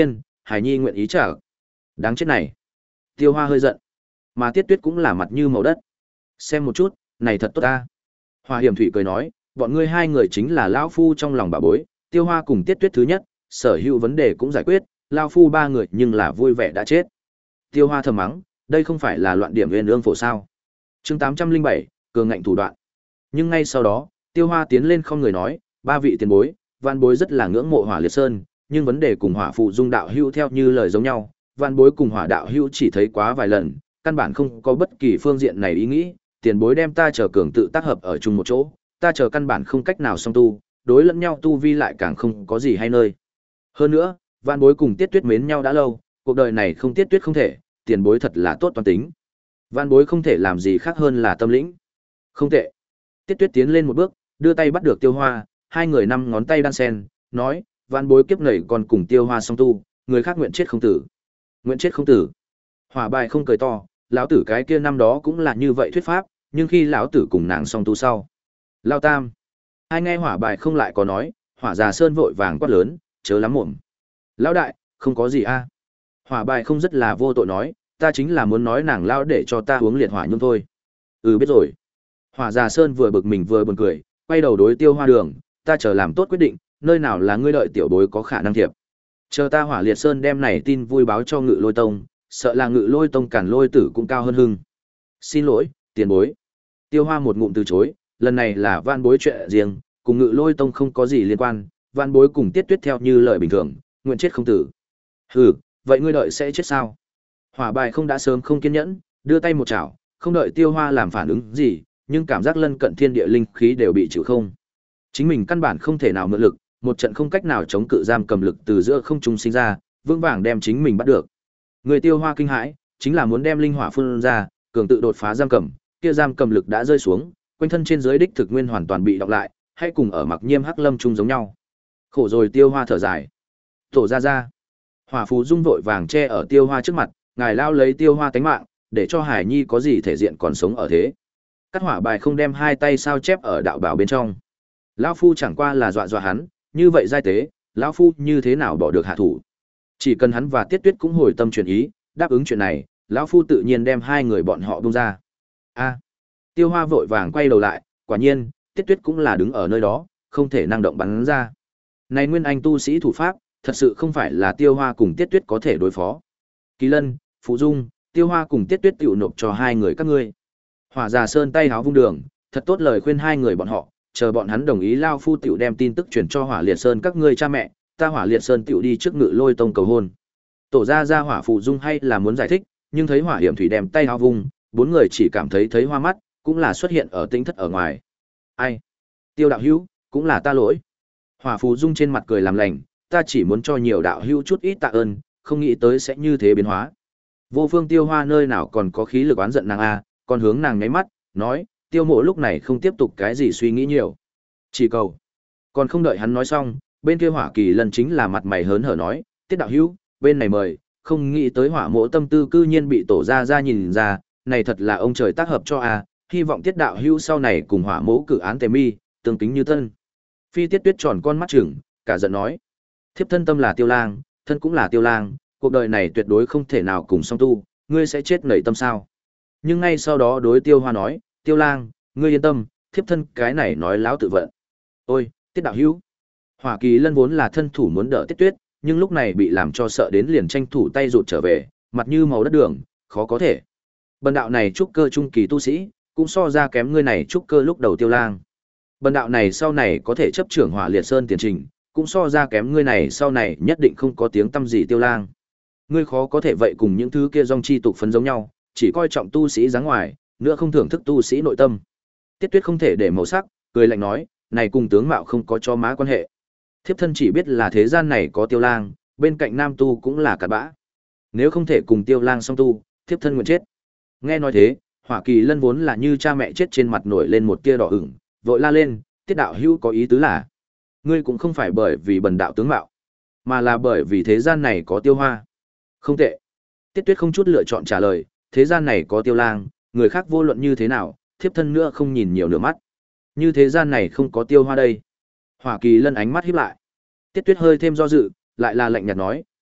Hải Nhi nguyện ý trả. Đáng chết này. Tiêu Hoa hơi giận, mà Tiết Tuyết cũng là mặt như màu đất. Xem một chút, này thật tốt ta. Hoa Hiểm Thủy cười nói, bọn ngươi hai người chính là lão phu trong lòng bà bối, Tiêu Hoa cùng Tiết Tuyết thứ nhất, sở hữu vấn đề cũng giải quyết, lão phu ba người nhưng là vui vẻ đã chết. Tiêu Hoa thầm mắng, đây không phải là loạn điểm viên ương phổ sao? Chương tám trăm linh bảy, cường ngạnh thủ đoạn. Nhưng ngay sau đó, Tiêu Hoa tiến lên không người nói, ba vị tiền bối, Vạn Bối rất là ngưỡng mộ Hỏa Liệt Sơn, nhưng vấn đề cùng Hỏa Phụ Dung đạo hữu theo như lời giống nhau, Vạn Bối cùng Hỏa đạo hữu chỉ thấy quá vài lần, căn bản không có bất kỳ phương diện này ý nghĩ, tiền bối đem ta chờ cường tự tác hợp ở chung một chỗ, ta chờ căn bản không cách nào song tu, đối lẫn nhau tu vi lại càng không có gì hay nơi. Hơn nữa, Vạn Bối cùng Tiết Tuyết mến nhau đã lâu, cuộc đời này không Tiết Tuyết không thể, tiền bối thật là tốt toàn tính. Vạn Bối không thể làm gì khác hơn là tâm lĩnh. Không tệ. Tiết Tuyết tiến lên một bước, đưa tay bắt được Tiêu Hoa, hai người năm ngón tay đan sen, nói, Vạn Bối kiếp nảy còn cùng Tiêu Hoa song tu, người khác nguyện chết không tử. Nguyện chết không tử. Hỏa Bài không cười to, lão tử cái kia năm đó cũng là như vậy thuyết pháp, nhưng khi lão tử cùng nàng song tu sau. Lao Tam. Hai nghe Hỏa Bài không lại có nói, Hỏa Già Sơn vội vàng quát lớn, chớ lắm mồm. Lão đại, không có gì a. Hỏa Bài không rất là vô tội nói, ta chính là muốn nói nàng lao để cho ta uống liệt hỏa nhung thôi. Ừ biết rồi. Hỏa Già Sơn vừa bực mình vừa buồn cười, quay đầu đối Tiêu Hoa Đường, ta chờ làm tốt quyết định, nơi nào là ngươi đợi tiểu bối có khả năng thiệp. Chờ ta Hỏa Liệt Sơn đem này tin vui báo cho Ngự Lôi Tông, sợ là Ngự Lôi Tông cản lôi tử cũng cao hơn hưng. Xin lỗi, tiền bối. Tiêu Hoa một ngụm từ chối, lần này là Van Bối chuyện riêng, cùng Ngự Lôi Tông không có gì liên quan, Van Bối cùng Tiết Tuyết theo như lời bình thường, nguyện chết không tử. Hừ, vậy ngươi đợi sẽ chết sao? Hỏa Bài không đã sớm không kiên nhẫn, đưa tay một chảo, không đợi Tiêu Hoa làm phản ứng gì, nhưng cảm giác lân cận thiên địa linh khí đều bị chịu không. Chính mình căn bản không thể nào mượn lực, một trận không cách nào chống cự giam cầm lực từ giữa không trung sinh ra, vững vàng đem chính mình bắt được. Người Tiêu Hoa kinh hãi, chính là muốn đem linh hỏa phun ra, cường tự đột phá giam cầm, kia giam cầm lực đã rơi xuống, quanh thân trên dưới đích thực nguyên hoàn toàn bị đọc lại, hay cùng ở Mặc Nhiêm Hắc Lâm chung giống nhau. Khổ rồi Tiêu Hoa thở dài. Tổ ra ra. Hỏa Phù Dung vội vàng che ở Tiêu Hoa trước mặt, ngài lao lấy Tiêu Hoa tánh mạng, để cho Hải Nhi có gì thể diện còn sống ở thế. Cắt Hỏa Bài không đem hai tay sao chép ở đạo bảo bên trong. Lão phu chẳng qua là dọa dọa hắn, như vậy giai tế, lão phu như thế nào bỏ được hạ thủ. Chỉ cần hắn và Tiết Tuyết cũng hồi tâm chuyển ý, đáp ứng chuyện này, lão phu tự nhiên đem hai người bọn họ buông ra. A. Tiêu Hoa vội vàng quay đầu lại, quả nhiên, Tiết Tuyết cũng là đứng ở nơi đó, không thể năng động bắn ra. Này nguyên anh tu sĩ thủ pháp, thật sự không phải là Tiêu Hoa cùng Tiết Tuyết có thể đối phó. Kỳ Lân, Phú Dung, Tiêu Hoa cùng Tiết Tuyết tiểu nộp cho hai người các ngươi. Hỏa Già Sơn tay háo vung đường, thật tốt lời khuyên hai người bọn họ, chờ bọn hắn đồng ý lao phu tiểu đem tin tức truyền cho Hỏa Liệt Sơn các ngươi cha mẹ, ta Hỏa Liệt Sơn tiểu đi trước Ngự Lôi Tông cầu hôn. Tổ gia gia Hỏa Phù Dung hay là muốn giải thích, nhưng thấy Hỏa Hiểm Thủy đem tay háo vung, bốn người chỉ cảm thấy thấy hoa mắt, cũng là xuất hiện ở tinh thất ở ngoài. Ai? Tiêu đạo hữu, cũng là ta lỗi. Hỏa Phù Dung trên mặt cười làm lành, ta chỉ muốn cho nhiều đạo hữu chút ít tạ ơn, không nghĩ tới sẽ như thế biến hóa. Vô Phương Tiêu Hoa nơi nào còn có khí lực oán giận nàng a, còn hướng nàng nháy mắt, nói, Tiêu Mộ lúc này không tiếp tục cái gì suy nghĩ nhiều, chỉ cầu. Còn không đợi hắn nói xong, bên kia Hỏa Kỳ Lân chính là mặt mày hớn hở nói, Tiết đạo hữu, bên này mời, không nghĩ tới Hỏa Mộ tâm tư cư nhiên bị tổ gia gia nhìn ra, này thật là ông trời tác hợp cho a, hy vọng Tiết đạo hữu sau này cùng Hỏa Mộ cử án tề mi, tương kính như tân. Phi Tiết Tuyết tròn con mắt chừng, cả giận nói, thiếp thân tâm là Tiêu Lang, thân cũng là Tiêu Lang, cuộc đời này tuyệt đối không thể nào cùng song tu, ngươi sẽ chết nảy tâm sao? Nhưng ngay sau đó đối Tiêu Hoa nói, Tiêu Lang, ngươi yên tâm, thiếp thân cái này nói láo tự vận. Ôi, Tiết đạo hữu. Hỏa Kỳ Lân vốn là thân thủ muốn đỡ Tiết Tuyết, nhưng lúc này bị làm cho sợ đến liền tranh thủ tay rụt trở về, mặt như màu đất đường, khó có thể. Bần đạo này trúc cơ trung kỳ tu sĩ, cũng so ra kém ngươi này trúc cơ lúc đầu Tiêu Lang. Bần đạo này sau này có thể chấp trưởng Hỏa Liệt Sơn tiền trình, cũng so ra kém ngươi này sau này nhất định không có tiếng tăm gì Tiêu Lang. Ngươi khó có thể vậy cùng những thứ kia dòng chi tục phấn giống nhau, chỉ coi trọng tu sĩ dáng ngoài, nữa không thưởng thức tu sĩ nội tâm. Tiết Tuyết không thể để màu sắc, cười lạnh nói, này cùng tướng mạo không có cho má quan hệ. Thiếp thân chỉ biết là thế gian này có Tiêu Lang, bên cạnh nam tu cũng là cặn bã. Nếu không thể cùng Tiêu Lang song tu, thiếp thân nguyện chết. Nghe nói thế, Hỏa Kỳ Lân vốn là như cha mẹ chết trên mặt nổi lên một tia đỏ ửng, vội la lên, Tiết đạo hữu có ý tứ là, ngươi cũng không phải bởi vì bần đạo tướng mạo, mà là bởi vì thế gian này có Tiêu Hoa. Không tệ. Tiết Tuyết không chút lựa chọn trả lời, thế gian này có Tiêu Lang, người khác vô luận như thế nào, thiếp thân nữa không nhìn nhiều nửa mắt. Như thế gian này không có Tiêu Hoa đây. Hỏa Kỳ Lân ánh mắt híp lại. Tiết Tuyết hơi thêm do dự, lại là lạnh nhạt nói,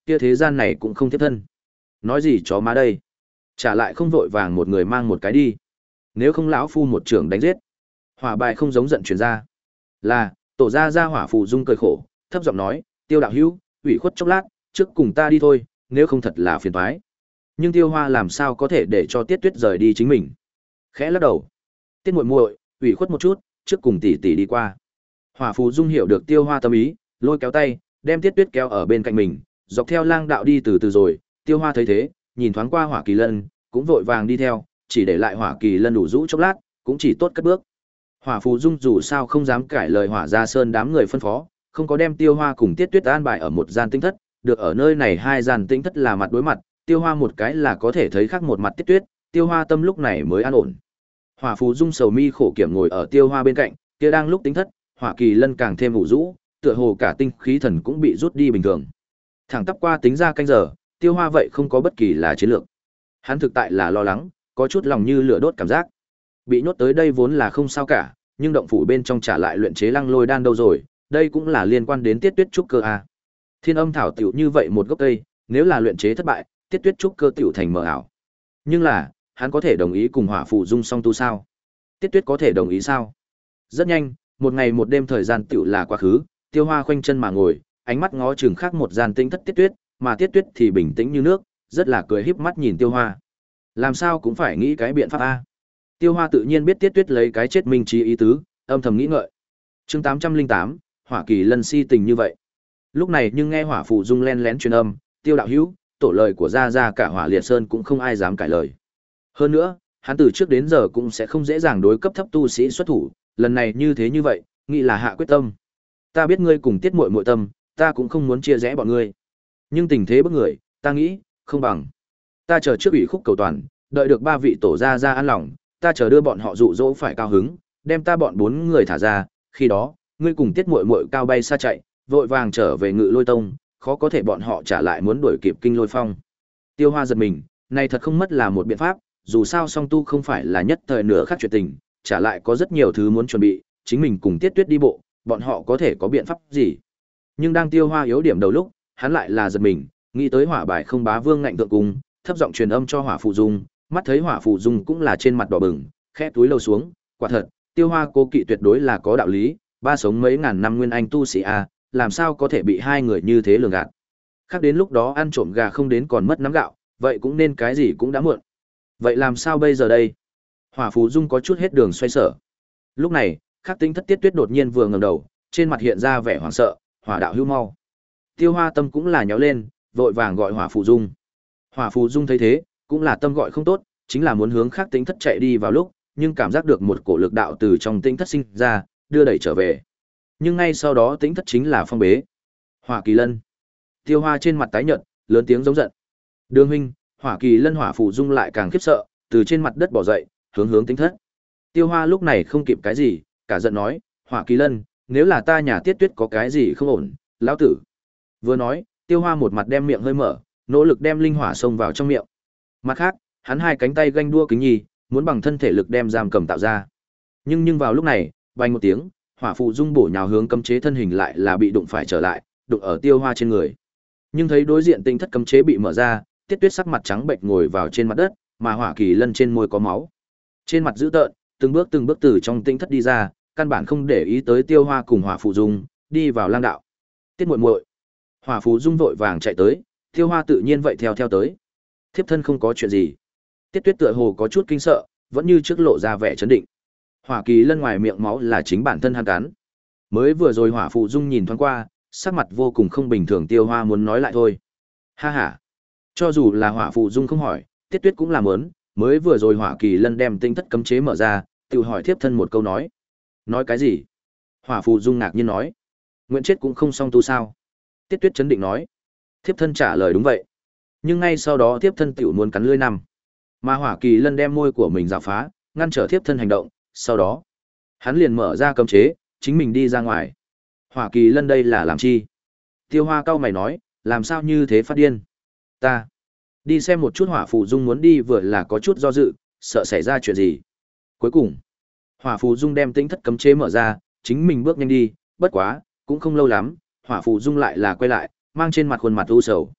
kia thế gian này cũng không thiết thân. Nói gì chó má đây? Trả lại không vội vàng một người mang một cái đi. Nếu không lão phu một trưởng đánh giết. Hỏa bài không giống giận truyền ra. Là, tổ ra ra Hỏa Phù Dung cười khổ, thấp giọng nói, Tiêu đạo hữu, ủy khuất chốc lát, trước cùng ta đi thôi, nếu không thật là phiền toái. Nhưng Tiêu Hoa làm sao có thể để cho Tiết Tuyết rời đi chính mình? Khẽ lắc đầu. Tiết muội muội, ủy khuất một chút, trước cùng tỷ tỷ đi qua. Hỏa Phù Dung hiểu được Tiêu Hoa tâm ý, lôi kéo tay, đem Tiết Tuyết kéo ở bên cạnh mình, dọc theo lang đạo đi từ từ rồi. Tiêu Hoa thấy thế, nhìn thoáng qua Hỏa Kỳ Lân, cũng vội vàng đi theo, chỉ để lại Hỏa Kỳ Lân đủ rũ chốc lát, cũng chỉ tốt cất bước. Hỏa Phù Dung dù sao không dám cãi lời Hỏa Gia Sơn đám người phân phó, không có đem Tiêu Hoa cùng Tiết Tuyết an bài ở một gian tinh thất, được ở nơi này hai gian tinh thất là mặt đối mặt, Tiêu Hoa một cái là có thể thấy khác một mặt Tiết Tuyết, Tiêu Hoa tâm lúc này mới an ổn. Hỏa Phù Dung sầu mi khổ kiểm ngồi ở Tiêu Hoa bên cạnh, kia đang lúc tinh thất, Hỏa Kỳ Lân càng thêm ủ rũ, tựa hồ cả tinh khí thần cũng bị rút đi bình thường. Thẳng tắp qua tính ra canh giờ, Tiêu Hoa vậy không có bất kỳ là chiến lược. Hắn thực tại là lo lắng, có chút lòng như lửa đốt cảm giác. Bị nhốt tới đây vốn là không sao cả, nhưng động phủ bên trong trả lại luyện chế Lăng Lôi đan đâu rồi, đây cũng là liên quan đến Tiết Tuyết trúc cơ a. Thiên Âm thảo tiểu như vậy một gốc cây, nếu là luyện chế thất bại, Tiết Tuyết trúc cơ tiểu thành mờ ảo. Nhưng là, hắn có thể đồng ý cùng Hỏa Phù Dung song tu sao? Tiết Tuyết có thể đồng ý sao? Rất nhanh, một ngày một đêm thời gian tiểu là quá khứ, Tiêu Hoa khoanh chân mà ngồi, ánh mắt ngó chừng khác một gian tinh thất Tiết Tuyết, mà Tiết Tuyết thì bình tĩnh như nước, rất là cười híp mắt nhìn Tiêu Hoa. Làm sao cũng phải nghĩ cái biện pháp a. Tiêu Hoa tự nhiên biết Tiết Tuyết lấy cái chết minh trí ý tứ, âm thầm nghĩ ngợi. Chương tám trăm linh tám, Hỏa Kỳ Lân si tình như vậy. Lúc này nhưng nghe Hỏa Phù Dung len lén truyền âm, Tiêu đạo hữu, tổ lời của gia gia cả Hỏa Liệt Sơn cũng không ai dám cãi lời. Hơn nữa, hắn từ trước đến giờ cũng sẽ không dễ dàng đối cấp thấp tu sĩ xuất thủ, lần này như thế như vậy, nghĩ là hạ quyết tâm. Ta biết ngươi cùng Tiết muội muội tâm, ta cũng không muốn chia rẽ bọn ngươi. Nhưng tình thế bức người, ta nghĩ, không bằng. Ta chờ trước ủy khúc cầu toàn, đợi được ba vị tổ gia gia an lòng, ta chờ đưa bọn họ dụ dỗ phải cao hứng, đem ta bọn bốn người thả ra, khi đó, ngươi cùng Tiết muội muội cao bay xa chạy, vội vàng trở về Ngự Lôi Tông, khó có thể bọn họ trả lại muốn đuổi kịp Kinh Lôi Phong. Tiêu Hoa giật mình, này thật không mất là một biện pháp, dù sao song tu không phải là nhất thời nửa khắc chuyện tình, trả lại có rất nhiều thứ muốn chuẩn bị, chính mình cùng Tiết Tuyết đi bộ, bọn họ có thể có biện pháp gì? Nhưng đang Tiêu Hoa yếu điểm đầu lúc, hắn lại là giật mình, nghĩ tới Hỏa bài không bá vương ngạnh tượng cùng, thấp giọng truyền âm cho Hỏa Phù Dung, mắt thấy Hỏa Phù Dung cũng là trên mặt đỏ bừng, khẽ túi lầu xuống, quả thật, Tiêu Hoa cố kỵ tuyệt đối là có đạo lý, ba sống mấy ngàn năm nguyên anh tu sĩ a, làm sao có thể bị hai người như thế lường gạt. Khác đến lúc đó ăn trộm gà không đến còn mất nắm gạo, vậy cũng nên cái gì cũng đã muộn. Vậy làm sao bây giờ đây? Hỏa Phù Dung có chút hết đường xoay sở. Lúc này, Khắc Tinh Thất Tiết Tuyết đột nhiên vừa ngẩng đầu, trên mặt hiện ra vẻ hoảng sợ, "Hỏa đạo hữu mau." Tiêu Hoa tâm cũng là nháo lên, vội vàng gọi Hỏa Phù Dung. Hỏa Phù Dung thấy thế, cũng là tâm gọi không tốt, chính là muốn hướng Khắc Tinh Thất chạy đi vào lúc, nhưng cảm giác được một cổ lực đạo từ trong Tinh Thất sinh ra, đưa đẩy trở về. Nhưng ngay sau đó Tinh Thất chính là phong bế. Hỏa Kỳ Lân. Tiêu Hoa trên mặt tái nhợt, lớn tiếng giống giận. "Đường huynh!" Hỏa Kỳ Lân Hỏa Phù Dung lại càng khiếp sợ, từ trên mặt đất bò dậy, hướng hướng Tinh Thất. Tiêu Hoa lúc này không kịp cái gì, cả giận nói, "Hỏa Kỳ Lân, nếu là ta nhà Tiết Tuyết có cái gì không ổn, lão tử." Vừa nói, Tiêu Hoa một mặt đem miệng hơi mở, nỗ lực đem linh hỏa xông vào trong miệng. Mặt khác, hắn hai cánh tay ganh đua kính nhi, muốn bằng thân thể lực đem giam cầm tạo ra. Nhưng nhưng vào lúc này, vang một tiếng, Hỏa Phù Dung bổ nhào hướng cấm chế thân hình lại là bị đụng phải trở lại, đụng ở Tiêu Hoa trên người. Nhưng thấy đối diện Tinh Thất cấm chế bị mở ra, Tiết Tuyết sắc mặt trắng bệch ngồi vào trên mặt đất, mà Hỏa Kỳ Lân trên môi có máu. Trên mặt dữ tợn, từng bước từng bước từ trong Tinh Thất đi ra, căn bản không để ý tới Tiêu Hoa cùng Hỏa Phù Dung, đi vào lang đạo. "Tiết muội muội." Hỏa Phù Dung vội vàng chạy tới, Tiêu Hoa tự nhiên vậy theo theo tới. "Thiếp thân không có chuyện gì." Tiết Tuyết tựa hồ có chút kinh sợ, vẫn như trước lộ ra vẻ trấn định. Hỏa Kỳ Lân ngoài miệng máu là chính bản thân hắn cắn. Mới vừa rồi Hỏa Phù Dung nhìn thoáng qua, sắc mặt vô cùng không bình thường, Tiêu Hoa muốn nói lại thôi. Ha ha. Cho dù là Hỏa Phù Dung không hỏi, Tiết Tuyết cũng làm muốn, mới vừa rồi Hỏa Kỳ Lân đem Tinh Thất cấm chế mở ra, tự hỏi thiếp thân một câu nói. Nói cái gì? Hỏa Phù Dung ngạc nhiên nói. Nguyện chết cũng không xong tu sao? Tiết Tuyết chấn định nói. Thiếp thân trả lời đúng vậy. Nhưng ngay sau đó thiếp thân tiểu muốn cắn lưỡi nằm. Mà Hỏa Kỳ Lân đem môi của mình rào phá, ngăn trở thiếp thân hành động, sau đó, hắn liền mở ra cấm chế, chính mình đi ra ngoài. Hỏa Kỳ Lân đây là làm chi? Tiêu Hoa cau mày nói, làm sao như thế phát điên? Ta đi xem một chút. Hỏa Phù Dung muốn đi vừa là có chút do dự, sợ xảy ra chuyện gì. Cuối cùng, Hỏa Phù Dung đem Tinh Thất cấm chế mở ra, chính mình bước nhanh đi, bất quá, cũng không lâu lắm, Hỏa Phù Dung lại là quay lại, mang trên mặt khuôn mặt u sầu.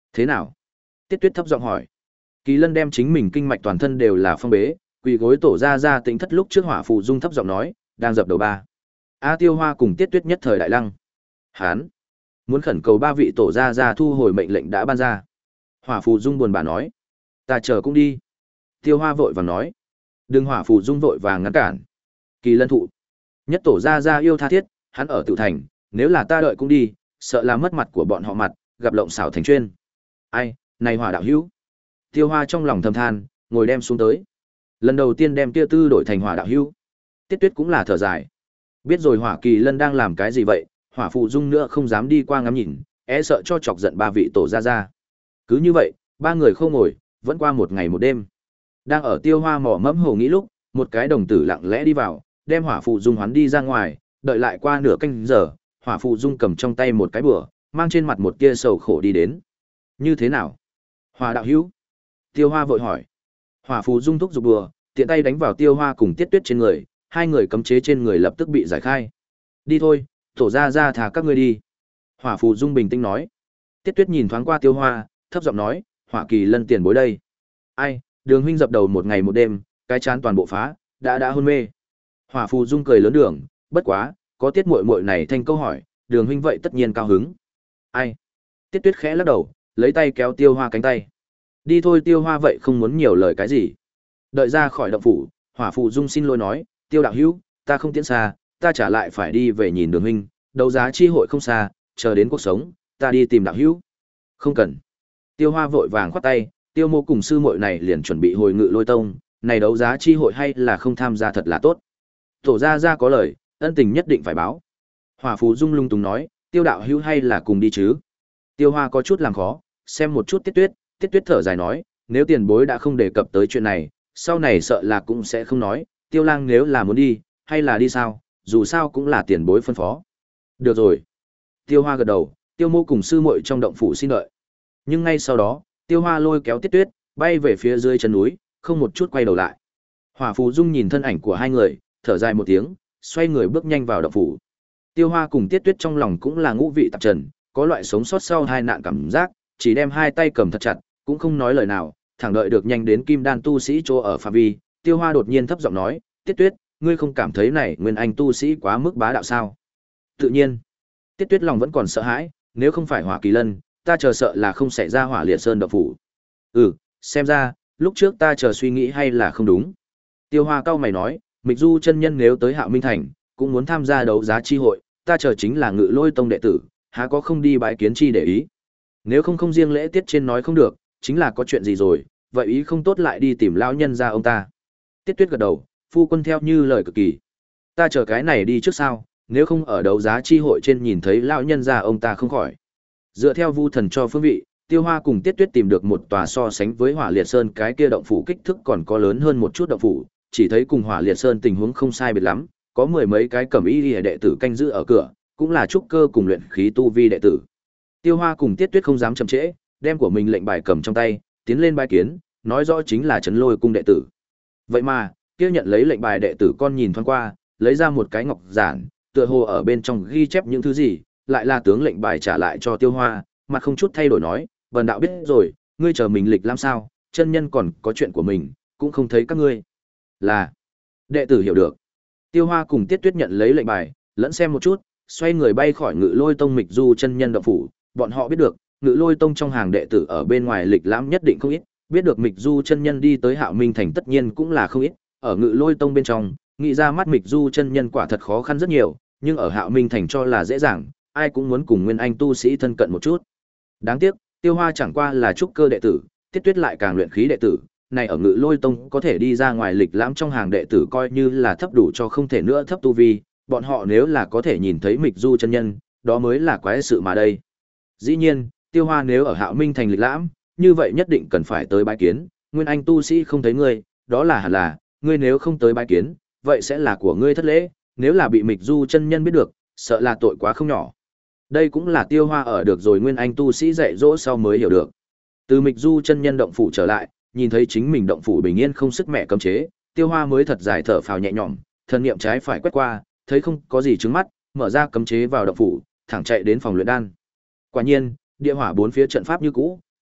Thế nào? Tiết Tuyết thấp giọng hỏi. Kỳ Lân đem chính mình kinh mạch toàn thân đều là phong bế, quỳ gối tổ ra ra tính thất lúc trước Hỏa Phù Dung thấp giọng nói, đang dập đầu ba. A Tiêu Hoa cùng Tiết Tuyết nhất thời đại lăng. Hán muốn khẩn cầu ba vị tổ ra ra thu hồi mệnh lệnh đã ban ra. Hỏa Phù Dung buồn bã nói, ta chờ cũng đi. Tiêu Hoa vội vàng nói, đừng. Hỏa Phù Dung vội vàng ngăn cản. Kỳ Lân thụ nhất tổ ra ra yêu tha thiết, hắn ở Tự Thành, nếu là ta đợi cũng đi, sợ là mất mặt của bọn họ mặt, gặp lộng xảo thành chuyên. Ai, này Hỏa đạo hữu. Tiêu Hoa trong lòng thầm than, ngồi đem xuống tới. Lần đầu tiên đem kia tư đổi thành Hỏa đạo hữu. Tiết Tuyết cũng là thở dài. Biết rồi Hỏa Kỳ Lân đang làm cái gì vậy, Hỏa Phù Dung nữa không dám đi qua ngắm nhìn, e sợ cho chọc giận ba vị tổ ra ra. Cứ như vậy, ba người không ngồi, vẫn qua một ngày một đêm. Đang ở Tiêu Hoa mò mẫm hồ nghĩ lúc, một cái đồng tử lặng lẽ đi vào, đem Hỏa Phù Dung hoán đi ra ngoài, đợi lại qua nửa canh giờ, Hỏa Phù Dung cầm trong tay một cái bùa, mang trên mặt một tia sầu khổ đi đến. Như thế nào? Hỏa đạo hữu? Tiêu Hoa vội hỏi. Hỏa Phù Dung thúc giục bùa, tiện tay đánh vào Tiêu Hoa cùng Tiết Tuyết trên người, hai người cấm chế trên người lập tức bị giải khai. Đi thôi, tổ ra ra thả các ngươi đi. Hỏa Phù Dung bình tĩnh nói. Tiết Tuyết nhìn thoáng qua Tiêu Hoa, thấp giọng nói, Hỏa Kỳ Lân tiền bối đây. Ai, Đường huynh dập đầu một ngày một đêm, cái chán toàn bộ phá, đã đã hôn mê. Hỏa Phù Dung cười lớn Đường, bất quá, có Tiết muội muội này thành câu hỏi, Đường huynh vậy tất nhiên cao hứng. Ai? Tiết Tuyết khẽ lắc đầu, lấy tay kéo Tiêu Hoa cánh tay. Đi thôi. Tiêu Hoa vậy không muốn nhiều lời cái gì. Đợi ra khỏi động phủ, Hỏa Phù Dung xin lỗi nói, Tiêu đạo hữu, ta không tiến xa, ta trả lại phải đi về nhìn Đường huynh, đấu giá chi hội không xa, chờ đến cuộc sống, ta đi tìm đạo hữu. Không cần. Tiêu Hoa vội vàng khoát tay, Tiêu Mô cùng sư muội này liền chuẩn bị hồi Ngự Lôi Tông, này đấu giá chi hội hay là không tham gia thật là tốt. Tổ gia gia có lời, ân tình nhất định phải báo. Hỏa Phù Dung lung tung nói, Tiêu đạo hữu hay là cùng đi chứ. Tiêu Hoa có chút làm khó, xem một chút Tiết Tuyết, Tiết Tuyết thở dài nói, nếu tiền bối đã không đề cập tới chuyện này, sau này sợ là cũng sẽ không nói, Tiêu lang nếu là muốn đi, hay là đi sao, dù sao cũng là tiền bối phân phó. Được rồi. Tiêu Hoa gật đầu, Tiêu Mô cùng sư muội trong động phủ xin đợi. Nhưng ngay sau đó, Tiêu Hoa lôi kéo Tiết Tuyết, bay về phía dưới chân núi, không một chút quay đầu lại. Hỏa Phù Dung nhìn thân ảnh của hai người, thở dài một tiếng, xoay người bước nhanh vào động phủ. Tiêu Hoa cùng Tiết Tuyết trong lòng cũng là ngũ vị tạp trần, có loại sống sót sau hai nạn cảm giác, chỉ đem hai tay cầm thật chặt, cũng không nói lời nào, thẳng đợi được nhanh đến Kim Đan tu sĩ chỗ ở phạm vi. Tiêu Hoa đột nhiên thấp giọng nói, Tiết Tuyết, ngươi không cảm thấy này Nguyên Anh tu sĩ quá mức bá đạo sao? Tự nhiên. Tiết Tuyết lòng vẫn còn sợ hãi, nếu không phải Hỏa Kỳ Lân, ta chờ sợ là không xảy ra Hỏa Liệt Sơn động phủ. Ừ, xem ra, lúc trước ta chờ suy nghĩ hay là không đúng. Tiêu Hoa cao mày nói, Mịch Du chân nhân nếu tới Hạo Minh Thành, cũng muốn tham gia đấu giá chi hội, ta chờ chính là Ngự Lôi Tông đệ tử, há có không đi bái kiến chi để ý. Nếu không không riêng lễ tiết trên nói không được, chính là có chuyện gì rồi, vậy ý không tốt lại đi tìm lão nhân ra ông ta. Tiết Tuyết gật đầu, phu quân theo như lời cực kỳ. Ta chờ cái này đi trước sao, nếu không ở đấu giá chi hội trên nhìn thấy lão nhân ra ông ta không khỏi. Dựa theo Vu Thần cho phương vị, Tiêu Hoa cùng Tiết Tuyết tìm được một tòa so sánh với Hỏa Liệt Sơn cái kia động phủ kích thước còn có lớn hơn một chút động phủ, chỉ thấy cùng Hỏa Liệt Sơn tình huống không sai biệt lắm, có mười mấy cái cẩm y liễu đệ tử canh giữ ở cửa, cũng là trúc cơ cùng luyện khí tu vi đệ tử. Tiêu Hoa cùng Tiết Tuyết không dám chậm trễ, đem của mình lệnh bài cầm trong tay, tiến lên bái kiến, nói rõ chính là Trấn Lôi cung đệ tử. Vậy mà, kia nhận lấy lệnh bài đệ tử con nhìn thoáng qua, lấy ra một cái ngọc giản, tựa hồ ở bên trong ghi chép những thứ gì, lại là tướng lệnh bài trả lại cho Tiêu Hoa, mặt không chút thay đổi nói, "Vân đạo biết rồi, ngươi chờ mình lịch làm sao, chân nhân còn có chuyện của mình, cũng không thấy các ngươi." Là, đệ tử hiểu được. Tiêu Hoa cùng Tiết Tuyết nhận lấy lệnh bài, lẫn xem một chút, xoay người bay khỏi Ngự Lôi Tông Mịch Du chân nhân động phủ, bọn họ biết được, Ngự Lôi Tông trong hàng đệ tử ở bên ngoài lịch lãm nhất định không ít, biết được Mịch Du chân nhân đi tới Hạo Minh Thành tất nhiên cũng là không ít, ở Ngự Lôi Tông bên trong, nghĩ ra mắt Mịch Du chân nhân quả thật khó khăn rất nhiều, nhưng ở Hạo Minh Thành cho là dễ dàng, ai cũng muốn cùng Nguyên Anh tu sĩ thân cận một chút. Đáng tiếc, Tiêu Hoa chẳng qua là trúc cơ đệ tử, Tiết Tuyết lại càng luyện khí đệ tử, này ở Ngự Lôi Tông có thể đi ra ngoài lịch lãm trong hàng đệ tử coi như là thấp đủ cho không thể nữa thấp tu vi, bọn họ nếu là có thể nhìn thấy Mịch Du chân nhân, đó mới là quái sự mà đây. Dĩ nhiên, Tiêu Hoa nếu ở Hạo Minh Thành lịch lãm, như vậy nhất định cần phải tới bái kiến, Nguyên Anh tu sĩ không thấy ngươi, đó là hẳn là, ngươi nếu không tới bái kiến, vậy sẽ là của ngươi thất lễ, nếu là bị Mịch Du chân nhân biết được, sợ là tội quá không nhỏ. Đây cũng là Tiêu Hoa ở được rồi Nguyên Anh tu sĩ dạy dỗ sau mới hiểu được. Từ Mịch Du chân nhân động phủ trở lại, nhìn thấy chính mình động phủ bình yên không sức mẹ cấm chế, Tiêu Hoa mới thật dài thở phào nhẹ nhõm, thần niệm trái phải quét qua, thấy không có gì trướng mắt, mở ra cấm chế vào động phủ, thẳng chạy đến phòng luyện đan. Quả nhiên, địa hỏa bốn phía trận pháp như cũ,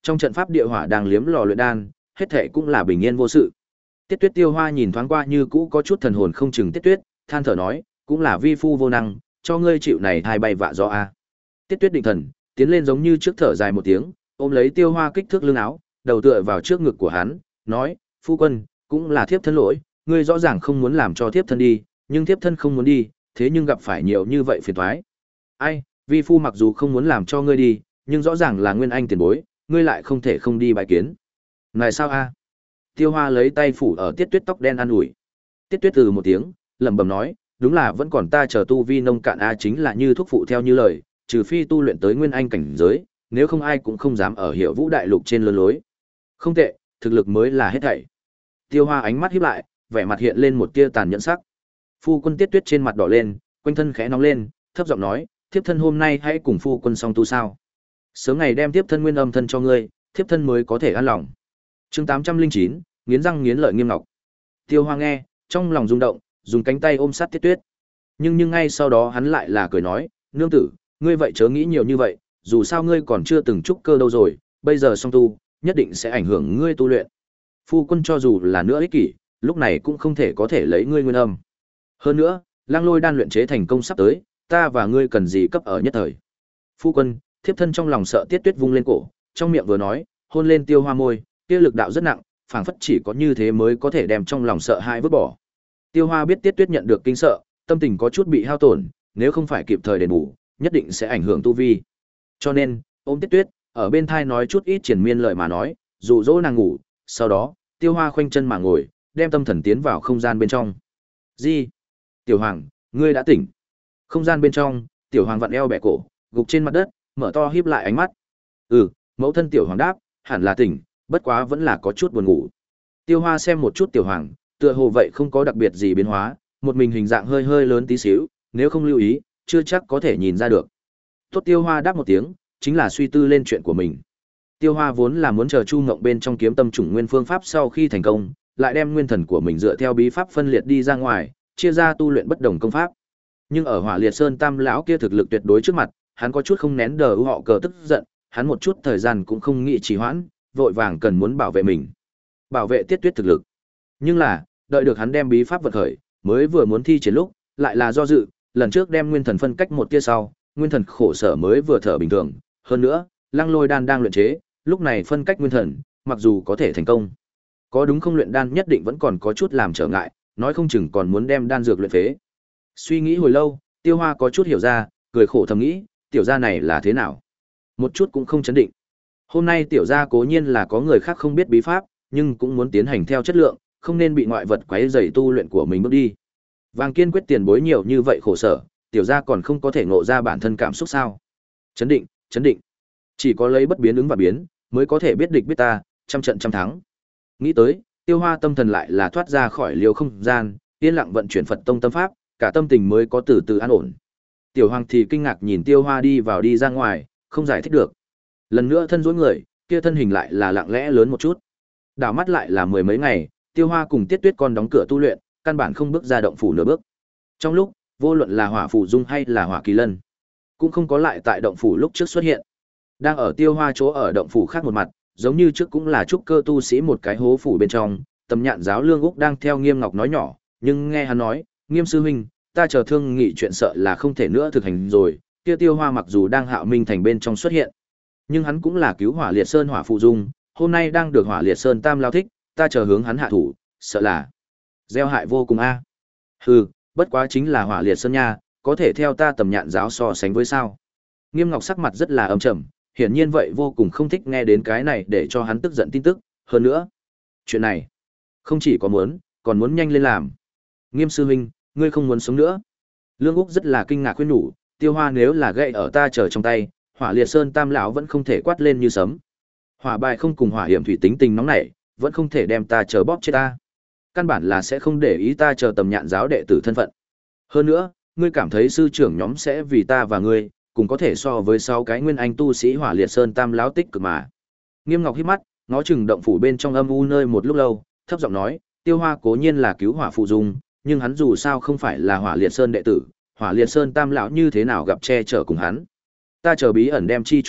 Trong trận pháp địa hỏa đang liếm lò luyện đan, hết thảy cũng là bình yên vô sự. Tiết Tuyết Tiêu Hoa nhìn thoáng qua như cũ có chút thần hồn không chừng Tiết Tuyết, than thở nói, cũng là vi phu vô năng, cho ngươi chịu này hai bay vạ do a. Tiết Tuyết định thần, tiến lên giống như trước thở dài một tiếng, ôm lấy Tiêu Hoa kích thước lưng áo, đầu tựa vào trước ngực của hắn, nói, phu quân, cũng là thiếp thân lỗi, ngươi rõ ràng không muốn làm cho thiếp thân đi, nhưng thiếp thân không muốn đi, thế nhưng gặp phải nhiều như vậy phiền toái. Ai, vi phu mặc dù không muốn làm cho ngươi đi, nhưng rõ ràng là nguyên anh tiền bối, ngươi lại không thể không đi bài kiến. Này sao a? Tiêu Hoa lấy tay phủ ở Tiết Tuyết tóc đen an ủi. Tiết Tuyết từ một tiếng, lẩm bẩm nói, đúng là vẫn còn ta chờ tu vi nông cạn a, chính là như thuốc phụ theo như lời, trừ phi tu luyện tới nguyên anh cảnh giới, nếu không ai cũng không dám ở Hiểu Vũ đại lục trên lớn lối. Không tệ, thực lực mới là hết thảy. Tiêu Hoa ánh mắt híp lại, vẻ mặt hiện lên một tia tàn nhẫn sắc. Phu quân Tiết Tuyết trên mặt đỏ lên, quanh thân khẽ nóng lên, thấp giọng nói, thiếp thân hôm nay hãy cùng phu quân song tu sao? Sớm ngày đem thiếp thân nguyên âm thân cho ngươi, thiếp thân mới có thể an lòng. Chương tám trăm linh chín, nghiến răng nghiến lợi Nghiêm Ngọc. Tiêu Hoa nghe, trong lòng rung động, dùng cánh tay ôm sát Tiết Tuyết. Nhưng nhưng ngay sau đó hắn lại là cười nói, nương tử, ngươi vậy chớ nghĩ nhiều như vậy, dù sao ngươi còn chưa từng trúc cơ đâu rồi, bây giờ song tu, nhất định sẽ ảnh hưởng ngươi tu luyện. Phu quân cho dù là nữa ích kỷ, lúc này cũng không thể có thể lấy ngươi nguyên âm. Hơn nữa, Lăng Lôi đan luyện chế thành công sắp tới, ta và ngươi cần gì cấp ở nhất thời. Phu quân, thiếp thân trong lòng sợ Tiết Tuyết vung lên cổ, trong miệng vừa nói, hôn lên Tiêu Hoa môi, kia lực đạo rất nặng, phảng phất chỉ có như thế mới có thể đem trong lòng sợ hãi vứt bỏ. Tiêu Hoa biết Tiết Tuyết nhận được kinh sợ, tâm tình có chút bị hao tổn, nếu không phải kịp thời đền bù, nhất định sẽ ảnh hưởng tu vi. Cho nên, ôm Tiết Tuyết, ở bên thai nói chút ít triền miên lời mà nói, dụ dỗ nàng ngủ, sau đó, Tiêu Hoa khoanh chân mà ngồi, đem tâm thần tiến vào không gian bên trong. Gì? Tiểu Hoàng, ngươi đã tỉnh. Không gian bên trong, Tiểu Hoàng vặn eo bẻ cổ, gục trên mặt đất, mở to híp lại ánh mắt. Ừ, mẫu thân Tiểu Hoàng đáp, hẳn là tỉnh, bất quá vẫn là có chút buồn ngủ. Tiêu Hoa xem một chút Tiểu Hoàng, tựa hồ vậy không có đặc biệt gì biến hóa, một mình hình dạng hơi hơi lớn tí xíu, nếu không lưu ý, chưa chắc có thể nhìn ra được. Tốt, Tiêu Hoa đáp một tiếng, chính là suy tư lên chuyện của mình. Tiêu Hoa vốn là muốn chờ Chu Ngộng bên trong kiếm tâm chủng nguyên phương pháp sau khi thành công, lại đem nguyên thần của mình dựa theo bí pháp phân liệt đi ra ngoài, chia ra tu luyện bất đồng công pháp. Nhưng ở Hỏa Liệt Sơn Tam lão kia thực lực tuyệt đối trước mặt, hắn có chút không nén đờ ưu họ cờ tức giận, hắn một chút thời gian cũng không nghĩ trì hoãn, vội vàng cần muốn bảo vệ mình, bảo vệ Tiết Tuyết thực lực. Nhưng là, đợi được hắn đem bí pháp vật khởi, mới vừa muốn thi triển lúc, lại là do dự, lần trước đem nguyên thần phân cách một tia sau, nguyên thần khổ sở mới vừa thở bình thường, hơn nữa, Lăng Lôi đan đang luyện chế, lúc này phân cách nguyên thần, mặc dù có thể thành công, có đúng không luyện đan nhất định vẫn còn có chút làm trở ngại, nói không chừng còn muốn đem đan dược luyện phế. Suy nghĩ hồi lâu, Tiêu Hoa có chút hiểu ra, cười khổ thầm nghĩ, tiểu gia này là thế nào? Một chút cũng không chấn định. Hôm nay tiểu gia cố nhiên là có người khác không biết bí pháp, nhưng cũng muốn tiến hành theo chất lượng, không nên bị ngoại vật quấy rầy tu luyện của mình bước đi. Vàng kiên quyết tiền bối nhiều như vậy khổ sở, tiểu gia còn không có thể ngộ ra bản thân cảm xúc sao? Chấn định, chấn định. Chỉ có lấy bất biến ứng và biến, mới có thể biết địch biết ta, trăm trận trăm thắng. Nghĩ tới, Tiêu Hoa tâm thần lại là thoát ra khỏi liều không gian, yên lặng vận chuyển Phật tông tâm pháp, cả tâm tình mới có từ từ an ổn. Tiểu Hoàng thì kinh ngạc nhìn Tiêu Hoa đi vào đi ra ngoài, không giải thích được. Lần nữa thân duỗi người, kia thân hình lại là lặng lẽ lớn một chút. Đảo mắt lại là mười mấy ngày, Tiêu Hoa cùng Tiết Tuyết còn đóng cửa tu luyện, căn bản không bước ra động phủ nửa bước. Trong lúc, vô luận là Hỏa Phù Dung hay là Hỏa Kỳ Lân, cũng không có lại tại động phủ lúc trước xuất hiện. Đang ở Tiêu Hoa chỗ ở động phủ khác một mặt, giống như trước cũng là trúc cơ tu sĩ một cái hố phủ bên trong, Tầm Nhạn giáo Lương Úc đang theo Nghiêm Ngọc nói nhỏ, nhưng nghe hắn nói, Nghiêm sư huynh, ta chờ thương nghị chuyện sợ là không thể nữa thực hành rồi. Kia Tiêu Hoa mặc dù đang Hạo Minh thành bên trong xuất hiện, nhưng hắn cũng là cứu Hỏa Liệt Sơn Hỏa Phù Dung, hôm nay đang được Hỏa Liệt Sơn Tam lao thích, ta chờ hướng hắn hạ thủ, sợ là gieo hại vô cùng a. Hừ, bất quá chính là Hỏa Liệt Sơn nha, có thể theo ta Tầm Nhạn giáo so sánh với sao? Nghiêm Ngọc sắc mặt rất là âm trầm, hiển nhiên vậy vô cùng không thích nghe đến cái này để cho hắn tức giận tin tức, hơn nữa, chuyện này không chỉ có muốn, còn muốn nhanh lên làm. Nghiêm sư huynh, ngươi không muốn sống nữa. Lương Úc rất là kinh ngạc khuyên nhủ, Tiêu Hoa nếu là gậy ở ta chờ trong tay, Hỏa Liệt Sơn Tam lão vẫn không thể quát lên như sấm. Hỏa bài không cùng hỏa hiểm thủy tính tình nóng nảy, vẫn không thể đem ta chờ bóp chết ta. Căn bản là sẽ không để ý ta chờ Tầm Nhạn giáo đệ tử thân phận. Hơn nữa, ngươi cảm thấy sư trưởng nhóm sẽ vì ta và ngươi, cũng có thể so với sáu cái nguyên anh tu sĩ Hỏa Liệt Sơn Tam lão tích cực mà. Nghiêm Ngọc híp mắt, ngó chừng động phủ bên trong âm u nơi một lúc lâu, thấp giọng nói, Tiêu Hoa cố nhiên là cứu Hỏa Phù Dung, nhưng hắn dù sao không phải là Hỏa Liệt Sơn đệ tử, Hỏa Liệt Sơn Tam lão như thế nào gặp che chở cùng hắn. Ta chờ bí ẩn đem chi chu diện,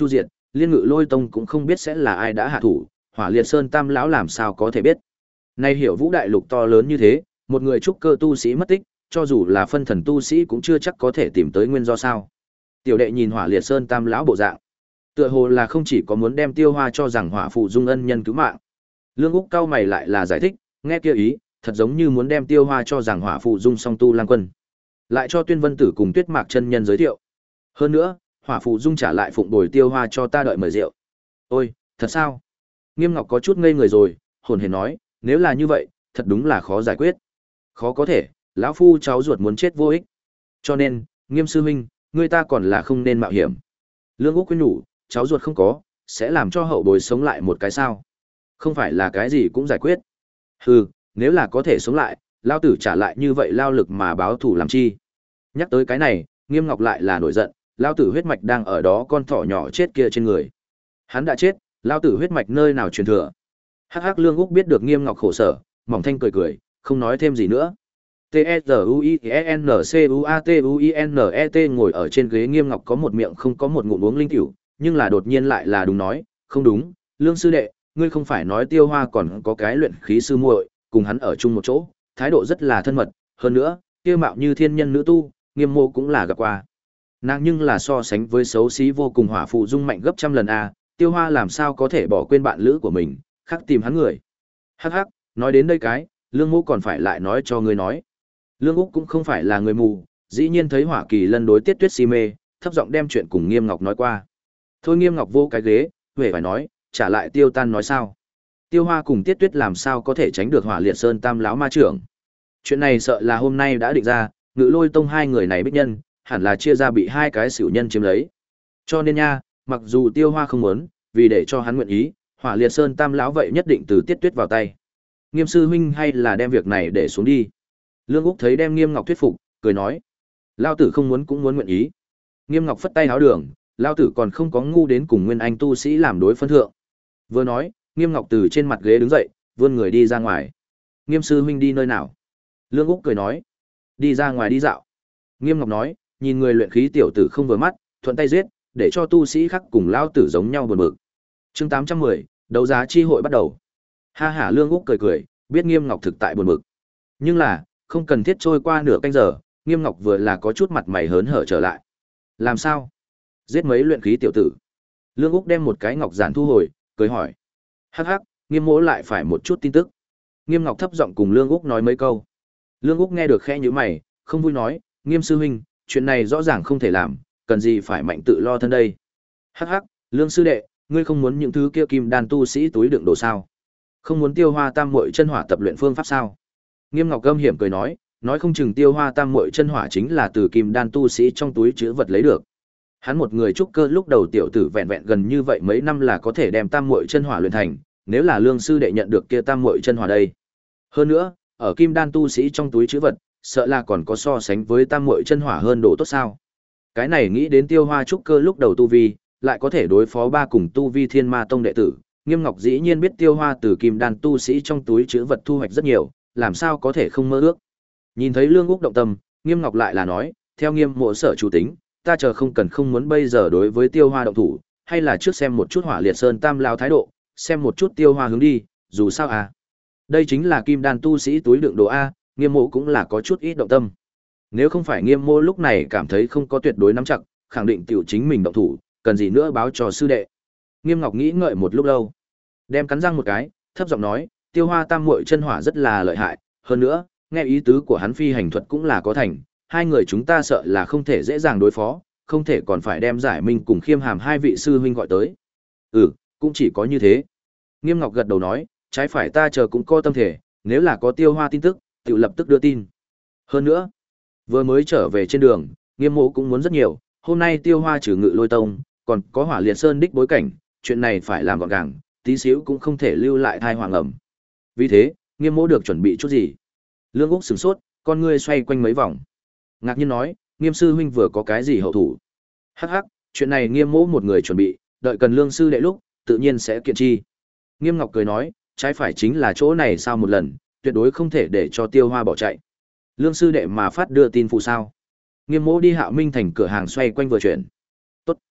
liên Ngự Lôi Tông cũng không biết sẽ là ai đã hạ thủ, Hỏa Liệt Sơn Tam lão làm sao có thể biết. Nay hiểu vũ đại lục to lớn như thế, một người trúc cơ tu sĩ mất tích, cho dù là phân thần tu sĩ cũng chưa chắc có thể tìm tới nguyên do sao. Tiểu đệ nhìn Hỏa Liệt Sơn Tam lão bộ dạng, tựa hồ là không chỉ có muốn đem Tiêu Hoa cho rằng Hỏa Phụ Dung ân nhân cứu mạng. Lương Úc cao mày lại là giải thích, nghe kia ý, thật giống như muốn đem Tiêu Hoa cho rằng Hỏa Phụ Dung song tu lang quân. Lại cho Tuyên Vân Tử cùng Tuyết Mạc chân nhân giới thiệu. Hơn nữa, Hỏa Phụ Dung trả lại phụng bồi Tiêu Hoa cho ta đợi mời rượu. Ôi, thật sao? Nghiêm Ngọc có chút ngây người rồi, hồn hển nói, nếu là như vậy, thật đúng là khó giải quyết. Khó có thể, lão phu cháu ruột muốn chết vô ích. Cho nên, Nghiêm sư huynh, người ta còn là không nên mạo hiểm. Lương Úc khuyên nhủ, cháu ruột không có, sẽ làm cho hậu bối sống lại một cái sao? Không phải là cái gì cũng giải quyết. Hừ, nếu là có thể sống lại, lao tử trả lại như vậy lao lực mà báo thù làm chi? Nhắc tới cái này, Nghiêm Ngọc lại là nổi giận, lao tử huyết mạch đang ở đó con thỏ nhỏ chết kia trên người. Hắn đã chết, lao tử huyết mạch nơi nào truyền thừa? Hắc hắc Lương Úc biết được Nghiêm Ngọc khổ sở, mỏng thanh cười cười, không nói thêm gì nữa. T E Z U I E N C U A T U I N E T ngồi ở trên ghế Nghiêm Ngọc có một miệng không có một ngụm uống linh tiểu, nhưng là đột nhiên lại là đúng nói, không đúng, Lương sư đệ, ngươi không phải nói Tiêu Hoa còn có cái luyện khí sư muội, cùng hắn ở chung một chỗ, thái độ rất là thân mật, hơn nữa, kia mạo như thiên nhân nữ tu, Nghiêm mô cũng là gặp qua. Nàng nhưng là so sánh với xấu xí vô cùng Hỏa Phụ Dung mạnh gấp trăm lần a, Tiêu Hoa làm sao có thể bỏ quên bạn lữ của mình, khắc tìm hắn người. Hắc hắc, nói đến đây cái, Lương Mô còn phải lại nói cho ngươi nói. Lương Úc cũng không phải là người mù, dĩ nhiên thấy Hỏa Kỳ Lân đối Tiết Tuyết si mê, thấp giọng đem chuyện cùng Nghiêm Ngọc nói qua. Thôi Nghiêm Ngọc vô cái ghế, huệ phải nói, trả lại Tiêu Tan nói sao? Tiêu Hoa cùng Tiết Tuyết làm sao có thể tránh được Hỏa Liệt Sơn Tam lão ma trưởng? Chuyện này sợ là hôm nay đã định ra, Ngự Lôi Tông hai người này bích nhân, hẳn là chia ra bị hai cái xỉu nhân chiếm lấy. Cho nên nha, mặc dù Tiêu Hoa không muốn, vì để cho hắn nguyện ý, Hỏa Liệt Sơn Tam lão vậy nhất định từ Tiết Tuyết vào tay. Nghiêm sư huynh hay là đem việc này để xuống đi. Lương Úc thấy đem Nghiêm Ngọc thuyết phục, cười nói, lao tử không muốn cũng muốn nguyện ý. Nghiêm Ngọc phất tay háo đường, lao tử còn không có ngu đến cùng nguyên anh tu sĩ làm đối phân thượng. Vừa nói, Nghiêm Ngọc từ trên mặt ghế đứng dậy, vươn người đi ra ngoài. Nghiêm sư huynh đi nơi nào? Lương Úc cười nói, đi ra ngoài đi dạo. Nghiêm Ngọc nói, nhìn người luyện khí tiểu tử không vừa mắt, thuận tay giết, để cho tu sĩ khác cùng lao tử giống nhau buồn bực. Chương tám trăm mười, đấu giá chi hội bắt đầu. Ha hả Lương Úc cười cười, biết Nghiêm Ngọc thực tại buồn bực. Nhưng là, không cần thiết trôi qua nửa canh giờ, Nghiêm Ngọc vừa là có chút mặt mày hớn hở trở lại. Làm sao? Giết mấy luyện khí tiểu tử. Lương Úc đem một cái ngọc giản thu hồi, cười hỏi. Hắc hắc, Nghiêm mỗ lại phải một chút tin tức. Nghiêm Ngọc thấp giọng cùng Lương Úc nói mấy câu. Lương Úc nghe được khẽ nhíu mày, không vui nói, Nghiêm sư huynh, chuyện này rõ ràng không thể làm, cần gì phải mạnh tự lo thân đây. Hắc hắc, Lương sư đệ, ngươi không muốn những thứ kia kim đan tu sĩ túi đựng đồ sao? Không muốn Tiêu Hoa tam muội chân hỏa tập luyện phương pháp sao? Nghiêm Ngọc gâm hiểm cười nói, nói không chừng Tiêu Hoa tam muội chân hỏa chính là từ kim đan tu sĩ trong túi chứa vật lấy được. Hắn một người trúc cơ lúc đầu tiểu tử vẹn vẹn gần như vậy mấy năm là có thể đem tam muội chân hỏa luyện thành, nếu là Lương sư đệ nhận được kia tam muội chân hỏa đây. Hơn nữa, ở kim đan tu sĩ trong túi chứa vật, sợ là còn có so sánh với tam muội chân hỏa hơn đồ tốt sao? Cái này nghĩ đến Tiêu Hoa trúc cơ lúc đầu tu vi, lại có thể đối phó ba cùng tu vi Thiên Ma tông đệ tử, Nghiêm Ngọc dĩ nhiên biết Tiêu Hoa từ kim đan tu sĩ trong túi chứa vật thu hoạch rất nhiều, làm sao có thể không mơ ước. Nhìn thấy Lương Úc động tâm, Nghiêm Ngọc lại là nói, theo Nghiêm mộ sở chủ tính, ta chờ không cần không muốn bây giờ đối với Tiêu Hoa động thủ, hay là trước xem một chút Hỏa Liệt Sơn Tam lao thái độ, xem một chút Tiêu Hoa hướng đi, dù sao à. Đây chính là kim đan tu sĩ túi đựng đồ a, Nghiêm mộ cũng là có chút ít động tâm. Nếu không phải Nghiêm mộ lúc này cảm thấy không có tuyệt đối nắm chặt, khẳng định tiểu chính mình động thủ, cần gì nữa báo cho sư đệ. Nghiêm Ngọc nghĩ ngợi một lúc lâu, đem cắn răng một cái, thấp giọng nói, Tiêu Hoa tam muội chân hỏa rất là lợi hại, hơn nữa, nghe ý tứ của hắn phi hành thuật cũng là có thành, hai người chúng ta sợ là không thể dễ dàng đối phó, không thể còn phải đem Giải Minh cùng Khiêm Hàm hai vị sư huynh gọi tới. Ừ, cũng chỉ có như thế. Nghiêm Ngọc gật đầu nói, trái phải ta chờ cũng có tâm thể, nếu là có Tiêu Hoa tin tức, tự lập tức đưa tin. Hơn nữa, vừa mới trở về trên đường, Nghiêm Mộ cũng muốn rất nhiều, hôm nay Tiêu Hoa trừ Ngự Lôi Tông, còn có Hỏa Liệt Sơn đích bối cảnh, chuyện này phải làm gọn gàng, tí xíu cũng không thể lưu lại thai hoàng ẩm. Vì thế, Nghiêm Mộ được chuẩn bị chút gì? Lương Úc sửng sốt, con ngươi xoay quanh mấy vòng. Ngạc nhiên nói, Nghiêm sư huynh vừa có cái gì hậu thủ? Hắc hắc, chuyện này Nghiêm Mộ một người chuẩn bị, đợi cần Lương sư đệ lúc, tự nhiên sẽ kiện chi. Nghiêm Ngọc cười nói, trái phải chính là chỗ này sao một lần, tuyệt đối không thể để cho Tiêu Hoa bỏ chạy. Lương sư đệ mà phát đưa tin phụ sao? Nghiêm Mộ đi Hạo Minh thành cửa hàng xoay quanh vừa chuyển. Tốt.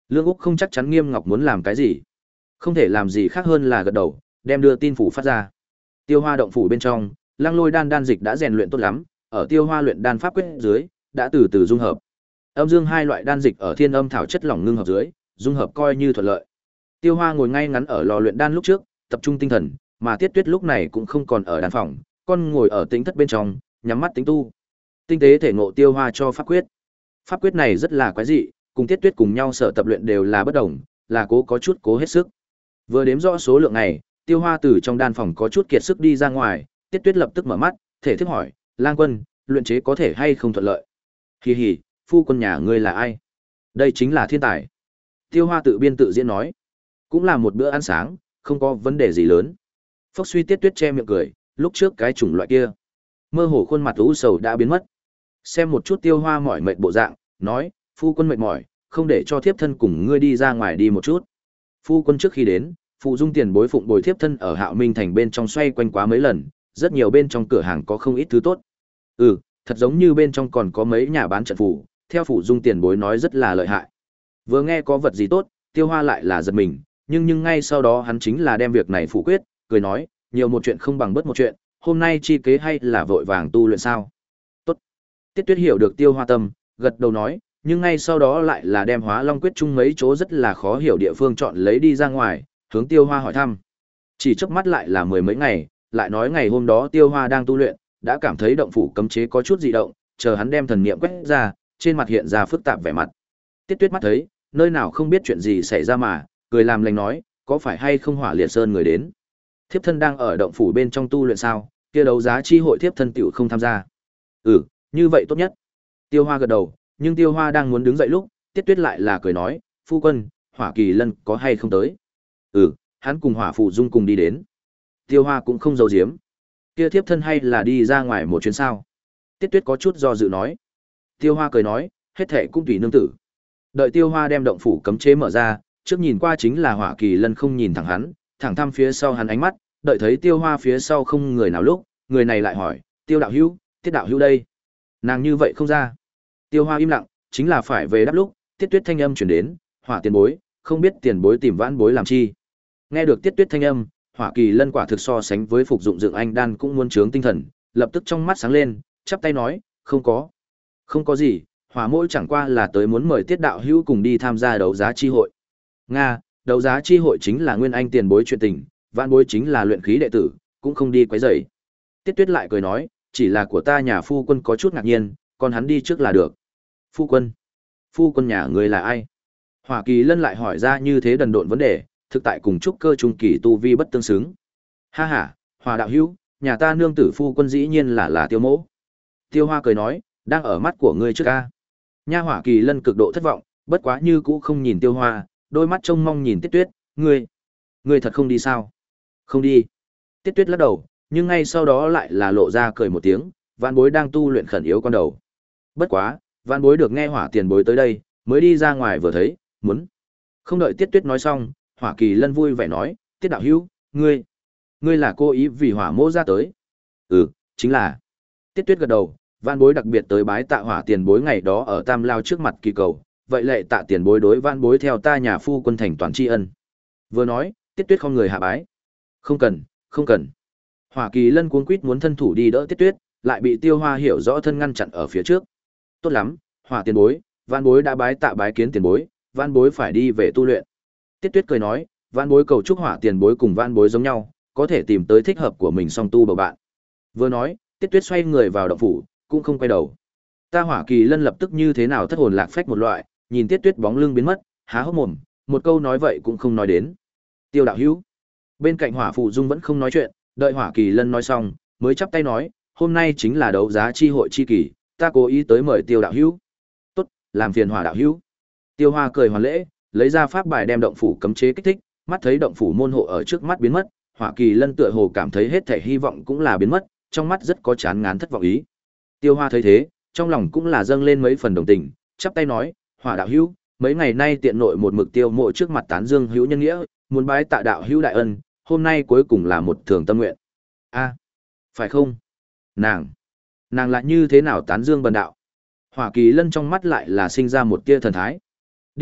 Lương Úc không chắc chắn Nghiêm Ngọc muốn làm cái gì. Không thể làm gì khác hơn là gật đầu, đem đưa tin phủ phát ra. Tiêu Hoa động phủ bên trong, Lăng Lôi đan đan dịch đã rèn luyện tốt lắm, ở Tiêu Hoa luyện đan pháp quyết dưới, đã từ từ dung hợp. Âm dương hai loại đan dịch ở thiên âm thảo chất lỏng ngưng hợp dưới, dung hợp coi như thuận lợi. Tiêu Hoa ngồi ngay ngắn ở lò luyện đan lúc trước, tập trung tinh thần, mà Tiết Tuyết lúc này cũng không còn ở đan phòng, con ngồi ở tĩnh thất bên trong, nhắm mắt tính tu. Tinh tế thể ngộ Tiêu Hoa cho pháp quyết. Pháp quyết này rất là quái dị, cùng Tiết Tuyết cùng nhau sở tập luyện đều là bất đồng, là cố có chút cố hết sức. Vừa đếm rõ số lượng này, Tiêu Hoa từ trong đan phòng có chút kiệt sức đi ra ngoài, Tiết Tuyết lập tức mở mắt, thể thức hỏi, "Lang Quân, luyện chế có thể hay không thuận lợi?" "Hì hì, phu quân nhà ngươi là ai?" "Đây chính là thiên tài." Tiêu Hoa tự biên tự diễn nói, "Cũng là một bữa ăn sáng, không có vấn đề gì lớn." Phốc suy Tiết Tuyết che miệng cười, lúc trước cái chủng loại kia, mơ hồ khuôn mặt u sầu đã biến mất. Xem một chút Tiêu Hoa mỏi mệt bộ dạng, nói, "Phu quân mệt mỏi, không để cho thiếp thân cùng ngươi đi ra ngoài đi một chút." Phu quân trước khi đến, phụ dung tiền bối phụng bồi thiếp thân ở Hạo Minh thành bên trong xoay quanh quá mấy lần, rất nhiều bên trong cửa hàng có không ít thứ tốt. Ừ, thật giống như bên trong còn có mấy nhà bán trận phù, theo phụ dung tiền bối nói rất là lợi hại. Vừa nghe có vật gì tốt, Tiêu Hoa lại là giật mình, nhưng nhưng ngay sau đó hắn chính là đem việc này phủ quyết, cười nói, nhiều một chuyện không bằng bất một chuyện, hôm nay chi kế hay là vội vàng tu luyện sao? Tốt. Tiết Tuyết hiểu được Tiêu Hoa tâm, gật đầu nói, nhưng ngay sau đó lại là đem Hóa Long quyết chung mấy chỗ rất là khó hiểu địa phương chọn lấy đi ra ngoài, hướng Tiêu Hoa hỏi thăm. Chỉ chớp mắt lại là mười mấy ngày, lại nói ngày hôm đó Tiêu Hoa đang tu luyện, đã cảm thấy động phủ cấm chế có chút dị động, chờ hắn đem thần niệm quét ra, trên mặt hiện ra phức tạp vẻ mặt. Tiết Tuyết mắt thấy, nơi nào không biết chuyện gì xảy ra mà, cười làm lành nói, có phải hay không Hỏa Liệt Sơn người đến? Thiếp thân đang ở động phủ bên trong tu luyện sao? Kia đấu giá chi hội thiếp thân tiểu không tham gia. Ừ, như vậy tốt nhất. Tiêu Hoa gật đầu, nhưng Tiêu Hoa đang muốn đứng dậy lúc, Tiết Tuyết lại là cười nói, phu quân, Hỏa Kỳ Lân có hay không tới? Ừ, hắn cùng Hỏa Phụ Dung cùng đi đến. Tiêu Hoa cũng không giấu giếm. Kia thiếp thân hay là đi ra ngoài một chuyến sao? Tiết Tuyết có chút do dự nói. Tiêu Hoa cười nói, hết thệ cũng tùy nương tử. Đợi Tiêu Hoa đem động phủ cấm chế mở ra, trước nhìn qua chính là Hỏa Kỳ Lân không nhìn thẳng hắn, thẳng thăm phía sau hắn ánh mắt, đợi thấy Tiêu Hoa phía sau không người nào lúc, người này lại hỏi, Tiêu đạo hữu, Tiết đạo hữu đây. Nàng như vậy không ra. Tiêu Hoa im lặng, chính là phải về đáp lúc, Tiết Tuyết thanh âm chuyển đến, Hỏa tiền bối, không biết tiền bối tìm vãn bối làm chi. Nghe được Tiết Tuyết thanh âm, Hỏa Kỳ Lân quả thực so sánh với phục dụng dựng anh đan cũng muốn trướng tinh thần, lập tức trong mắt sáng lên, chắp tay nói, không có. Không có gì, Hỏa môi chẳng qua là tới muốn mời Tiết đạo hữu cùng đi tham gia đấu giá chi hội. Nga, đấu giá chi hội chính là nguyên anh tiền bối chuyện tình, vãn bối chính là luyện khí đệ tử, cũng không đi quấy rầy. Tiết Tuyết lại cười nói, chỉ là của ta nhà phu quân có chút ngạc nhiên, còn hắn đi trước là được. Phu quân? Phu quân nhà người là ai? Hỏa Kỳ Lân lại hỏi ra như thế đần độn vấn đề, thực tại cùng trúc cơ trung kỳ tu vi bất tương xứng. Ha ha, Hỏa đạo hữu, nhà ta nương tử phu quân dĩ nhiên là là Tiêu mỗ. Tiêu Hoa cười nói, đang ở mắt của ngươi trước ca. Nha Hỏa Kỳ Lân cực độ thất vọng, bất quá như cũ không nhìn Tiêu Hoa, đôi mắt trông mong nhìn Tiết Tuyết, ngươi, ngươi thật không đi sao? Không đi. Tiết Tuyết lắc đầu, nhưng ngay sau đó lại là lộ ra cười một tiếng, vạn bối đang tu luyện khẩn yếu con đầu. Bất quá, vạn bối được nghe Hỏa tiền bối tới đây, mới đi ra ngoài vừa thấy, muốn. Không đợi Tiết Tuyết nói xong, Hỏa Kỳ Lân vui vẻ nói, Tiết đạo hữu, ngươi, ngươi là cố ý vì Hỏa mỗ ra tới. Ừ, chính là. Tiết Tuyết gật đầu, vạn bối đặc biệt tới bái tạ Hỏa tiền bối ngày đó ở Tam Lao trước mặt kỳ cầu, vậy lệ tạ tiền bối đối vạn bối theo ta nhà phu quân thành toàn tri ân. Vừa nói, Tiết Tuyết không người hạ bái. Không cần, không cần. Hỏa Kỳ Lân cuống quýt muốn thân thủ đi đỡ Tiết Tuyết, lại bị Tiêu Hoa hiểu rõ thân ngăn chặn ở phía trước. Tốt lắm, Hỏa tiền bối, vạn bối đã bái tạ bái kiến tiền bối, vạn bối phải đi về tu luyện. Tiết Tuyết cười nói, vạn bối cầu chúc Hỏa tiền bối cùng vạn bối giống nhau, có thể tìm tới thích hợp của mình song tu bầu bạn. Vừa nói, Tiết Tuyết xoay người vào động phủ, cũng không quay đầu. Ta Hỏa Kỳ Lân lập tức như thế nào thất hồn lạc phách một loại, nhìn Tiết Tuyết bóng lưng biến mất, há hốc mồm, một câu nói vậy cũng không nói đến. Tiêu đạo hữu. Bên cạnh Hỏa Phụ Dung vẫn không nói chuyện, đợi Hỏa Kỳ Lân nói xong, mới chắp tay nói, hôm nay chính là đấu giá chi hội chi kỳ, ta cố ý tới mời Tiêu đạo hữu. Tốt, làm phiền Hỏa đạo hữu. Tiêu Hoa cười hoàn lễ, lấy ra pháp bài đem động phủ cấm chế kích thích, mắt thấy động phủ môn hộ ở trước mắt biến mất, Hỏa Kỳ Lân tựa hồ cảm thấy hết thảy hy vọng cũng là biến mất, trong mắt rất có chán ngán thất vọng ý. Tiêu Hoa thấy thế, trong lòng cũng là dâng lên mấy phần đồng tình, chắp tay nói, Hỏa đạo hữu, mấy ngày nay tiện nội một mực Tiêu mộ trước mặt tán dương hữu nhân nghĩa, muốn bái tạ đạo hữu đại ân, hôm nay cuối cùng là một thường tâm nguyện. A, phải không? Nàng, nàng lại như thế nào tán dương bần đạo? Hỏa Kỳ Lân trong mắt lại là sinh ra một tia thần thái. Đi,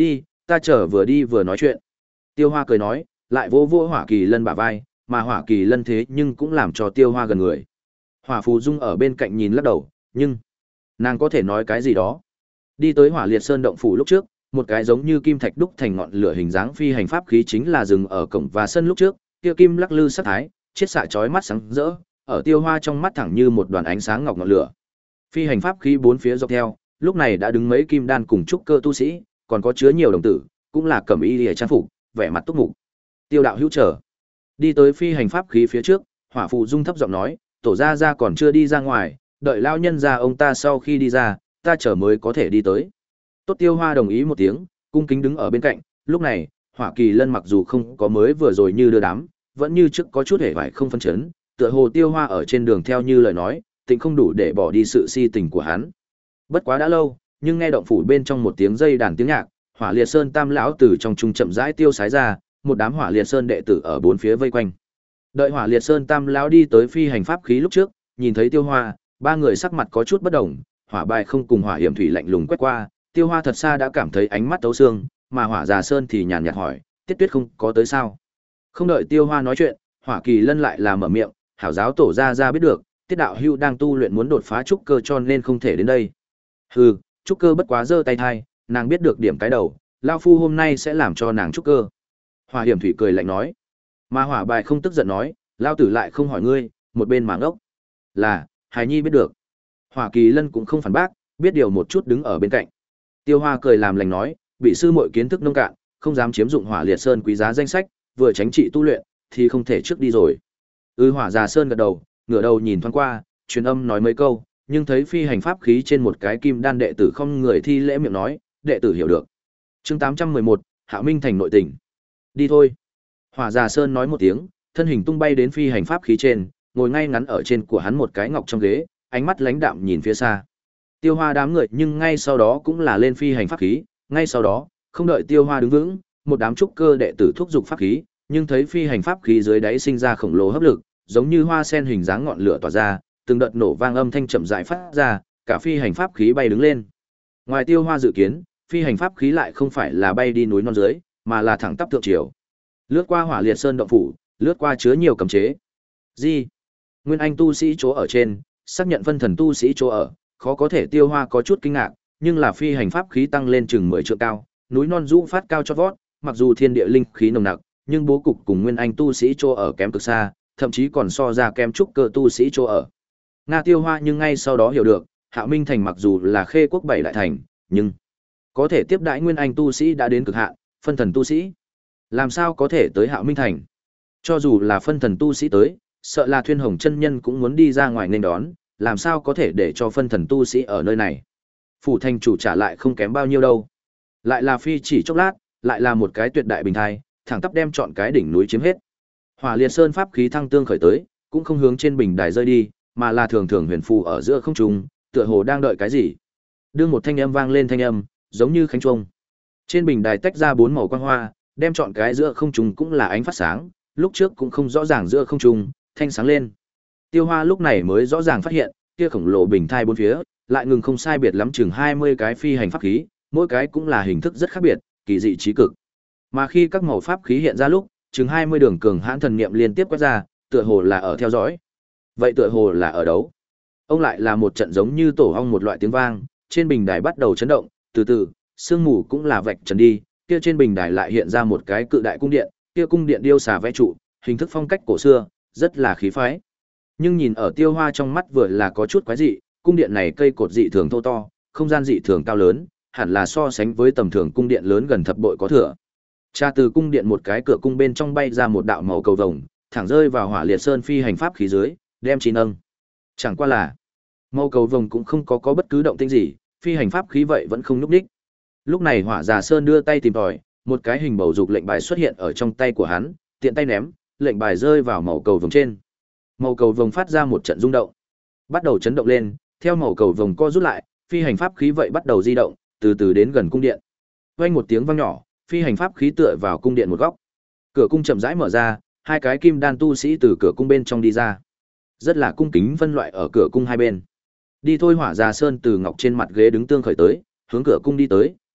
ta chờ vừa đi vừa nói chuyện. Tiêu Hoa cười nói, lại vỗ vỗ Hỏa Kỳ Lân bả vai, mà Hỏa Kỳ Lân thế nhưng cũng làm cho Tiêu Hoa gần người. Hỏa Phù Dung ở bên cạnh nhìn lắc đầu, nhưng nàng có thể nói cái gì đó. Đi tới Hỏa Liệt Sơn động phủ lúc trước, một cái giống như kim thạch đúc thành ngọn lửa hình dáng phi hành pháp khí chính là dừng ở cổng và sân lúc trước, kia kim lắc lư sắc thái, chiết xạ chói mắt sáng rỡ, ở Tiêu Hoa trong mắt thẳng như một đoàn ánh sáng ngọc ngọn lửa. Phi hành pháp khí bốn phía dọc theo, lúc này đã đứng mấy kim đan cùng trúc cơ tu sĩ, còn có chứa nhiều đồng tử, cũng là cẩm y liễu trang phục, vẻ mặt túc mục. Tiêu đạo hữu trở. Đi tới phi hành pháp khí phía trước, Hỏa Phù Dung thấp giọng nói, tổ gia gia còn chưa đi ra ngoài, đợi lao nhân gia ông ta sau khi đi ra, ta chờ mới có thể đi tới. Tốt Tiêu Hoa đồng ý một tiếng, cung kính đứng ở bên cạnh, lúc này, Hỏa Kỳ Lân mặc dù không có mới vừa rồi như đưa đám, vẫn như trước có chút hề vải không phân chấn, tựa hồ Tiêu Hoa ở trên đường theo như lời nói, tình không đủ để bỏ đi sự si tình của hắn. Bất quá đã lâu, nhưng nghe động phủ bên trong một tiếng dây đàn tiếng nhạc, Hỏa Liệt Sơn Tam lão từ trong trung chậm rãi tiêu sái ra, một đám Hỏa Liệt Sơn đệ tử ở bốn phía vây quanh. Đợi Hỏa Liệt Sơn Tam lão đi tới phi hành pháp khí lúc trước, nhìn thấy Tiêu Hoa, ba người sắc mặt có chút bất đồng, Hỏa Bài không cùng Hỏa Hiểm Thủy lạnh lùng quét qua, Tiêu Hoa thật xa đã cảm thấy ánh mắt tấu xương, mà Hỏa Già Sơn thì nhàn nhạt hỏi, Tiết Tuyết không có tới sao? Không đợi Tiêu Hoa nói chuyện, Hỏa Kỳ Lân lại là mở miệng, hảo giáo tổ gia gia biết được, Tiết đạo hưu đang tu luyện muốn đột phá trúc cơ cho nên không thể đến đây. Hừ, trúc cơ bất quá giơ tay thai, nàng biết được điểm cái đầu, lao phu hôm nay sẽ làm cho nàng trúc cơ. Hỏa Hiểm Thủy cười lạnh nói. Mà Hỏa Bài không tức giận nói, lao tử lại không hỏi ngươi, một bên mảng ốc. Là, Hải Nhi biết được. Hỏa Kỳ Lân cũng không phản bác, biết điều một chút đứng ở bên cạnh. Tiêu Hoa cười làm lành nói, bị sư muội kiến thức nông cạn, không dám chiếm dụng Hỏa Liệt Sơn quý giá danh sách, vừa tránh trị tu luyện, thì không thể trước đi rồi. Ư Hỏa Già Sơn gật đầu, ngửa đầu nhìn thoáng qua, truyền âm nói mấy câu, nhưng thấy phi hành pháp khí trên một cái kim đan đệ tử không người thi lễ miệng nói, đệ tử hiểu được. Chương tám trăm mười một, Hạo Minh thành nội tình. Đi thôi. Hỏa Già Sơn nói một tiếng, thân hình tung bay đến phi hành pháp khí trên, ngồi ngay ngắn ở trên của hắn một cái ngọc trong ghế, ánh mắt lãnh đạm nhìn phía xa. Tiêu Hoa đám người nhưng ngay sau đó cũng là lên phi hành pháp khí, ngay sau đó, không đợi Tiêu Hoa đứng vững, một đám trúc cơ đệ tử thúc giục pháp khí, nhưng thấy phi hành pháp khí dưới đáy sinh ra khổng lồ hấp lực, giống như hoa sen hình dáng ngọn lửa tỏa ra, từng đợt nổ vang âm thanh chậm rãi phát ra, cả phi hành pháp khí bay đứng lên. Ngoài Tiêu Hoa dự kiến, phi hành pháp khí lại không phải là bay đi núi non dưới, mà là thẳng tắp thượng triều. Lướt qua Hỏa Liệt Sơn động phủ, lướt qua chứa nhiều cấm chế. Gì? Nguyên Anh tu sĩ chỗ ở trên, xác nhận phân thần tu sĩ chỗ ở, khó có thể Tiêu Hoa có chút kinh ngạc, nhưng là phi hành pháp khí tăng lên chừng mười trượng cao, núi non rũ phát cao chót vót, mặc dù thiên địa linh khí nồng nặc, nhưng bố cục cùng Nguyên Anh tu sĩ chỗ ở kém cực xa, thậm chí còn so ra kém trúc cơ tu sĩ chỗ ở. Nga Tiêu Hoa nhưng ngay sau đó hiểu được, Hạo Minh thành mặc dù là khê quốc bảy đại thành, nhưng có thể tiếp đãi Nguyên Anh tu sĩ đã đến cực hạn, phân thần tu sĩ làm sao có thể tới Hạo Minh thành? Cho dù là phân thần tu sĩ tới, sợ là Thuyên Hồng chân nhân cũng muốn đi ra ngoài nên đón, làm sao có thể để cho phân thần tu sĩ ở nơi này? Phủ thành chủ trả lại không kém bao nhiêu đâu. Lại là phi chỉ chốc lát, lại là một cái tuyệt đại bình thai, thẳng tắp đem chọn cái đỉnh núi chiếm hết. Hỏa Liệt Sơn pháp khí thăng tương khởi tới, cũng không hướng trên bình đài rơi đi, mà là thường thường huyền phù ở giữa không trung, tựa hồ đang đợi cái gì. Đương một thanh âm vang lên thanh âm, giống như khánh trung. Trên bình đài tách ra bốn màu quang hoa, đem chọn cái giữa không trung cũng là ánh phát sáng, lúc trước cũng không rõ ràng giữa không trung, thanh sáng lên. Tiêu Hoa lúc này mới rõ ràng phát hiện, kia khổng lồ bình thai bốn phía, lại ngừng không sai biệt lắm chừng hai mươi cái phi hành pháp khí, mỗi cái cũng là hình thức rất khác biệt, kỳ dị trí cực. Mà khi các màu pháp khí hiện ra lúc, chừng hai mươi đường cường hãn thần niệm liên tiếp quét ra, tựa hồ là ở theo dõi. Vậy tựa hồ là ở đấu. Ông lại là một trận giống như tổ ong một loại tiếng vang, trên bình đài bắt đầu chấn động, từ từ, sương mù cũng là vạch trần đi, kia trên bình đài lại hiện ra một cái cự đại cung điện, kia cung điện điêu xà vẽ trụ, hình thức phong cách cổ xưa, rất là khí phái. Nhưng nhìn ở Tiêu Hoa trong mắt vừa là có chút quái dị, cung điện này cây cột dị thường thô to, không gian dị thường cao lớn, hẳn là so sánh với tầm thường cung điện lớn gần thập bội có thừa. Cha từ cung điện một cái cửa cung bên trong bay ra một đạo màu cầu vồng, thẳng rơi vào Hỏa Liệt Sơn phi hành pháp khí dưới, đem chín nâng. Chẳng qua là, màu cầu vồng cũng không có có bất cứ động tĩnh gì, phi hành pháp khí vậy vẫn không nhúc nhích. Lúc này Hỏa Già Sơn đưa tay tìm tòi, một cái hình bầu dục lệnh bài xuất hiện ở trong tay của hắn, tiện tay ném, lệnh bài rơi vào màu cầu vồng trên. Màu cầu vồng phát ra một trận rung động, bắt đầu chấn động lên, theo màu cầu vồng co rút lại, phi hành pháp khí vậy bắt đầu di động, từ từ đến gần cung điện. Vang một tiếng vang nhỏ, phi hành pháp khí tựa vào cung điện một góc. Cửa cung chậm rãi mở ra, hai cái kim đan tu sĩ từ cửa cung bên trong đi ra. Rất là cung kính phân loại ở cửa cung hai bên. Đi thôi. Hỏa Già Sơn từ ngọc trên mặt ghế đứng tương khởi tới, hướng cửa cung đi tới,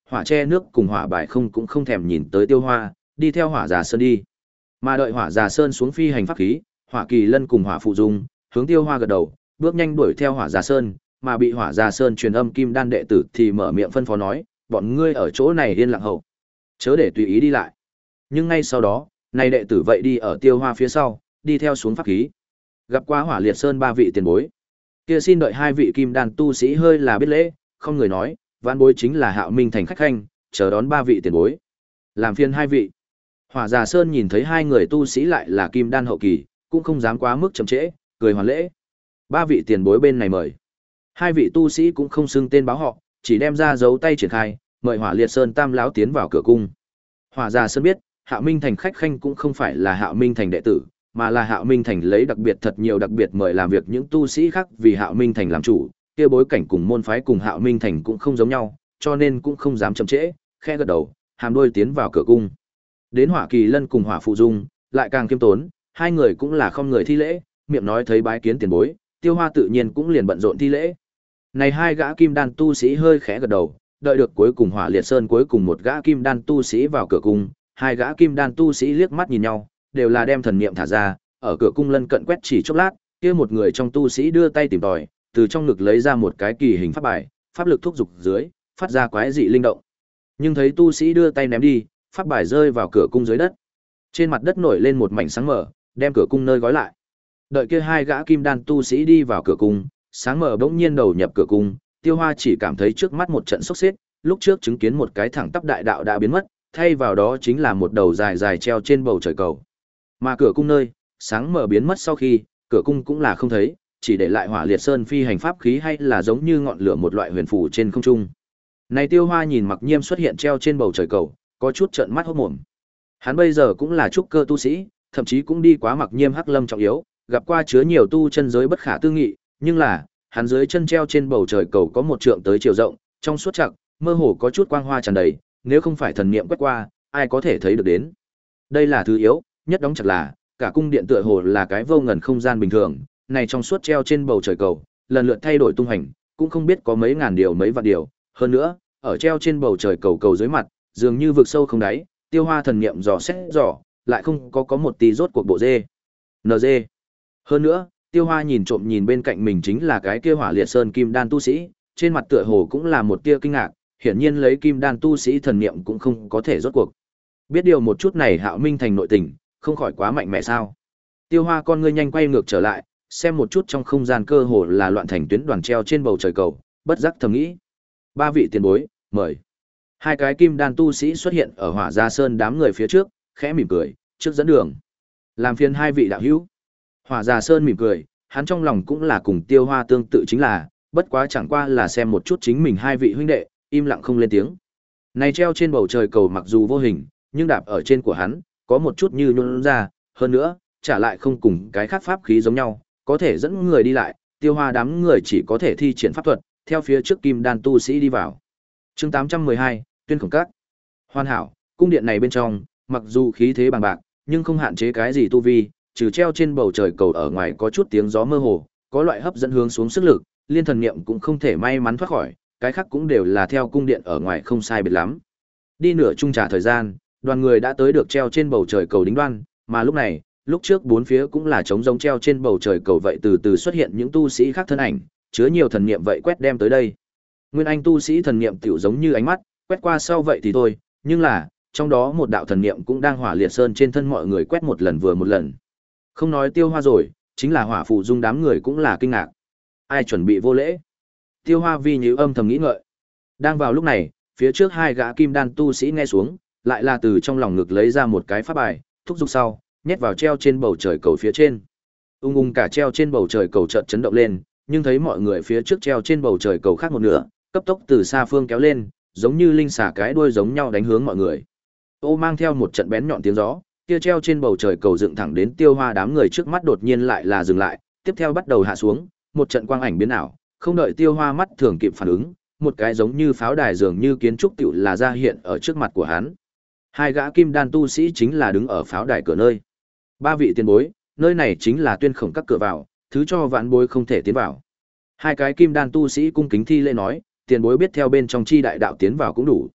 hỏa che nước cùng hỏa bài không cũng không thèm nhìn tới Tiêu Hoa, đi theo Hỏa Già Sơn đi. Mà đợi Hỏa Già Sơn xuống phi hành pháp khí, Hỏa Kỳ Lân cùng Hỏa Phụ Dung, hướng Tiêu Hoa gật đầu, bước nhanh đuổi theo Hỏa Già Sơn, mà bị Hỏa Già Sơn truyền âm kim đan đệ tử thì mở miệng phân phó nói, bọn ngươi ở chỗ này yên lặng hậu, chớ để tùy ý đi lại. Nhưng ngay sau đó, này đệ tử vậy đi ở Tiêu Hoa phía sau, đi theo xuống pháp khí. Gặp qua Hỏa Liệt Sơn ba vị tiền bối. Kia xin đợi hai vị kim đan tu sĩ hơi là biết lễ, không người nói, vãn bối chính là Hạo Minh thành khách khanh, chờ đón ba vị tiền bối. Làm phiền hai vị. Hỏa Già Sơn nhìn thấy hai người tu sĩ lại là kim đan hậu kỳ, cũng không dám quá mức chậm trễ, cười hoàn lễ. Ba vị tiền bối bên này mời. Hai vị tu sĩ cũng không xưng tên báo họ, chỉ đem ra dấu tay triển khai, mời Hỏa Liệt Sơn tam lão tiến vào cửa cung. Hỏa Già Sơn biết, Hạo Minh thành khách khanh cũng không phải là Hạo Minh thành đệ tử, mà là Hạo Minh thành lấy đặc biệt thật nhiều đặc biệt mời làm việc những tu sĩ khác vì Hạo Minh thành làm chủ, kia bối cảnh cùng môn phái cùng Hạo Minh thành cũng không giống nhau, cho nên cũng không dám chậm trễ, khẽ gật đầu, hàm đôi tiến vào cửa cung. Đến Hỏa Kỳ Lân cùng Hỏa Phụ Dung, lại càng kiêm tốn, hai người cũng là không người thi lễ, miệng nói thấy bái kiến tiền bối, Tiêu Hoa tự nhiên cũng liền bận rộn thi lễ. Này hai gã kim đan tu sĩ hơi khẽ gật đầu, đợi được cuối cùng Hỏa Liệt Sơn cuối cùng một gã kim đan tu sĩ vào cửa cung, hai gã kim đan tu sĩ liếc mắt nhìn nhau, đều là đem thần niệm thả ra, ở cửa cung lân cận quét chỉ chốc lát, kia một người trong tu sĩ đưa tay tìm tòi, từ trong ngực lấy ra một cái kỳ hình pháp bài, pháp lực thúc dục dưới, phát ra quái dị linh động. Nhưng thấy tu sĩ đưa tay ném đi, pháp bài rơi vào cửa cung dưới đất. Trên mặt đất nổi lên một mảnh sáng mở, đem cửa cung nơi gói lại. Đợi kia hai gã kim đan tu sĩ đi vào cửa cung, sáng mở bỗng nhiên đầu nhập cửa cung, Tiêu Hoa chỉ cảm thấy trước mắt một trận sốc xếp, lúc trước chứng kiến một cái thẳng tắp đại đạo đã biến mất, thay vào đó chính là một đầu dài dài treo trên bầu trời cầu. Mà cửa cung nơi, sáng mở biến mất sau khi, cửa cung cũng là không thấy, chỉ để lại Hỏa Liệt Sơn phi hành pháp khí hay là giống như ngọn lửa một loại huyền phù trên không trung. Này Tiêu Hoa nhìn Mặc Nhiêm xuất hiện treo trên bầu trời cầu, có chút trợn mắt hốt mồm. Hắn bây giờ cũng là trúc cơ tu sĩ, thậm chí cũng đi quá Mặc Nhiêm Hắc Lâm trọng yếu, gặp qua chứa nhiều tu chân giới bất khả tư nghị, nhưng là, hắn dưới chân treo trên bầu trời cầu có một trượng tới chiều rộng, trong suốt chặt, mơ hồ có chút quang hoa tràn đầy, nếu không phải thần niệm quét qua, ai có thể thấy được đến. Đây là thứ yếu, nhất đóng chặt là, cả cung điện tựa hồ là cái vô ngần không gian bình thường, này trong suốt treo trên bầu trời cầu, lần lượt thay đổi tung hành, cũng không biết có mấy ngàn điều mấy vạn điều, hơn nữa, ở treo trên bầu trời cầu cầu dưới mặt, dường như vực sâu không đáy, Tiêu Hoa thần niệm dò xét dò, lại không có có một tí rốt cuộc bộ dê. en giê. Hơn nữa, Tiêu Hoa nhìn trộm nhìn bên cạnh mình chính là cái kia Hỏa Liệt Sơn kim đan tu sĩ, trên mặt tựa hồ cũng là một tia kinh ngạc, hiển nhiên lấy kim đan tu sĩ thần niệm cũng không có thể rốt cuộc. Biết điều một chút này Hạo Minh thành nội tình, không khỏi quá mạnh mẽ sao? Tiêu Hoa con ngươi nhanh quay ngược trở lại, xem một chút trong không gian cơ hồ là loạn thành tuyến đoàn treo trên bầu trời cầu, bất giác thầm nghĩ. Ba vị tiền bối, mời. Hai cái kim đan tu sĩ xuất hiện ở Hỏa Gia Sơn đám người phía trước, khẽ mỉm cười, trước dẫn đường. Làm phiền hai vị đạo hữu. Hỏa Già Sơn mỉm cười, hắn trong lòng cũng là cùng Tiêu Hoa tương tự chính là, bất quá chẳng qua là xem một chút chính mình hai vị huynh đệ, im lặng không lên tiếng. Này treo trên bầu trời cầu mặc dù vô hình, nhưng đạp ở trên của hắn, có một chút như nhún ra, hơn nữa, trả lại không cùng cái khác pháp khí giống nhau, có thể dẫn người đi lại, Tiêu Hoa đám người chỉ có thể thi triển pháp thuật, theo phía trước kim đan tu sĩ đi vào. Chương tám trăm mười hai, Tuyên Khổng Các. Hoàn hảo, cung điện này bên trong, mặc dù khí thế bằng bạc, nhưng không hạn chế cái gì tu vi, trừ treo trên bầu trời cầu ở ngoài có chút tiếng gió mơ hồ, có loại hấp dẫn hướng xuống sức lực, liên thần niệm cũng không thể may mắn thoát khỏi, cái khác cũng đều là theo cung điện ở ngoài không sai biệt lắm. Đi nửa chung trả thời gian, đoàn người đã tới được treo trên bầu trời cầu đính đoan, mà lúc này, lúc trước bốn phía cũng là trống rỗng treo trên bầu trời cầu vậy từ từ xuất hiện những tu sĩ khác thân ảnh, chứa nhiều thần niệm vậy quét đem tới đây. Nguyên anh tu sĩ thần niệm tiểu giống như ánh mắt, quét qua sau vậy thì thôi, nhưng là, trong đó một đạo thần niệm cũng đang Hỏa Liệt Sơn trên thân mọi người quét một lần vừa một lần. Không nói Tiêu Hoa rồi, chính là Hỏa Phụ Dung đám người cũng là kinh ngạc. Ai chuẩn bị vô lễ? Tiêu Hoa vi nhíu âm thầm nghĩ ngợi. Đang vào lúc này, phía trước hai gã kim đan tu sĩ nghe xuống, lại là từ trong lòng ngực lấy ra một cái pháp bài, thúc giục sau, nhét vào treo trên bầu trời cầu phía trên. Ung ung cả treo trên bầu trời cầu chợt chấn động lên, nhưng thấy mọi người phía trước treo trên bầu trời cầu khác một nửa, cấp tốc từ xa phương kéo lên, giống như linh xà cái đuôi giống nhau đánh hướng mọi người. Ô mang theo một trận bén nhọn tiếng gió, kia treo trên bầu trời cầu dựng thẳng đến Tiêu Hoa đám người trước mắt đột nhiên lại là dừng lại, tiếp theo bắt đầu hạ xuống, một trận quang ảnh biến ảo, không đợi Tiêu Hoa mắt thường kịp phản ứng, một cái giống như pháo đài dường như kiến trúc tiểu là ra hiện ở trước mặt của hắn. Hai gã kim đan tu sĩ chính là đứng ở pháo đài cửa nơi. Ba vị tiền bối, nơi này chính là Tuyên Khổng Các cửa vào, thứ cho vãn bối không thể tiến vào. Hai cái kim đan tu sĩ cung kính thi lễ nói, tiền bối biết theo bên trong chi đại đạo tiến vào cũng đủ.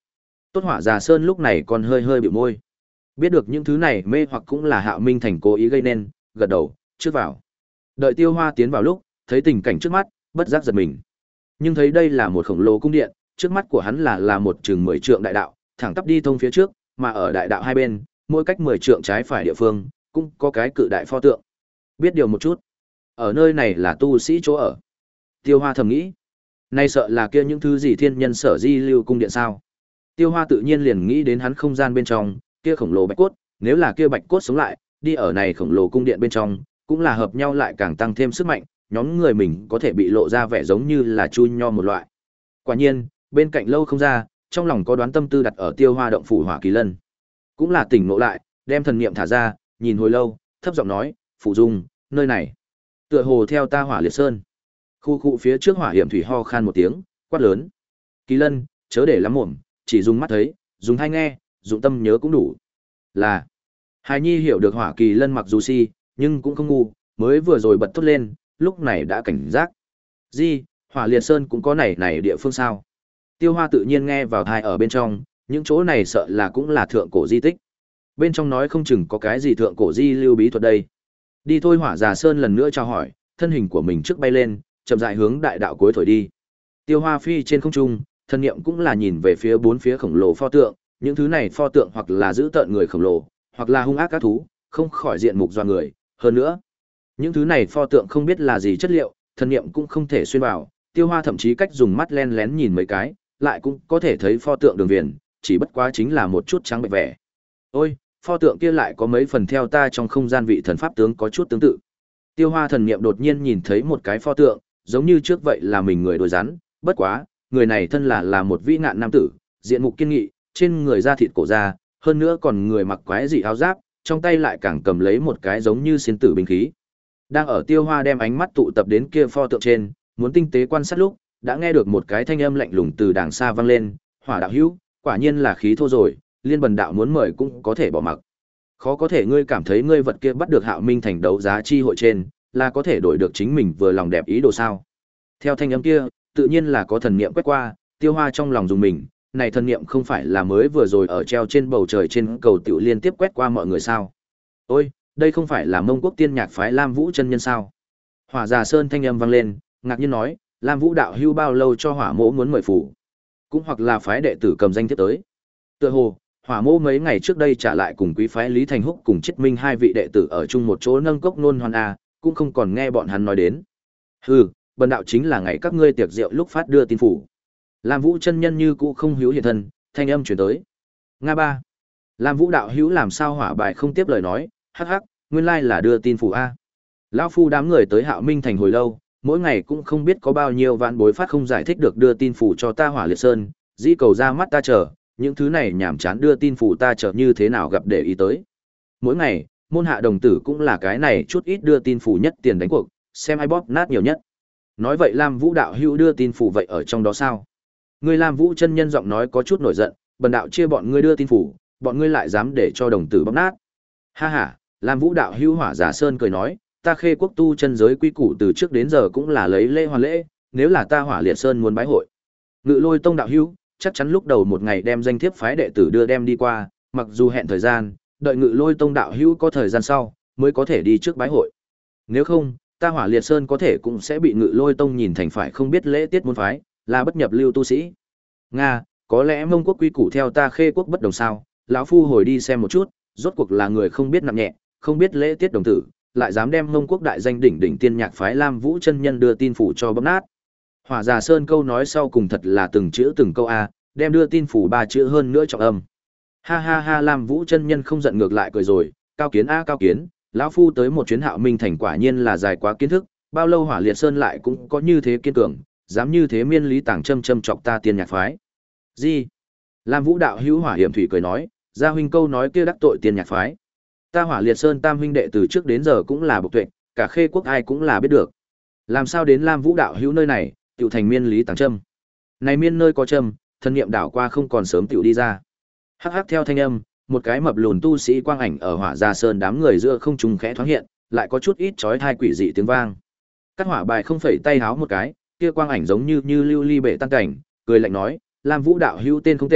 Tốt Hỏa Già Sơn lúc này còn hơi hơi bĩu môi. Biết được những thứ này mê hoặc cũng là Hạo Minh Thành cố ý gây nên, gật đầu, trước vào. Đợi Tiêu Hoa tiến vào lúc, thấy tình cảnh trước mắt, bất giác giật mình. Nhưng thấy đây là một khổng lồ cung điện, trước mắt của hắn là là một chừng mười trượng đại đạo, thẳng tắp đi thông phía trước, mà ở đại đạo hai bên, mỗi cách mười trượng trái phải địa phương, cũng có cái cự đại pho tượng. Biết điều một chút, ở nơi này là tu sĩ chỗ ở. Tiêu Hoa thầm nghĩ, nay sợ là kia những thứ gì thiên nhân sở di lưu cung điện sao? Tiêu Hoa tự nhiên liền nghĩ đến hắn không gian bên trong, kia khổng lồ bạch cốt, nếu là kia bạch cốt sống lại, đi ở này khổng lồ cung điện bên trong, cũng là hợp nhau lại càng tăng thêm sức mạnh, nhóm người mình có thể bị lộ ra vẻ giống như là chu nho một loại. Quả nhiên, bên cạnh lâu không ra, trong lòng có đoán tâm tư đặt ở Tiêu Hoa động phủ Hỏa Kỳ Lân. Cũng là tỉnh ngộ lại, đem thần niệm thả ra, nhìn hồi lâu, thấp giọng nói, "Phụ Dung, nơi này, tựa hồ theo ta Hỏa Liệt Sơn." Khu khu phía trước Hỏa Hiểm Thủy ho khan một tiếng, quát lớn, "Kỳ Lân, chớ để lắm mồm, chỉ dùng mắt thấy, dùng tai nghe, dùng tâm nhớ cũng đủ." Là. Hài Nhi hiểu được Hỏa Kỳ Lân mặc dù si, nhưng cũng không ngu, mới vừa rồi bật thốt lên, lúc này đã cảnh giác. Di, Hỏa Liệt Sơn cũng có này này địa phương sao? Tiêu Hoa tự nhiên nghe vào thai ở bên trong, những chỗ này sợ là cũng là thượng cổ di tích. Bên trong nói không chừng có cái gì thượng cổ di lưu bí thuật đây. Đi thôi. Hỏa Già Sơn lần nữa chào hỏi, thân hình của mình trước bay lên, chậm rãi hướng đại đạo cuối thổi đi. Tiêu Hoa phi trên không trung, thân niệm cũng là nhìn về phía bốn phía khổng lồ pho tượng, những thứ này pho tượng hoặc là giữ tợn người khổng lồ, hoặc là hung ác các thú, không khỏi diện mục doa người, hơn nữa, những thứ này pho tượng không biết là gì chất liệu, thân niệm cũng không thể xuyên vào, Tiêu Hoa thậm chí cách dùng mắt len lén nhìn mấy cái, lại cũng có thể thấy pho tượng đường viền, chỉ bất quá chính là một chút trắng bệch vẻ. Ôi, pho tượng kia lại có mấy phần theo ta trong không gian vị thần pháp tướng có chút tương tự. Tiêu Hoa thần niệm đột nhiên nhìn thấy một cái pho tượng, giống như trước vậy là mình người đôi rắn, bất quá, người này thân là là một vĩ ngạn nam tử, diện mục kiên nghị, trên người da thịt cổ da, hơn nữa còn người mặc quái dị áo giáp, trong tay lại càng cầm lấy một cái giống như xiên tử binh khí. Đang ở Tiêu Hoa đem ánh mắt tụ tập đến kia pho tượng trên, muốn tinh tế quan sát lúc, đã nghe được một cái thanh âm lạnh lùng từ đàng xa vang lên, "Hỏa đạo hữu, quả nhiên là khí thô rồi, liên bần đạo muốn mời cũng có thể bỏ mặc. Khó có thể ngươi cảm thấy ngươi vật kia bắt được Hạo Minh thành đấu giá chi hội trên, là có thể đổi được chính mình vừa lòng đẹp ý đồ sao?" Theo thanh âm kia, tự nhiên là có thần niệm quét qua, Tiêu Hoa trong lòng dùng mình, này thần niệm không phải là mới vừa rồi ở treo trên bầu trời trên cầu tiểu liên tiếp quét qua mọi người sao? Ôi, đây không phải là Mông Quốc Tiên Nhạc phái Lam Vũ chân nhân sao? Hỏa Già Sơn thanh âm vang lên, ngạc nhiên nói, Lam Vũ đạo hưu bao lâu cho Hỏa Mỗ muốn mời phủ? Cũng hoặc là phái đệ tử cầm danh tiếp tới. Tựa hồ, Hỏa Mỗ mấy ngày trước đây trả lại cùng quý phái Lý Thành Húc cùng Chiết Minh hai vị đệ tử ở chung một chỗ nâng cốc nôn hoan a, cũng không còn nghe bọn hắn nói đến. Hừ, bần đạo chính là ngày các ngươi tiệc rượu lúc phát đưa tin phủ. Lam Vũ chân nhân như cũ không hiếu hiện thân, thanh âm truyền tới. Nga ba. Lam Vũ đạo hữu làm sao hỏa bài không tiếp lời nói, hắc hắc, nguyên lai là đưa tin phủ a. Lão phu đám người tới Hạo Minh thành hồi lâu, mỗi ngày cũng không biết có bao nhiêu vạn bối phát không giải thích được đưa tin phủ cho ta Hỏa Liệt Sơn, dĩ cầu ra mắt ta chờ, những thứ này nhảm chán đưa tin phủ ta chờ như thế nào gặp để ý tới. Mỗi ngày, môn hạ đồng tử cũng là cái này chút ít đưa tin phủ nhất tiền đánh cuộc, xem ai bóp nát nhiều nhất. Nói vậy Lam Vũ đạo hữu đưa tin phủ vậy ở trong đó sao? Ngươi Lam Vũ chân nhân giọng nói có chút nổi giận, bần đạo chia bọn ngươi đưa tin phủ, bọn ngươi lại dám để cho đồng tử bóp nát. Ha ha, Lam Vũ đạo hữu Hỏa Giả Sơn cười nói, ta Khê Quốc tu chân giới quy củ từ trước đến giờ cũng là lấy lễ hoàn lễ, nếu là ta Hỏa Liệt Sơn muốn bái hội. Ngự Lôi Tông đạo hữu, chắc chắn lúc đầu một ngày đem danh thiếp phái đệ tử đưa đem đi qua, mặc dù hẹn thời gian, đợi Ngự Lôi Tông đạo hữu có thời gian sau, mới có thể đi trước bái hội. Nếu không, ta Hỏa Liệt Sơn có thể cũng sẽ bị Ngự Lôi Tông nhìn thành phải không biết lễ tiết môn phái, là bất nhập lưu tu sĩ. Nga, có lẽ Mông Quốc quy củ theo ta Khê Quốc bất đồng sao? Lão phu hồi đi xem một chút, rốt cuộc là người không biết nặng nhẹ, không biết lễ tiết đồng tử, lại dám đem Mông Quốc đại danh đỉnh đỉnh tiên nhạc phái Lam Vũ chân nhân đưa tin phủ cho bóp nát. Hỏa Già Sơn câu nói sau cùng thật là từng chữ từng câu a, đem đưa tin phủ ba chữ hơn nữa trọng âm. Ha ha ha, Lam Vũ chân nhân không giận ngược lại cười rồi, cao kiến a cao kiến, lão phu tới một chuyến Hạo Minh thành quả nhiên là dài quá kiến thức, bao lâu Hỏa Liệt Sơn lại cũng có như thế kiên cường, dám như thế miên lý tàng châm châm chọc ta tiên nhạc phái. Gì? Lam Vũ đạo hữu Hỏa Hiểm Thủy cười nói, gia huynh câu nói kia đắc tội tiên nhạc phái. Ta Hỏa Liệt Sơn tam huynh đệ từ trước đến giờ cũng là bộc tuệ, cả Khê Quốc ai cũng là biết được. Làm sao đến Lam Vũ đạo hữu nơi này, tiểu thành miên lý tàng châm. Này miên nơi có châm, thân niệm đảo qua không còn sớm tiểu đi ra. Hắc hắc theo thanh âm, một cái mập lùn tu sĩ quang ảnh ở Hỏa Gia Sơn đám người giữa không trung khẽ thoáng hiện, lại có chút ít chói tai quỷ dị tiếng vang. Cắt hỏa bài không phẩy tay háo một cái, kia quang ảnh giống như như lưu ly bể tan cảnh, cười lạnh nói, Lam Vũ đạo hữu tên không tệ,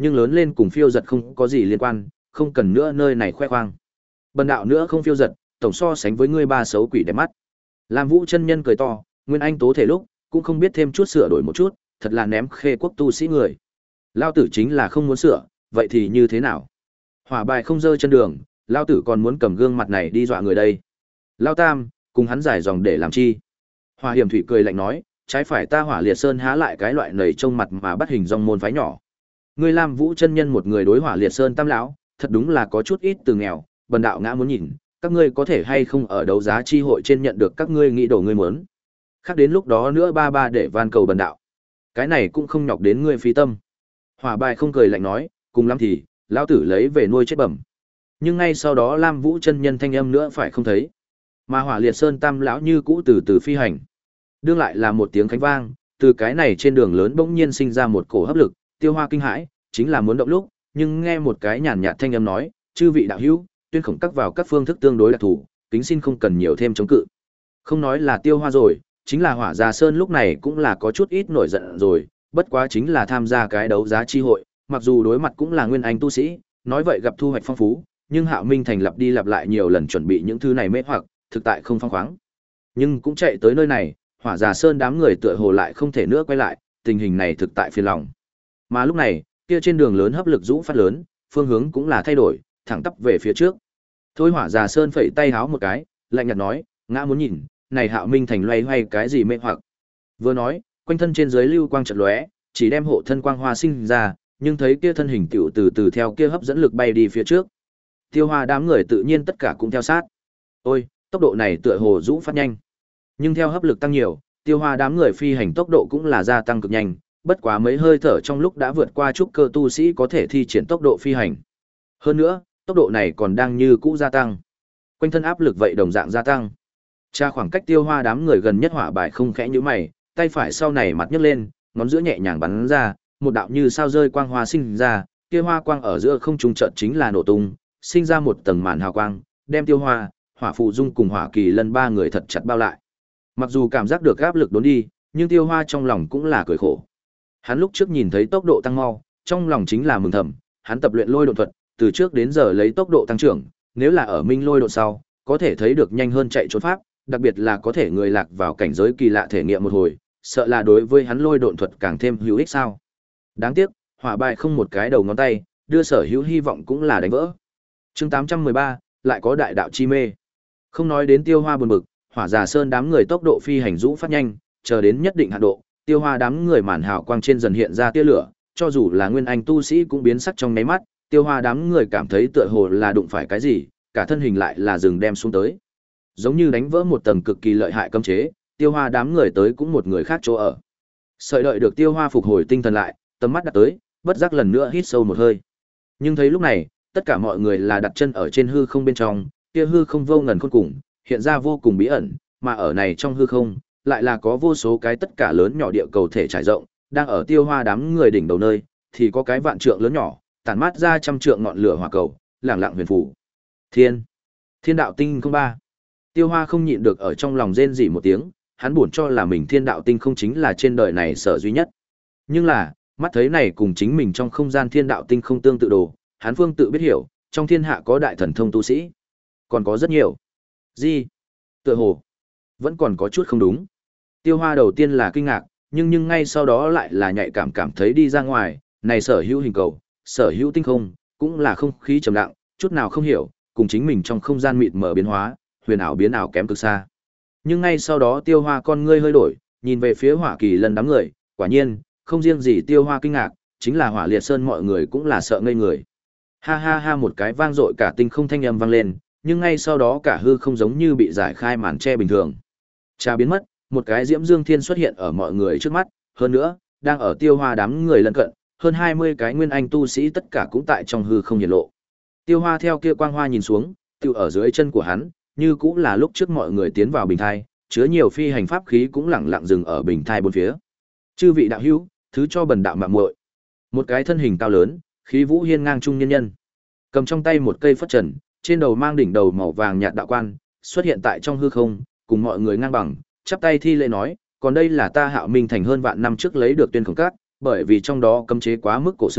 nhưng lớn lên cùng phiêu giật không có gì liên quan, không cần nữa nơi này khoe khoang. Bần đạo nữa không phiêu giật, tổng so sánh với ngươi ba xấu quỷ đẹp mắt. Lam Vũ chân nhân cười to, Nguyên Anh tố thể lúc, cũng không biết thêm chút sửa đổi một chút, thật là ném khê quốc tu sĩ người. Lao tử chính là không muốn sửa, vậy thì như thế nào? Hỏa bài không dơ chân đường, Lao tử còn muốn cầm gương mặt này đi dọa người đây. Lao Tam, cùng hắn giải dòng để làm chi? Hỏa Hiểm Thủy cười lạnh nói, trái phải ta Hỏa Liệt Sơn há lại cái loại nầy trông mặt mà bắt hình dòng môn phái nhỏ. Ngươi Lam Vũ chân nhân một người đối Hỏa Liệt Sơn Tam lão, thật đúng là có chút ít từ nghèo, bần đạo ngã muốn nhìn, các ngươi có thể hay không ở đấu giá chi hội trên nhận được các ngươi nghĩ đồ ngươi muốn. Khác đến lúc đó nữa ba ba để van cầu bần đạo. Cái này cũng không nhọc đến ngươi phí tâm. Hỏa bài không cười lạnh nói, cùng lắm thì, lão tử lấy về nuôi chết bẩm. Nhưng ngay sau đó Lam Vũ chân nhân thanh âm nữa phải không thấy. Mà Hỏa Liệt Sơn Tam lão như cũ từ từ phi hành. Đương lại là một tiếng khánh vang, từ cái này trên đường lớn bỗng nhiên sinh ra một cổ hấp lực, Tiêu Hoa kinh hãi, chính là muốn động lúc, nhưng nghe một cái nhàn nhạt thanh âm nói, chư vị đạo hữu, tuyên khổng các vào các phương thức tương đối đặc thù, kính xin không cần nhiều thêm chống cự. Không nói là Tiêu Hoa rồi, chính là Hỏa Già Sơn lúc này cũng là có chút ít nổi giận rồi, bất quá chính là tham gia cái đấu giá chi hội, mặc dù đối mặt cũng là nguyên anh tu sĩ, nói vậy gặp thu hoạch phong phú, nhưng Hạo Minh thành lặp đi lặp lại nhiều lần chuẩn bị những thứ này mê hoặc, thực tại không phong khoáng. Nhưng cũng chạy tới nơi này, Hỏa Già Sơn đám người tựa hồ lại không thể nữa quay lại, tình hình này thực tại phiền lòng. Mà lúc này, kia trên đường lớn hấp lực rũ phát lớn, phương hướng cũng là thay đổi, thẳng tắp về phía trước. Thôi Hỏa Già Sơn phẩy tay háo một cái, lạnh nhạt nói, ngã muốn nhìn, này Hạo Minh thành loay hoay cái gì mê hoặc. Vừa nói, quanh thân trên dưới lưu quang chợt lóe, chỉ đem hộ thân quang hoa sinh ra, nhưng thấy kia thân hình tiểu từ từ theo kia hấp dẫn lực bay đi phía trước. Tiêu Hoa đám người tự nhiên tất cả cũng theo sát. Ôi, tốc độ này tựa hồ rũ phát nhanh. Nhưng theo hấp lực tăng nhiều, Tiêu Hoa đám người phi hành tốc độ cũng là gia tăng cực nhanh, bất quá mấy hơi thở trong lúc đã vượt qua trúc cơ tu sĩ có thể thi triển tốc độ phi hành. Hơn nữa, tốc độ này còn đang như cũ gia tăng. Quanh thân áp lực vậy đồng dạng gia tăng. Tra khoảng cách Tiêu Hoa đám người gần nhất hỏa bài không khẽ nhíu mày, tay phải sau này mặt nhấc lên, ngón giữa nhẹ nhàng bắn ra, một đạo như sao rơi quang hoa sinh ra, kia hoa quang ở giữa không trung chợt chính là nổ tung, sinh ra một tầng màn hào quang, đem Tiêu Hoa, Hỏa Phù Dung cùng Hỏa Kỳ Lân ba người thật chặt bao lại. Mặc dù cảm giác được áp lực đốn đi, nhưng Tiêu Hoa trong lòng cũng là cười khổ. Hắn lúc trước nhìn thấy tốc độ tăng mau, trong lòng chính là mừng thầm, hắn tập luyện lôi độn thuật, từ trước đến giờ lấy tốc độ tăng trưởng, nếu là ở Minh Lôi độn sau, có thể thấy được nhanh hơn chạy trốn pháp, đặc biệt là có thể người lạc vào cảnh giới kỳ lạ thể nghiệm một hồi, sợ là đối với hắn lôi độn thuật càng thêm hữu ích sao. Đáng tiếc, hỏa bài không một cái đầu ngón tay, đưa sở hữu hy vọng cũng là đánh vỡ. Chương tám trăm mười ba, lại có đại đạo chi mê. Không nói đến Tiêu Hoa buồn bực, Hỏa Già Sơn đám người tốc độ phi hành rũ phát nhanh, chờ đến nhất định hạn độ, Tiêu Hoa đám người màn hào quang trên dần hiện ra tia lửa, cho dù là nguyên anh tu sĩ cũng biến sắc trong nháy mắt, Tiêu Hoa đám người cảm thấy tựa hồ là đụng phải cái gì, cả thân hình lại là dừng đem xuống tới. Giống như đánh vỡ một tầng cực kỳ lợi hại cấm chế, Tiêu Hoa đám người tới cũng một người khác chỗ ở. Sợi đợi được Tiêu Hoa phục hồi tinh thần lại, tầm mắt đặt tới, bất giác lần nữa hít sâu một hơi. Nhưng thấy lúc này, tất cả mọi người là đặt chân ở trên hư không bên trong, kia hư không vô ngần khôn cùng, hiện ra vô cùng bí ẩn, mà ở này trong hư không, lại là có vô số cái tất cả lớn nhỏ địa cầu thể trải rộng, đang ở Tiêu Hoa đám người đỉnh đầu nơi, thì có cái vạn trượng lớn nhỏ, tản mát ra trăm trượng ngọn lửa hỏa cầu, lẳng lặng huyền phù. Thiên, Thiên đạo tinh không ba. Tiêu Hoa không nhịn được ở trong lòng rên rỉ một tiếng, hắn buồn cho là mình Thiên đạo tinh không chính là trên đời này sở duy nhất. Nhưng là, mắt thấy này cùng chính mình trong không gian Thiên đạo tinh không tương tự đồ, hắn phương tự biết hiểu, trong thiên hạ có đại thần thông tu sĩ, còn có rất nhiều. Gì? Tựa hồ vẫn còn có chút không đúng. Tiêu Hoa đầu tiên là kinh ngạc, nhưng nhưng ngay sau đó lại là nhạy cảm cảm thấy đi ra ngoài, này sở hữu hình cầu, sở hữu tinh không, cũng là không khí trầm lặng, chút nào không hiểu, cùng chính mình trong không gian mịt mờ biến hóa, huyền ảo biến ảo kém cực xa. Nhưng ngay sau đó Tiêu Hoa con ngươi hơi đổi, nhìn về phía Hỏa Kỳ Lân đám người, quả nhiên, không riêng gì Tiêu Hoa kinh ngạc, chính là Hỏa Liệt Sơn mọi người cũng là sợ ngây người. Ha ha ha, một cái vang dội cả tinh không thanh âm vang lên, nhưng ngay sau đó cả hư không giống như bị giải khai màn che bình thường. Trà biến mất, một cái diễm dương thiên xuất hiện ở mọi người trước mắt, hơn nữa, đang ở Tiêu Hoa đám người lân cận, hơn hai mươi cái nguyên anh tu sĩ tất cả cũng tại trong hư không hiện lộ. Tiêu Hoa theo kia quang hoa nhìn xuống, tiêu ở dưới chân của hắn, như cũng là lúc trước mọi người tiến vào bình thai, chứa nhiều phi hành pháp khí cũng lẳng lặng dừng ở bình thai bốn phía. Chư vị đạo hữu, thứ cho bần đạo mạo muội. Một cái thân hình cao lớn, khí vũ hiên ngang trung nhân nhân, cầm trong tay một cây phất trần, trên đầu mang đỉnh đầu màu vàng nhạt đạo quan, xuất hiện tại trong hư không, cùng mọi người ngang bằng, chắp tay thi lễ nói, còn đây là ta Hạo Minh thành hơn vạn năm trước lấy được Tuyên Khổng Các, bởi vì trong đó cấm chế quá mức cổ xưa,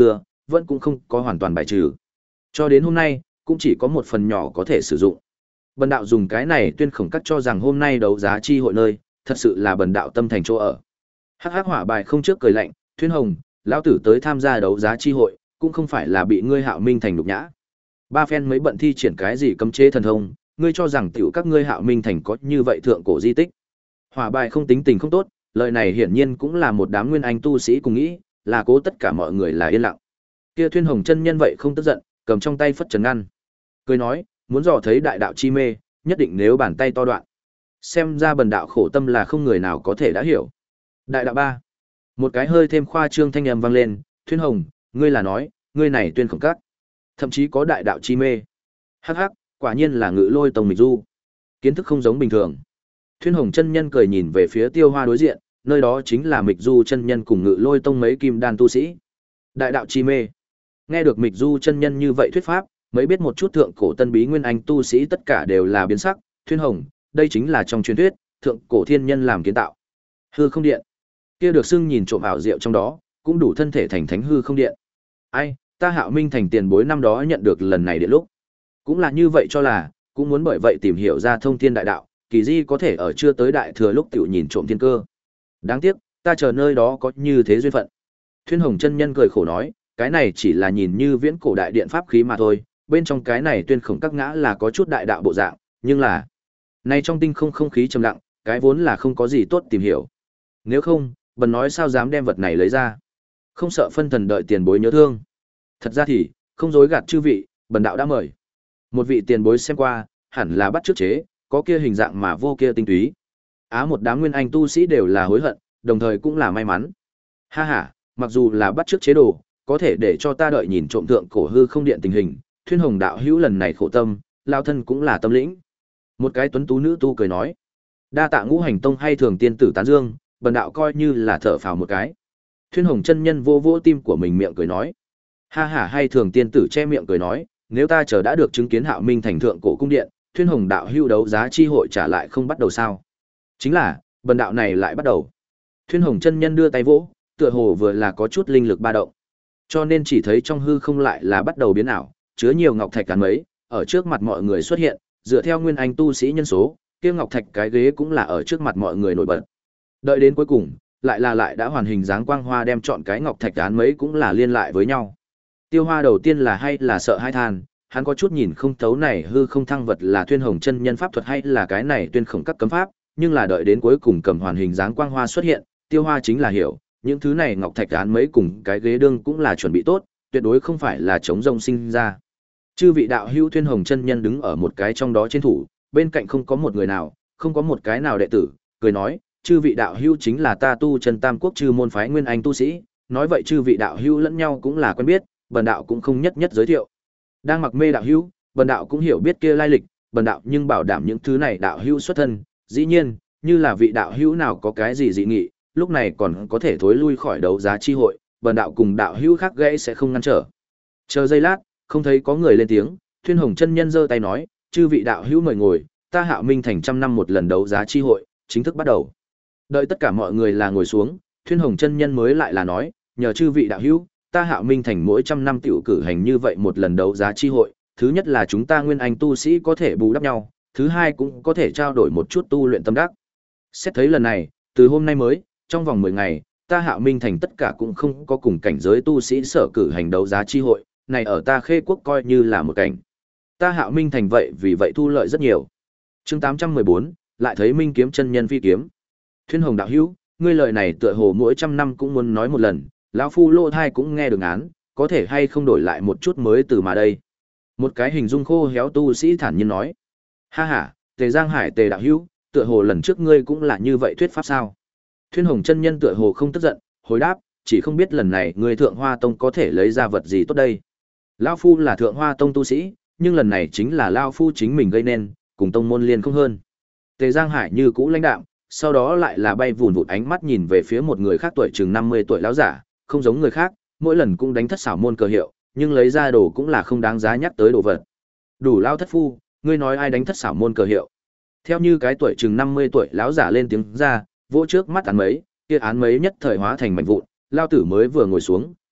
vẫn cũng không có hoàn toàn bài trừ. Cho đến hôm nay, cũng chỉ có một phần nhỏ có thể sử dụng. Bần đạo dùng cái này tuyên khổng các cho rằng hôm nay đấu giá chi hội nơi, thật sự là bần đạo tâm thành chỗ ở. Hắc hắc hỏa bài không trước cười lạnh, Thuyên Hồng, lão tử tới tham gia đấu giá chi hội, cũng không phải là bị ngươi Hạo Minh Thành nhục nhã. Ba phen mấy bận thi triển cái gì cấm chế thần thông, ngươi cho rằng tiểu các ngươi Hạo Minh Thành có như vậy thượng cổ di tích. Hỏa bài không tính tình không tốt, lời này hiển nhiên cũng là một đám nguyên anh tu sĩ cùng nghĩ, là cố tất cả mọi người là yên lặng. Kia Thuyên Hồng chân nhân vậy không tức giận, cầm trong tay phất trần ngăn. Cười nói, muốn dò thấy đại đạo chi mê, nhất định nếu bàn tay to đoạn. Xem ra bần đạo khổ tâm là không người nào có thể đã hiểu. Đại đạo ba. Một cái hơi thêm khoa trương thanh âm vang lên, Thuyên Hồng, ngươi là nói, ngươi này tuyên khổng các. Thậm chí có đại đạo chi mê. Hắc hắc, quả nhiên là Ngự Lôi Tông Mịch Du. Kiến thức không giống bình thường. Thuyên Hồng chân nhân cười nhìn về phía Tiêu Hoa đối diện, nơi đó chính là Mịch Du chân nhân cùng Ngự Lôi Tông mấy kim đan tu sĩ. Đại đạo chi mê. Nghe được Mịch Du chân nhân như vậy thuyết pháp, mới biết một chút thượng cổ tân bí nguyên anh tu sĩ tất cả đều là biến sắc, Thuyên Hồng, đây chính là trong truyền thuyết, thượng cổ thiên nhân làm kiến tạo. Hư không điện. Kia được xưng nhìn trộm ảo diệu trong đó, cũng đủ thân thể thành thánh hư không điện. Ai, ta Hạo Minh Thành tiền bối năm đó nhận được lần này điện lúc. Cũng là như vậy cho là, cũng muốn bởi vậy tìm hiểu ra thông thiên đại đạo, kỳ di có thể ở chưa tới đại thừa lúc tiểu nhìn trộm thiên cơ. Đáng tiếc, ta chờ nơi đó có như thế duyên phận. Thuyên Hồng chân nhân cười khổ nói, cái này chỉ là nhìn như viễn cổ đại điện pháp khí mà thôi, bên trong cái này tuyên khổng các ngã là có chút đại đạo bộ dạng, nhưng là này trong tinh không không khí trầm lặng, cái vốn là không có gì tốt tìm hiểu. Nếu không, bần nói sao dám đem vật này lấy ra. Không sợ phân thần đợi tiền bối nhớ thương. Thật ra thì, không dối gạt chư vị, bần đạo đã mời. Một vị tiền bối xem qua, hẳn là bắt trước chế, có kia hình dạng mà vô kia tinh túy. Á một đám nguyên anh tu sĩ đều là hối hận, đồng thời cũng là may mắn. Ha ha, mặc dù là bắt trước chế đồ, có thể để cho ta đợi nhìn trộm thượng cổ hư không điện tình hình, Thuyên Hồng đạo hữu lần này khổ tâm, lao thân cũng là tâm lĩnh. Một cái tuấn tú nữ tu cười nói, đa tạ Ngũ Hành Tông hay Thường tiên tử tán dương, bần đạo coi như là thở phào một cái. Thuyên Hồng chân nhân vô vô tim của mình miệng cười nói, ha ha, hay Thường tiên tử che miệng cười nói, nếu ta chờ đã được chứng kiến Hạo Minh Thành thượng cổ cung điện, Thuyên Hồng đạo hữu đấu giá chi hội trả lại không bắt đầu sao? Chính là, bần đạo này lại bắt đầu. Thuyên Hồng chân nhân đưa tay vỗ, tựa hồ vừa là có chút linh lực ba động. Cho nên chỉ thấy trong hư không lại là bắt đầu biến ảo, chứa nhiều ngọc thạch cán mấy, ở trước mặt mọi người xuất hiện, dựa theo nguyên anh tu sĩ nhân số, kia ngọc thạch cái ghế cũng là ở trước mặt mọi người nổi bật. Đợi đến cuối cùng, lại là lại đã hoàn hình dáng quang hoa đem chọn cái ngọc thạch cán mấy cũng là liên lại với nhau. Tiêu Hoa đầu tiên là hay là sợ hai than, hắn có chút nhìn không thấu này hư không thăng vật là Thuyên Hồng chân nhân pháp thuật hay là cái này tuyên khổng các cấm pháp, nhưng là đợi đến cuối cùng cầm hoàn hình dáng quang hoa xuất hiện, Tiêu Hoa chính là hiểu, những thứ này ngọc thạch án mấy cùng cái ghế đương cũng là chuẩn bị tốt, tuyệt đối không phải là chống rông sinh ra. Chư vị đạo hữu Thuyên Hồng chân nhân đứng ở một cái trong đó trên thủ, bên cạnh không có một người nào, không có một cái nào đệ tử, cười nói, chư vị đạo hữu chính là ta tu chân tam quốc chư môn phái nguyên anh tu sĩ, nói vậy chư vị đạo hữu lẫn nhau cũng là quen biết, bần đạo cũng không nhất nhất giới thiệu. Đang mặc mê đạo hữu, bần đạo cũng hiểu biết kia lai lịch, bần đạo nhưng bảo đảm những thứ này đạo hữu xuất thân, dĩ nhiên, như là vị đạo hữu nào có cái gì dị nghị, lúc này còn có thể thối lui khỏi đấu giá chi hội, bần đạo cùng đạo hữu khác gãy sẽ không ngăn trở. Chờ giây lát, không thấy có người lên tiếng, Thuyên Hồng chân nhân giơ tay nói, chư vị đạo hữu mời ngồi, ta Hạo Minh Thành trăm năm một lần đấu giá chi hội, chính thức bắt đầu. Đợi tất cả mọi người là ngồi xuống, Thuyên Hồng chân nhân mới lại là nói, nhờ chư vị đạo hữu, ta Hạo Minh Thành mỗi trăm năm tiểu cử hành như vậy một lần đấu giá chi hội, thứ nhất là chúng ta nguyên anh tu sĩ có thể bù đắp nhau, thứ hai cũng có thể trao đổi một chút tu luyện tâm đắc. Xét thấy lần này, từ hôm nay mới, trong vòng mười ngày, ta Hạo Minh Thành tất cả cũng không có cùng cảnh giới tu sĩ sở cử hành đấu giá chi hội, này ở ta Khê Quốc coi như là một cảnh. Ta Hạo Minh Thành vậy vì vậy thu lợi rất nhiều. Chương tám trăm mười bốn, lại thấy Minh kiếm chân nhân phi kiếm. Thuyên Hồng đạo hữu, ngươi lời này tựa hồ mỗi trăm năm cũng muốn nói một lần, lão phu lô thai cũng nghe được án, có thể hay không đổi lại một chút mới từ mà đây. Một cái hình dung khô héo tu sĩ thản nhiên nói. Ha ha, Tề Giang Hải Tề đạo hữu, tựa hồ lần trước ngươi cũng là như vậy thuyết pháp sao? Thuyên Hồng chân nhân tựa hồ không tức giận, hồi đáp, chỉ không biết lần này ngươi Thượng Hoa Tông có thể lấy ra vật gì tốt đây. Lão phu là Thượng Hoa Tông tu sĩ, nhưng lần này chính là lão phu chính mình gây nên, cùng tông môn liên không hơn. Tề Giang Hải như cũ lãnh đạm, sau đó lại là bay vụn vụt ánh mắt nhìn về phía một người khác tuổi chừng năm mươi tuổi lão giả, không giống người khác, mỗi lần cũng đánh thất xảo môn cờ hiệu, nhưng lấy ra đồ cũng là không đáng giá nhắc tới đồ vật. Đủ lao thất phu, ngươi nói ai đánh thất xảo môn cờ hiệu? Theo như cái tuổi chừng năm mươi tuổi lão giả lên tiếng ra, vỗ trước mắt án mấy, kia án mấy nhất thời hóa thành mảnh vụn, lao tử mới vừa ngồi xuống,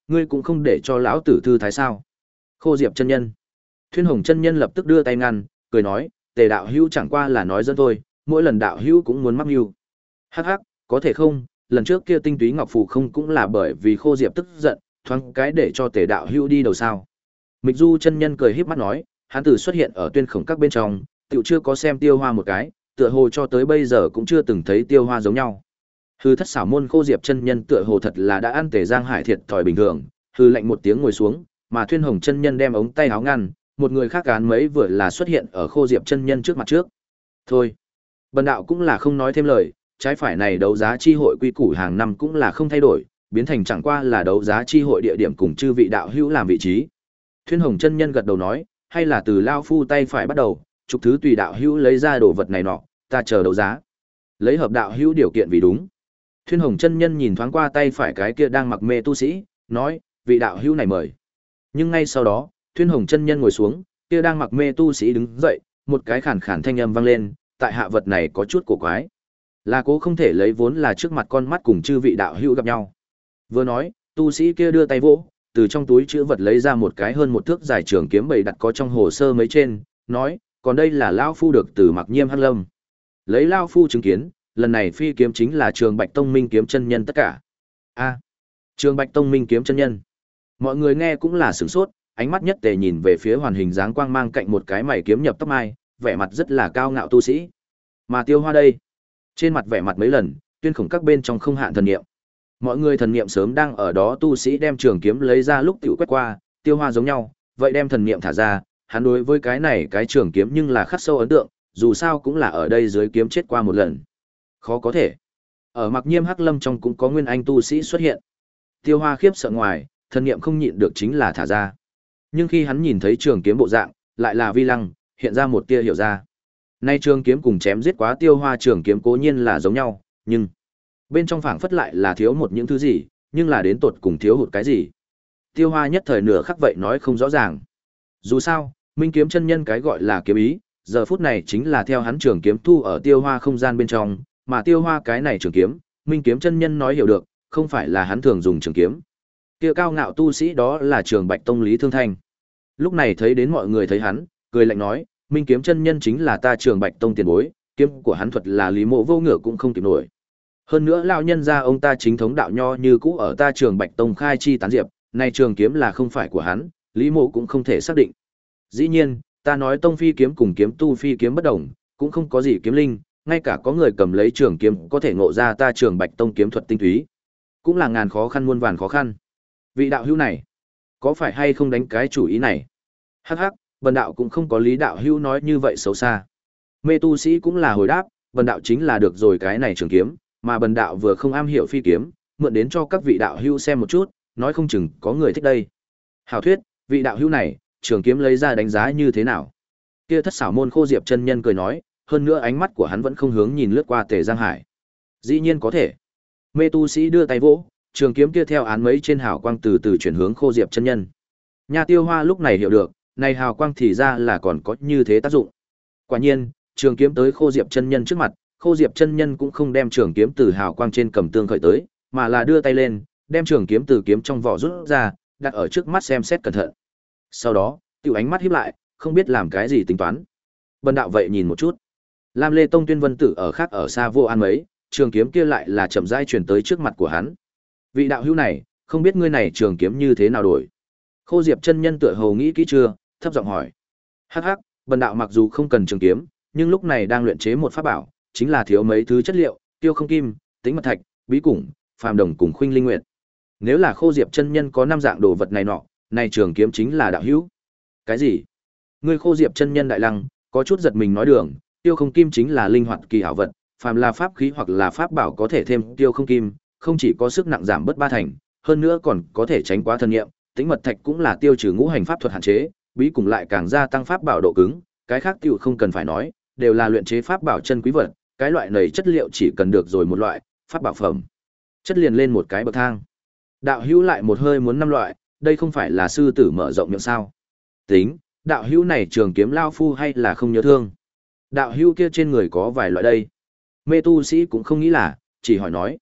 ngươi cũng không để cho lão tử thư thái sao? Khô Diệp chân nhân. Thuyên Hồng chân nhân lập tức đưa tay ngăn, cười nói, Tề đạo hữu chẳng qua là nói dẫn thôi, mỗi lần đạo hữu cũng muốn mắc mưu. Hắc hắc, có thể không, lần trước kia tinh túy ngọc phù không cũng là bởi vì Khô Diệp tức giận, thoáng cái để cho Tề đạo hữu đi đầu sao? Mịch Du chân nhân cười híp mắt nói, hắn từ xuất hiện ở Tuyên Khổng các bên trong, tiểu chưa có xem Tiêu Hoa một cái, tựa hồ cho tới bây giờ cũng chưa từng thấy Tiêu Hoa giống nhau. Hư thất xảo môn Khô Diệp chân nhân tựa hồ thật là đã ăn Tề Giang Hải thiệt thòi bình thường, hư lạnh một tiếng ngồi xuống, mà Thuyên Hồng chân nhân đem ống tay áo ngăn, một người khác cán mấy vừa là xuất hiện ở Khô Diệp chân nhân trước mặt trước. Thôi, bần đạo cũng là không nói thêm lời, trái phải này đấu giá chi hội quy củ hàng năm cũng là không thay đổi, biến thành chẳng qua là đấu giá chi hội địa điểm cùng chư vị đạo hữu làm vị trí. Thuyên Hồng chân nhân gật đầu nói, hay là từ lao phu tay phải bắt đầu, chục thứ tùy đạo hữu lấy ra đồ vật này nọ, ta chờ đấu giá. Lấy hợp đạo hữu điều kiện vì đúng. Thuyên Hồng chân nhân nhìn thoáng qua tay phải cái kia đang mặc mê tu sĩ, nói, vị đạo hữu này mời. Nhưng ngay sau đó, Thuyên Hồng chân nhân ngồi xuống, kia đang mặc mê tu sĩ đứng dậy, một cái khản khản thanh âm vang lên, tại hạ vật này có chút cổ quái. Là cố không thể lấy vốn là trước mặt con mắt cùng chư vị đạo hữu gặp nhau. Vừa nói, tu sĩ kia đưa tay vỗ, từ trong túi chữ vật lấy ra một cái hơn một thước dài trường kiếm bày đặt có trong hồ sơ mấy trên, nói, còn đây là lão phu được từ Mặc Nhiêm Hắc Lâm. Lấy lão phu chứng kiến, lần này phi kiếm chính là Trường Bạch Tông Minh kiếm chân nhân tất cả. A, Trường Bạch Tông Minh kiếm chân nhân. Mọi người nghe cũng là sửng sốt, ánh mắt nhất tề nhìn về phía hoàn hình dáng quang mang cạnh một cái mày kiếm nhập tóc mai, vẻ mặt rất là cao ngạo tu sĩ. Mà Tiêu Hoa đây, trên mặt vẻ mặt mấy lần, Tuyên Khổng các bên trong không hạn thần niệm. Mọi người thần niệm sớm đang ở đó tu sĩ đem trường kiếm lấy ra lúc tiểu quét qua, Tiêu Hoa giống nhau, vậy đem thần niệm thả ra, hắn đối với cái này cái trường kiếm nhưng là khắc sâu ấn tượng, dù sao cũng là ở đây dưới kiếm chết qua một lần. Khó có thể. Ở Mặc Nhiêm Hắc Lâm trong cũng có nguyên anh tu sĩ xuất hiện. Tiêu Hoa khiếp sợ ngoài, thần niệm không nhịn được chính là thả ra. Nhưng khi hắn nhìn thấy trường kiếm bộ dạng, lại là vi lăng, hiện ra một tia hiểu ra. Nay trường kiếm cùng chém giết quá Tiêu Hoa trường kiếm cố nhiên là giống nhau, nhưng bên trong phảng phất lại là thiếu một những thứ gì, nhưng là đến tột cùng thiếu hụt cái gì. Tiêu Hoa nhất thời nửa khắc vậy nói không rõ ràng. Dù sao, Minh kiếm chân nhân cái gọi là kiếm ý, giờ phút này chính là theo hắn trường kiếm thu ở Tiêu Hoa không gian bên trong, mà Tiêu Hoa cái này trường kiếm, Minh kiếm chân nhân nói hiểu được, không phải là hắn thường dùng trường kiếm. Kia cao ngạo tu sĩ đó là Trường Bạch Tông Lý Thương Thanh. Lúc này thấy đến mọi người thấy hắn, cười lạnh nói, Minh kiếm chân nhân chính là ta Trường Bạch Tông tiền bối, kiếm của hắn thuật là Lý Mộ vô ngựa cũng không kịp nổi. Hơn nữa lão nhân gia ông ta chính thống đạo nho như cũ ở ta Trường Bạch Tông khai chi tán diệp, này trường kiếm là không phải của hắn, Lý Mộ cũng không thể xác định. Dĩ nhiên, ta nói tông phi kiếm cùng kiếm tu phi kiếm bất đồng, cũng không có gì kiếm linh, ngay cả có người cầm lấy trường kiếm có thể ngộ ra ta Trường Bạch Tông kiếm thuật tinh túy, cũng là ngàn khó khăn muôn vàn khó khăn. Vị đạo hữu này, có phải hay không đánh cái chủ ý này? Hắc hắc, bần đạo cũng không có Lý đạo hữu nói như vậy xấu xa. Mê tu sĩ cũng là hồi đáp, bần đạo chính là được rồi cái này trường kiếm, mà bần đạo vừa không am hiểu phi kiếm, mượn đến cho các vị đạo hữu xem một chút, nói không chừng có người thích đây. Hảo thuyết, vị đạo hữu này, trường kiếm lấy ra đánh giá như thế nào? Kia thất xảo môn Khô Diệp chân nhân cười nói, hơn nữa ánh mắt của hắn vẫn không hướng nhìn lướt qua Tề Giang Hải. Dĩ nhiên có thể. Mê tu sĩ đưa tay vỗ, trường kiếm kia theo án mấy trên hào quang từ từ chuyển hướng Khô Diệp chân nhân. Nha Tiêu Hoa lúc này hiểu được, này hào quang thì ra là còn có như thế tác dụng. Quả nhiên, trường kiếm tới Khô Diệp chân nhân trước mặt, Khô Diệp chân nhân cũng không đem trường kiếm từ hào quang trên cầm tương khởi tới, mà là đưa tay lên, đem trường kiếm từ kiếm trong vỏ rút ra, đặt ở trước mắt xem xét cẩn thận. Sau đó, tiểu ánh mắt híp lại, không biết làm cái gì tính toán. Bần đạo vậy nhìn một chút. Lam Lê Tông Tuyên Vân Tử ở khác ở xa vô an mấy, trường kiếm kia lại là chậm rãi truyền tới trước mặt của hắn. Vị đạo hữu này, không biết ngươi này trường kiếm như thế nào đổi? Khô Diệp chân nhân tựa hồ nghĩ kỹ chưa, thấp giọng hỏi. Hắc hắc, bần đạo mặc dù không cần trường kiếm, nhưng lúc này đang luyện chế một pháp bảo, chính là thiếu mấy thứ chất liệu, tiêu không kim, tính mật thạch, bí củng, phàm đồng cùng khuynh linh nguyệt. Nếu là Khô Diệp chân nhân có năm dạng đồ vật này nọ, này trường kiếm chính là đạo hữu. Cái gì? Ngươi Khô Diệp chân nhân đại lăng, có chút giật mình nói đường, tiêu không kim chính là linh hoạt kỳ ảo vật, phàm là pháp khí hoặc là pháp bảo có thể thêm tiêu không kim, không chỉ có sức nặng giảm bớt ba thành, hơn nữa còn có thể tránh quá thân nghiệm, tính mật thạch cũng là tiêu trừ ngũ hành pháp thuật hạn chế, bí cùng lại càng gia tăng pháp bảo độ cứng, cái khác tiêu không cần phải nói, đều là luyện chế pháp bảo chân quý vật, cái loại này chất liệu chỉ cần được rồi một loại, pháp bảo phẩm. Chất liền lên một cái bậc thang. Đạo hữu lại một hơi muốn năm loại, đây không phải là sư tử mở rộng miệng sao? Tính, đạo hữu này trường kiếm lao phu hay là không nhớ thương? Đạo hữu kia trên người có vài loại đây. Mê tu sĩ cũng không nghĩ là, chỉ hỏi nói.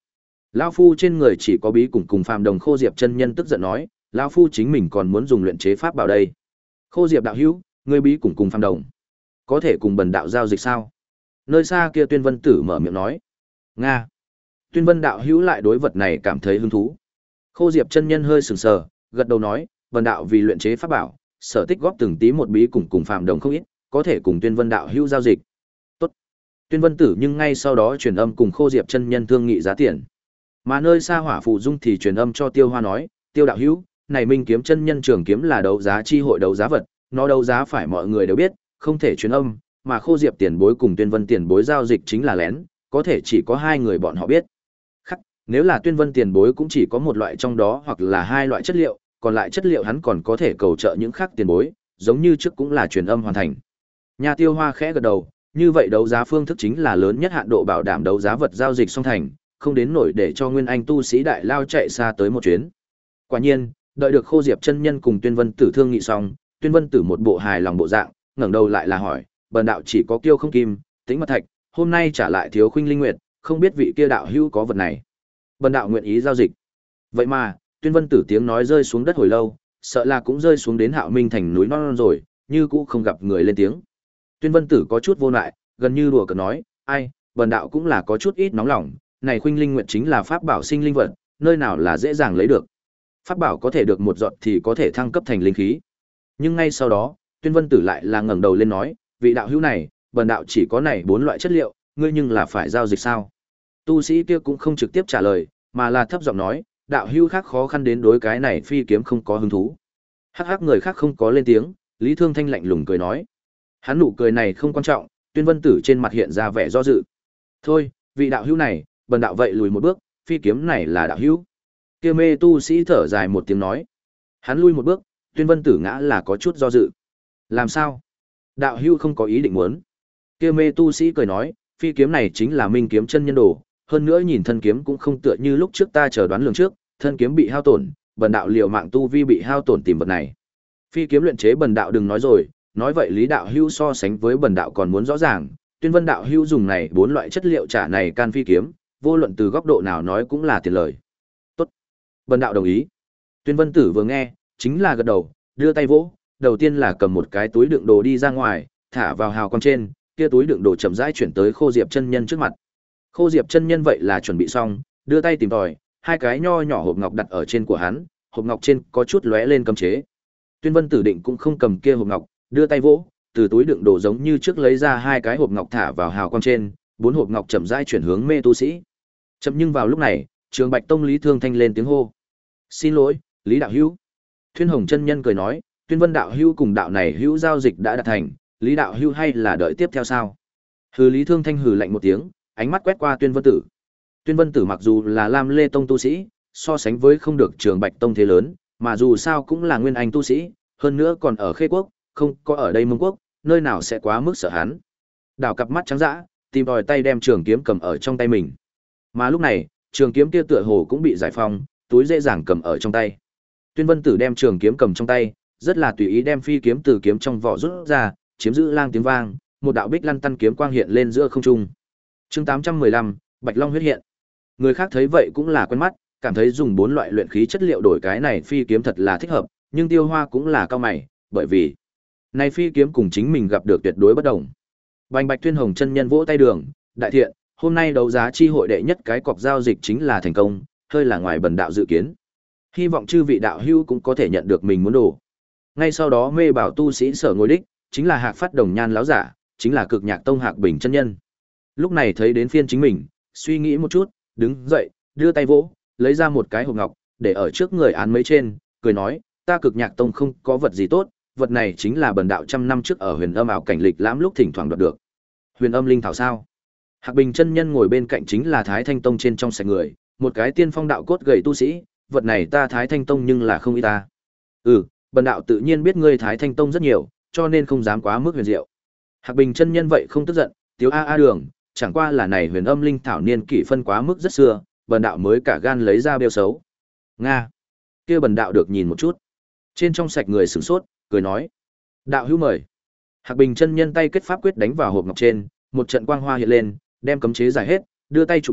Lão phu trên người chỉ có bí cùng cùng phàm đồng. Khô Diệp chân nhân tức giận nói, lão phu chính mình còn muốn dùng luyện chế pháp bảo đây. Khô Diệp đạo hữu, ngươi bí cùng cùng phàm đồng, có thể cùng bần đạo giao dịch sao? Nơi xa kia Tuyên Vân Tử mở miệng nói. Nga. Tuyên Vân đạo hữu lại đối vật này cảm thấy hứng thú. Khô Diệp chân nhân hơi sừng sờ, gật đầu nói, bần đạo vì luyện chế pháp bảo, sở tích góp từng tí một bí cùng cùng phàm đồng không ít, có thể cùng Tuyên Vân đạo hữu giao dịch. Tốt. Tuyên Vân Tử nhưng ngay sau đó truyền âm cùng Khô Diệp chân nhân thương nghị giá tiền. Mà nơi xa Hỏa Phù Dung thì truyền âm cho Tiêu Hoa nói, Tiêu đạo hữu, này Minh kiếm chân nhân trường kiếm là đấu giá chi hội đấu giá vật, nó đấu giá phải mọi người đều biết, không thể truyền âm, mà Khô Diệp tiền bối cùng Tuyên Vân tiền bối giao dịch chính là lén, có thể chỉ có hai người bọn họ biết. Khắc, nếu là Tuyên Vân tiền bối cũng chỉ có một loại trong đó hoặc là hai loại chất liệu, còn lại chất liệu hắn còn có thể cầu trợ những khác tiền bối, giống như trước cũng là truyền âm hoàn thành. Nhà Tiêu Hoa khẽ gật đầu, như vậy đấu giá phương thức chính là lớn nhất hạn độ bảo đảm đấu giá vật giao dịch song thành, không đến nổi để cho Nguyên Anh tu sĩ đại lao chạy xa tới một chuyến. Quả nhiên, đợi được Khô Diệp chân nhân cùng Tuyên Vân Tử thương nghị xong, Tuyên Vân Tử một bộ hài lòng bộ dạng, ngẩng đầu lại là hỏi, bần đạo chỉ có kiêu không kim, tính mật thạch, hôm nay trả lại thiếu khuynh linh nguyệt, không biết vị kia đạo hữu có vật này. Bần đạo nguyện ý giao dịch. Vậy mà, Tuyên Vân Tử tiếng nói rơi xuống đất hồi lâu, sợ là cũng rơi xuống đến Hạo Minh thành núi non, non rồi, như cũ không gặp người lên tiếng. Tuyên Vân Tử có chút vô lại, gần như đùa cợt nói, ai, bần đạo cũng là có chút ít nóng lòng, này khuynh linh nguyệt chính là pháp bảo sinh linh vật, nơi nào là dễ dàng lấy được. Pháp bảo có thể được một giọt thì có thể thăng cấp thành linh khí. Nhưng ngay sau đó, Tuyên Vân Tử lại là ngẩng đầu lên nói, vị đạo hữu này, bần đạo chỉ có này bốn loại chất liệu, ngươi nhưng là phải giao dịch sao? Tu sĩ kia cũng không trực tiếp trả lời, mà là thấp giọng nói, đạo hữu khác khó khăn đến đối cái này phi kiếm không có hứng thú. Hắc hắc người khác không có lên tiếng, Lý Thương Thanh lạnh lùng cười nói. Hắn nụ cười này không quan trọng, Tuyên Vân Tử trên mặt hiện ra vẻ do dự. Thôi, vị đạo hữu này, bần đạo vậy lùi một bước, phi kiếm này là đạo hữu. Kia mê tu sĩ thở dài một tiếng nói. Hắn lui một bước, Tuyên Vân Tử ngã là có chút do dự. Làm sao? Đạo hữu không có ý định muốn. Kia mê tu sĩ cười nói, phi kiếm này chính là Minh kiếm chân nhân đồ, hơn nữa nhìn thân kiếm cũng không tựa như lúc trước ta chờ đoán lường trước, thân kiếm bị hao tổn, bần đạo liều mạng tu vi bị hao tổn tìm vật này. Phi kiếm luyện chế bần đạo đừng nói rồi, nói vậy Lý đạo hữu so sánh với bần đạo còn muốn rõ ràng, Tuyên Vân đạo hữu dùng này bốn loại chất liệu trả này can phi kiếm, vô luận từ góc độ nào nói cũng là tiền lời. Tốt, bần đạo đồng ý. Tuyên Vân Tử vừa nghe, chính là gật đầu, đưa tay vỗ, đầu tiên là cầm một cái túi đựng đồ đi ra ngoài, thả vào hào quang trên, kia túi đựng đồ chậm rãi chuyển tới Khô Diệp chân nhân trước mặt. Khô Diệp chân nhân vậy là chuẩn bị xong, đưa tay tìm tòi, hai cái nho nhỏ hộp ngọc đặt ở trên của hắn, hộp ngọc trên có chút lóe lên cấm chế. Tuyên Vân Tử định cũng không cầm kia hộp ngọc, đưa tay vỗ, từ túi đựng đồ giống như trước lấy ra hai cái hộp ngọc thả vào hào quang trên, bốn hộp ngọc chậm rãi chuyển hướng mê tu sĩ. Chậm nhưng vào lúc này, Trường Bạch Tông Lý Thương Thanh lên tiếng hô. Xin lỗi, Lý đạo hữu. Thuyên Hồng chân nhân cười nói, Tuyên Vân đạo hữu cùng đạo này hữu giao dịch đã đạt thành, Lý đạo hữu hay là đợi tiếp theo sao? Hừ Lý Thương Thanh hừ lạnh một tiếng, ánh mắt quét qua Tuyên Vân Tử. Tuyên Vân Tử mặc dù là Lam Lê Tông tu sĩ, so sánh với không được Trường Bạch Tông thế lớn, mà dù sao cũng là nguyên anh tu sĩ, hơn nữa còn ở Khê Quốc, không có ở đây Mông Quốc, nơi nào sẽ quá mức sợ hắn. Đảo cặp mắt trắng dã, tìm tòi tay đem trường kiếm cầm ở trong tay mình. Mà lúc này, trường kiếm kia tựa hồ cũng bị giải phóng, túi dễ dàng cầm ở trong tay. Tuyên Vân Tử đem trường kiếm cầm trong tay, rất là tùy ý đem phi kiếm từ kiếm trong vỏ rút ra, chiếm giữ lang tiếng vang, một đạo bích lăn tăn kiếm quang hiện lên giữa không trung. Chương tám trăm mười lăm, Bạch Long huyết hiện. Người khác thấy vậy cũng là quen mắt, cảm thấy dùng bốn loại luyện khí chất liệu đổi cái này phi kiếm thật là thích hợp, nhưng Tiêu Hoa cũng là cao mày, bởi vì này phi kiếm cùng chính mình gặp được tuyệt đối bất đồng. Bành Bạch Tuyên Hồng chân nhân vỗ tay đường, đại thiện, hôm nay đấu giá chi hội đệ nhất cái cọc giao dịch chính là thành công, hơi là ngoài bần đạo dự kiến. Hy vọng chư vị đạo hữu cũng có thể nhận được mình muốn đồ. Ngay sau đó mê bảo tu sĩ sở ngôi đích, chính là Hạc Phát Đồng Nhan lão giả, chính là Cực Nhạc Tông Hạc Bình chân nhân. Lúc này thấy đến phiên chính mình, suy nghĩ một chút, đứng dậy, đưa tay vỗ, lấy ra một cái hộp ngọc, để ở trước người án mấy trên, cười nói, ta Cực Nhạc Tông không có vật gì tốt, vật này chính là bần đạo trăm năm trước ở Huyền Âm ảo cảnh lịch lãm lúc thỉnh thoảng đoạt được. Huyền Âm linh thảo sao? Hạc Bình chân nhân ngồi bên cạnh chính là Thái Thanh Tông trên trong sạch người, một cái tiên phong đạo cốt gầy tu sĩ, vật này ta Thái Thanh Tông nhưng là không ít ta. Ừ, bần đạo tự nhiên biết ngươi Thái Thanh Tông rất nhiều, cho nên không dám quá mức huyền diệu. Hạc Bình chân nhân vậy không tức giận, tiếu a a đường, chẳng qua là này Huyền Âm linh thảo niên kỷ phân quá mức rất xưa, bần đạo mới cả gan lấy ra bêu xấu. Nga, kia bần đạo được nhìn một chút. Trên trong sạch người sửng sốt, cười nói, đạo hữu mời. Hạc Bình chân nhân tay kết pháp quyết đánh vào hộp ngọc trên, một trận quang hoa hiện lên, đem cấm chế giải hết, đưa tay chụp được,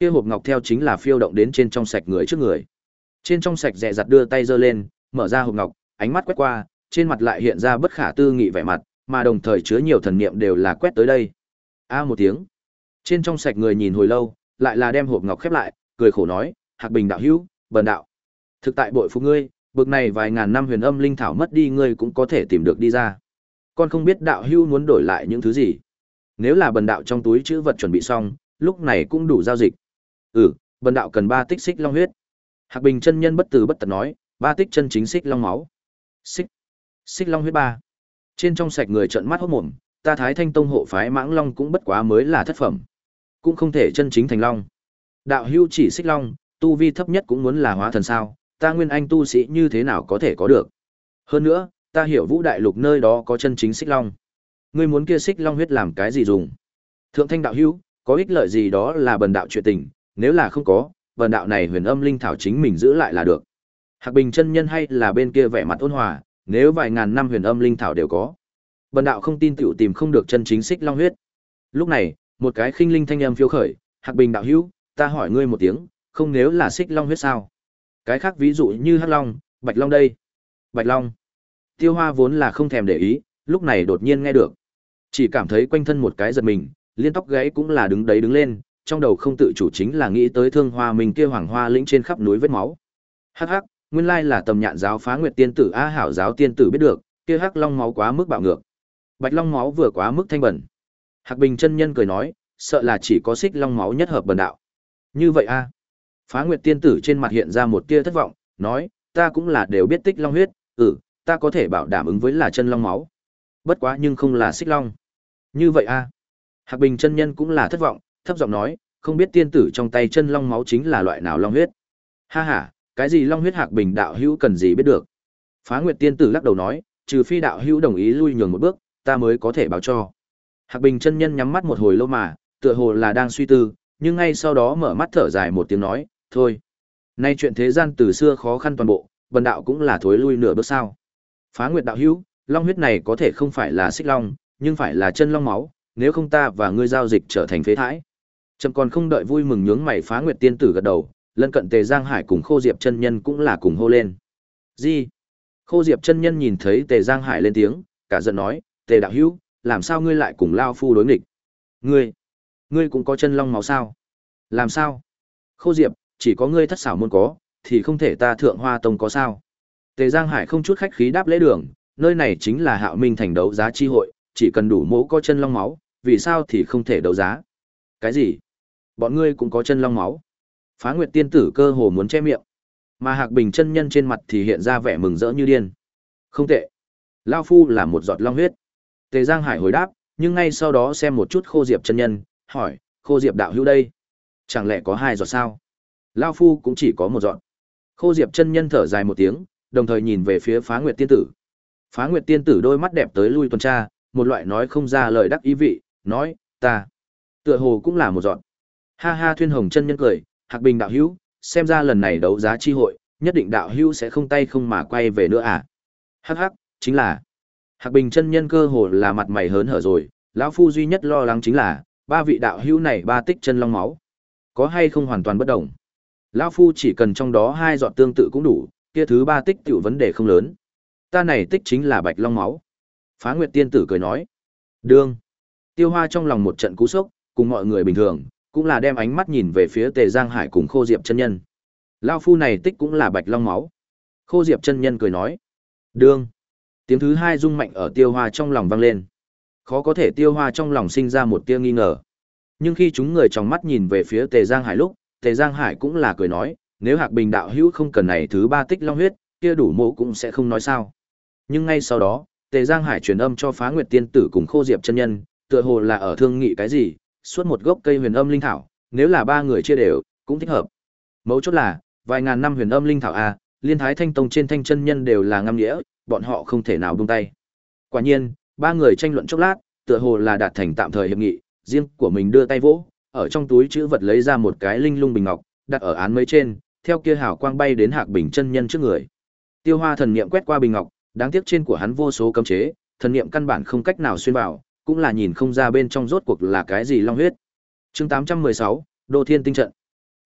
Kia hộp ngọc theo chính là phiêu động đến trên trong sạch người trước người. Trên trong sạch dè dặt đưa tay giơ lên, mở ra hộp ngọc, ánh mắt quét qua, trên mặt lại hiện ra bất khả tư nghị vẻ mặt, mà đồng thời chứa nhiều thần niệm đều là quét tới đây. A một tiếng. Trên trong sạch người nhìn hồi lâu, lại là đem hộp ngọc khép lại, cười khổ nói, Hạc Bình đạo hữu, bần đạo. Thực tại bội phục ngươi, bực này vài ngàn năm huyền âm linh thảo mất đi ngươi cũng có thể tìm được đi ra. Con không biết đạo hữu muốn đổi lại những thứ gì. Nếu là bần đạo trong túi chữ vật chuẩn bị xong, lúc này cũng đủ giao dịch. Ừ, bần đạo cần ba tích xích long huyết. Hạc Bình chân nhân bất từ bất tật nói, ba tích chân chính xích long máu. Xích, xích long huyết ba. Trên trong sạch người trợn mắt hốt mồm, ta Thái Thanh Tông hộ phái Mãng Long cũng bất quá mới là thất phẩm, cũng không thể chân chính thành long. Đạo hữu chỉ xích long, tu vi thấp nhất cũng muốn là hóa thần sao? Ta nguyên anh tu sĩ như thế nào có thể có được? Hơn nữa, ta hiểu Vũ Đại Lục nơi đó có chân chính xích long. Ngươi muốn kia xích long huyết làm cái gì dùng? Thượng Thanh đạo hữu, có ích lợi gì đó là bần đạo chuyện tình, nếu là không có, bần đạo này huyền âm linh thảo chính mình giữ lại là được. Hạc Bình chân nhân hay là bên kia vẻ mặt ôn hòa, nếu vài ngàn năm huyền âm linh thảo đều có, bần đạo không tin tiểu tìm không được chân chính xích long huyết. Lúc này, một cái khinh linh thanh âm phiêu khởi, Hạc Bình đạo hữu, ta hỏi ngươi một tiếng, không nếu là xích long huyết sao? Cái khác ví dụ như hắc long, bạch long đây. Bạch long. Tiêu Hoa vốn là không thèm để ý, lúc này đột nhiên nghe được, chỉ cảm thấy quanh thân một cái giật mình, liên tóc gáy cũng là đứng đấy đứng lên, trong đầu không tự chủ chính là nghĩ tới Thương Hoa mình kia hoàng hoa lĩnh trên khắp núi vết máu. Hắc hắc, nguyên lai là Tầm Nhạn giáo Phá Nguyệt tiên tử a hảo giáo tiên tử biết được, kia hắc long máu quá mức bạo ngược, bạch long máu vừa quá mức thanh bẩn. Hạc Bình chân nhân cười nói, sợ là chỉ có xích long máu nhất hợp bần đạo. Như vậy a? Phá Nguyệt tiên tử trên mặt hiện ra một tia thất vọng, nói, ta cũng là đều biết tích long huyết, ừ, ta có thể bảo đảm ứng với là chân long máu. Bất quá nhưng không là xích long. Như vậy a? Hạc Bình chân nhân cũng là thất vọng, thấp giọng nói, không biết tiên tử trong tay chân long máu chính là loại nào long huyết. Ha ha, cái gì long huyết Hạc Bình đạo hữu cần gì biết được. Phá Nguyệt tiên tử lắc đầu nói, trừ phi đạo hữu đồng ý lui nhường một bước, ta mới có thể báo cho. Hạc Bình chân nhân nhắm mắt một hồi lâu mà, tựa hồ là đang suy tư, nhưng ngay sau đó mở mắt thở dài một tiếng nói, thôi. Nay chuyện thế gian từ xưa khó khăn toàn bộ, bần đạo cũng là thối lui nửa bước sao. Phá Nguyệt đạo hữu, long huyết này có thể không phải là xích long, nhưng phải là chân long máu, nếu không ta và ngươi giao dịch trở thành phế thải. Trầm còn không đợi vui mừng nhướng mày Phá Nguyệt tiên tử gật đầu, lân cận Tề Giang Hải cùng Khô Diệp chân nhân cũng là cùng hô lên. Gì? Khô Diệp chân nhân nhìn thấy Tề Giang Hải lên tiếng, cả giận nói, Tề đạo hữu, làm sao ngươi lại cùng lao phu đối nghịch? Ngươi, ngươi cũng có chân long máu sao? Làm sao? Khô Diệp, chỉ có ngươi thất xảo môn có, thì không thể ta Thượng Hoa Tông có sao? Tề Giang Hải không chút khách khí đáp lễ đường, nơi này chính là Hạo Minh thành đấu giá chi hội, chỉ cần đủ mẫu có chân long máu, vì sao thì không thể đấu giá? Cái gì? Bọn ngươi cũng có chân long máu? Phá Nguyệt tiên tử cơ hồ muốn che miệng, mà Hạc Bình chân nhân trên mặt thì hiện ra vẻ mừng rỡ như điên. Không tệ, lao phu là một giọt long huyết. Tề Giang Hải hồi đáp, nhưng ngay sau đó xem một chút Khô Diệp chân nhân, hỏi, Khô Diệp đạo hữu đây, chẳng lẽ có hai giọt sao? Lao phu cũng chỉ có một giọt. Khô Diệp chân nhân thở dài một tiếng, đồng thời nhìn về phía Phá Nguyệt tiên tử. Phá Nguyệt tiên tử đôi mắt đẹp tới lui tuần tra, một loại nói không ra lời đắc ý vị, nói, ta, tựa hồ cũng là một giọt. Ha ha, Thuyên Hồng chân nhân cười, Hạc Bình đạo hữu, xem ra lần này đấu giá chi hội, nhất định đạo hữu sẽ không tay không mà quay về nữa à? Hắc hắc, chính là. Hạc Bình chân nhân cơ hồ là mặt mày hớn hở rồi, lão phu duy nhất lo lắng chính là ba vị đạo hữu này ba tích chân long máu, có hay không hoàn toàn bất đồng. Lão phu chỉ cần trong đó hai giọt tương tự cũng đủ, kia thứ ba tích tiểu vấn đề không lớn. Ta này tích chính là bạch long máu. Phá Nguyệt tiên tử cười nói. Đương. Tiêu Hoa trong lòng một trận cú sốc, cùng mọi người bình thường, cũng là đem ánh mắt nhìn về phía Tề Giang Hải cùng Khô Diệp chân nhân. Lão phu này tích cũng là bạch long máu. Khô Diệp chân nhân cười nói. Đương. Tiếng thứ hai rung mạnh ở Tiêu Hoa trong lòng vang lên. Khó có thể Tiêu Hoa trong lòng sinh ra một tia nghi ngờ. Nhưng khi chúng người trong mắt nhìn về phía Tề Giang Hải lúc, Tề Giang Hải cũng là cười nói, nếu Hạc Bình đạo hữu không cần này thứ ba tích long huyết, kia đủ mộ cũng sẽ không nói sao. Nhưng ngay sau đó, Tề Giang Hải truyền âm cho Phá Nguyệt tiên tử cùng Khô Diệp chân nhân, tựa hồ là ở thương nghị cái gì, suốt một gốc cây huyền âm linh thảo, nếu là ba người chia đều, cũng thích hợp. Mấu chốt là, vài ngàn năm huyền âm linh thảo a, liên Thái Thanh Tông trên thanh chân nhân đều là ngâm nghĩa, bọn họ không thể nào buông tay. Quả nhiên, ba người tranh luận chốc lát, tựa hồ là đạt thành tạm thời hiệp nghị, riêng của mình đưa tay vỗ, ở trong túi trữ vật lấy ra một cái linh lung bình ngọc, đặt ở án mấy trên, theo kia hào quang bay đến Hạc Bình chân nhân trước người. Tiêu Hoa thần niệm quét qua bình ngọc, đáng tiếc trên của hắn vô số cấm chế, thần niệm căn bản không cách nào xuyên vào, cũng là nhìn không ra bên trong rốt cuộc là cái gì long huyết. Chương tám trăm mười sáu, Đô Thiên tinh trận.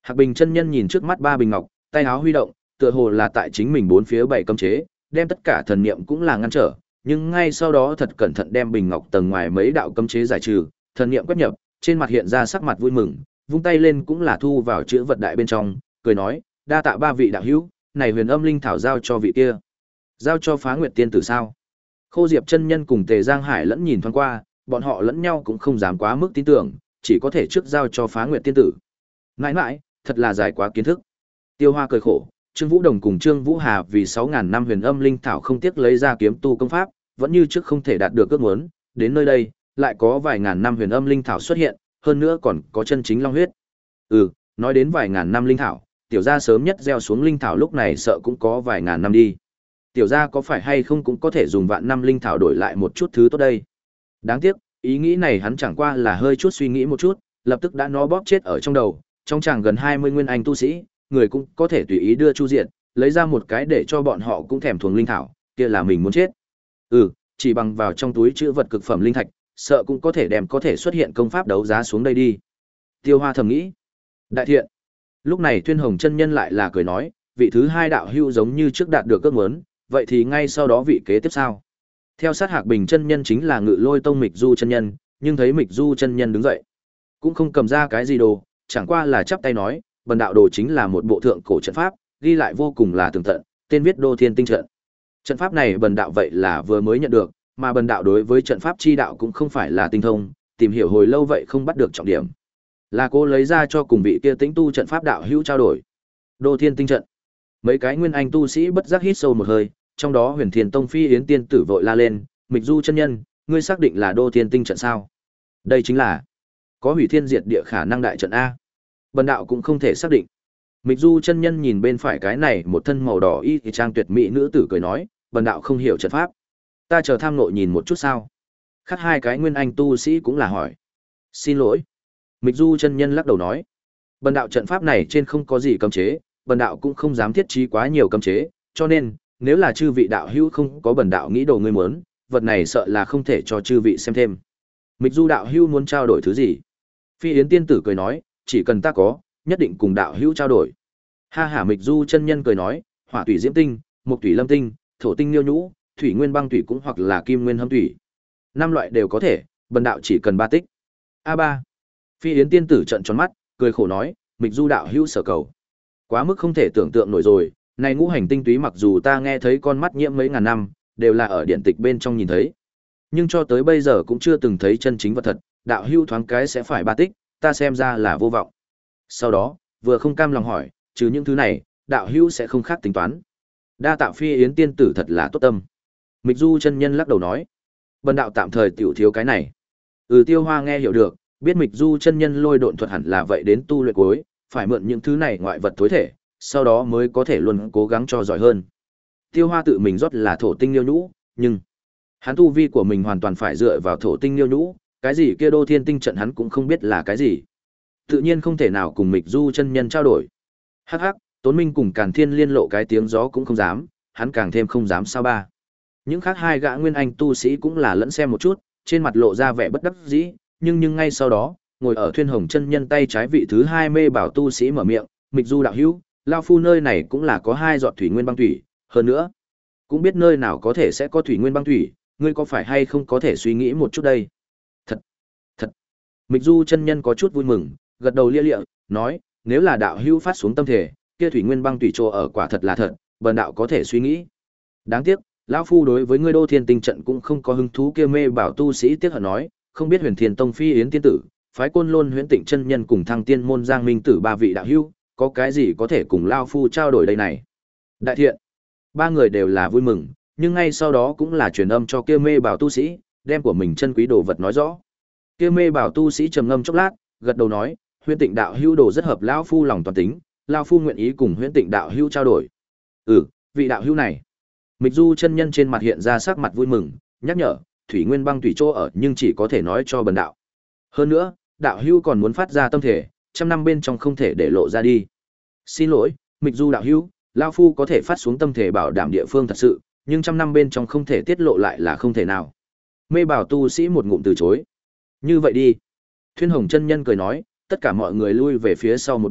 Hạc Bình chân nhân nhìn trước mắt ba bình ngọc, tay áo huy động, tựa hồ là tại chính mình bốn phía bảy cấm chế, đem tất cả thần niệm cũng là ngăn trở, nhưng ngay sau đó thật cẩn thận đem bình ngọc tầng ngoài mấy đạo cấm chế giải trừ, thần niệm quét nhập, trên mặt hiện ra sắc mặt vui mừng, vung tay lên cũng là thu vào chữ vật đại bên trong, cười nói, đa tạ ba vị đạo hữu, này huyền âm linh thảo giao cho vị kia. Giao cho Phá Nguyệt tiên tử sao? Khô Diệp chân nhân cùng Tề Giang Hải lẫn nhìn thoáng qua, bọn họ lẫn nhau cũng không dám quá mức tin tưởng, chỉ có thể trước giao cho Phá Nguyệt tiên tử. Ngại ngại, thật là dài quá kiến thức. Tiêu Hoa cười khổ, Trương Vũ Đồng cùng Trương Vũ Hà vì sáu ngàn năm huyền âm linh thảo không tiếc lấy ra kiếm tu công pháp, vẫn như trước không thể đạt được ước muốn, đến nơi đây, lại có vài ngàn năm huyền âm linh thảo xuất hiện, hơn nữa còn có chân chính long huyết. Ừ, nói đến vài ngàn năm linh thảo, tiểu gia sớm nhất gieo xuống linh thảo lúc này sợ cũng có vài ngàn năm đi. Tiểu gia có phải hay không cũng có thể dùng vạn năm linh thảo đổi lại một chút thứ tốt đây. Đáng tiếc, ý nghĩ này hắn chẳng qua là hơi chút suy nghĩ một chút, lập tức đã nó bóp chết ở trong đầu, trong chàng gần hai mươi nguyên anh tu sĩ, người cũng có thể tùy ý đưa chu diện, lấy ra một cái để cho bọn họ cũng thèm thuồng linh thảo, kia là mình muốn chết. Ừ, chỉ bằng vào trong túi chứa vật cực phẩm linh thạch, sợ cũng có thể đem có thể xuất hiện công pháp đấu giá xuống đây đi. Tiêu Hoa thầm nghĩ. Đại thiện. Lúc này Thuyên Hồng chân nhân lại là cười nói, vị thứ hai đạo hữu giống như trước đạt được ước muốn, vậy thì ngay sau đó vị kế tiếp sao? Theo sát Hạc Bình chân nhân chính là Ngự Lôi Tông Mịch Du chân nhân, nhưng thấy Mịch Du chân nhân đứng dậy, cũng không cầm ra cái gì đồ, chẳng qua là chắp tay nói, bần đạo đồ chính là một bộ thượng cổ trận pháp, ghi lại vô cùng là tường tận, tên viết Đô Thiên Tinh trận. Trận pháp này bần đạo vậy là vừa mới nhận được, mà bần đạo đối với trận pháp chi đạo cũng không phải là tinh thông, tìm hiểu hồi lâu vậy không bắt được trọng điểm. Là cô lấy ra cho cùng vị kia tĩnh tu trận pháp đạo hữu trao đổi. Đô Thiên Tinh trận. Mấy cái nguyên anh tu sĩ bất giác hít sâu một hơi, trong đó Huyền Thiên Tông Phi Yến tiên tử vội la lên, Mịch Du chân nhân, ngươi xác định là Đô Thiên Tinh trận sao? Đây chính là có hủy thiên diệt địa khả năng đại trận a. Bần đạo cũng không thể xác định. Mịch Du chân nhân nhìn bên phải cái này một thân màu đỏ y thì trang tuyệt mỹ nữ tử cười nói, bần đạo không hiểu trận pháp. Ta chờ tham nộ nhìn một chút sao? Khác hai cái nguyên anh tu sĩ cũng là hỏi. Xin lỗi. Mịch Du chân nhân lắc đầu nói, bần đạo trận pháp này trên không có gì cấm chế, bần đạo cũng không dám thiết trí quá nhiều cấm chế, cho nên, nếu là chư vị đạo hữu không có bần đạo nghĩ đồ ngươi muốn, vật này sợ là không thể cho chư vị xem thêm. Mịch Du đạo hữu muốn trao đổi thứ gì? Phi Yến tiên tử cười nói, chỉ cần ta có, nhất định cùng đạo hữu trao đổi. Ha hả Mịch Du chân nhân cười nói, hỏa thủy diễm tinh, mộc thủy lâm tinh, thổ tinh liêu nhũ, thủy nguyên băng thủy cũng hoặc là kim nguyên hâm thủy. Năm loại đều có thể, bần đạo chỉ cần ba tích. A ba. Phi Yến tiên tử trợn tròn mắt, cười khổ nói, Mịch Du đạo hữu sở cầu. Quá mức không thể tưởng tượng nổi rồi, này ngũ hành tinh túy mặc dù ta nghe thấy con mắt nhiễm mấy ngàn năm, đều là ở điện tịch bên trong nhìn thấy. Nhưng cho tới bây giờ cũng chưa từng thấy chân chính vật thật, đạo hữu thoáng cái sẽ phải ba tích, ta xem ra là vô vọng. Sau đó, vừa không cam lòng hỏi, trừ những thứ này, đạo hữu sẽ không khác tính toán. Đa tạ Phi Yến tiên tử thật là tốt tâm. Mịch Du chân nhân lắc đầu nói, bần đạo tạm thời tiểu thiếu cái này. Ừ, Tiêu Hoa nghe hiểu được, biết Mịch Du chân nhân lôi độn thuật hẳn là vậy đến tu luyện cuối, phải mượn những thứ này ngoại vật tối thể, sau đó mới có thể luôn cố gắng cho giỏi hơn. Tiêu Hoa tự mình rót là thổ tinh liêu nhũ, nhưng hắn tu vi của mình hoàn toàn phải dựa vào thổ tinh liêu nhũ, cái gì kia Đô Thiên Tinh trận hắn cũng không biết là cái gì. Tự nhiên không thể nào cùng Mịch Du chân nhân trao đổi. Hắc hắc, Tốn Minh cùng Càn Thiên liên lộ cái tiếng gió cũng không dám, hắn càng thêm không dám sao ba. Những khác hai gã nguyên anh tu sĩ cũng là lẫn xem một chút, trên mặt lộ ra vẻ bất đắc dĩ, nhưng nhưng ngay sau đó, ngồi ở Thuyên Hồng chân nhân tay trái vị thứ hai mê bảo tu sĩ mở miệng, Mịch Du đạo hữu, lao phu nơi này cũng là có hai giọt thủy nguyên băng thủy, hơn nữa, cũng biết nơi nào có thể sẽ có thủy nguyên băng thủy, ngươi có phải hay không có thể suy nghĩ một chút đây? Thật, thật. Mịch Du chân nhân có chút vui mừng, gật đầu lia lịa, nói, nếu là đạo hữu phát xuống tâm thể, kia thủy nguyên băng thủy trô ở quả thật là thật, bần đạo có thể suy nghĩ. Đáng tiếc, lão phu đối với ngươi Đô Thiên Tinh trận cũng không có hứng thú, kia mê bảo tu sĩ tiếc hận nói, không biết Huyền Thiên Tông Phi Yến tiên tử, phái Côn Lôn Huyễn Tịnh chân nhân cùng Thăng Tiên môn Giang Minh tử ba vị đạo hữu, có cái gì có thể cùng lão phu trao đổi đây này? Đại thiện. Ba người đều là vui mừng, nhưng ngay sau đó cũng là truyền âm cho kia mê bảo tu sĩ, đem của mình chân quý đồ vật nói rõ. Kia mê bảo tu sĩ trầm ngâm chốc lát, gật đầu nói, Huyễn Tịnh đạo hữu đồ rất hợp lão phu lòng toàn tính, lão phu nguyện ý cùng Huyễn Tịnh đạo hữu trao đổi. Ừ, vị đạo hữu này. Mịch Du chân nhân trên mặt hiện ra sắc mặt vui mừng, nhắc nhở, thủy nguyên băng thủy chỗ ở nhưng chỉ có thể nói cho bần đạo. Hơn nữa, đạo hữu còn muốn phát ra tâm thể, trăm năm bên trong không thể để lộ ra đi. Xin lỗi, Mịch Du đạo hữu, lão phu có thể phát xuống tâm thể bảo đảm địa phương thật sự, nhưng trăm năm bên trong không thể tiết lộ lại là không thể nào. Mê bảo tu sĩ một ngụm từ chối. Như vậy đi. Thuyên Hồng chân nhân cười nói, tất cả mọi người lui về phía sau một bước,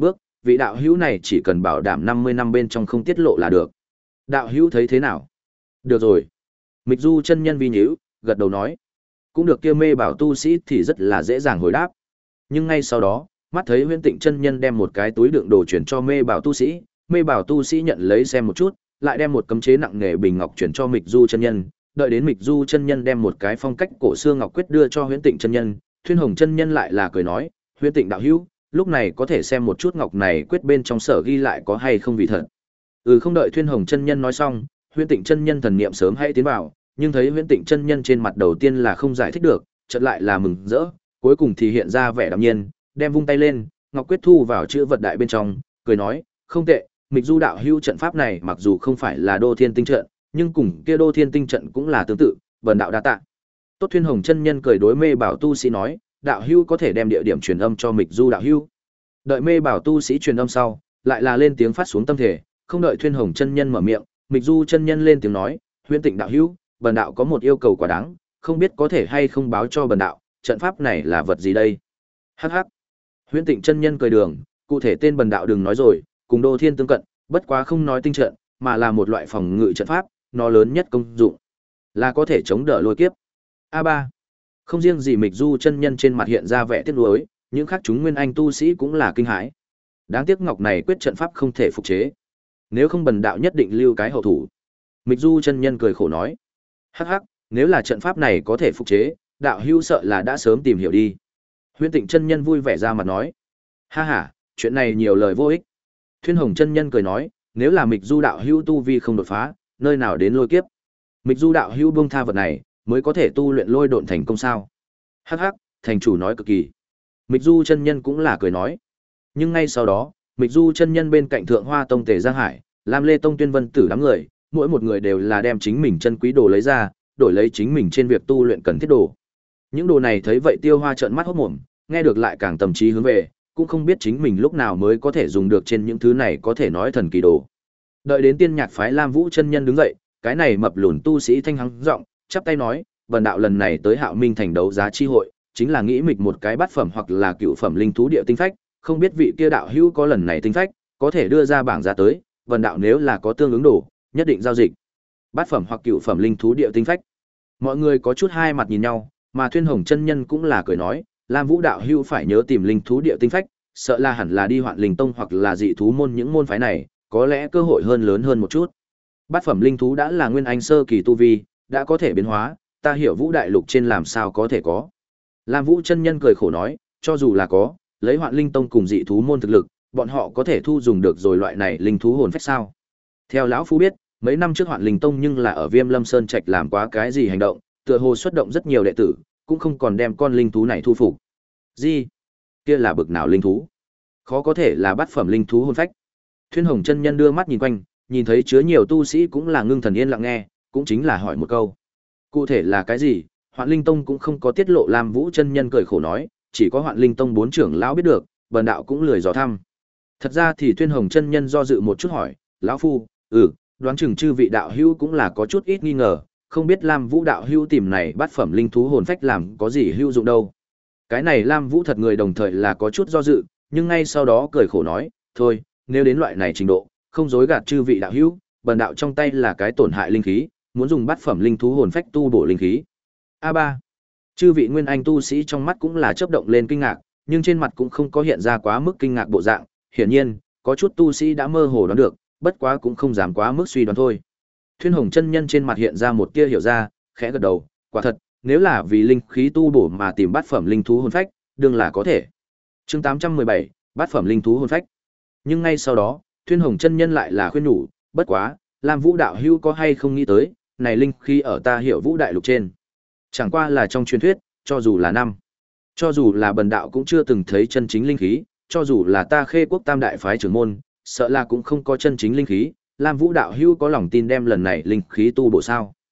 vị đạo hữu này chỉ cần bảo đảm năm mươi năm bên trong không tiết lộ là được. Đạo hữu thấy thế nào? Được rồi. Mịch Du chân nhân vi nhíu, gật đầu nói. Cũng được, kia mê bảo tu sĩ thì rất là dễ dàng hồi đáp. Nhưng ngay sau đó, mắt thấy Huyễn Tịnh chân nhân đem một cái túi đựng đồ chuyển cho mê bảo tu sĩ, mê bảo tu sĩ nhận lấy xem một chút, lại đem một cấm chế nặng nghề bình ngọc chuyển cho Mịch Du chân nhân, đợi đến Mịch Du chân nhân đem một cái phong cách cổ xưa ngọc quyết đưa cho Huyễn Tịnh chân nhân, Thuyên Hồng chân nhân lại là cười nói, Huyễn Tịnh đạo hữu, lúc này có thể xem một chút ngọc này quyết bên trong sở ghi lại có hay không vì thật. Ừ, không đợi Thuyên Hồng chân nhân nói xong, Huyễn Tịnh chân nhân thần niệm sớm hay tiến vào, nhưng thấy Huyễn Tịnh chân nhân trên mặt đầu tiên là không giải thích được, chợt lại là mừng rỡ, cuối cùng thì hiện ra vẻ đạm nhiên, đem vung tay lên, ngọc quyết thu vào chữ vật đại bên trong, cười nói, không tệ, Mịch Du đạo hữu trận pháp này mặc dù không phải là Đô Thiên tinh trận, nhưng cùng kia Đô Thiên tinh trận cũng là tương tự, bần đạo đa tạ. Tốt, Thuyên Hồng chân nhân cười đối mê bảo tu sĩ nói, đạo hữu có thể đem địa điểm truyền âm cho Mịch Du đạo hữu. Đợi mê bảo tu sĩ truyền âm sau, lại là lên tiếng phát xuống tâm thể, không đợi Thuyên Hồng chân nhân mở miệng, Mịch Du chân nhân lên tiếng nói, Huyễn Tịnh đạo hữu, bần đạo có một yêu cầu quá đáng, không biết có thể hay không báo cho bần đạo, trận pháp này là vật gì đây? Hắc hắc. Huyễn Tịnh chân nhân cười đường, cụ thể tên bần đạo đừng nói rồi, cùng Đô Thiên tương cận, bất quá không nói tinh trận, mà là một loại phòng ngự trận pháp, nó lớn nhất công dụng là có thể chống đỡ lôi kiếp. A ba. Không riêng gì Mịch Du chân nhân trên mặt hiện ra vẻ tiếc nuối, những khác chúng nguyên anh tu sĩ cũng là kinh hãi. Đáng tiếc ngọc này quyết trận pháp không thể phục chế, nếu không bần đạo nhất định lưu cái hậu thủ. Mịch Du chân nhân cười khổ nói, hắc hắc, nếu là trận pháp này có thể phục chế, đạo hữu sợ là đã sớm tìm hiểu đi. Huyễn Tịnh chân nhân vui vẻ ra mặt nói, ha ha, chuyện này nhiều lời vô ích. Thuyên Hồng chân nhân cười nói, nếu là Mịch Du đạo hữu tu vi không đột phá, nơi nào đến lôi kiếp? Mịch Du đạo hữu buông tha vật này, mới có thể tu luyện lôi độn thành công sao? Hắc hắc, thành chủ nói cực kỳ. Mịch Du chân nhân cũng là cười nói. Nhưng ngay sau đó, Mịch Du chân nhân bên cạnh Thượng Hoa Tông Tề Giang Hải, Lam Lê Tông Tuyên Vân Tử đám người, mỗi một người đều là đem chính mình chân quý đồ lấy ra, đổi lấy chính mình trên việc tu luyện cần thiết đồ. Những đồ này thấy vậy Tiêu Hoa trợn mắt hốt mồm, nghe được lại càng tâm trí hướng về, cũng không biết chính mình lúc nào mới có thể dùng được trên những thứ này có thể nói thần kỳ đồ. Đợi đến Tiên Nhạc phái Lam Vũ chân nhân đứng dậy, cái này mập lùn tu sĩ thanh hắng giọng, chắp tay nói, "Vân đạo lần này tới Hạo Minh thành đấu giá chi hội, chính là nghĩ mịch một cái bát phẩm hoặc là cựu phẩm linh thú địa tinh phách, không biết vị kia đạo hữu có lần này tinh phách, có thể đưa ra bảng giá tới, Vân đạo nếu là có tương ứng đồ, nhất định giao dịch." Bát phẩm hoặc cựu phẩm linh thú địa tinh phách. Mọi người có chút hai mặt nhìn nhau, mà Thuyên Hồng chân nhân cũng là cười nói, Lam Vũ đạo hữu phải nhớ tìm linh thú địa tinh phách, sợ là hẳn là đi Hoạn Linh tông hoặc là dị thú môn những môn phái này, có lẽ cơ hội hơn lớn hơn một chút. Bát phẩm linh thú đã là nguyên anh sơ kỳ tu vi, đã có thể biến hóa, ta hiểu Vũ đại lục trên làm sao có thể có. Lam Vũ chân nhân cười khổ nói, cho dù là có, lấy Hoạn Linh tông cùng dị thú môn thực lực, bọn họ có thể thu dùng được rồi loại này linh thú hồn phách sao? Theo lão phu biết, mấy năm trước Hoạn Linh tông nhưng là ở Viêm Lâm Sơn Trạch làm quá cái gì hành động, tựa hồ xuất động rất nhiều đệ tử, cũng không còn đem con linh thú này thu phục. Gì? Kia là bực nào linh thú? Khó có thể là bát phẩm linh thú hồn phách. Thuyên Hồng chân nhân đưa mắt nhìn quanh, nhìn thấy chứa nhiều tu sĩ cũng là ngưng thần yên lặng nghe, cũng chính là hỏi một câu. Cụ thể là cái gì? Hoạn Linh tông cũng không có tiết lộ. Lam Vũ chân nhân cười khổ nói, chỉ có Hoạn Linh tông bốn trưởng lão biết được, bần đạo cũng lười dò thăm. Thật ra thì Thuyên Hồng chân nhân do dự một chút hỏi, lão phu, ừ, đoán chừng chư vị đạo hữu cũng là có chút ít nghi ngờ, không biết Lam Vũ đạo hữu tìm này bát phẩm linh thú hồn phách làm có gì hữu dụng đâu. Cái này Lam Vũ thật người đồng thời là có chút do dự, nhưng ngay sau đó cười khổ nói, thôi, nếu đến loại này trình độ, không dối gạt chư vị đạo hữu, bần đạo trong tay là cái tổn hại linh khí, muốn dùng bát phẩm linh thú hồn phách tu bổ linh khí. A ba. Chư vị nguyên anh tu sĩ trong mắt cũng là chớp động lên kinh ngạc, nhưng trên mặt cũng không có hiện ra quá mức kinh ngạc bộ dạng, hiển nhiên, có chút tu sĩ đã mơ hồ đoán được, bất quá cũng không dám quá mức suy đoán thôi. Thuyên Hồng chân nhân trên mặt hiện ra một tia hiểu ra, khẽ gật đầu, quả thật, nếu là vì linh khí tu bổ mà tìm bát phẩm linh thú hồn phách, đương là có thể. Chương tám trăm mười bảy, bát phẩm linh thú hồn phách. Nhưng ngay sau đó, Thuyên Hồng chân nhân lại là khuyên nhủ, bất quá, Lam Vũ đạo hữu có hay không nghĩ tới, này linh khí ở ta Hiểu Vũ đại lục trên, chẳng qua là trong truyền thuyết, cho dù là năm, cho dù là bần đạo cũng chưa từng thấy chân chính linh khí, cho dù là ta Khê Quốc Tam đại phái trưởng môn, sợ là cũng không có chân chính linh khí. Lam Vũ đạo hữu có lòng tin đem lần này linh khí tu bổ sao?